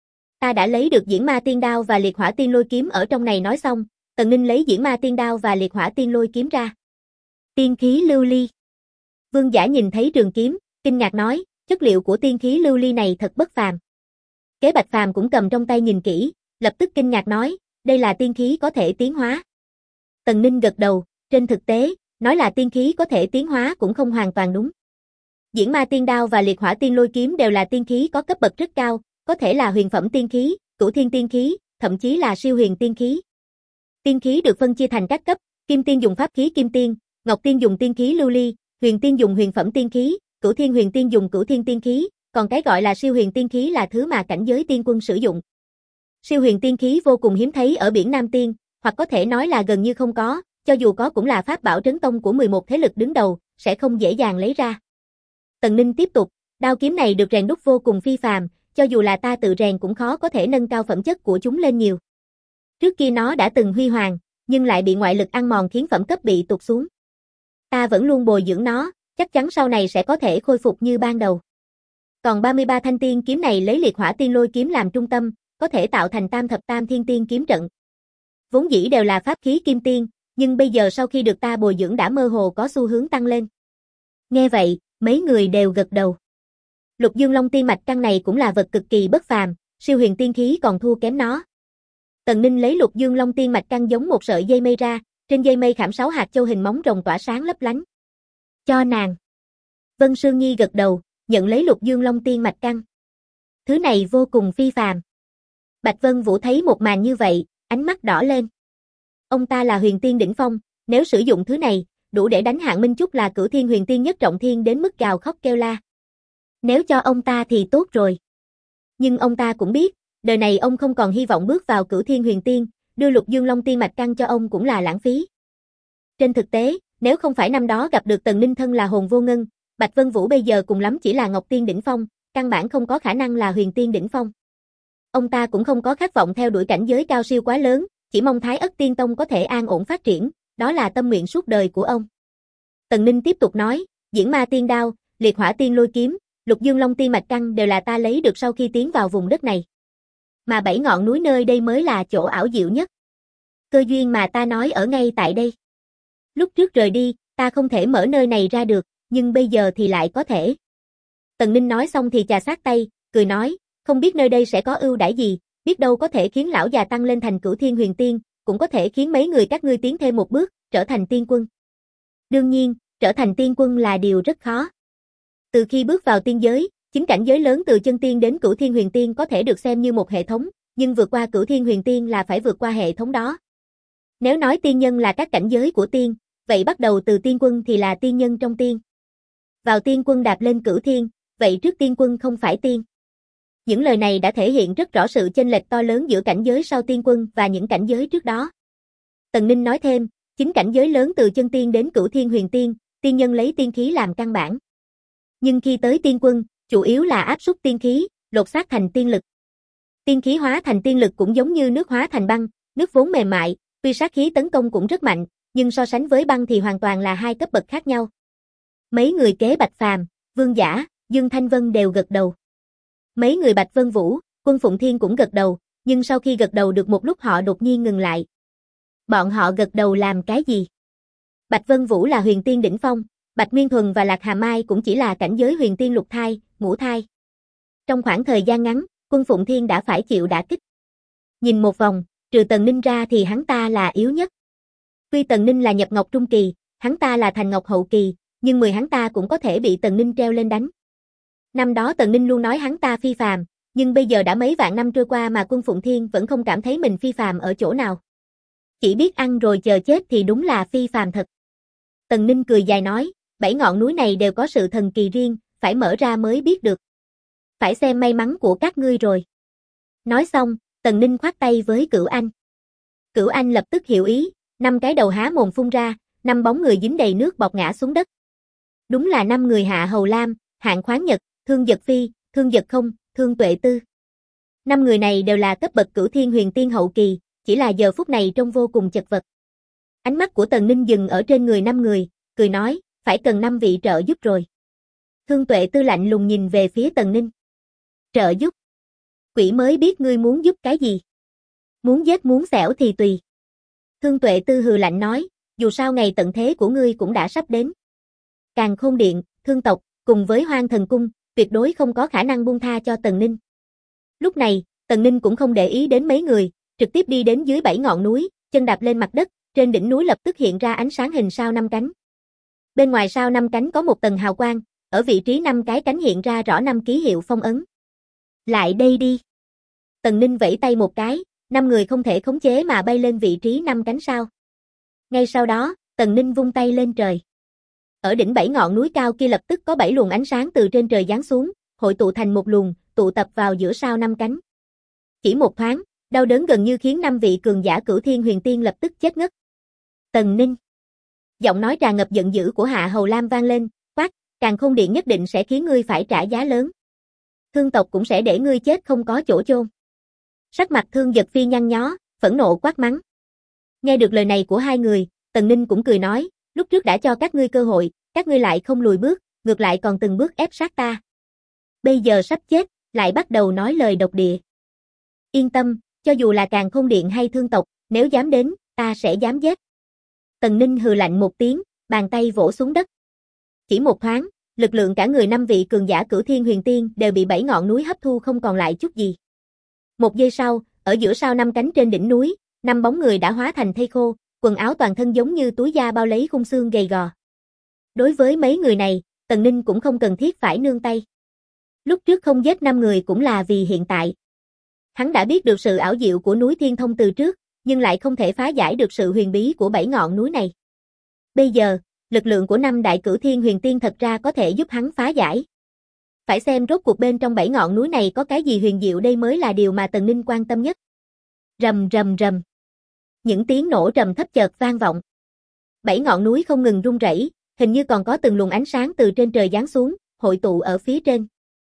Ta đã lấy được Diễn Ma Tiên Đao và Liệt Hỏa Tiên Lôi Kiếm ở trong này. Nói xong, Tần Ninh lấy Diễn Ma Tiên Đao và Liệt Hỏa Tiên Lôi Kiếm ra. Tiên khí lưu ly. Vương Giả nhìn thấy trường kiếm, kinh ngạc nói, chất liệu của tiên khí lưu ly này thật bất phàm. Kế Bạch Phàm cũng cầm trong tay nhìn kỹ, lập tức kinh ngạc nói, đây là tiên khí có thể tiến hóa. Tần Ninh gật đầu, trên thực tế, nói là tiên khí có thể tiến hóa cũng không hoàn toàn đúng. Diễn Ma Tiên Đao và Liệt Hỏa Tiên Lôi Kiếm đều là tiên khí có cấp bậc rất cao, có thể là huyền phẩm tiên khí, cửu thiên tiên khí, thậm chí là siêu huyền tiên khí. Tiên khí được phân chia thành các cấp, Kim Tiên dùng pháp khí Kim Tiên, Ngọc Tiên dùng tiên khí lưu ly, Huyền Tiên dùng huyền phẩm tiên khí, Cửu Thiên Huyền Tiên dùng cửu thiên tiên khí, còn cái gọi là siêu huyền tiên khí là thứ mà cảnh giới tiên quân sử dụng. Siêu huyền tiên khí vô cùng hiếm thấy ở biển Nam Tiên, hoặc có thể nói là gần như không có, cho dù có cũng là pháp bảo trấn tông của 11 thế lực đứng đầu, sẽ không dễ dàng lấy ra. Tần Ninh tiếp tục, đao kiếm này được rèn đúc vô cùng phi phàm, cho dù là ta tự rèn cũng khó có thể nâng cao phẩm chất của chúng lên nhiều. Trước kia nó đã từng huy hoàng, nhưng lại bị ngoại lực ăn mòn khiến phẩm cấp bị tụt xuống. Ta vẫn luôn bồi dưỡng nó, chắc chắn sau này sẽ có thể khôi phục như ban đầu. Còn 33 thanh tiên kiếm này lấy Liệt Hỏa Tiên Lôi Kiếm làm trung tâm, có thể tạo thành Tam Thập Tam Thiên Tiên kiếm trận. Vốn dĩ đều là pháp khí kim tiên, nhưng bây giờ sau khi được ta bồi dưỡng đã mơ hồ có xu hướng tăng lên. Nghe vậy, mấy người đều gật đầu. Lục Dương Long Tiên mạch căn này cũng là vật cực kỳ bất phàm, siêu huyền tiên khí còn thua kém nó. Tần Ninh lấy Lục Dương Long Tiên mạch căn giống một sợi dây mây ra, trên dây mây khảm 6 hạt châu hình móng rồng tỏa sáng lấp lánh. Cho nàng. Vân Sương Nhi gật đầu, nhận lấy Lục Dương Long Tiên mạch căn. Thứ này vô cùng phi phàm. Bạch Vân Vũ thấy một màn như vậy, ánh mắt đỏ lên. Ông ta là huyền tiên đỉnh phong, nếu sử dụng thứ này, đủ để đánh Hạng Minh Trúc là Cửu Thiên Huyền Tiên nhất trọng thiên đến mức gào khóc kêu la. Nếu cho ông ta thì tốt rồi. Nhưng ông ta cũng biết, đời này ông không còn hy vọng bước vào Cửu Thiên Huyền Tiên, đưa Lục Dương Long Tiên mạch căn cho ông cũng là lãng phí. Trên thực tế, nếu không phải năm đó gặp được Tần Ninh thân là hồn vô ngân, Bạch Vân Vũ bây giờ cùng lắm chỉ là Ngọc Tiên đỉnh phong, căn bản không có khả năng là Huyền Tiên đỉnh phong. Ông ta cũng không có khát vọng theo đuổi cảnh giới cao siêu quá lớn, chỉ mong Thái Ất Tiên Tông có thể an ổn phát triển, đó là tâm nguyện suốt đời của ông. Tần Ninh tiếp tục nói, Diễn Ma Tiên Đao, Liệt Hỏa Tiên Lôi Kiếm, Lục Dương Long Tiên mạch căn đều là ta lấy được sau khi tiến vào vùng đất này. Mà 7 ngọn núi nơi đây mới là chỗ ảo diệu nhất. Cơ duyên mà ta nói ở ngay tại đây. Lúc trước rời đi, ta không thể mở nơi này ra được, nhưng bây giờ thì lại có thể. Tần Ninh nói xong thì chà sát tay, cười nói, không biết nơi đây sẽ có ưu đãi gì, biết đâu có thể khiến lão già tăng lên thành Cửu Thiên Huyền Tiên, cũng có thể khiến mấy người các ngươi tiến thêm một bước, trở thành tiên quân. Đương nhiên, trở thành tiên quân là điều rất khó. Từ khi bước vào tiên giới, chính cảnh giới lớn từ chân tiên đến Cửu Thiên Huyền Tiên có thể được xem như một hệ thống, nhưng vượt qua Cửu Thiên Huyền Tiên là phải vượt qua hệ thống đó. Nếu nói tiên nhân là các cảnh giới của tiên, vậy bắt đầu từ tiên quân thì là tiên nhân trong tiên. Vào tiên quân đạp lên Cửu Thiên, vậy trước tiên quân không phải tiên. Những lời này đã thể hiện rất rõ sự chênh lệch to lớn giữa cảnh giới sau tiên quân và những cảnh giới trước đó. Tần Ninh nói thêm, chính cảnh giới lớn từ chân tiên đến Cửu Thiên Huyền Tiên, tiên nhân lấy tiên khí làm căn bản. Nhưng khi tới tiên quân, chủ yếu là áp suất tiên khí, lột xác thành tiên lực. Tiên khí hóa thành tiên lực cũng giống như nước hóa thành băng, nước vốn mềm mại, tuy sát khí tấn công cũng rất mạnh, nhưng so sánh với băng thì hoàn toàn là hai cấp bậc khác nhau. Mấy người kế Bạch Phàm, Vương Giả, Dương Thanh Vân đều gật đầu. Mấy người Bạch Vân Vũ, Quân Phụng Thiên cũng gật đầu, nhưng sau khi gật đầu được một lúc họ đột nhiên ngừng lại. Bọn họ gật đầu làm cái gì? Bạch Vân Vũ là huyền tiên đỉnh phong, Bạch Nguyên Thuần và Lạc Hà Mai cũng chỉ là cảnh giới huyền tiên lục thai, ngũ thai. Trong khoảng thời gian ngắn, Quân Phụng Thiên đã phải chịu đả kích. Nhìn một vòng, trừ Tần Ninh ra thì hắn ta là yếu nhất. Tuy Tần Ninh là nhập ngọc trung kỳ, hắn ta là thành ngọc hậu kỳ, nhưng 10 hắn ta cũng có thể bị Tần Ninh treo lên đánh. Năm đó Tần Ninh luôn nói hắn ta phi phàm, nhưng bây giờ đã mấy vạn năm trôi qua mà Quân Phụng Thiên vẫn không cảm thấy mình phi phàm ở chỗ nào. Chỉ biết ăn rồi chờ chết thì đúng là phi phàm thật. Tần Ninh cười dài nói, 7 ngọn núi này đều có sự thần kỳ riêng, phải mở ra mới biết được. Phải xem may mắn của các ngươi rồi. Nói xong, Tần Ninh khoát tay với Cửu Anh. Cửu Anh lập tức hiểu ý, 5 cái đầu há mồm phun ra, 5 bóng người dính đầy nước bọt ngã xuống đất. Đúng là 5 người Hạ Hầu Lam, Hạng Khoáng Nhật, Thương Giật Phi, Thương Giật Không, Thương Tuệ Tư. 5 người này đều là cấp bậc Cửu Thiên Huyền Tiên hậu kỳ, chỉ là giờ phút này trông vô cùng chật vật. Ánh mắt của Tần Ninh dừng ở trên người 5 người, cười nói, phải cần 5 vị trợ giúp rồi. Thương Tuệ Tư lạnh lùng nhìn về phía Tần Ninh. Trợ giúp? Quỷ mới biết ngươi muốn giúp cái gì. Muốn giết muốn xẻo thì tùy. Thương Tuệ Tư hừ lạnh nói, dù sao ngày tận thế của ngươi cũng đã sắp đến. Càn Khôn Điện, Thương tộc, cùng với Hoang Thần Cung, tuyệt đối không có khả năng buông tha cho Tần Ninh. Lúc này, Tần Ninh cũng không để ý đến mấy người, trực tiếp đi đến dưới 7 ngọn núi, chân đạp lên mặt đất, trên đỉnh núi lập tức hiện ra ánh sáng hình sao 5 cánh. Bên ngoài sao 5 cánh có một tầng hào quang, ở vị trí 5 cái cánh hiện ra rõ 5 ký hiệu phong ấn. Lại đây đi. Tần Ninh vẫy tay một cái, 5 người không thể khống chế mà bay lên vị trí 5 cánh sao. Ngay sau đó, Tần Ninh vung tay lên trời. Ở đỉnh 7 ngọn núi cao kia lập tức có 7 luồng ánh sáng từ trên trời giáng xuống, hội tụ thành một luồng, tụ tập vào giữa sao 5 cánh. Chỉ một thoáng, đau đớn gần như khiến 5 vị cường giả Cửu Thiên Huyền Tiên lập tức chết ngất. Tần Ninh. Giọng nói tràn ngập giận dữ của Hạ Hầu Lam vang lên, quát, Càn Khôn Điện nhất định sẽ khiến ngươi phải trả giá lớn. Thương tộc cũng sẽ để ngươi chết không có chỗ chôn. Sắc mặt Thương Giật Phi nhăn nhó, phẫn nộ quát mắng. Nghe được lời này của hai người, Tần Ninh cũng cười nói, lúc trước đã cho các ngươi cơ hội, các ngươi lại không lùi bước, ngược lại còn từng bước ép sát ta. Bây giờ sắp chết, lại bắt đầu nói lời độc địa. Yên tâm, cho dù là Càn Khôn Điện hay Thương tộc, nếu dám đến, ta sẽ dám giết. Tần Ninh hừ lạnh một tiếng, bàn tay vỗ xuống đất. Chỉ một thoáng, lực lượng cả người 5 vị cường giả Cửu Thiên Huyền Tiên đều bị 7 ngọn núi hấp thu không còn lại chút gì. Một giây sau, ở giữa sao 5 cánh trên đỉnh núi, 5 bóng người đã hóa thành thây khô, quần áo toàn thân giống như túi da bao lấy khung xương gầy gò. Đối với mấy người này, Tần Ninh cũng không cần thiết phải nương tay. Lúc trước không giết 5 người cũng là vì hiện tại. Hắn đã biết được sự ảo diệu của núi Thiên Thông từ trước, nhưng lại không thể phá giải được sự huyền bí của 7 ngọn núi này. Bây giờ, lực lượng của 5 đại Cửu Thiên Huyền Tiên thật ra có thể giúp hắn phá giải. Phải xem rốt cuộc bên trong 7 ngọn núi này có cái gì huyền diệu, đây mới là điều mà Tần Ninh quan tâm nhất. Rầm rầm rầm. Những tiếng nổ trầm thấp chợt vang vọng. 7 ngọn núi không ngừng rung rẩy, hình như còn có từng luồng ánh sáng từ trên trời giáng xuống, hội tụ ở phía trên.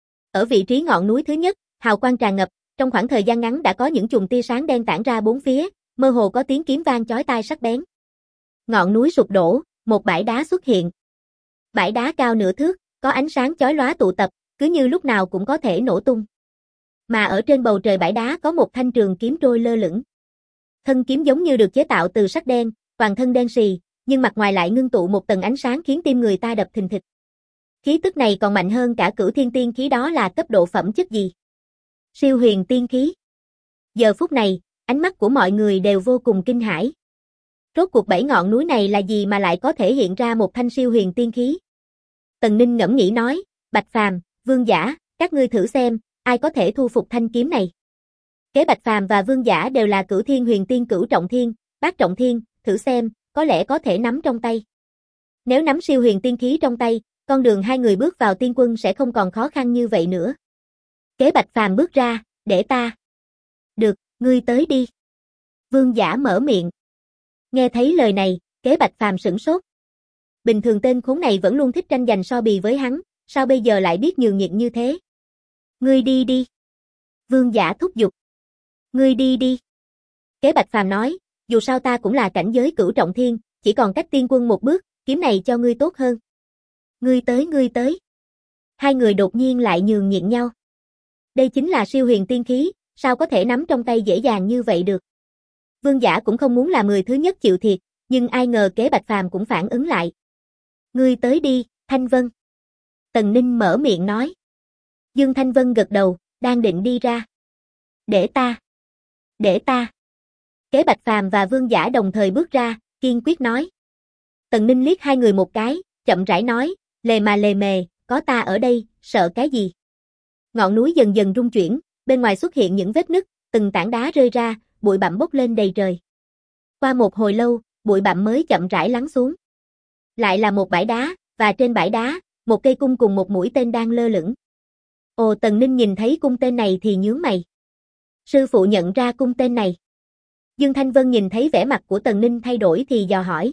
Ở vị trí ngọn núi thứ nhất, hào quang tràn ngập, trong khoảng thời gian ngắn đã có những chùm tia sáng đen tản ra bốn phía, mơ hồ có tiếng kiếm vang chói tai sắc bén. Ngọn núi sụp đổ, một bãi đá xuất hiện. Bãi đá cao nửa thước, có ánh sáng chói lóa tụ tập, cứ như lúc nào cũng có thể nổ tung. Mà ở trên bầu trời bãi đá có một thanh trường kiếm trôi lơ lửng. Thân kiếm giống như được chế tạo từ sắt đen, toàn thân đen sì, nhưng mặt ngoài lại ngưng tụ một tầng ánh sáng khiến tim người ta đập thình thịch. Khí tức này còn mạnh hơn cả Cửu Thiên Tiên khí, đó là cấp độ phẩm chất gì? Siêu huyền tiên khí. Giờ phút này, ánh mắt của mọi người đều vô cùng kinh hãi. Rốt cuộc 7 ngọn núi này là gì mà lại có thể hiện ra một thanh siêu huyền tiên khí? Tần Ninh ngẫm nghĩ nói, Bạch Phàm, Vương Giả, các ngươi thử xem, ai có thể thu phục thanh kiếm này. Kế Bạch Phàm và Vương Giả đều là Cửu Thiên Huyền Tiên Cửu Trọng Thiên, Bát Trọng Thiên, thử xem, có lẽ có thể nắm trong tay. Nếu nắm siêu huyền tiên khí trong tay, con đường hai người bước vào tiên quân sẽ không còn khó khăn như vậy nữa. Kế Bạch Phàm bước ra, để ta. Được, ngươi tới đi. Vương Giả mở miệng. Nghe thấy lời này, Kế Bạch Phàm sửng sốt. Bình thường tên khốn này vẫn luôn thích tranh giành so bì với hắn, sao bây giờ lại biết nhường nhịn như thế? Ngươi đi đi. Vương Giả thúc giục. Ngươi đi đi. Kế Bạch Phàm nói, dù sao ta cũng là cảnh giới Cửu Trọng Thiên, chỉ còn cách tiên quân một bước, kiếm này cho ngươi tốt hơn. Ngươi tới, ngươi tới. Hai người đột nhiên lại nhường nhịn nhau. Đây chính là siêu huyền tiên khí, sao có thể nắm trong tay dễ dàng như vậy được? Vương Giả cũng không muốn là người thứ nhất chịu thiệt, nhưng ai ngờ Kế Bạch Phàm cũng phản ứng lại. Ngươi tới đi, Thanh Vân. Tần Ninh mở miệng nói. Dương Thanh Vân gật đầu, đang định đi ra. Để ta. Để ta. Kế Bạch Phàm và Vương Giả đồng thời bước ra, kiên quyết nói. Tần Ninh liếc hai người một cái, chậm rãi nói, lề mề, có ta ở đây, sợ cái gì? Ngọn núi dần dần rung chuyển, bên ngoài xuất hiện những vết nứt, từng tảng đá rơi ra, bụi bặm bốc lên đầy trời. Qua một hồi lâu, bụi bặm mới chậm rãi lắng xuống. Lại là một bãi đá, và trên bãi đá, một cây cung cùng một mũi tên đang lơ lửng. Ồ, Tần Ninh nhìn thấy cung tên này thì nhướng mày. Sư phụ nhận ra cung tên này. Dương Thanh Vân nhìn thấy vẻ mặt của Tần Ninh thay đổi thì dò hỏi.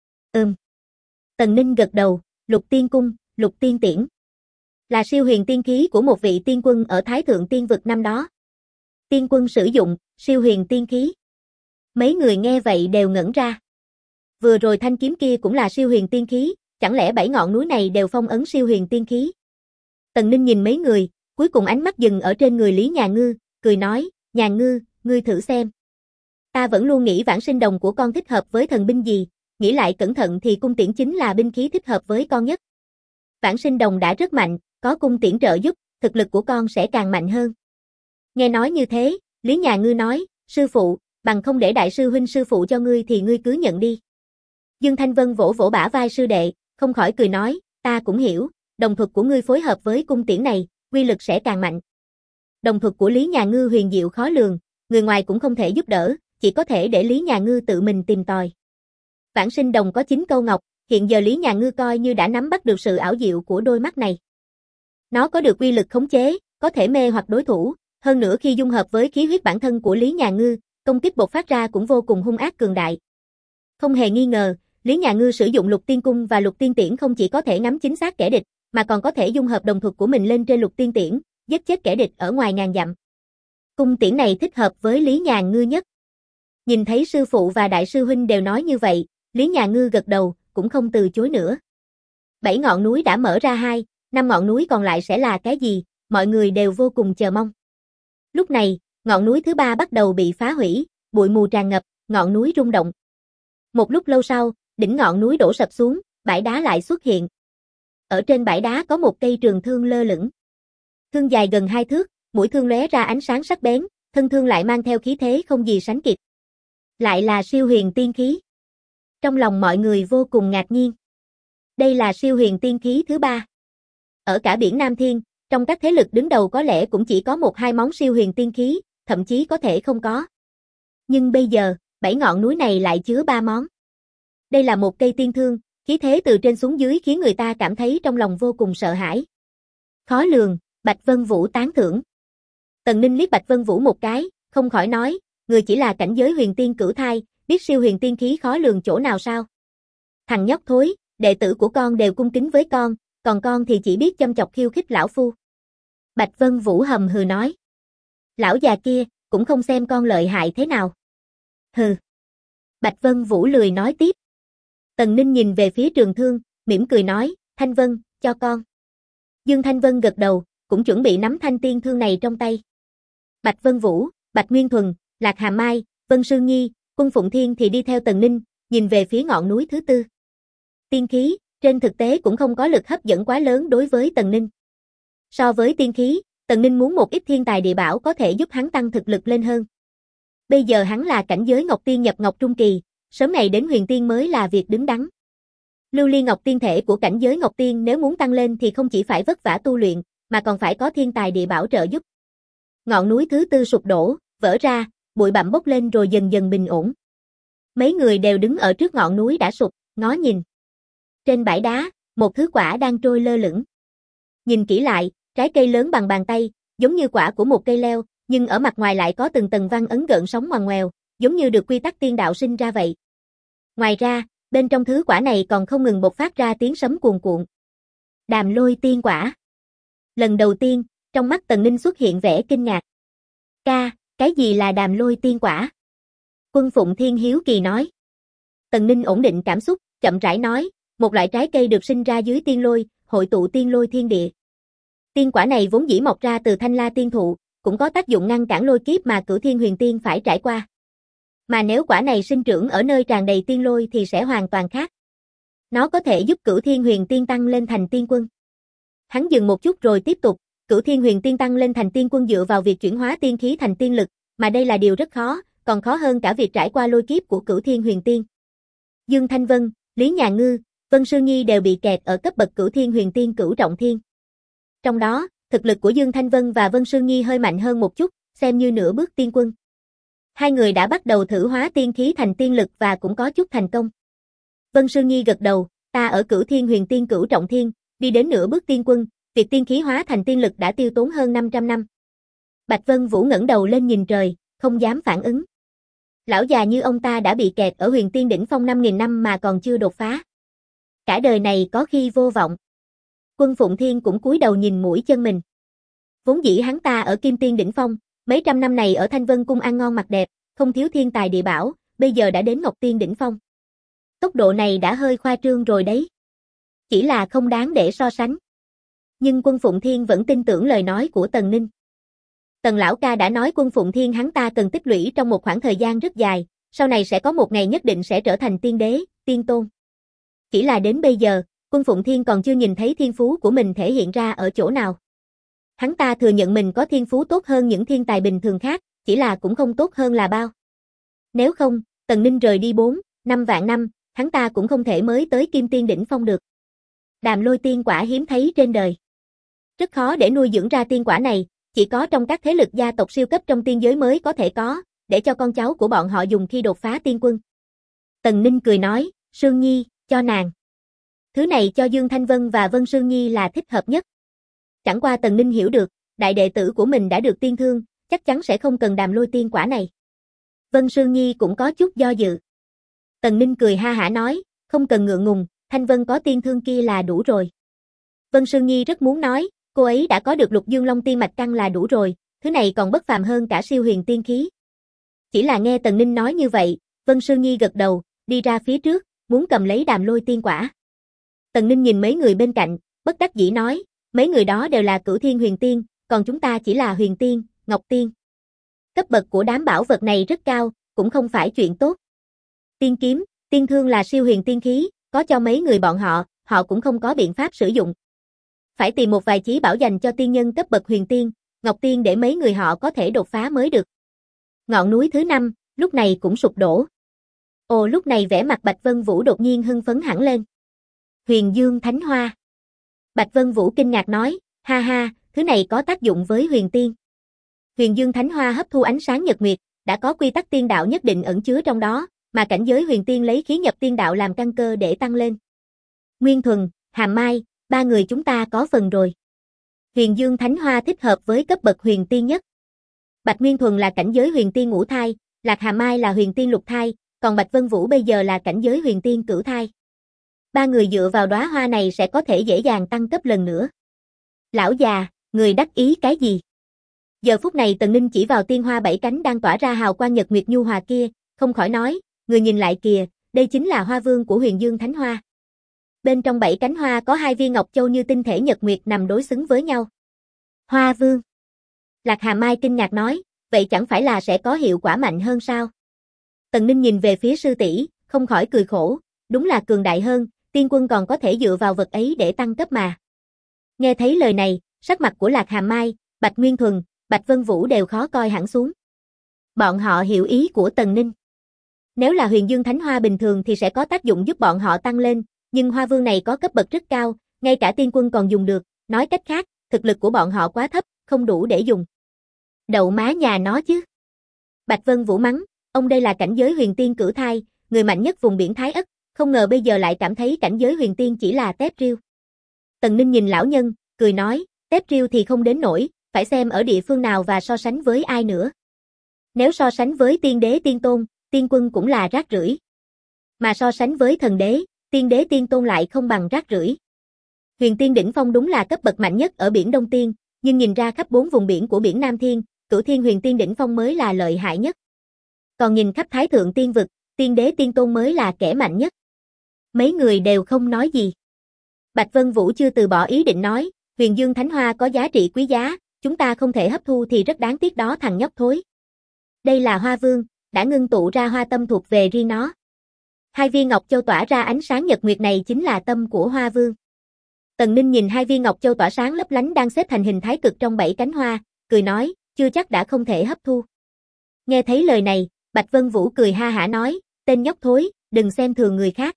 Tần Ninh gật đầu, Lục Tiên Cung, Lục Tiên Tiễn. Là siêu huyền tiên khí của một vị tiên quân ở Thái Thượng Tiên Vực năm đó. Tiên quân sử dụng, siêu huyền tiên khí. Mấy người nghe vậy đều ngẩn ra. Vừa rồi thanh kiếm kia cũng là siêu huyền tiên khí, chẳng lẽ 7 ngọn núi này đều phong ấn siêu huyền tiên khí? Tần Ninh nhìn mấy người, cuối cùng ánh mắt dừng ở trên người Lý Nhà Ngư, cười nói, Nhà Ngư, ngươi thử xem. Ta vẫn luôn nghĩ Vãng Sinh Đồng của con thích hợp với thần binh gì, nghĩ lại cẩn thận thì cung tiễn chính là binh khí thích hợp với con nhất. Vãng Sinh Đồng đã rất mạnh, có cung tiễn trợ giúp, thực lực của con sẽ càng mạnh hơn. Nghe nói như thế, Lý Nhà Ngư nói, sư phụ, bằng không để đại sư huynh sư phụ cho ngươi thì ngươi cứ nhận đi. Dương Thanh Vân vỗ vỗ bả vai sư đệ, không khỏi cười nói, ta cũng hiểu, đồng thuật của ngươi phối hợp với cung tiễn này, uy lực sẽ càng mạnh. Đồng thuật của Lý Nhà Ngư huyền diệu khó lường, người ngoài cũng không thể giúp đỡ, chỉ có thể để Lý Nhà Ngư tự mình tìm tòi. Vãng Sinh Đồng có 9 câu ngọc, hiện giờ Lý Nhà Ngư coi như đã nắm bắt được sự ảo diệu của đôi mắt này. Nó có được uy lực khống chế, có thể mê hoặc đối thủ, hơn nữa khi dung hợp với khí huyết bản thân của Lý Nhà Ngư, công kích bộc phát ra cũng vô cùng hung ác cường đại. Không hề nghi ngờ, Lý Nhà Ngư sử dụng Lục Tiên Cung và Lục Tiên Tiễn không chỉ có thể ngắm chính xác kẻ địch, mà còn có thể dung hợp đồng thuật của mình lên trên Lục Tiên Tiễn, giết chết kẻ địch ở ngoài ngàn dặm. Cung tiễn này thích hợp với Lý Nhà Ngư nhất. Nhìn thấy sư phụ và đại sư huynh đều nói như vậy, Lý Nhà Ngư gật đầu, cũng không từ chối nữa. 7 ngọn núi đã mở ra 5 ngọn núi còn lại sẽ là cái gì, mọi người đều vô cùng chờ mong. Lúc này, ngọn núi thứ 3 bắt đầu bị phá hủy, bụi mù tràn ngập, ngọn núi rung động. Một lúc lâu sau, đỉnh ngọn núi đổ sập xuống, bãi đá lại xuất hiện. Ở trên bãi đá có một cây trường thương lơ lửng. Thương dài gần 2 thước, mũi thương lóe ra ánh sáng sắc bén, thân thương lại mang theo khí thế không gì sánh kịp. Lại là siêu huyền tiên khí. Trong lòng mọi người vô cùng ngạc nhiên. Đây là siêu huyền tiên khí thứ 3. Ở cả biển Nam Thiên, trong các thế lực đứng đầu có lẽ cũng chỉ có 1-2 món siêu huyền tiên khí, thậm chí có thể không có. Nhưng bây giờ, 7 ngọn núi này lại chứa 3 món. Đây là một cây tiên thương, khí thế từ trên xuống dưới khiến người ta cảm thấy trong lòng vô cùng sợ hãi. Khó lường, Bạch Vân Vũ tán thưởng. Tần Ninh liếc Bạch Vân Vũ một cái, không khỏi nói, người chỉ là cảnh giới huyền tiên cửu thai, biết siêu huyền tiên khí khó lường chỗ nào sao? Thằng nhóc thối, đệ tử của con đều cung kính với con, còn con thì chỉ biết châm chọc khiêu khích lão phu. Bạch Vân Vũ hầm hừ nói. Lão già kia, cũng không xem con lợi hại thế nào. Hừ. Bạch Vân Vũ lười nói tiếp. Tần Ninh nhìn về phía Trường Thương, mỉm cười nói, Thanh Vân, cho con. Dương Thanh Vân gật đầu, cũng chuẩn bị nắm thanh tiên thương này trong tay. Bạch Vân Vũ, Bạch Nguyên Thuần, Lạc Hà Mai, Vân Sương Nhi, Quân Phụng Thiên thì đi theo Tần Ninh, nhìn về phía ngọn núi thứ tư. Tiên khí, trên thực tế cũng không có lực hấp dẫn quá lớn đối với Tần Ninh. So với tiên khí, Tần Ninh muốn một ít thiên tài địa bảo có thể giúp hắn tăng thực lực lên hơn. Bây giờ hắn là cảnh giới Ngọc Tiên nhập Ngọc Trung Kỳ, sớm ngày đến huyền tiên mới là việc đứng đắn. Lưu ly Ngọc Tiên thể của cảnh giới Ngọc Tiên nếu muốn tăng lên thì không chỉ phải vất vả tu luyện, mà còn phải có thiên tài địa bảo trợ giúp. Ngọn núi thứ tư sụp đổ, vỡ ra, bụi bặm bốc lên rồi dần dần bình ổn. Mấy người đều đứng ở trước ngọn núi đã sụp, ngó nhìn. Trên bãi đá, một thứ quả đang trôi lơ lửng. Nhìn kỹ lại, trái cây lớn bằng bàn tay, giống như quả của một cây leo, nhưng ở mặt ngoài lại có từng tầng văn ấn gợn sóng ngoằn ngoèo, giống như được quy tắc tiên đạo sinh ra vậy. Ngoài ra, bên trong thứ quả này còn không ngừng bộc phát ra tiếng sấm cuồn cuộn. Đàm lôi tiên quả. Lần đầu tiên, trong mắt Tần Ninh xuất hiện vẻ kinh ngạc. Cái gì là đàm lôi tiên quả? Quân Phụng Thiên hiếu kỳ nói. Tần Ninh ổn định cảm xúc, chậm rãi nói, một loại trái cây được sinh ra dưới tiên lôi, hội tụ tiên lôi thiên địa. Tiên quả này vốn dĩ mọc ra từ thanh la tiên thụ, cũng có tác dụng ngăn cản lôi kiếp mà Cửu Thiên Huyền Tiên phải trải qua. Mà nếu quả này sinh trưởng ở nơi tràn đầy tiên lôi thì sẽ hoàn toàn khác. Nó có thể giúp Cửu Thiên Huyền Tiên tăng lên thành tiên quân. Hắn dừng một chút rồi tiếp tục, Cửu Thiên Huyền Tiên tăng lên thành tiên quân dựa vào việc chuyển hóa tiên khí thành tiên lực, mà đây là điều rất khó, còn khó hơn cả việc trải qua lôi kiếp của Cửu Thiên Huyền Tiên. Dương Thanh Vân, Lý Nhà Ngư, Vân Sương Nhi đều bị kẹt ở cấp bậc Cửu Thiên Huyền Tiên cửu trọng thiên. Trong đó, thực lực của Dương Thanh Vân và Vân Sương Nhi hơi mạnh hơn một chút, xem như nửa bước tiên quân. Hai người đã bắt đầu thử hóa tiên khí thành tiên lực và cũng có chút thành công. Vân Sương Nhi gật đầu, ta ở Cửu Thiên Huyền Tiên cửu trọng thiên, đi đến nửa bước tiên quân, việc tiên khí hóa thành tiên lực đã tiêu tốn hơn 500 năm. Bạch Vân Vũ ngẩng đầu lên nhìn trời, không dám phản ứng. Lão già như ông ta đã bị kẹt ở huyền tiên đỉnh phong 5.000 năm mà còn chưa đột phá. Cả đời này có khi vô vọng. Quân Phụng Thiên cũng cúi đầu nhìn mũi chân mình. Vốn dĩ hắn ta ở Kim Tiên đỉnh phong, mấy trăm năm này ở Thanh Vân cung ăn ngon mặc đẹp, không thiếu thiên tài địa bảo, bây giờ đã đến Ngọc Tiên đỉnh phong. Tốc độ này đã hơi khoa trương rồi đấy. Chỉ là không đáng để so sánh. Nhưng Quân Phụng Thiên vẫn tin tưởng lời nói của Tần Ninh. Tần lão ca đã nói Quân Phụng Thiên hắn ta cần tích lũy trong một khoảng thời gian rất dài, sau này sẽ có một ngày nhất định sẽ trở thành tiên đế, tiên tôn. Chỉ là đến bây giờ, Quân Phụng Thiên còn chưa nhìn thấy thiên phú của mình thể hiện ra ở chỗ nào. Hắn ta thừa nhận mình có thiên phú tốt hơn những thiên tài bình thường khác, chỉ là cũng không tốt hơn là bao. Nếu không, Tần Ninh rời đi 4-5 vạn năm, hắn ta cũng không thể mới tới Kim Tiên đỉnh phong được. Đàm lôi tiên quả hiếm thấy trên đời. Rất khó để nuôi dưỡng ra tiên quả này, chỉ có trong các thế lực gia tộc siêu cấp trong tiên giới mới có thể có, để cho con cháu của bọn họ dùng khi đột phá tiên quân. Tần Ninh cười nói, Sương Nhi, cho nàng. Thứ này cho Dương Thanh Vân và Vân Sương Nhi là thích hợp nhất. Chẳng qua Tần Ninh hiểu được, đại đệ tử của mình đã được tiên thương, chắc chắn sẽ không cần đàm lôi tiên quả này. Vân Sương Nhi cũng có chút do dự. Tần Ninh cười ha hả nói, không cần ngượng ngùng, Thanh Vân có tiên thương kia là đủ rồi. Vân Sương Nhi rất muốn nói, cô ấy đã có được Lục Dương Long Tiên mạch căn là đủ rồi, thứ này còn bất phàm hơn cả siêu huyền tiên khí. Chỉ là nghe Tần Ninh nói như vậy, Vân Sương Nhi gật đầu, đi ra phía trước, muốn cầm lấy đàm lôi tiên quả. Tần Ninh nhìn mấy người bên cạnh, bất đắc dĩ nói, mấy người đó đều là Cửu Thiên Huyền Tiên, còn chúng ta chỉ là Huyền Tiên, Ngọc Tiên. Cấp bậc của đám bảo vật này rất cao, cũng không phải chuyện tốt. Tiên kiếm, tiên thương là siêu huyền tiên khí, có cho mấy người bọn họ, họ cũng không có biện pháp sử dụng. Phải tìm một vài chí bảo dành cho tiên nhân cấp bậc huyền tiên, Ngọc Tiên để mấy người họ có thể đột phá mới được. Ngọn núi thứ 5, lúc này cũng sụp đổ. Ồ, lúc này vẻ mặt Bạch Vân Vũ đột nhiên hưng phấn hẳn lên. Huyền Dương Thánh Hoa. Bạch Vân Vũ kinh ngạc nói, ha ha, thứ này có tác dụng với huyền tiên. Huyền Dương Thánh Hoa hấp thu ánh sáng nhật nguyệt, đã có quy tắc tiên đạo nhất định ẩn chứa trong đó, mà cảnh giới huyền tiên lấy khí nhập tiên đạo làm căn cơ để tăng lên. Nguyên Thuần, Hàm Mai, ba người chúng ta có phần rồi. Huyền Dương Thánh Hoa thích hợp với cấp bậc huyền tiên nhất. Bạch Nguyên Thuần là cảnh giới huyền tiên ngũ thai, Lạc Hà Mai là huyền tiên lục thai, còn Bạch Vân Vũ bây giờ là cảnh giới huyền tiên cửu thai. Ba người dựa vào đóa hoa này sẽ có thể dễ dàng tăng cấp lần nữa. Lão già, người đắc ý cái gì? Giờ phút này Tần Ninh chỉ vào tiên hoa bảy cánh đang tỏa ra hào quang nhật nguyệt nhu hòa kia, không khỏi nói, người nhìn lại kìa, đây chính là hoa vương của Huyền Dương Thánh Hoa. Bên trong bảy cánh hoa có hai viên ngọc châu như tinh thể nhật nguyệt nằm đối xứng với nhau. Hoa vương. Lạc Hà Mai kinh ngạc nói, vậy chẳng phải là sẽ có hiệu quả mạnh hơn sao? Tần Ninh nhìn về phía sư tỷ, không khỏi cười khổ, đúng là cường đại hơn, tiên quân còn có thể dựa vào vật ấy để tăng cấp mà. Nghe thấy lời này, sắc mặt của Lạc Hà Mai, Bạch Nguyên Thuần, Bạch Vân Vũ đều khó coi hẳn xuống. Bọn họ hiểu ý của Tần Ninh. Nếu là Huyền Dương Thánh Hoa bình thường thì sẽ có tác dụng giúp bọn họ tăng lên, nhưng hoa vương này có cấp bậc rất cao, ngay cả tiên quân còn dùng được, nói cách khác, thực lực của bọn họ quá thấp, không đủ để dùng. Đậu má nhà nó chứ. Bạch Vân Vũ mắng, ông đây là cảnh giới huyền tiên cửu thai, người mạnh nhất vùng biển Thái Ất, không ngờ bây giờ lại cảm thấy cảnh giới huyền tiên chỉ là tép riêu. Tần Ninh nhìn lão nhân, cười nói, tép riêu thì không đến nổi, phải xem ở địa phương nào và so sánh với ai nữa. Nếu so sánh với tiên đế tiên tôn, tiên quân cũng là rác rưởi. Mà so sánh với thần đế, tiên đế tiên tôn lại không bằng rác rưởi. Huyền tiên đỉnh phong đúng là cấp bậc mạnh nhất ở biển Đông Tiên, nhưng nhìn ra khắp 4 vùng biển của biển Nam Thiên, Cửu Thiên huyền tiên đỉnh phong mới là lợi hại nhất. Còn nhìn khắp Thái Thượng Tiên vực, tiên đế tiên tôn mới là kẻ mạnh nhất. Mấy người đều không nói gì. Bạch Vân Vũ chưa từ bỏ ý định nói, Huyền Dương Thánh Hoa có giá trị quý giá, chúng ta không thể hấp thu thì rất đáng tiếc đó thằng nhóc thối. Đây là hoa vương, đã ngưng tụ ra hoa tâm thuộc về riêng nó. Hai viên ngọc châu tỏa ra ánh sáng nhật nguyệt này chính là tâm của hoa vương. Tần Ninh nhìn hai viên ngọc châu tỏa sáng lấp lánh đang xếp thành hình thái cực trong 7 cánh hoa, cười nói, chưa chắc đã không thể hấp thu. Nghe thấy lời này, Bạch Vân Vũ cười ha hả nói, tên nhóc thối, đừng xem thường người khác.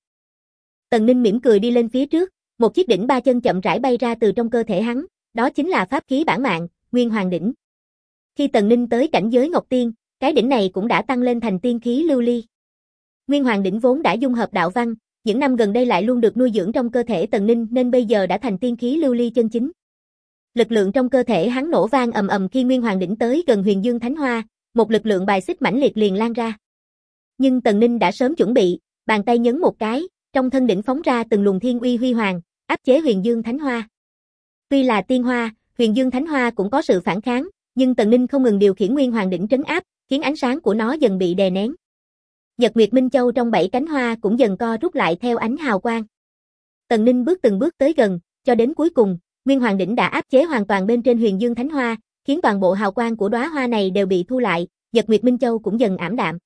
Tần Ninh mỉm cười đi lên phía trước, một chiếc đỉnh ba chân chậm rãi bay ra từ trong cơ thể hắn, đó chính là pháp khí bản mạng, Nguyên Hoàng đỉnh. Khi Tần Ninh tới cảnh giới Ngọc Tiên, cái đỉnh này cũng đã tăng lên thành tiên khí lưu ly. Nguyên Hoàng đỉnh vốn đã dung hợp đạo văn, những năm gần đây lại luôn được nuôi dưỡng trong cơ thể Tần Ninh nên bây giờ đã thành tiên khí lưu ly chân chính. Lực lượng trong cơ thể hắn nổ vang ầm ầm khi Nguyên Hoàng đỉnh tới gần Huyền Dương Thánh Hoa, một lực lượng bài xích mãnh liệt liền lan ra. Nhưng Tần Ninh đã sớm chuẩn bị, bàn tay nhấn một cái, trong thân đỉnh phóng ra từng luồng thiên uy huy hoàng, áp chế Huyền Dương Thánh Hoa. Tuy là tiên hoa, Huyền Dương Thánh Hoa cũng có sự phản kháng, nhưng Tần Ninh không ngừng điều khiển Nguyên Hoàng đỉnh trấn áp, khiến ánh sáng của nó dần bị đè nén. Nhật Nguyệt Minh Châu trong 7 cánh hoa cũng dần co rút lại theo ánh hào quang. Tần Ninh từng bước tới gần, cho đến cuối cùng, Nguyên Hoàng đỉnh đã áp chế hoàn toàn bên trên Huyền Dương Thánh Hoa, khiến toàn bộ hào quang của đóa hoa này đều bị thu lại, Nhật Nguyệt Minh Châu cũng dần ảm đạm.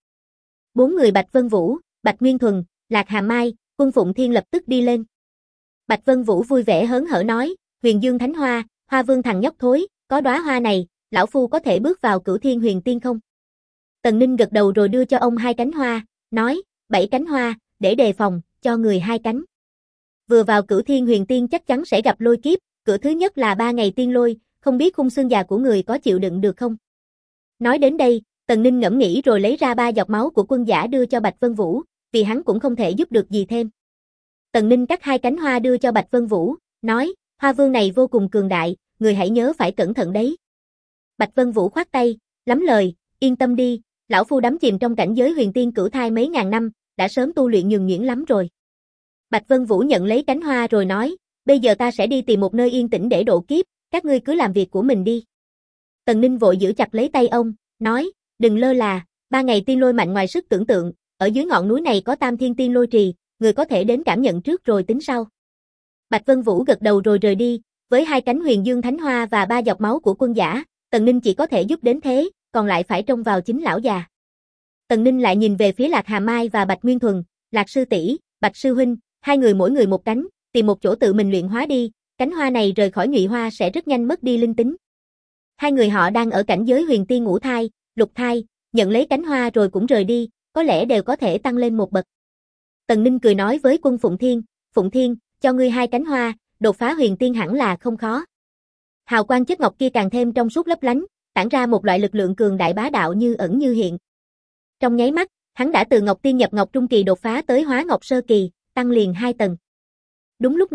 4 người Bạch Vân Vũ, Bạch Nguyên Thuần, Lạc Hà Mai, Quân Phụng Thiên lập tức đi lên. Bạch Vân Vũ vui vẻ hớn hở nói, Huyền Dương Thánh Hoa, Hoa Vương thằng nhóc thối, có đóa hoa này, lão phu có thể bước vào Cửu Thiên huyền tiên không? Tần Ninh gật đầu rồi đưa cho ông 2 cánh hoa, nói, 7 cánh hoa, để đề phòng, cho người 2 cánh. Vừa vào Cửu Thiên huyền tiên chắc chắn sẽ gặp lôi kiếp, cửa thứ nhất là 3 ngày tiên lôi, không biết khung xương già của người có chịu đựng được không? Nói đến đây, Tần Ninh ngẫm nghĩ rồi lấy ra 3 giọt máu của quân giả đưa cho Bạch Vân Vũ, vì hắn cũng không thể giúp được gì thêm. Tần Ninh cắt 2 cánh hoa đưa cho Bạch Vân Vũ, nói, Hoa Vương này vô cùng cường đại, người hãy nhớ phải cẩn thận đấy. Bạch Vân Vũ khoát tay, lắm lời, yên tâm đi, lão phu đắm chìm trong cảnh giới huyền tiên cửu thai mấy ngàn năm, đã sớm tu luyện nhuần nhuyễn lắm rồi. Bạch Vân Vũ nhận lấy cánh hoa rồi nói, bây giờ ta sẽ đi tìm một nơi yên tĩnh để độ kiếp, các ngươi cứ làm việc của mình đi. Tần Ninh vội giữ chặt lấy tay ông, nói, đừng lơ là, 3 ngày tiên lôi mạnh ngoài sức tưởng tượng, ở dưới ngọn núi này có Tam Thiên Tiên Lôi Trì, người có thể đến cảm nhận trước rồi tính sau. Bạch Vân Vũ gật đầu rồi rời đi, với 2 cánh Huyền Dương Thánh Hoa và 3 giọt máu của quân giả, Tần Ninh chỉ có thể giúp đến thế, còn lại phải trông vào chính lão già. Tần Ninh lại nhìn về phía Lạc Hà Mai và Bạch Nguyên Thuần, Lạc sư tỷ, Bạch sư huynh, 2 người mỗi người một cánh, tìm một chỗ tự mình luyện hóa đi, cánh hoa này rời khỏi nhụy hoa sẽ rất nhanh mất đi linh tính. 2 người họ đang ở cảnh giới huyền tiên ngũ thai, lục thai, nhận lấy cánh hoa rồi cũng rời đi, có lẽ đều có thể tăng lên một bậc. Tần Ninh cười nói với Quân Phụng Thiên, cho ngươi 2 cánh hoa, đột phá huyền tiên hẳn là không khó. Hào quang chất ngọc kia càng thêm trong suốt lấp lánh, tản ra một loại lực lượng cường đại bá đạo như ẩn như hiện. Trong nháy mắt, hắn đã từ Ngọc Tiên nhập Ngọc Trung kỳ đột phá tới Hóa Ngọc Sơ kỳ, tăng liền 2 tầng. Đúng lúc này,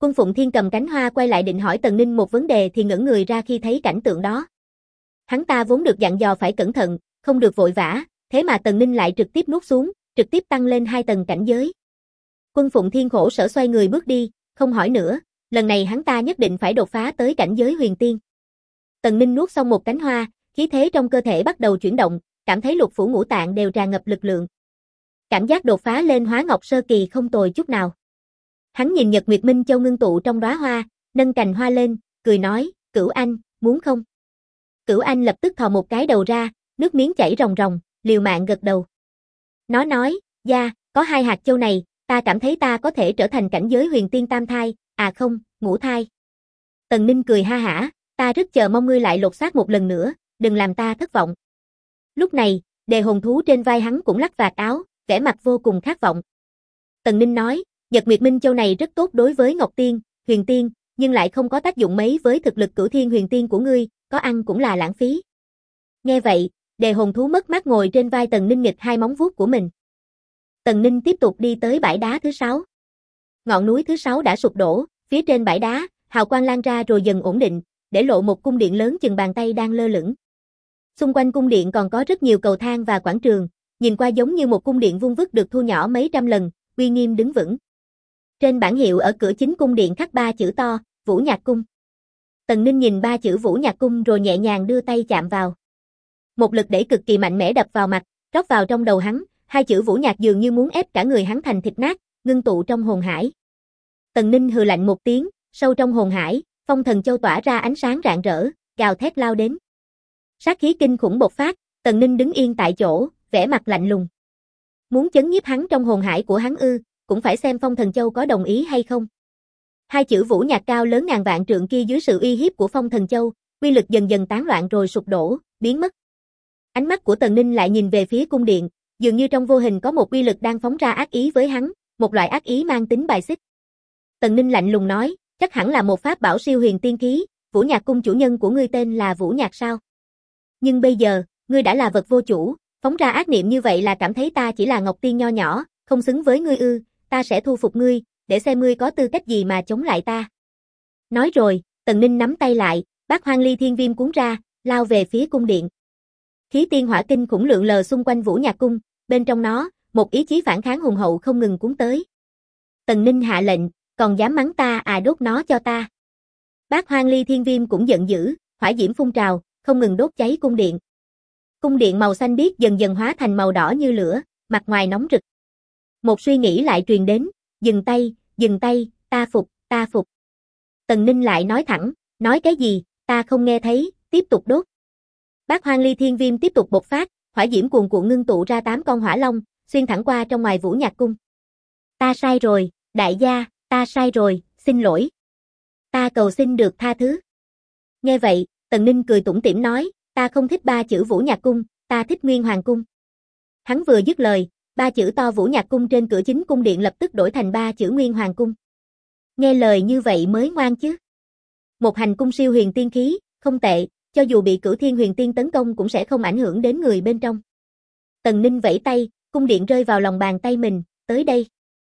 Quân Phụng Thiên cầm cánh hoa quay lại định hỏi Tần Ninh một vấn đề thì ngẩn người ra khi thấy cảnh tượng đó. Hắn ta vốn được dặn dò phải cẩn thận, không được vội vã, thế mà Tần Ninh lại trực tiếp nuốt xuống, trực tiếp tăng lên 2 tầng cảnh giới. Quân Phụng Thiên khổ sở xoay người bước đi, không hỏi nữa, lần này hắn ta nhất định phải đột phá tới cảnh giới huyền tiên. Tần Ninh nuốt xong một cánh hoa, khí thế trong cơ thể bắt đầu chuyển động, cảm thấy lục phủ ngũ tạng đều tràn ngập lực lượng. Cảm giác đột phá lên hóa ngọc sơ kỳ không tồi chút nào. Hắn nhìn Nhật Nguyệt Minh Châu ngưng tụ trong đóa hoa, nâng cành hoa lên, cười nói, Cửu Anh, muốn không? Cửu Anh lập tức thò một cái đầu ra, nước miếng chảy ròng ròng, liều mạng gật đầu. Nó nói, dạ, có 2 hạt châu này, ta cảm thấy ta có thể trở thành cảnh giới huyền tiên tam thai, à không, ngũ thai. Tần Ninh cười ha hả, ta rất chờ mong ngươi lại lột xác một lần nữa, đừng làm ta thất vọng. Lúc này, đề hồn thú trên vai hắn cũng lắc vạt áo, vẻ mặt vô cùng khát vọng. Tần Ninh nói, Nhật Nguyệt Minh Châu này rất tốt đối với Ngọc Tiên, Huyền Tiên, nhưng lại không có tác dụng mấy với thực lực Cửu Thiên Huyền Tiên của ngươi, có ăn cũng là lãng phí. Nghe vậy, đề hồn thú mất mát ngồi trên vai Tần Ninh nghịch 2 móng vuốt của mình. Tần Ninh tiếp tục đi tới bãi đá thứ 6. Ngọn núi thứ 6 đã sụp đổ, phía trên bãi đá, hào quang lan ra rồi dần ổn định, để lộ một cung điện lớn chừng bàn tay đang lơ lửng. Xung quanh cung điện còn có rất nhiều cầu thang và quảng trường, nhìn qua giống như một cung điện vuông vức được thu nhỏ mấy trăm lần, uy nghiêm đứng vững. Trên bảng hiệu ở cửa chính cung điện khắc 3 chữ to, Vũ Nhạc Cung. Tần Ninh nhìn 3 chữ Vũ Nhạc Cung rồi nhẹ nhàng đưa tay chạm vào. Một lực đẩy cực kỳ mạnh mẽ đập vào mặt, rót vào trong đầu hắn, 2 chữ Vũ Nhạc dường như muốn ép cả người hắn thành thịt nát, ngưng tụ trong hồn hải. Tần Ninh hừ lạnh một tiếng, sâu trong hồn hải, Phong Thần Châu tỏa ra ánh sáng rạng rỡ, gào thét lao đến. Sát khí kinh khủng bộc phát, Tần Ninh đứng yên tại chỗ, vẻ mặt lạnh lùng. Muốn chấn nhiếp hắn trong hồn hải của hắn ư, cũng phải xem Phong Thần Châu có đồng ý hay không. 2 chữ Vũ Nhạc cao lớn ngàn vạn trượng kia dưới sự uy hiếp của Phong Thần Châu, uy lực dần dần tán loạn rồi sụp đổ, biến mất. Ánh mắt của Tần Ninh lại nhìn về phía cung điện, dường như trong vô hình có một uy lực đang phóng ra ác ý với hắn, một loại ác ý mang tính bài xích. Tần Ninh lạnh lùng nói, chắc hẳn là một pháp bảo siêu huyền tiên khí, Vũ Nhạc Cung chủ nhân của ngươi tên là Vũ Nhạc sao? Nhưng bây giờ, ngươi đã là vật vô chủ, phóng ra ác niệm như vậy là cảm thấy ta chỉ là Ngọc Tiên nho nhỏ, không xứng với ngươi ư, ta sẽ thu phục ngươi, để xem ngươi có tư cách gì mà chống lại ta. Nói rồi, Tần Ninh nắm tay lại, Bát Hoang Ly Thiên Viêm cuốn ra, lao về phía cung điện. Khí tiên hỏa kinh khủng lượn lờ xung quanh Vũ Nhạc Cung, bên trong nó, một ý chí phản kháng hùng hậu không ngừng cuốn tới. Tần Ninh hạ lệnh, còn dám mắng ta à, đốt nó cho ta. Bát Hoang Ly Thiên Viêm cũng giận dữ, hỏa diễm phun trào, không ngừng đốt cháy cung điện. Cung điện màu xanh biếc dần dần hóa thành màu đỏ như lửa, mặt ngoài nóng rực. Một suy nghĩ lại truyền đến, dừng tay, ta phục, ta phục. Tần Ninh lại nói thẳng, nói cái gì, ta không nghe thấy, tiếp tục đốt. Bát Hoang Ly Thiên Viêm tiếp tục bộc phát, hỏa diễm cuồn cuộn ngưng tụ ra 8 con hỏa long, xuyên thẳng qua trong ngoài Vũ Nhạc Cung. Ta sai rồi, đại gia, ta sai rồi, xin lỗi. Ta cầu xin được tha thứ. Nghe vậy, Tần Ninh cười tủm tỉm nói, ta không thích 3 chữ Vũ Nhạc Cung, ta thích Nguyên Hoàng Cung. Hắn vừa dứt lời, 3 chữ to Vũ Nhạc Cung trên cửa chính cung điện lập tức đổi thành 3 chữ Nguyên Hoàng Cung. Nghe lời như vậy mới ngoan chứ. Một hành cung siêu huyền tiên khí, không tệ, cho dù bị Cửu Thiên Huyền Tiên tấn công cũng sẽ không ảnh hưởng đến người bên trong. Tần Ninh vẫy tay, cung điện rơi vào lòng bàn tay mình, tới đây.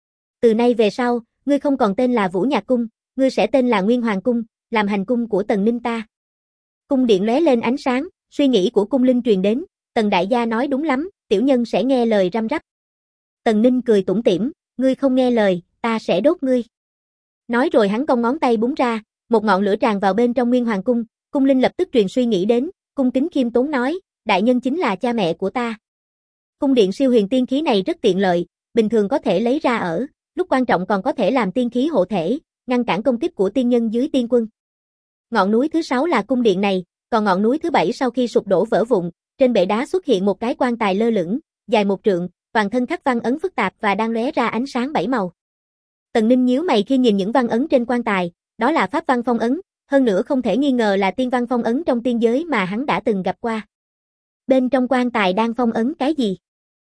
Từ nay về sau, ngươi không còn tên là Vũ Nhạc Cung, ngươi sẽ tên là Nguyên Hoàng Cung, làm hành cung của Tần Ninh ta. Cung điện lóe lên ánh sáng, suy nghĩ của cung linh truyền đến, Tần đại gia nói đúng lắm, tiểu nhân sẽ nghe lời răm rắp. Tần Ninh cười tủm tỉm, ngươi không nghe lời, ta sẽ đốt ngươi. Nói rồi hắn cong ngón tay búng ra, một ngọn lửa tràn vào bên trong Nguyên Hoàng Cung, cung linh lập tức truyền suy nghĩ đến, cung kính khiêm tốn nói, đại nhân chính là cha mẹ của ta. Cung điện siêu huyền tiên khí này rất tiện lợi, bình thường có thể lấy ra ở, lúc quan trọng còn có thể làm tiên khí hộ thể, ngăn cản công kích của tiên nhân dưới tiên quân. Ngọn núi thứ 6 là cung điện này, còn ngọn núi thứ 7 sau khi sụp đổ vỡ vụn, trên bệ đá xuất hiện một cái quan tài lơ lửng, dài 1 trượng, toàn thân khắc văn ấn phức tạp và đang lóe ra ánh sáng 7 màu. Tần Ninh nhíu mày khi nhìn những văn ấn trên quan tài, đó là pháp văn phong ấn, hơn nữa không thể nghi ngờ là tiên văn phong ấn trong tiên giới mà hắn đã từng gặp qua. Bên trong quan tài đang phong ấn cái gì?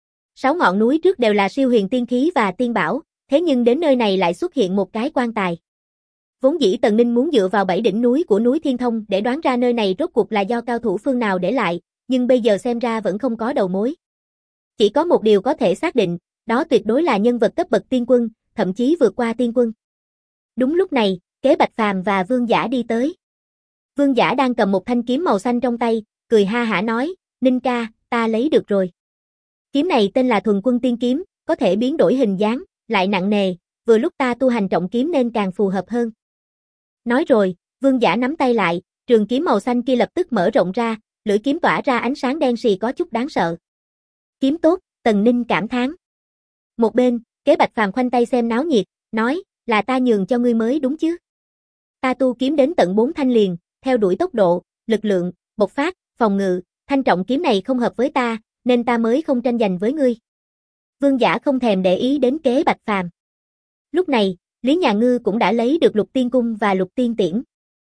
6 ngọn núi trước đều là siêu huyền tiên khí và tiên bảo, thế nhưng đến nơi này lại xuất hiện một cái quan tài. Vốn dĩ Tần Ninh muốn dựa vào 7 đỉnh núi của núi Thiên Thông để đoán ra nơi này rốt cuộc là do cao thủ phương nào để lại, nhưng bây giờ xem ra vẫn không có đầu mối. Chỉ có một điều có thể xác định, đó tuyệt đối là nhân vật cấp bậc tiên quân, thậm chí vượt qua tiên quân. Đúng lúc này, Kế Bạch Phàm và Vương Giả đi tới. Vương Giả đang cầm một thanh kiếm màu xanh trong tay, cười ha hả nói, Ninh ca, ta lấy được rồi. Kiếm này tên là Thuần Quân Tiên Kiếm, có thể biến đổi hình dáng, lại nặng nề, vừa lúc ta tu hành trọng kiếm nên càng phù hợp hơn. Nói rồi, Vương Giả nắm tay lại, trường kiếm màu xanh kia lập tức mở rộng ra, lưỡi kiếm tỏa ra ánh sáng đen sì có chút đáng sợ. Kiếm tốt, Tần Ninh cảm thán. Một bên, Kế Bạch Phàm khoanh tay xem náo nhiệt, nói, là ta nhường cho ngươi mới đúng chứ. Ta tu kiếm đến tận 4 thanh liền, theo đuổi tốc độ, lực lượng, bộc phát, phòng ngự, thanh trọng kiếm này không hợp với ta, nên ta mới không tranh giành với ngươi. Vương Giả không thèm để ý đến Kế Bạch Phàm. Lúc này, Lý Nhà Ngư cũng đã lấy được Lục Tiên Cung và Lục Tiên Tiễn.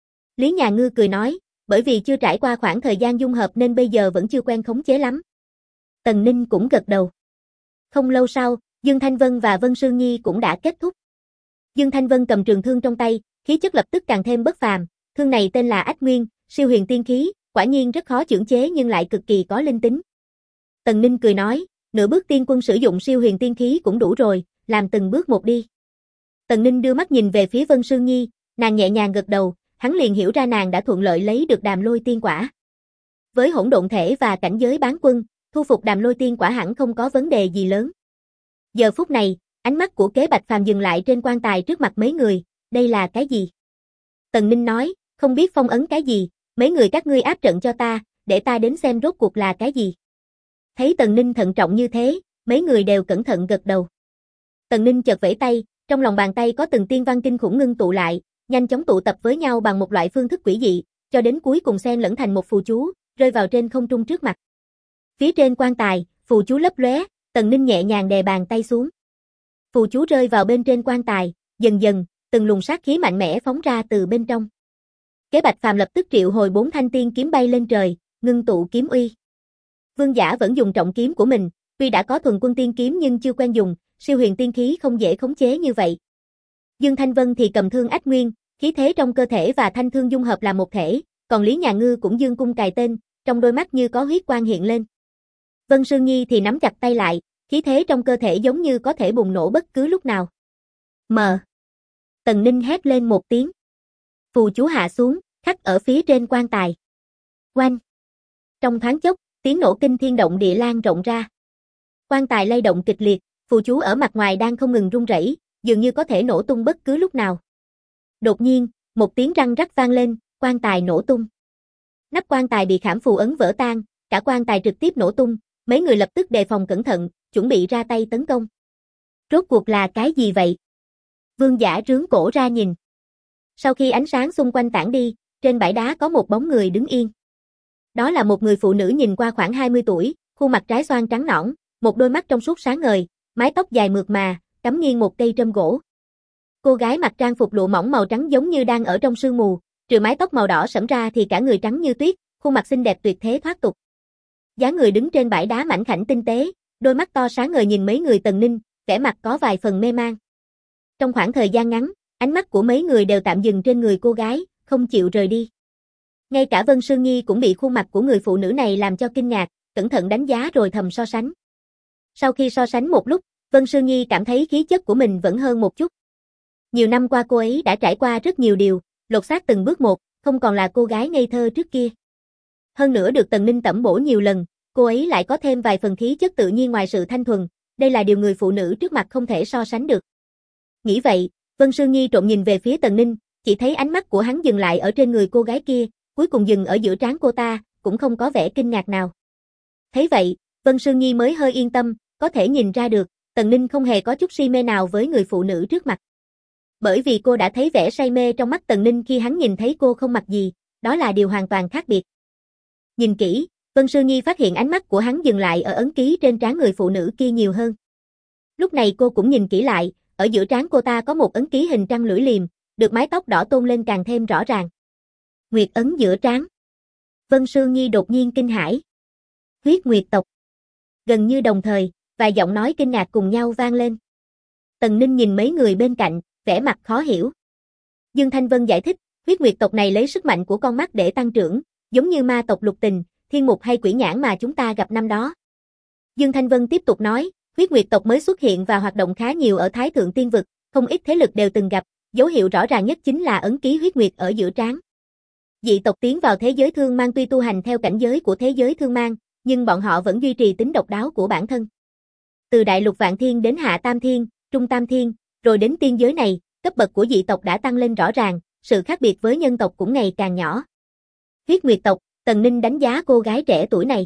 Lý Nhà Ngư cười nói, bởi vì chưa trải qua khoảng thời gian dung hợp nên bây giờ vẫn chưa quen khống chế lắm. Tần Ninh cũng gật đầu. Không lâu sau, Dương Thanh Vân và Vân Sương Nhi cũng đã kết thúc. Dương Thanh Vân cầm trường thương trong tay, khí chất lập tức càng thêm bất phàm, thương này tên là Ách Nguyên, siêu huyền tiên khí, quả nhiên rất khó chưởng chế nhưng lại cực kỳ có linh tính. Tần Ninh cười nói, nửa bước tiên quân sử dụng siêu huyền tiên khí cũng đủ rồi, làm từng bước một đi. Tần Ninh đưa mắt nhìn về phía Vân Sương Nhi, nàng nhẹ nhàng gật đầu, hắn liền hiểu ra nàng đã thuận lợi lấy được Đàm Lôi Tiên Quả. Với hỗn độn thể và cảnh giới bán quân, thu phục Đàm Lôi Tiên Quả hẳn không có vấn đề gì lớn. Giờ phút này, ánh mắt của Kế Bạch Phàm dừng lại trên quan tài trước mặt mấy người, đây là cái gì? Tần Ninh nói, không biết phong ấn cái gì, mấy người các ngươi áp trận cho ta, để ta đến xem rốt cuộc là cái gì. Thấy Tần Ninh thận trọng như thế, mấy người đều cẩn thận gật đầu. Tần Ninh chợt vẫy tay, trong lòng bàn tay có từng tiên văn kinh khủng ngưng tụ lại, nhanh chóng tụ tập với nhau bằng một loại phương thức quỷ dị, cho đến cuối cùng xen lẫn thành một phù chú, rơi vào trên không trung trước mặt. Phía trên quan tài, phù chú lấp lóe, Tần Ninh nhẹ nhàng đè bàn tay xuống. Phù chú rơi vào bên trên quan tài, dần dần, từng luồng sát khí mạnh mẽ phóng ra từ bên trong. Kế Bạch Phàm lập tức triệu hồi 4 thanh tiên kiếm bay lên trời, ngưng tụ kiếm uy. Vương Giả vẫn dùng trọng kiếm của mình, tuy đã có Thuần Quân Tiên Kiếm nhưng chưa quen dùng, siêu huyền tiên khí không dễ khống chế như vậy. Dương Thanh Vân thì cầm thương Ách Nguyên, khí thế trong cơ thể và thanh thương dung hợp làm một thể, còn Lý Nhà Ngư cũng dương cung cài tên, trong đôi mắt như có huyết quang hiện lên. Vân Sương Nhi thì nắm chặt tay lại, khí thế trong cơ thể giống như có thể bùng nổ bất cứ lúc nào. Mờ. Tần Ninh hét lên một tiếng. Phù chú hạ xuống, khắc ở phía trên quan tài. Oanh. Trong thoáng chốc, tiếng nổ kinh thiên động địa lan rộng ra. Quan tài lay động kịch liệt, phù chú ở mặt ngoài đang không ngừng rung rẩy, dường như có thể nổ tung bất cứ lúc nào. Đột nhiên, một tiếng răng rắc vang lên, quan tài nổ tung. Nắp quan tài bị khảm phù ấn vỡ tan, cả quan tài trực tiếp nổ tung, mấy người lập tức đề phòng cẩn thận, chuẩn bị ra tay tấn công. Rốt cuộc là cái gì vậy? Vương Giả rướn cổ ra nhìn. Sau khi ánh sáng xung quanh tản đi, trên bãi đá có một bóng người đứng yên. Đó là một người phụ nữ nhìn qua khoảng 20 tuổi, khuôn mặt trái xoan trắng nõn, một đôi mắt trong suốt sáng ngời, mái tóc dài mượt mà, cắm nghiêng một cây trâm gỗ. Cô gái mặc trang phục lụa mỏng màu trắng giống như đang ở trong sương mù, trừ mái tóc màu đỏ sẫm ra thì cả người trắng như tuyết, khuôn mặt xinh đẹp tuyệt thế thoát tục. Dáng người đứng trên bãi đá mảnh khảnh tinh tế, đôi mắt to sáng ngời nhìn mấy người Tần Ninh, vẻ mặt có vài phần mê man. Trong khoảng thời gian ngắn, ánh mắt của mấy người đều tạm dừng trên người cô gái, không chịu rời đi. Ngay cả Vân Sương Nhi cũng bị khuôn mặt của người phụ nữ này làm cho kinh ngạc, cẩn thận đánh giá rồi thầm so sánh. Sau khi so sánh một lúc, Vân Sương Nhi cảm thấy khí chất của mình vẫn hơn một chút. Nhiều năm qua cô ấy đã trải qua rất nhiều điều, lột xác từng bước một, không còn là cô gái ngây thơ trước kia. Hơn nữa được Tần Ninh tẩm bổ nhiều lần, cô ấy lại có thêm vài phần khí chất tự nhiên ngoài sự thanh thuần, đây là điều người phụ nữ trước mặt không thể so sánh được. Nghĩ vậy, Vân Sương Nhi trộm nhìn về phía Tần Ninh, chỉ thấy ánh mắt của hắn dừng lại ở trên người cô gái kia, cuối cùng dừng ở giữa trán cô ta, cũng không có vẻ kinh ngạc nào. Thấy vậy, Vân Sương Nhi mới hơi yên tâm, có thể nhìn ra được, Tần Ninh không hề có chút si mê nào với người phụ nữ trước mặt. Bởi vì cô đã thấy vẻ say mê trong mắt Tần Ninh khi hắn nhìn thấy cô không mặc gì, đó là điều hoàn toàn khác biệt. Nhìn kỹ, Vân Sương Nhi phát hiện ánh mắt của hắn dừng lại ở ấn ký trên trán người phụ nữ kia nhiều hơn. Lúc này cô cũng nhìn kỹ lại, ở giữa trán cô ta có một ấn ký hình trăng lưỡi liềm, được mái tóc đỏ tôn lên càng thêm rõ ràng. Nguyệt ấn giữa trán. Vân Sương Nhi đột nhiên kinh hãi. Huyết Nguyệt tộc. Gần như đồng thời, vài giọng nói kinh ngạc cùng nhau vang lên. Tần Ninh nhìn mấy người bên cạnh, vẻ mặt khó hiểu. Dương Thanh Vân giải thích, huyết nguyệt tộc này lấy sức mạnh của con mắt để tăng trưởng, giống như ma tộc Lục Tình, Thiên Mục hay Quỷ Nhãn mà chúng ta gặp năm đó. Dương Thanh Vân tiếp tục nói, huyết nguyệt tộc mới xuất hiện và hoạt động khá nhiều ở Thái Thượng Tiên Vực, không ít thế lực đều từng gặp, Dấu hiệu rõ ràng nhất chính là ấn ký huyết nguyệt ở giữa trán. Dị tộc tiến vào thế giới thương mang tuy tu hành theo cảnh giới của thế giới thương mang, nhưng bọn họ vẫn duy trì tính độc đáo của bản thân. Từ đại lục vạn thiên đến hạ tam thiên, trung tam thiên, rồi đến tiên giới này, cấp bậc của dị tộc đã tăng lên rõ ràng, sự khác biệt với nhân tộc cũng ngày càng nhỏ. Huyết nguyệt tộc, Tần Ninh đánh giá cô gái trẻ tuổi này.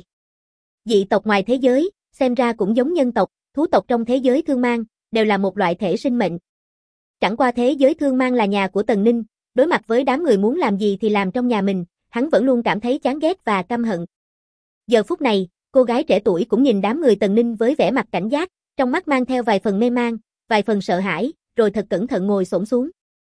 Dị tộc ngoài thế giới, xem ra cũng giống nhân tộc, thú tộc trong thế giới thương mang, đều là một loại thể sinh mệnh. Chẳng qua thế giới thương mang là nhà của Tần Ninh, đối mặt với đám người muốn làm gì thì làm trong nhà mình, hắn vẫn luôn cảm thấy chán ghét và căm hận. Giờ phút này, cô gái trẻ tuổi cũng nhìn đám người Tần Ninh với vẻ mặt cảnh giác, trong mắt mang theo vài phần mê mang, vài phần sợ hãi, rồi thật cẩn thận ngồi xổm xuống.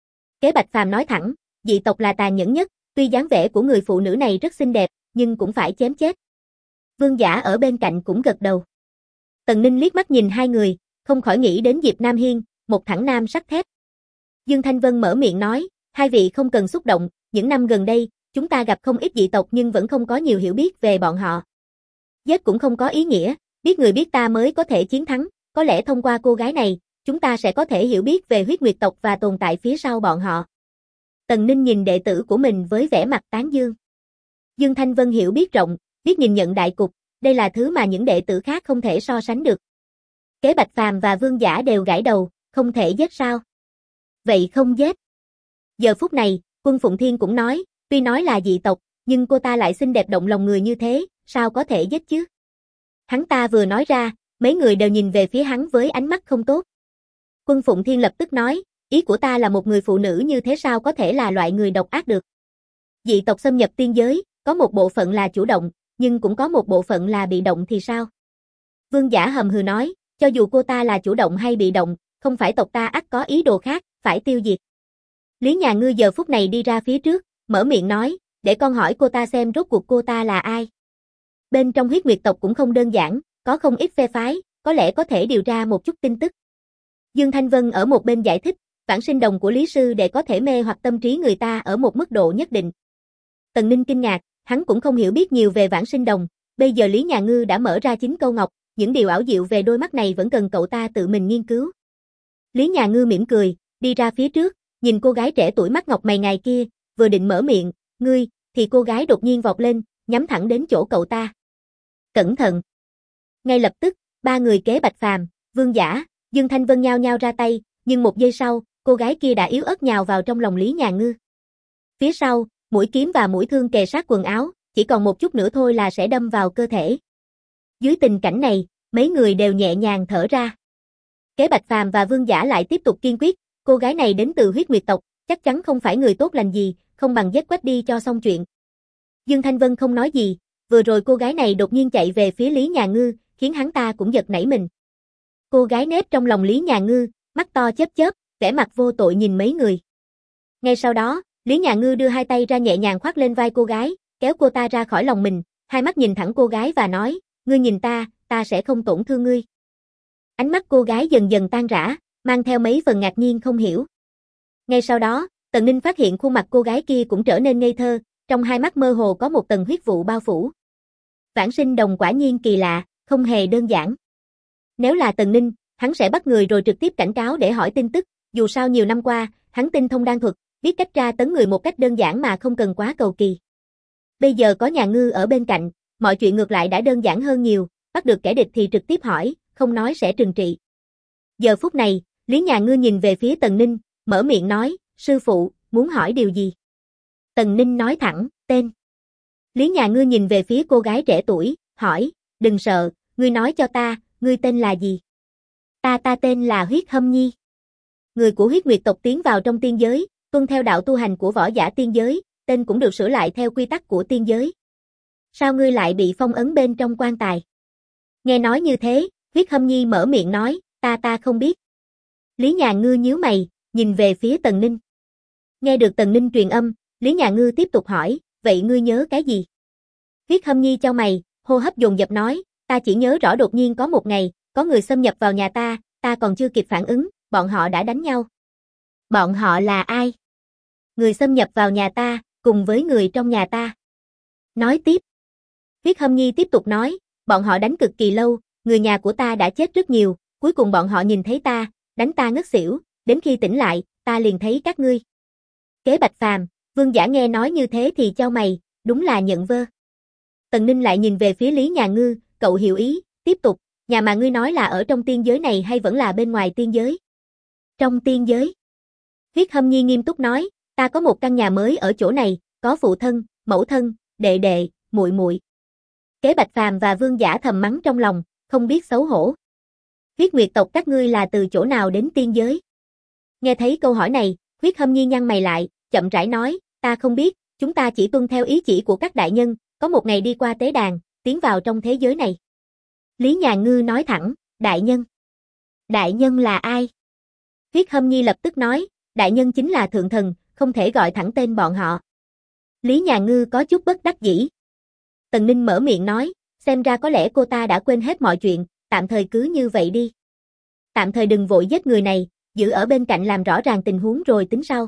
Kế Bạch Phàm nói thẳng, dị tộc là tàn nhẫn nhất, tuy dáng vẻ của người phụ nữ này rất xinh đẹp, nhưng cũng phải chém chết. Vương Giả ở bên cạnh cũng gật đầu. Tần Ninh liếc mắt nhìn hai người, không khỏi nghĩ đến Diệp Nam Hiên, một thẳng nam sắt thép. Dương Thanh Vân mở miệng nói, hai vị không cần xúc động, những năm gần đây, chúng ta gặp không ít dị tộc nhưng vẫn không có nhiều hiểu biết về bọn họ. Giết cũng không có ý nghĩa, biết người biết ta mới có thể chiến thắng, có lẽ thông qua cô gái này, chúng ta sẽ có thể hiểu biết về huyết nguyệt tộc và tồn tại phía sau bọn họ. Tần Ninh nhìn đệ tử của mình với vẻ mặt tán dương. Dương Thanh Vân hiểu biết rộng, biết nhìn nhận đại cục, đây là thứ mà những đệ tử khác không thể so sánh được. Kế Bạch Phàm và Vương Giả đều gãi đầu, không thể giết sao? Vậy không giết. Giờ phút này, Quân Phụng Thiên cũng nói, tuy nói là dị tộc, nhưng cô ta lại xinh đẹp động lòng người như thế, sao có thể giết chứ? Hắn ta vừa nói ra, mấy người đều nhìn về phía hắn với ánh mắt không tốt. Quân Phụng Thiên lập tức nói, ý của ta là một người phụ nữ như thế sao có thể là loại người độc ác được. Dị tộc xâm nhập tiên giới, có một bộ phận là chủ động, nhưng cũng có một bộ phận là bị động thì sao? Vương Giả hầm hừ nói, cho dù cô ta là chủ động hay bị động, không phải tộc ta ắt có ý đồ khác, phải tiêu diệt. Lý Nhà Ngư giờ phút này đi ra phía trước, mở miệng nói, để con hỏi cô ta xem rốt cuộc cô ta là ai. Bên trong huyết nguyệt tộc cũng không đơn giản, có không ít phe phái, có lẽ có thể điều tra một chút tin tức. Dương Thanh Vân ở một bên giải thích, vãng sinh đồng của Lý Sư để có thể mê hoặc tâm trí người ta ở một mức độ nhất định. Tần Ninh kinh ngạc, hắn cũng không hiểu biết nhiều về vãng sinh đồng, bây giờ Lý Nhà Ngư đã mở ra 9 câu ngọc, những điều ảo diệu về đôi mắt này vẫn cần cậu ta tự mình nghiên cứu. Lý Nhà Ngư mỉm cười, đi ra phía trước, nhìn cô gái trẻ tuổi mắt ngọc mày ngài kia, vừa định mở miệng, ngươi, thì cô gái đột nhiên vọt lên, nhắm thẳng đến chỗ cậu ta. Cẩn thận! Ngay lập tức, ba người Kế Bạch Phàm, Vương Giả, Dương Thanh Vân nhao nhao ra tay, nhưng một giây sau, cô gái kia đã yếu ớt nhào vào trong lòng Lý Nhà Ngư. Phía sau, mũi kiếm và mũi thương kề sát quần áo, chỉ còn một chút nữa thôi là sẽ đâm vào cơ thể. Dưới tình cảnh này, mấy người đều nhẹ nhàng thở ra. Kế Bạch Phàm và Vương Giả lại tiếp tục kiên quyết, cô gái này đến từ huyết nguyệt tộc, chắc chắn không phải người tốt lành gì, không bằng giết quách đi cho xong chuyện. Dương Thanh Vân không nói gì, vừa rồi cô gái này đột nhiên chạy về phía Lý Nhà Ngư, khiến hắn ta cũng giật nảy mình. Cô gái nép trong lòng Lý Nhà Ngư, mắt to chớp chớp, vẻ mặt vô tội nhìn mấy người. Ngay sau đó, Lý Nhà Ngư đưa hai tay ra nhẹ nhàng khoác lên vai cô gái, kéo cô ta ra khỏi lòng mình, hai mắt nhìn thẳng cô gái và nói, ngươi nhìn ta sẽ không tổn thương ngươi. Ánh mắt cô gái dần dần tan rã, mang theo mấy phần ngạc nhiên không hiểu. Ngay sau đó, Tần Ninh phát hiện khuôn mặt cô gái kia cũng trở nên ngây thơ, trong hai mắt mơ hồ có một tầng huyết vụ bao phủ. Vãng sinh đồng quả nhiên kỳ lạ, không hề đơn giản. Nếu là Tần Ninh, hắn sẽ bắt người rồi trực tiếp cảnh cáo để hỏi tin tức, dù sao nhiều năm qua, hắn tinh thông đan thuật, biết cách tra tấn người một cách đơn giản mà không cần quá cầu kỳ. Bây giờ có Nhà Ngư ở bên cạnh, mọi chuyện ngược lại đã đơn giản hơn nhiều, bắt được kẻ địch thì trực tiếp hỏi, không nói sẽ trừng trị. Giờ phút này, Lý Nhà Ngư nhìn về phía Tần Ninh, mở miệng nói, sư phụ, muốn hỏi điều gì? Tần Ninh nói thẳng, tên. Lý Nhà Ngư nhìn về phía cô gái trẻ tuổi, hỏi, đừng sợ, ngươi nói cho ta, ngươi tên là gì? Ta tên là Huyết Hâm Nhi. Người của huyết nguyệt tộc tiến vào trong tiên giới, tuân theo đạo tu hành của võ giả tiên giới, tên cũng được sửa lại theo quy tắc của tiên giới. Sao ngươi lại bị phong ấn bên trong quan tài? Nghe nói như thế, Huyết Hâm Nhi mở miệng nói, ta không biết. Lý Nhà Ngư nhíu mày, nhìn về phía Tần Ninh. Nghe được Tần Ninh truyền âm, Lý Nhà Ngư tiếp tục hỏi, vậy ngươi nhớ cái gì? Huyết Hâm Nhi chau mày, hô hấp dồn dập nói, ta chỉ nhớ rõ đột nhiên có một ngày, có người xâm nhập vào nhà ta còn chưa kịp phản ứng, bọn họ đã đánh nhau. Bọn họ là ai? Người xâm nhập vào nhà ta, cùng với người trong nhà ta. Nói tiếp. Huyết Hâm Nhi tiếp tục nói, bọn họ đánh cực kỳ lâu, người nhà của ta đã chết rất nhiều, cuối cùng bọn họ nhìn thấy ta, đánh ta ngất xỉu, đến khi tỉnh lại, ta liền thấy các ngươi. Kế Bạch Phàm, Vương Giả nghe nói như thế thì chau mày, đúng là nhận vơ. Tần Ninh lại nhìn về phía Lý Nhà Ngư, cậu hiểu ý, tiếp tục, nhà mà ngươi nói là ở trong tiên giới này hay vẫn là bên ngoài tiên giới? Trong tiên giới. Huyết Hâm Nhi nghiêm túc nói, ta có một căn nhà mới ở chỗ này, có phụ thân, mẫu thân, đệ đệ, muội muội. Kế Bạch Phàm và Vương Giả thầm mắng trong lòng, không biết xấu hổ. Huyết Nguyệt tộc các ngươi là từ chỗ nào đến tiên giới? Nghe thấy câu hỏi này, Huyết Hâm Nhi nhăn mày lại, chậm rãi nói, ta không biết, chúng ta chỉ tuân theo ý chỉ của các đại nhân, có một ngày đi qua tế đàn, tiến vào trong thế giới này. Lý Nhà Ngư nói thẳng, đại nhân. Đại nhân là ai? Huyết Hâm Nhi lập tức nói, đại nhân chính là thượng thần, không thể gọi thẳng tên bọn họ. Lý Nhà Ngư có chút bất đắc dĩ. Tần Ninh mở miệng nói, xem ra có lẽ cô ta đã quên hết mọi chuyện, tạm thời cứ như vậy đi. Tạm thời đừng vội giết người này, giữ ở bên cạnh làm rõ ràng tình huống rồi tính sau.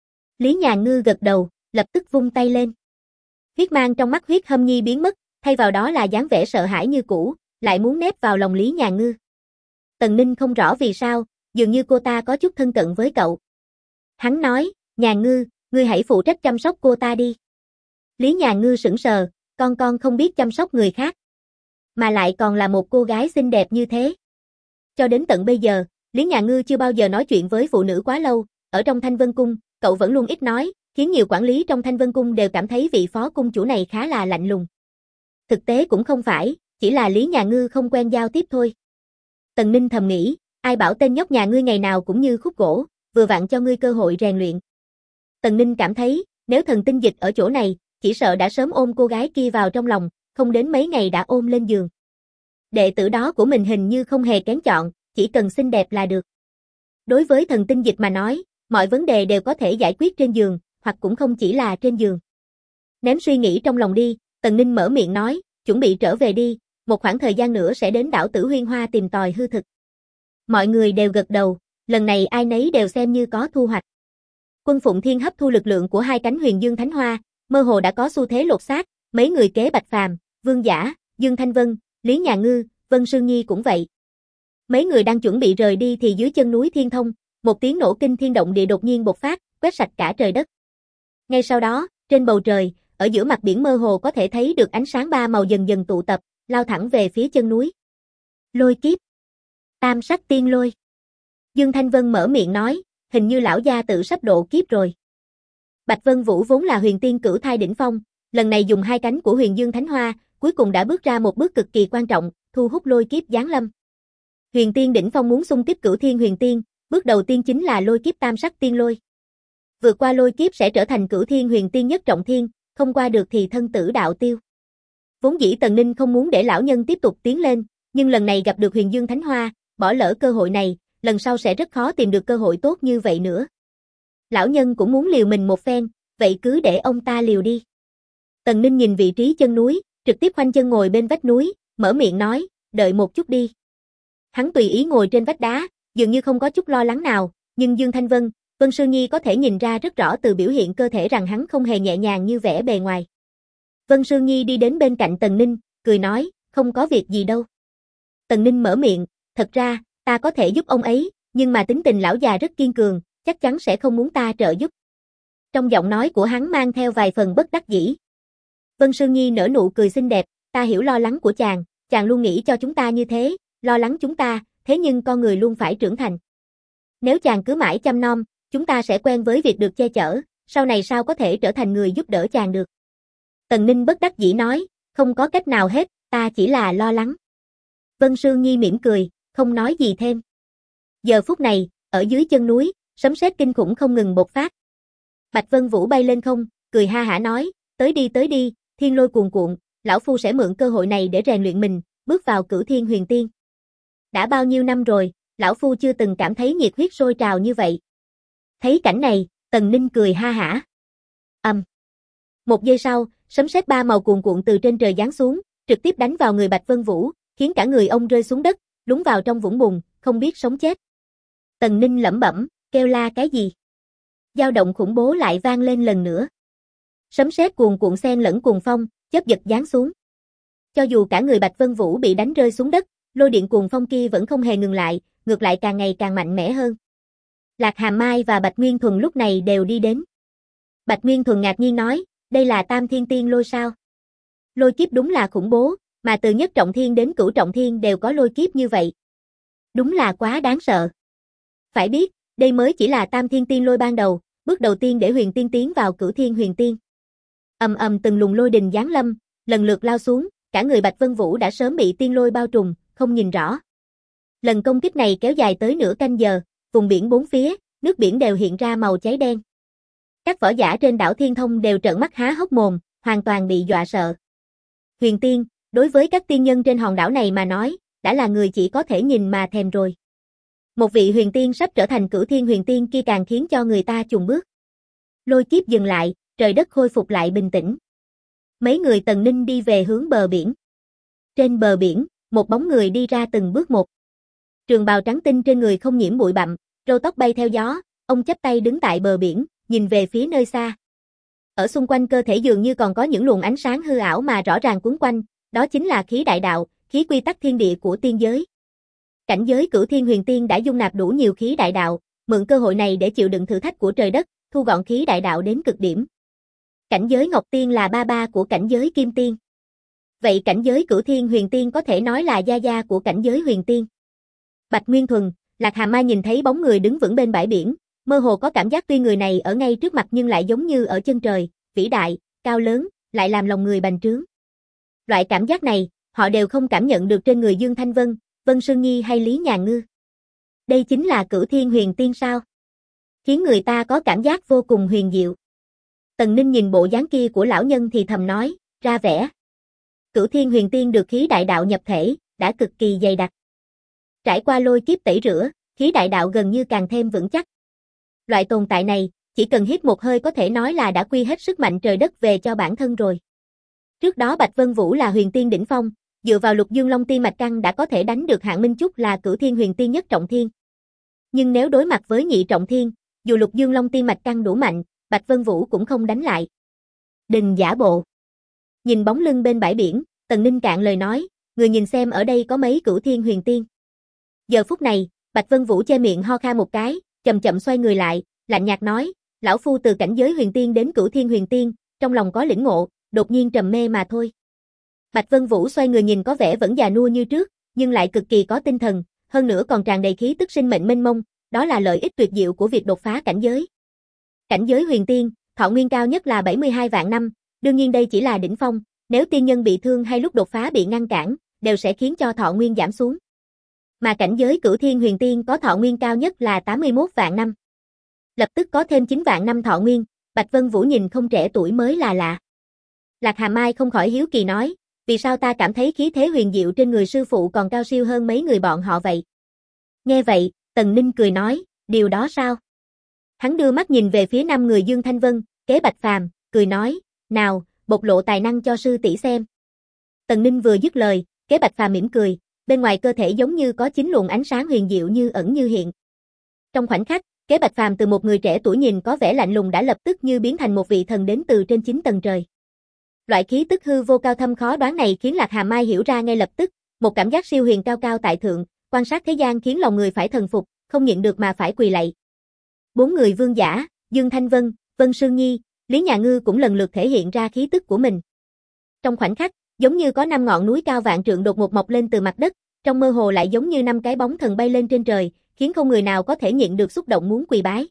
Lý Nhà Ngư gật đầu, lập tức vung tay lên. Huyết mang trong mắt Huyết Hâm Nhi biến mất, thay vào đó là dáng vẻ sợ hãi như cũ, lại muốn nép vào lòng Lý Nhà Ngư. Tần Ninh không rõ vì sao, dường như cô ta có chút thân cận với cậu. Hắn nói, Nhà Ngư, ngươi hãy phụ trách chăm sóc cô ta đi. Lý Nhà Ngư sững sờ, con không biết chăm sóc người khác. Mà lại còn là một cô gái xinh đẹp như thế. Cho đến tận bây giờ, Lý Nhà Ngư chưa bao giờ nói chuyện với phụ nữ quá lâu, ở trong Thanh Vân Cung, cậu vẫn luôn ít nói, khiến nhiều quản lý trong Thanh Vân Cung đều cảm thấy vị phó cung chủ này khá là lạnh lùng. Thực tế cũng không phải, chỉ là Lý Nhà Ngư không quen giao tiếp thôi. Tần Ninh thầm nghĩ, ai bảo tên nhóc nhà ngươi ngày nào cũng như khúc gỗ, vừa vặn cho ngươi cơ hội rèn luyện. Tần Ninh cảm thấy, nếu thần tinh dịch ở chỗ này, chỉ sợ đã sớm ôm cô gái kia vào trong lòng, không đến mấy ngày đã ôm lên giường. Đệ tử đó của mình hình như không hề kén chọn, chỉ cần xinh đẹp là được. Đối với thần tinh dịch mà nói, mọi vấn đề đều có thể giải quyết trên giường, hoặc cũng không chỉ là trên giường. Ném suy nghĩ trong lòng đi, Tần Ninh mở miệng nói, chuẩn bị trở về đi, một khoảng thời gian nữa sẽ đến đảo Tử Huyên Hoa tìm tòi hư thực. Mọi người đều gật đầu, lần này ai nấy đều xem như có thu hoạch. Quân Phụng Thiên hấp thu lực lượng của hai cánh Huyền Dương Thánh Hoa, mơ hồ đã có xu thế lột xác, mấy người kế Bạch Phàm, Vương Giả, Dương Thanh Vân, Lý Nhà Ngư, Vân Sương Nhi cũng vậy. Mấy người đang chuẩn bị rời đi thì dưới chân núi Thiên Thông, một tiếng nổ kinh thiên động địa đột nhiên bộc phát, quét sạch cả trời đất. Ngay sau đó, trên bầu trời, ở giữa mặt biển mơ hồ có thể thấy được ánh sáng ba màu dần dần tụ tập, lao thẳng về phía chân núi. Lôi kiếp. Tam sắc tiên lôi. Dương Thanh Vân mở miệng nói, hình như lão gia tự sắp độ kiếp rồi. Bạch Vân Vũ vốn là huyền tiên cửu thai đỉnh phong, lần này dùng hai cánh của Huyền Dương Thánh Hoa, cuối cùng đã bước ra một bước cực kỳ quan trọng, thu hút lôi kiếp giáng lâm. Huyền tiên đỉnh phong muốn xung kích cửu thiên huyền tiên, bước đầu tiên chính là lôi kiếp tam sắc tiên lôi. Vượt qua lôi kiếp sẽ trở thành cửu thiên huyền tiên nhất trọng thiên, không qua được thì thân tử đạo tiêu. Vốn dĩ Tần Ninh không muốn để lão nhân tiếp tục tiến lên, nhưng lần này gặp được Huyền Dương Thánh Hoa, bỏ lỡ cơ hội này, lần sau sẽ rất khó tìm được cơ hội tốt như vậy nữa. Lão nhân cũng muốn liều mình một phen, vậy cứ để ông ta liều đi. Tần Ninh nhìn vị trí chân núi, trực tiếp khoanh chân ngồi bên vách núi, mở miệng nói, đợi một chút đi. Hắn tùy ý ngồi trên vách đá, dường như không có chút lo lắng nào, nhưng Dương Thanh Vân, Vân Sương Nhi có thể nhìn ra rất rõ từ biểu hiện cơ thể rằng hắn không hề nhẹ nhàng như vẻ bề ngoài. Vân Sương Nhi đi đến bên cạnh Tần Ninh, cười nói, không có việc gì đâu. Tần Ninh mở miệng, thật ra, ta có thể giúp ông ấy, nhưng mà tính tình lão già rất kiên cường, chắc chắn sẽ không muốn ta trợ giúp. Trong giọng nói của hắn mang theo vài phần bất đắc dĩ. Vân Sương Nhi nở nụ cười xinh đẹp, ta hiểu lo lắng của chàng luôn nghĩ cho chúng ta như thế, lo lắng chúng ta, thế nhưng con người luôn phải trưởng thành. Nếu chàng cứ mãi chăm nom, chúng ta sẽ quen với việc được che chở, sau này sao có thể trở thành người giúp đỡ chàng được. Tần Ninh bất đắc dĩ nói, không có cách nào hết, ta chỉ là lo lắng. Vân Sương Nhi mỉm cười, không nói gì thêm. Giờ phút này, ở dưới chân núi, sấm sét kinh khủng không ngừng bộc phát. Bạch Vân Vũ bay lên không, cười ha hả nói, tới đi, thiên lôi cuồn cuộn, lão phu sẽ mượn cơ hội này để rèn luyện mình, bước vào cửu thiên huyền tiên. Đã bao nhiêu năm rồi, lão phu chưa từng cảm thấy nhiệt huyết sôi trào như vậy. Thấy cảnh này, Tần Ninh cười ha hả. Một giây sau, sấm sét ba màu cuồn cuộn từ trên trời giáng xuống, trực tiếp đánh vào người Bạch Vân Vũ, khiến cả người ông rơi xuống đất, lún vào trong vũng bùn, không biết sống chết. Tần Ninh lẩm bẩm, kêu la cái gì? Dao động khủng bố lại vang lên lần nữa. Sấm sét cuồn cuộn xen lẫn cuồng phong, chớp giật giáng xuống. Cho dù cả người Bạch Vân Vũ bị đánh rơi xuống đất, lôi điện cuồng phong kia vẫn không hề ngừng lại, ngược lại càng ngày càng mạnh mẽ hơn. Lạc Hàm Mai và Bạch Nguyên Thuần lúc này đều đi đến. Bạch Nguyên Thuần ngạc nhiên nói, đây là Tam Thiên Tiên Lôi sao? Lôi kiếp đúng là khủng bố, mà từ nhất trọng thiên đến cửu trọng thiên đều có lôi kiếp như vậy. Đúng là quá đáng sợ. Phải biết, đây mới chỉ là Tam Thiên Tiên Lôi ban đầu, bước đầu tiên để Huyền Tiên tiến vào Cửu Thiên Huyền Tiên. Ầm ầm từng luồng lôi đình giáng lâm, lần lượt lao xuống, cả người Bạch Vân Vũ đã sớm bị tiên lôi bao trùm, không nhìn rõ. Lần công kích này kéo dài tới nửa canh giờ, vùng biển bốn phía, nước biển đều hiện ra màu cháy đen. Các võ giả trên đảo Thiên Thông đều trợn mắt há hốc mồm, hoàn toàn bị dọa sợ. Huyền Tiên, đối với các tiên nhân trên hòn đảo này mà nói, đã là người chỉ có thể nhìn mà thèm rồi. Một vị huyền tiên sắp trở thành Cửu Thiên Huyền Tiên kia càng khiến cho người ta chùng bước. Lôi kiếp dừng lại, trời đất khôi phục lại bình tĩnh. Mấy người Tần Ninh đi về hướng bờ biển. Trên bờ biển, một bóng người đi ra từng bước một. Trường bào trắng tinh trên người không nhiễm bụi bặm, râu tóc bay theo gió, ông chắp tay đứng tại bờ biển, nhìn về phía nơi xa. Ở xung quanh cơ thể dường như còn có những luồng ánh sáng hư ảo mà rõ ràng quấn quanh, đó chính là khí đại đạo, khí quy tắc thiên địa của tiên giới. Cảnh giới Cửu Thiên Huyền Tiên đã dung nạp đủ nhiều khí đại đạo, mượn cơ hội này để chịu đựng thử thách của trời đất, thu gọn khí đại đạo đến cực điểm. Cảnh giới Ngọc Tiên là ba ba của cảnh giới Kim Tiên. Vậy cảnh giới Cửu Thiên Huyền Tiên có thể nói là gia gia của cảnh giới Huyền Tiên. Bạch Nguyên Thuần, Lạc Hàm Mai nhìn thấy bóng người đứng vững bên bãi biển, mơ hồ có cảm giác tuy người này ở ngay trước mặt nhưng lại giống như ở chân trời, vĩ đại, cao lớn, lại làm lòng người bành trướng. Loại cảm giác này, họ đều không cảm nhận được trên người Dương Thanh Vân, Vân Sương Nhi hay Lý Nhà Ngư. Đây chính là Cửu Thiên Huyền Tiên sao? Khiến người ta có cảm giác vô cùng huyền diệu. Tần Ninh nhìn bộ dáng kia của lão nhân thì thầm nói, ra vẻ. Cửu Thiên Huyền Tiên được khí đại đạo nhập thể, đã cực kỳ dày đặc. Trải qua lôi kiếp tẩy rửa, khí đại đạo gần như càng thêm vững chắc. Loại tồn tại này, chỉ cần hít một hơi có thể nói là đã quy hết sức mạnh trời đất về cho bản thân rồi. Trước đó Bạch Vân Vũ là huyền tiên đỉnh phong, dựa vào Lục Dương Long Tiên mạch căn đã có thể đánh được Hạng Minh Trúc là Cửu Thiên Huyền Tiên nhất trọng thiên. Nhưng nếu đối mặt với nhị trọng thiên, dù Lục Dương Long Tiên mạch căn đủ mạnh, Bạch Vân Vũ cũng không đánh lại. Đừng giả bộ. Nhìn bóng lưng bên bãi biển, Tần Ninh cạn lời nói, người nhìn xem ở đây có mấy Cửu Thiên Huyền Tiên. Giờ phút này, Bạch Vân Vũ che miệng ho kha một cái, chậm chậm xoay người lại, lạnh nhạt nói, lão phu từ cảnh giới huyền tiên đến Cửu Thiên Huyền Tiên, trong lòng có lĩnh ngộ, đột nhiên trầm mê mà thôi. Bạch Vân Vũ xoay người nhìn có vẻ vẫn già nua như trước, nhưng lại cực kỳ có tinh thần, hơn nữa còn tràn đầy khí tức sinh mệnh mênh mông, đó là lợi ích tuyệt diệu của việc đột phá cảnh giới. Cảnh giới huyền tiên, thọ nguyên cao nhất là 72 vạn năm, đương nhiên đây chỉ là đỉnh phong, nếu tiên nhân bị thương hay lúc đột phá bị ngăn cản, đều sẽ khiến cho thọ nguyên giảm xuống. Mà cảnh giới Cửu Thiên Huyền Tiên có thọ nguyên cao nhất là 81 vạn năm. Lập tức có thêm 9 vạn năm thọ nguyên, Bạch Vân Vũ nhìn không trẻ tuổi mới là lạ. Lạc Hàm Mai không khỏi hiếu kỳ nói, vì sao ta cảm thấy khí thế huyền diệu trên người sư phụ còn cao siêu hơn mấy người bọn họ vậy? Nghe vậy, Tần Ninh cười nói, điều đó sao? Hắn đưa mắt nhìn về phía 5 người Dương Thanh Vân, Kế Bạch Phàm, cười nói, nào, bộc lộ tài năng cho sư tỷ xem. Tần Ninh vừa dứt lời, Kế Bạch Phàm mỉm cười, bên ngoài cơ thể giống như có 9 luồng ánh sáng huyền diệu như ẩn như hiện. Trong khoảnh khắc, Kế Bạch Phàm từ một người trẻ tuổi nhìn có vẻ lạnh lùng đã lập tức như biến thành một vị thần đến từ trên 9 tầng trời. Loại khí tức hư vô cao thâm khó đoán này khiến Lạc Hàm Mai hiểu ra ngay lập tức, một cảm giác siêu huyền cao cao tại thượng, quan sát thế gian khiến lòng người phải thần phục, không nhịn được mà phải quỳ lạy. 4 người vương giả, Dương Thanh Vân, Vân Sương Nhi, Lý Nhà Ngư cũng lần lượt thể hiện ra khí tức của mình. Trong khoảnh khắc, giống như có 5 ngọn núi cao vạn trượng đột ngột mọc lên từ mặt đất, trong mơ hồ lại giống như 5 cái bóng thần bay lên trên trời, khiến không người nào có thể nhịn được xúc động muốn quỳ bái.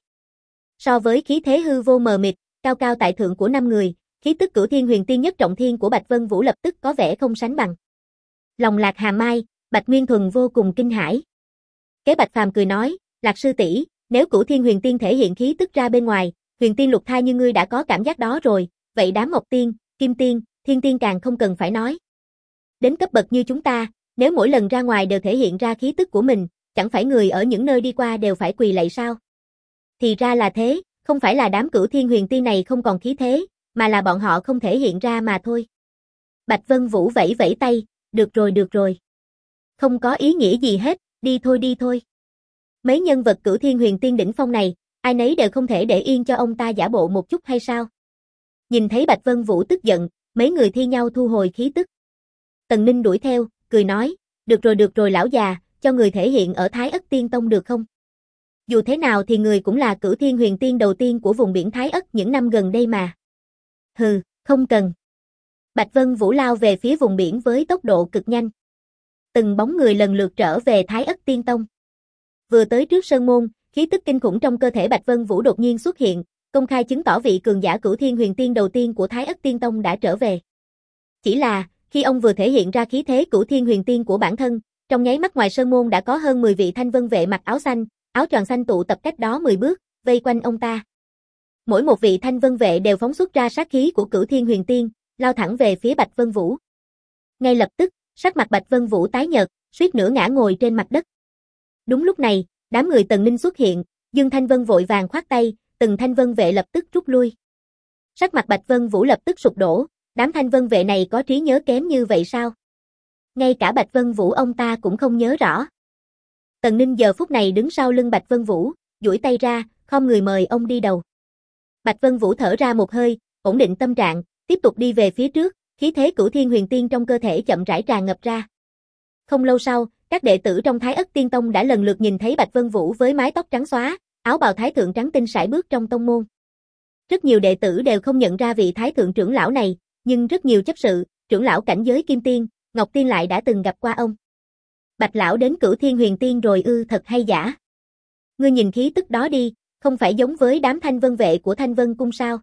So với khí thế hư vô mờ mịt, cao cao tại thượng của 5 người, khí tức Cửu Thiên Huyền Tiên nhất trọng thiên của Bạch Vân Vũ lập tức có vẻ không sánh bằng. Lòng Lạc Hàm Mai, Bạch Nguyên Thuần vô cùng kinh hãi. Kế Bạch Phàm cười nói, Lạc sư tỷ, nếu Cửu Thiên Huyền Tiên thể hiện khí tức ra bên ngoài, Huyền Tiên lục thai như ngươi đã có cảm giác đó rồi, vậy đám Ngọc Tiên, Kim Tiên, Thiên Tiên càng không cần phải nói. Đến cấp bậc như chúng ta, nếu mỗi lần ra ngoài đều thể hiện ra khí tức của mình, chẳng phải người ở những nơi đi qua đều phải quỳ lạy sao? Thì ra là thế, không phải là đám Cửu Thiên Huyền Tiên này không còn khí thế, mà là bọn họ không thể hiện ra mà thôi. Bạch Vân Vũ vẫy vẫy tay, được rồi. Không có ý nghĩa gì hết, đi thôi. Mấy nhân vật Cửu Thiên Huyền Tiên đỉnh phong này, ai nấy đều không thể để yên cho ông ta giả bộ một chút hay sao? Nhìn thấy Bạch Vân Vũ tức giận, mấy người thi nhau thu hồi khí tức. Tần Ninh đuổi theo, cười nói, được rồi lão già, cho người thể hiện ở Thái Ất Tiên Tông được không? Dù thế nào thì người cũng là Cửu Thiên Huyền Tiên đầu tiên của vùng biển Thái Ất những năm gần đây mà. Hừ, không cần. Bạch Vân Vũ lao về phía vùng biển với tốc độ cực nhanh. Từng bóng người lần lượt trở về Thái Ất Tiên Tông. Vừa tới trước sơn môn, khí tức kinh khủng trong cơ thể Bạch Vân Vũ đột nhiên xuất hiện, công khai chứng tỏ vị cường giả Cửu Thiên Huyền Tiên đầu tiên của Thái Ất Tiên Tông đã trở về. Chỉ là, khi ông vừa thể hiện ra khí thế Cửu Thiên Huyền Tiên của bản thân, trong nháy mắt ngoài sơn môn đã có hơn 10 vị thanh vân vệ mặc áo xanh, áo choàng xanh tụ tập cách đó 10 bước, vây quanh ông ta. Mỗi một vị thanh vân vệ đều phóng xuất ra sát khí của Cửu Thiên Huyền Tiên, lao thẳng về phía Bạch Vân Vũ. Ngay lập tức, sắc mặt Bạch Vân Vũ tái nhợt, suýt nữa ngã ngồi trên mặt đất. Đúng lúc này, đám người Tần Ninh xuất hiện, Dương Thanh Vân vội vàng khoát tay, từng thanh vân vệ lập tức rút lui. Sắc mặt Bạch Vân Vũ lập tức sụp đổ, đám thanh vân vệ này có trí nhớ kém như vậy sao? Ngay cả Bạch Vân Vũ ông ta cũng không nhớ rõ. Tần Ninh giờ phút này đứng sau lưng Bạch Vân Vũ, duỗi tay ra, khom người mời ông đi đầu. Bạch Vân Vũ thở ra một hơi, ổn định tâm trạng, tiếp tục đi về phía trước, khí thế Cửu Thiên Huyền Tiên trong cơ thể chậm rãi tràn ngập ra. Không lâu sau, các đệ tử trong Thái Ất Tiên Tông đã lần lượt nhìn thấy Bạch Vân Vũ với mái tóc trắng xóa, áo bào thái thượng trắng tinh sải bước trong tông môn. Rất nhiều đệ tử đều không nhận ra vị thái thượng trưởng lão này, nhưng rất nhiều chấp sự, trưởng lão cảnh giới Kim Tiên, Ngọc Tiên lại đã từng gặp qua ông. Bạch lão đến Cửu Thiên Huyền Tiên rồi ư, thật hay giả? Ngươi nhìn khí tức đó đi, không phải giống với đám thanh vân vệ của Thanh Vân Cung sao?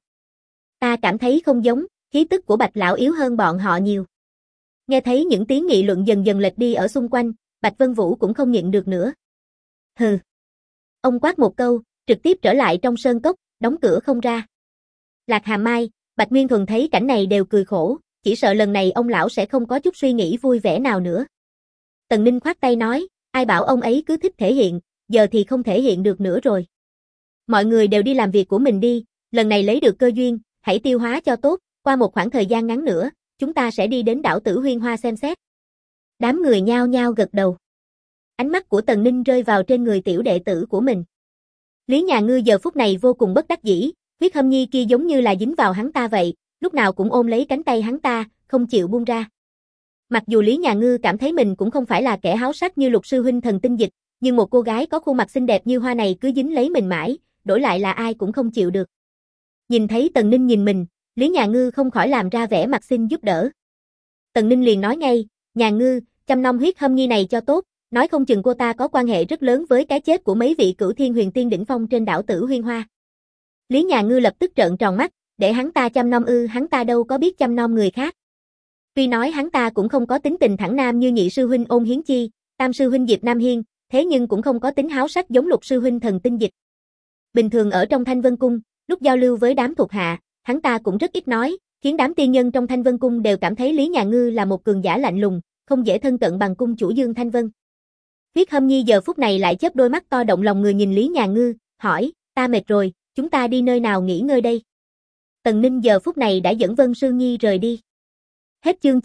Ta cảm thấy không giống, khí tức của Bạch lão yếu hơn bọn họ nhiều. Nghe thấy những tiếng nghị luận dần dần lệch đi ở xung quanh, Bạch Vân Vũ cũng không nhịn được nữa. Hừ. Ông quát một câu, trực tiếp trở lại trong sơn cốc, đóng cửa không ra. Lạc Hàm Mai, Bạch Nguyên Thuần thấy cảnh này đều cười khổ, chỉ sợ lần này ông lão sẽ không có chút suy nghĩ vui vẻ nào nữa. Tần Ninh khoát tay nói, ai bảo ông ấy cứ thích thể hiện, giờ thì không thể hiện được nữa rồi. Mọi người đều đi làm việc của mình đi, lần này lấy được cơ duyên, hãy tiêu hóa cho tốt, qua một khoảng thời gian ngắn nữa, chúng ta sẽ đi đến đảo Tử Huyên Hoa xem xét. Đám người nhao nhao gật đầu. Ánh mắt của Tần Ninh rơi vào trên người tiểu đệ tử của mình. Lý Nhà Ngư giờ phút này vô cùng bất đắc dĩ, Huyết Hâm Nhi kia giống như là dính vào hắn ta vậy, lúc nào cũng ôm lấy cánh tay hắn ta, không chịu buông ra. Mặc dù Lý Nhà Ngư cảm thấy mình cũng không phải là kẻ háo sắc như Lục sư huynh Thần Tinh Dịch, nhưng một cô gái có khuôn mặt xinh đẹp như hoa này cứ dính lấy mình mãi, đổi lại là ai cũng không chịu được. Nhìn thấy Tần Ninh nhìn mình, Lý Nhà Ngư không khỏi làm ra vẻ mặt xin giúp đỡ. Tần Ninh liền nói ngay, Nhà Ngư, chăm nom Huyết Hâm Nhi này cho tốt, nói không chừng cô ta có quan hệ rất lớn với cái chết của mấy vị Cửu Thiên Huyền Tiên đỉnh phong trên đảo Tử Huyên Hoa. Lý Nhà Ngư lập tức trợn tròn mắt, để hắn ta chăm nom ư, hắn ta đâu có biết chăm nom người khác. Tuy nói hắn ta cũng không có tính tình thẳng nam như nhị sư huynh Ôn Hiến Chi, tam sư huynh Diệp Nam Hiên, thế nhưng cũng không có tính háo sắc giống Lục sư huynh Thần Tinh Dịch. Bình thường ở trong Thanh Vân Cung, lúc giao lưu với đám thuộc hạ, hắn ta cũng rất ít nói, khiến đám tiên nhân trong Thanh Vân Cung đều cảm thấy Lý Nhà Ngư là một cường giả lạnh lùng, không dễ thân cận bằng cung chủ Dương Thanh Vân. Huyết Hâm Nhi giờ phút này lại chớp đôi mắt to động lòng người nhìn Lý Nhà Ngư, hỏi, ta mệt rồi, chúng ta đi nơi nào nghỉ ngơi đây? Tần Ninh giờ phút này đã dẫn Vân Sương Nhi rời đi. Hết chương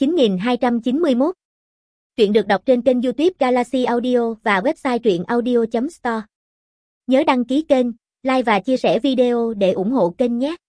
9291. Truyện được đọc trên kênh YouTube Galaxy Audio và website truyệnaudio.store. Nhớ đăng ký kênh, like và chia sẻ video để ủng hộ kênh nhé.